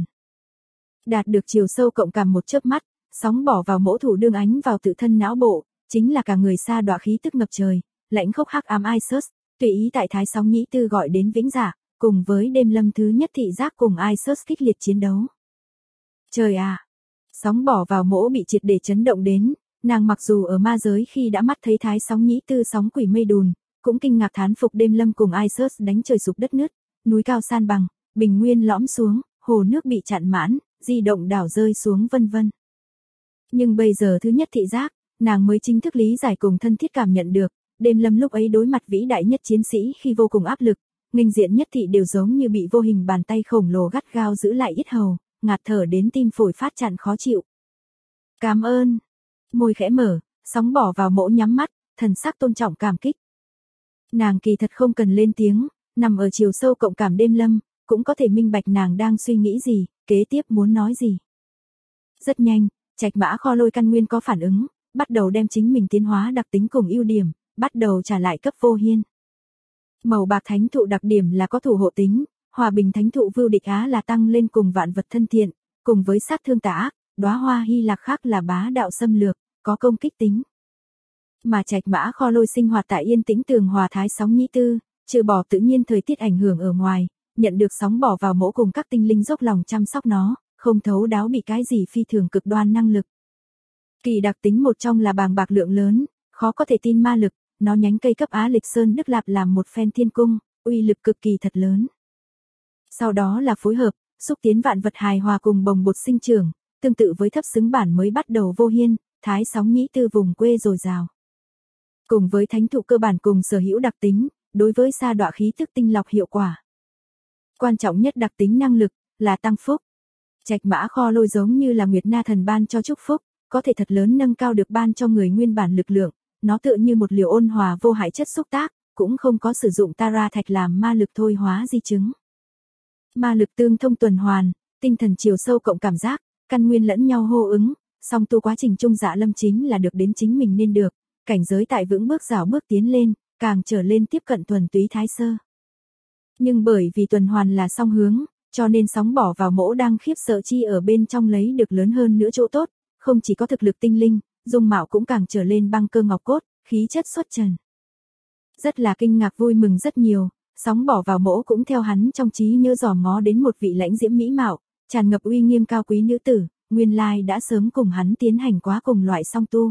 Đạt được chiều sâu cộng cảm một chớp mắt, sóng bỏ vào mỗ thủ đương ánh vào tự thân não bộ, chính là cả người sa đọa khí tức ngập trời, lãnh khốc hắc ám Isus, tùy ý tại thái sóng nhĩ tư gọi đến vĩnh dạ, cùng với Đêm Lâm thứ nhất thị giác cùng Isus kích liệt chiến đấu. Trời à! Sóng bỏ vào mỗ bị triệt để chấn động đến, nàng mặc dù ở ma giới khi đã mắt thấy thái sóng nhĩ tư sóng quỷ mây đùn, cũng kinh ngạc thán phục Đêm Lâm cùng Isus đánh trời sụp đất nứt, núi cao san bằng, bình nguyên lõm xuống, hồ nước bị chặn mãn, di động đảo rơi xuống vân vân. Nhưng bây giờ thứ nhất thị giác, nàng mới chính thức lý giải cùng thân thiết cảm nhận được, Đêm Lâm lúc ấy đối mặt vĩ đại nhất chiến sĩ khi vô cùng áp lực, nghênh diện nhất thị đều giống như bị vô hình bàn tay khổng lồ gắt gao giữ lại yết hầu, ngạt thở đến tim phổi phát chặn khó chịu. Cảm ơn. Môi khẽ mở, sóng bỏ vào mỗ nhắm mắt, thần sắc tôn trọng cảm kích. Nàng kỳ thật không cần lên tiếng, nằm ở chiều sâu cộng cảm Đêm Lâm, cũng có thể minh bạch nàng đang suy nghĩ gì, kế tiếp muốn nói gì. Rất nhanh, Trạch Mã Kho Lôi căn nguyên có phản ứng, bắt đầu đem chính mình tiến hóa đặc tính cùng ưu điểm, bắt đầu trả lại cấp vô hiên. Màu bạc thánh thụ đặc điểm là có thủ hộ tính, hòa bình thánh thụ vưu địch á là tăng lên cùng vạn vật thân thiện, cùng với sát thương tà ác, đóa hoa Hy Lạc khác là bá đạo xâm lược, có công kích tính. Mà Trạch Mã Kho Lôi sinh hoạt tại yên tĩnh tường hòa thái sóng nhĩ tư, trừ bỏ tự nhiên thời tiết ảnh hưởng ở ngoài, nhận được sóng bỏ vào mỗ cùng các tinh linh dốc lòng chăm sóc nó, không thấu đáo bị cái gì phi thường cực đoan năng lực. Kỳ đặc tính một trong là bàng bạc lượng lớn, khó có thể tin ma lực, nó nhánh cây cấp Á Lịch Sơn Đức Lạp làm một phen thiên cung, uy lực cực kỳ thật lớn. Sau đó là phối hợp, xúc tiến vạn vật hài hòa cùng bồng bột sinh trưởng, tương tự với thấp xứng bản mới bắt đầu vô hiên, thái sóng nhĩ tư vùng quê dồi dào. Cùng với thánh thụ cơ bản cùng sở hữu đặc tính, đối với sa đọa khí tức tinh lọc hiệu quả. Quan trọng nhất đặc tính năng lực, là tăng phúc. Trạch Mã Kho Lôi giống như là Nguyệt Na thần ban cho chúc phúc, có thể thật lớn nâng cao được ban cho người nguyên bản lực lượng, nó tựa như một liều ôn hòa vô hại chất xúc tác, cũng không có sử dụng Tara thạch làm ma lực thôi hóa di chứng. Ma lực tương thông tuần hoàn, tinh thần chiều sâu cộng cảm giác, căn nguyên lẫn nhau hô ứng, song tu quá trình trung dạ lâm chính là được đến chính mình nên được, cảnh giới tại vững bước rào bước tiến lên, càng trở lên tiếp cận thuần túy thái sơ. Nhưng bởi vì tuần hoàn là song hướng, cho nên sóng bỏ vào mỗ đang khiếp sợ chi ở bên trong lấy được lớn hơn nữa chỗ tốt, không chỉ có thực lực tinh linh, dung mạo cũng càng trở lên băng cơ ngọc cốt, khí chất xuất trần. Rất là kinh ngạc vui mừng rất nhiều, sóng bỏ vào mỗ cũng theo hắn trong trí nhớ dòm ngó đến một vị lãnh diễm mỹ mạo, tràn ngập uy nghiêm cao quý nữ tử, nguyên lai đã sớm cùng hắn tiến hành quá cùng loại song tu.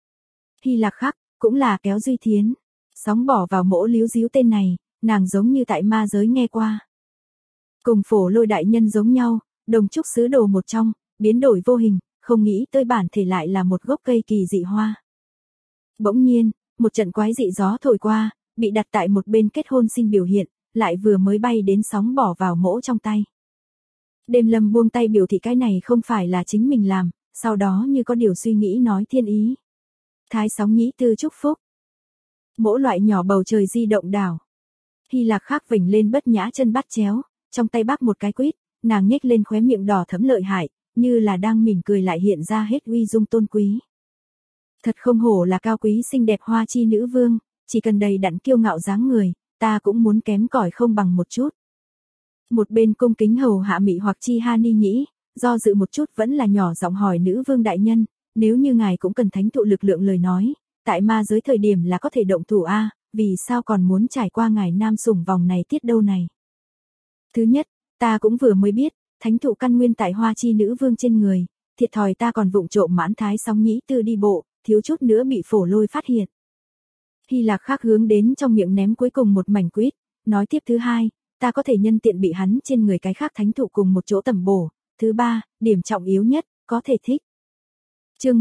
Hy Lạc Khắc, cũng là Kéo Duy Thiến, sóng bỏ vào mỗ líu díu tên này, nàng giống như tại ma giới nghe qua. Cùng Phổ Lôi đại nhân giống nhau, đồng trúc sứ đồ một trong, biến đổi vô hình, không nghĩ tới bản thể lại là một gốc cây kỳ dị hoa. Bỗng nhiên, một trận quái dị gió thổi qua, bị đặt tại một bên kết hôn xin biểu hiện, lại vừa mới bay đến sóng bỏ vào mỗ trong tay. Đêm Lâm buông tay biểu thị cái này không phải là chính mình làm, sau đó như có điều suy nghĩ nói thiên ý. Thái sóng nhĩ tư chúc phúc. Mỗ loại nhỏ bầu trời di động đảo. Hy Lạc Khắc vểnh lên bất nhã chân bắt chéo, trong tay bác một cái quýt, nàng nhếch lên khóe miệng đỏ thẫm lợi hại, như là đang mỉm cười lại hiện ra hết uy dung tôn quý. Thật không hổ là cao quý xinh đẹp hoa chi nữ vương, chỉ cần đầy đặn kiêu ngạo dáng người, ta cũng muốn kém cỏi không bằng một chút. Một bên cung kính hầu hạ Mị Hoặc Chi Ha Ni nhĩ, do dự một chút vẫn là nhỏ giọng hỏi nữ vương đại nhân, nếu như ngài cũng cần thánh thụ lực lượng lời nói, tại ma giới thời điểm là có thể động thủ a, vì sao còn muốn trải qua ngài nam sủng vòng này tiết đâu này. Thứ nhất, ta cũng vừa mới biết, thánh thụ căn nguyên tại hoa chi nữ vương trên người, thiệt thòi ta còn vụng trộm mãn thái sóng nhĩ tư đi bộ, thiếu chút nữa bị phổ lôi phát hiện. Hy Lạc Khắc hướng đến trong miệng ném cuối cùng một mảnh quýt, nói tiếp thứ hai, ta có thể nhân tiện bị hắn trên người cái khác thánh thụ cùng một chỗ tầm bổ, thứ ba, điểm trọng yếu nhất, có thể thích. Chương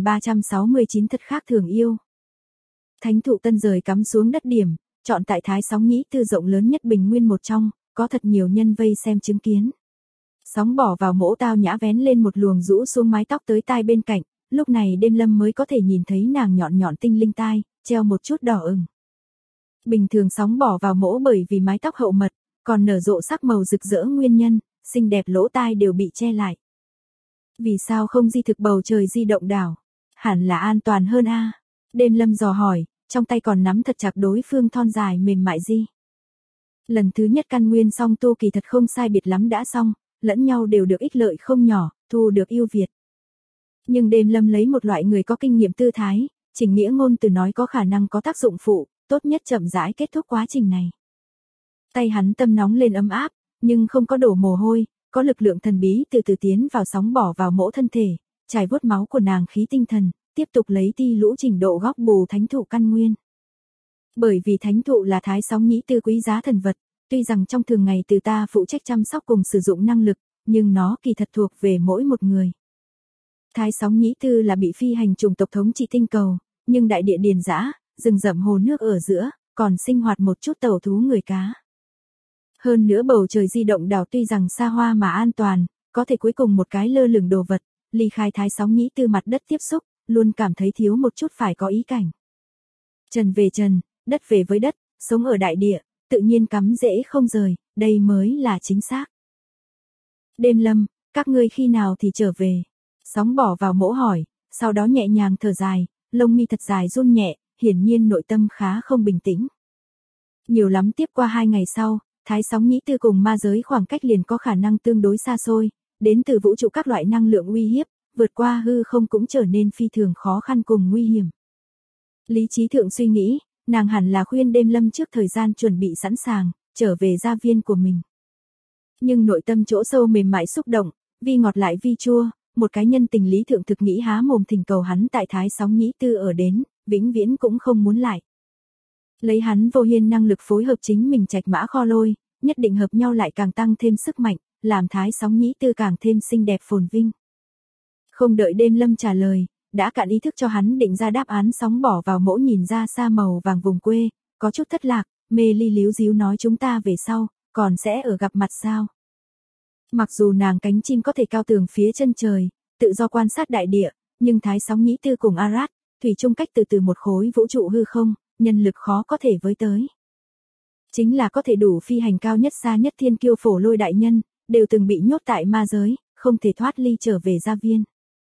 1369 thật khác thường yêu. Thánh thụ tân rời cắm xuống đất điểm, chọn tại thái sóng nhĩ tư rộng lớn nhất bình nguyên một trong, có thật nhiều nhân vây xem chứng kiến. Sóng bỏ vào mỗ tao nhã vén lên một luồng rũ xuống mái tóc tới tai bên cạnh, lúc này đêm lâm mới có thể nhìn thấy nàng nhọn nhọn tinh linh tai, treo một chút đỏ ửng. Bình thường sóng bỏ vào mỗ bởi vì mái tóc hậu mật, còn nở rộ sắc màu rực rỡ nguyên nhân, xinh đẹp lỗ tai đều bị che lại. Vì sao không di thực bầu trời di động đảo? Hẳn là an toàn hơn a. Đêm lâm dò hỏi, trong tay còn nắm thật chặt đối phương thon dài mềm mại di. Lần thứ nhất căn nguyên song tu kỳ thật không sai biệt lắm đã xong, lẫn nhau đều được ích lợi không nhỏ, thu được ưu việt. Nhưng đêm lâm lấy một loại người có kinh nghiệm tư thái, chỉnh nghĩa ngôn từ nói có khả năng có tác dụng phụ, tốt nhất chậm rãi kết thúc quá trình này. Tay hắn tâm nóng lên ấm áp, nhưng không có đổ mồ hôi, có lực lượng thần bí từ từ tiến vào sóng bỏ vào mỗ thân thể, trải vuốt máu của nàng khí tinh thần, tiếp tục lấy ti lũ trình độ góc bù thánh thụ căn nguyên. Bởi vì thánh thụ là thái sóng nhĩ tư quý giá thần vật, tuy rằng trong thường ngày từ ta phụ trách chăm sóc cùng sử dụng năng lực, nhưng nó kỳ thật thuộc về mỗi một người. Thái sóng nhĩ tư là bị phi hành chủng tộc thống trị tinh cầu, nhưng đại địa điền dã, rừng rậm hồ nước ở giữa, còn sinh hoạt một chút tẩu thú người cá. Hơn nữa bầu trời di động đảo tuy rằng xa hoa mà an toàn, có thể cuối cùng một cái lơ lửng đồ vật, ly khai thái sóng nhĩ tư mặt đất tiếp xúc, luôn cảm thấy thiếu một chút phải có ý cảnh. Trần về trần, đất về với đất, sống ở đại địa, tự nhiên cắm rễ không rời, đây mới là chính xác. Đêm lâm, các ngươi khi nào thì trở về? Sóng bỏ vào mỗ hỏi, sau đó nhẹ nhàng thở dài, lông mi thật dài run nhẹ, hiển nhiên nội tâm khá không bình tĩnh. Nhiều lắm tiếp qua 2 ngày sau, thái sóng nhĩ tư cùng ma giới khoảng cách liền có khả năng tương đối xa xôi, đến từ vũ trụ các loại năng lượng uy hiếp, vượt qua hư không cũng trở nên phi thường khó khăn cùng nguy hiểm. Lý trí thượng suy nghĩ, nàng hẳn là khuyên đêm lâm trước thời gian chuẩn bị sẵn sàng, trở về gia viên của mình. Nhưng nội tâm chỗ sâu mềm mại xúc động, vi ngọt lại vi chua, một cái nhân tình lý thượng thực nghĩ há mồm thỉnh cầu hắn tại thái sóng nhĩ tư ở đến, vĩnh viễn cũng không muốn lại. Lấy hắn vô hiên năng lực phối hợp chính mình trạch mã kho lôi, nhất định hợp nhau lại càng tăng thêm sức mạnh, làm thái sóng nhĩ tư càng thêm xinh đẹp phồn vinh. Không đợi đêm lâm trả lời, đã cạn ý thức cho hắn định ra đáp án. Sóng bỏ vào mỗ nhìn ra xa màu vàng vùng quê, có chút thất lạc, mê ly líu díu nói chúng ta về sau, còn sẽ ở gặp mặt sao. Mặc dù nàng cánh chim có thể cao tường phía chân trời, tự do quan sát đại địa, nhưng thái sóng nhĩ tư cùng Arad, thủy chung cách từ một khối vũ trụ hư không, nhân lực khó có thể với tới. Chính là có thể đủ phi hành cao nhất xa nhất thiên kiêu phổ lôi đại nhân, đều từng bị nhốt tại ma giới, không thể thoát ly trở về gia viên.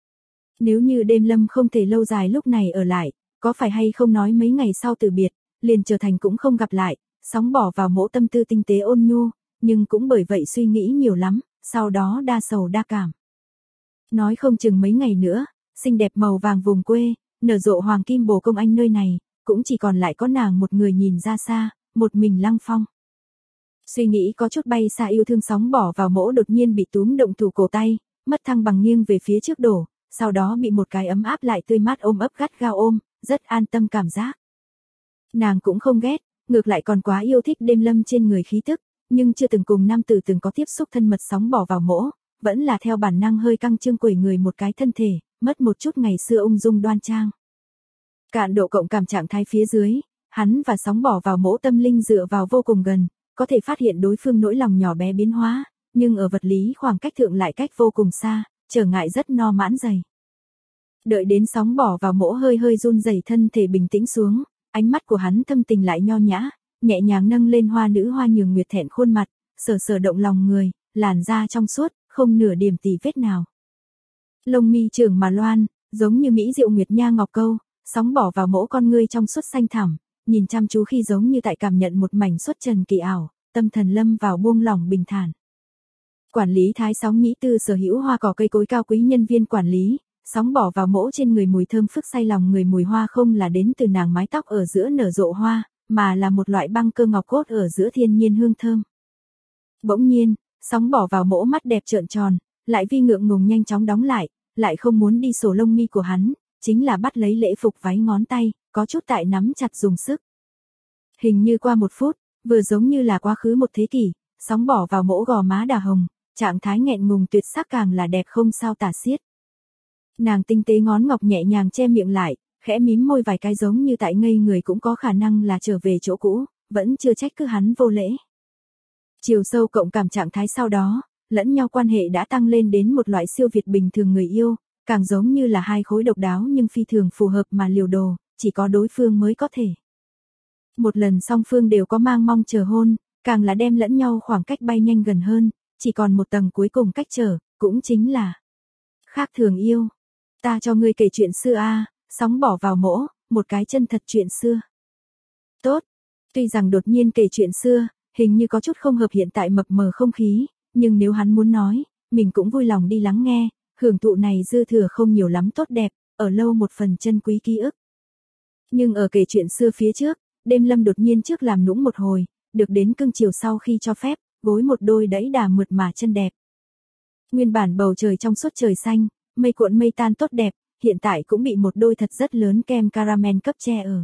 Nếu như đêm lâm không thể lâu dài lúc này ở lại, có phải hay không nói mấy ngày sau từ biệt, liền trở thành cũng không gặp lại, sóng bỏ vào mỗ tâm tư tinh tế ôn nhu, nhưng cũng bởi vậy suy nghĩ nhiều lắm, sau đó đa sầu đa cảm. Nói không chừng mấy ngày nữa, xinh đẹp màu vàng vùng quê, nở rộ hoàng kim bồ công anh nơi này, cũng chỉ còn lại có nàng một người nhìn ra xa, một mình lăng phong. Suy nghĩ có chút bay xa yêu thương sóng bỏ vào mỗ đột nhiên bị túm động thủ cổ tay, mất thăng bằng nghiêng về phía trước đổ, sau đó bị một cái ấm áp lại tươi mát ôm ấp gắt gao ôm, rất an tâm cảm giác. Nàng cũng không ghét, ngược lại còn quá yêu thích đêm lâm trên người khí tức, nhưng chưa từng cùng nam tử từng có tiếp xúc thân mật. Sóng bỏ vào mỗ, vẫn là theo bản năng hơi căng trương quẩy người một cái thân thể, mất một chút ngày xưa ung dung đoan trang. Cạn độ cộng cảm trạng thái phía dưới, hắn và sóng bỏ vào mỗ tâm linh dựa vào vô cùng gần, có thể phát hiện đối phương nỗi lòng nhỏ bé biến hóa, nhưng ở vật lý khoảng cách thượng lại cách vô cùng xa, trở ngại rất no mãn dày. Đợi đến sóng bỏ vào mỗ hơi hơi run rẩy thân thể bình tĩnh xuống, ánh mắt của hắn thâm tình lại nho nhã, nhẹ nhàng nâng lên hoa nữ hoa nhường nguyệt thẹn khuôn mặt, sờ sờ động lòng người, làn da trong suốt, không nửa điểm tì vết nào. Lông mi trường mà loan, giống như mỹ diệu nguyệt nha ngọc câu, sóng bỏ vào mỗ con ngươi trong suốt xanh thẳm, nhìn chăm chú khi giống như tại cảm nhận một mảnh xuất trần kỳ ảo, tâm thần lâm vào buông lỏng bình thản. Quản lý Thái Sóng Nhĩ Tư sở hữu hoa cỏ cây cối cao quý nhân viên quản lý, sóng bỏ vào mỗ trên người mùi thơm phức say lòng người, mùi hoa không là đến từ nàng mái tóc ở giữa nở rộ hoa, mà là một loại băng cơ ngọc cốt ở giữa thiên nhiên hương thơm. Bỗng nhiên, sóng bỏ vào mỗ mắt đẹp trợn tròn, lại vi ngượng ngùng nhanh chóng đóng lại không muốn đi sổ lông mi của hắn, chính là bắt lấy lễ phục váy ngón tay, có chút tại nắm chặt dùng sức. Hình như qua 1 phút, vừa giống như là quá khứ 1 thế kỷ, sóng bỏ vào mỗ gò má đà hồng, trạng thái nghẹn ngùng tuyệt sắc càng là đẹp không sao tả xiết. Nàng tinh tế ngón ngọc nhẹ nhàng che miệng lại, khẽ mím môi vài cái giống như tại ngây người cũng có khả năng là trở về chỗ cũ, vẫn chưa trách cứ hắn vô lễ. Chiều sâu cộng cảm trạng thái sau đó, lẫn nhau quan hệ đã tăng lên đến một loại siêu việt bình thường người yêu, càng giống như là 2 khối độc đáo nhưng phi thường phù hợp mà liều đồ, chỉ có đối phương mới có thể. Một lần song phương đều có mang mong chờ hôn, càng là đem lẫn nhau khoảng cách bay nhanh gần hơn, chỉ còn một tầng cuối cùng cách trở, cũng chính là khác thường yêu. Ta cho ngươi kể chuyện xưa a, sóng bỏ vào mỗ, một cái chân thật chuyện xưa. Tốt, tuy rằng đột nhiên kể chuyện xưa, hình như có chút không hợp hiện tại mập mờ không khí, nhưng nếu hắn muốn nói, mình cũng vui lòng đi lắng nghe, hưởng thụ này dư thừa không nhiều lắm tốt đẹp, ở lâu một phần chân quý ký ức. Nhưng ở kể chuyện xưa phía trước, đêm lâm đột nhiên trước làm nũng một hồi, được đến cưng chiều sau khi cho phép, gối một đôi đẫy đà mượt mà chân đẹp. Nguyên bản bầu trời trong suốt trời xanh, mây cuộn mây tan tốt đẹp, hiện tại cũng bị một đôi thật rất lớn kem caramel cấp che ở.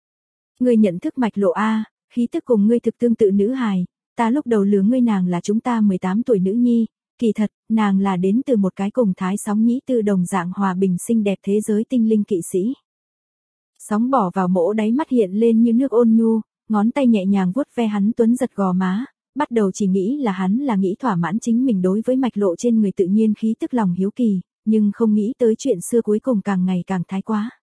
Ngươi nhận thức mạch lộ a, khí tức cùng ngươi thực tương tự nữ hài, ta lúc đầu lừa ngươi nàng là chúng ta 18 tuổi nữ nhi, kỳ thật, nàng là đến từ một cái cùng Thái Sóng Nhĩ Tư đồng dạng hòa bình xinh đẹp thế giới tinh linh kỵ sĩ. Sóng bỏ vào mỗ đáy mắt hiện lên như nước ôn nhu, ngón tay nhẹ nhàng vuốt ve hắn tuấn giật gò má, bắt đầu chỉ nghĩ là hắn là nghĩ thỏa mãn chính mình đối với mạch lộ trên người tự nhiên khí tức lòng hiếu kỳ, nhưng không nghĩ tới chuyện xưa cuối cùng càng ngày càng thái quá.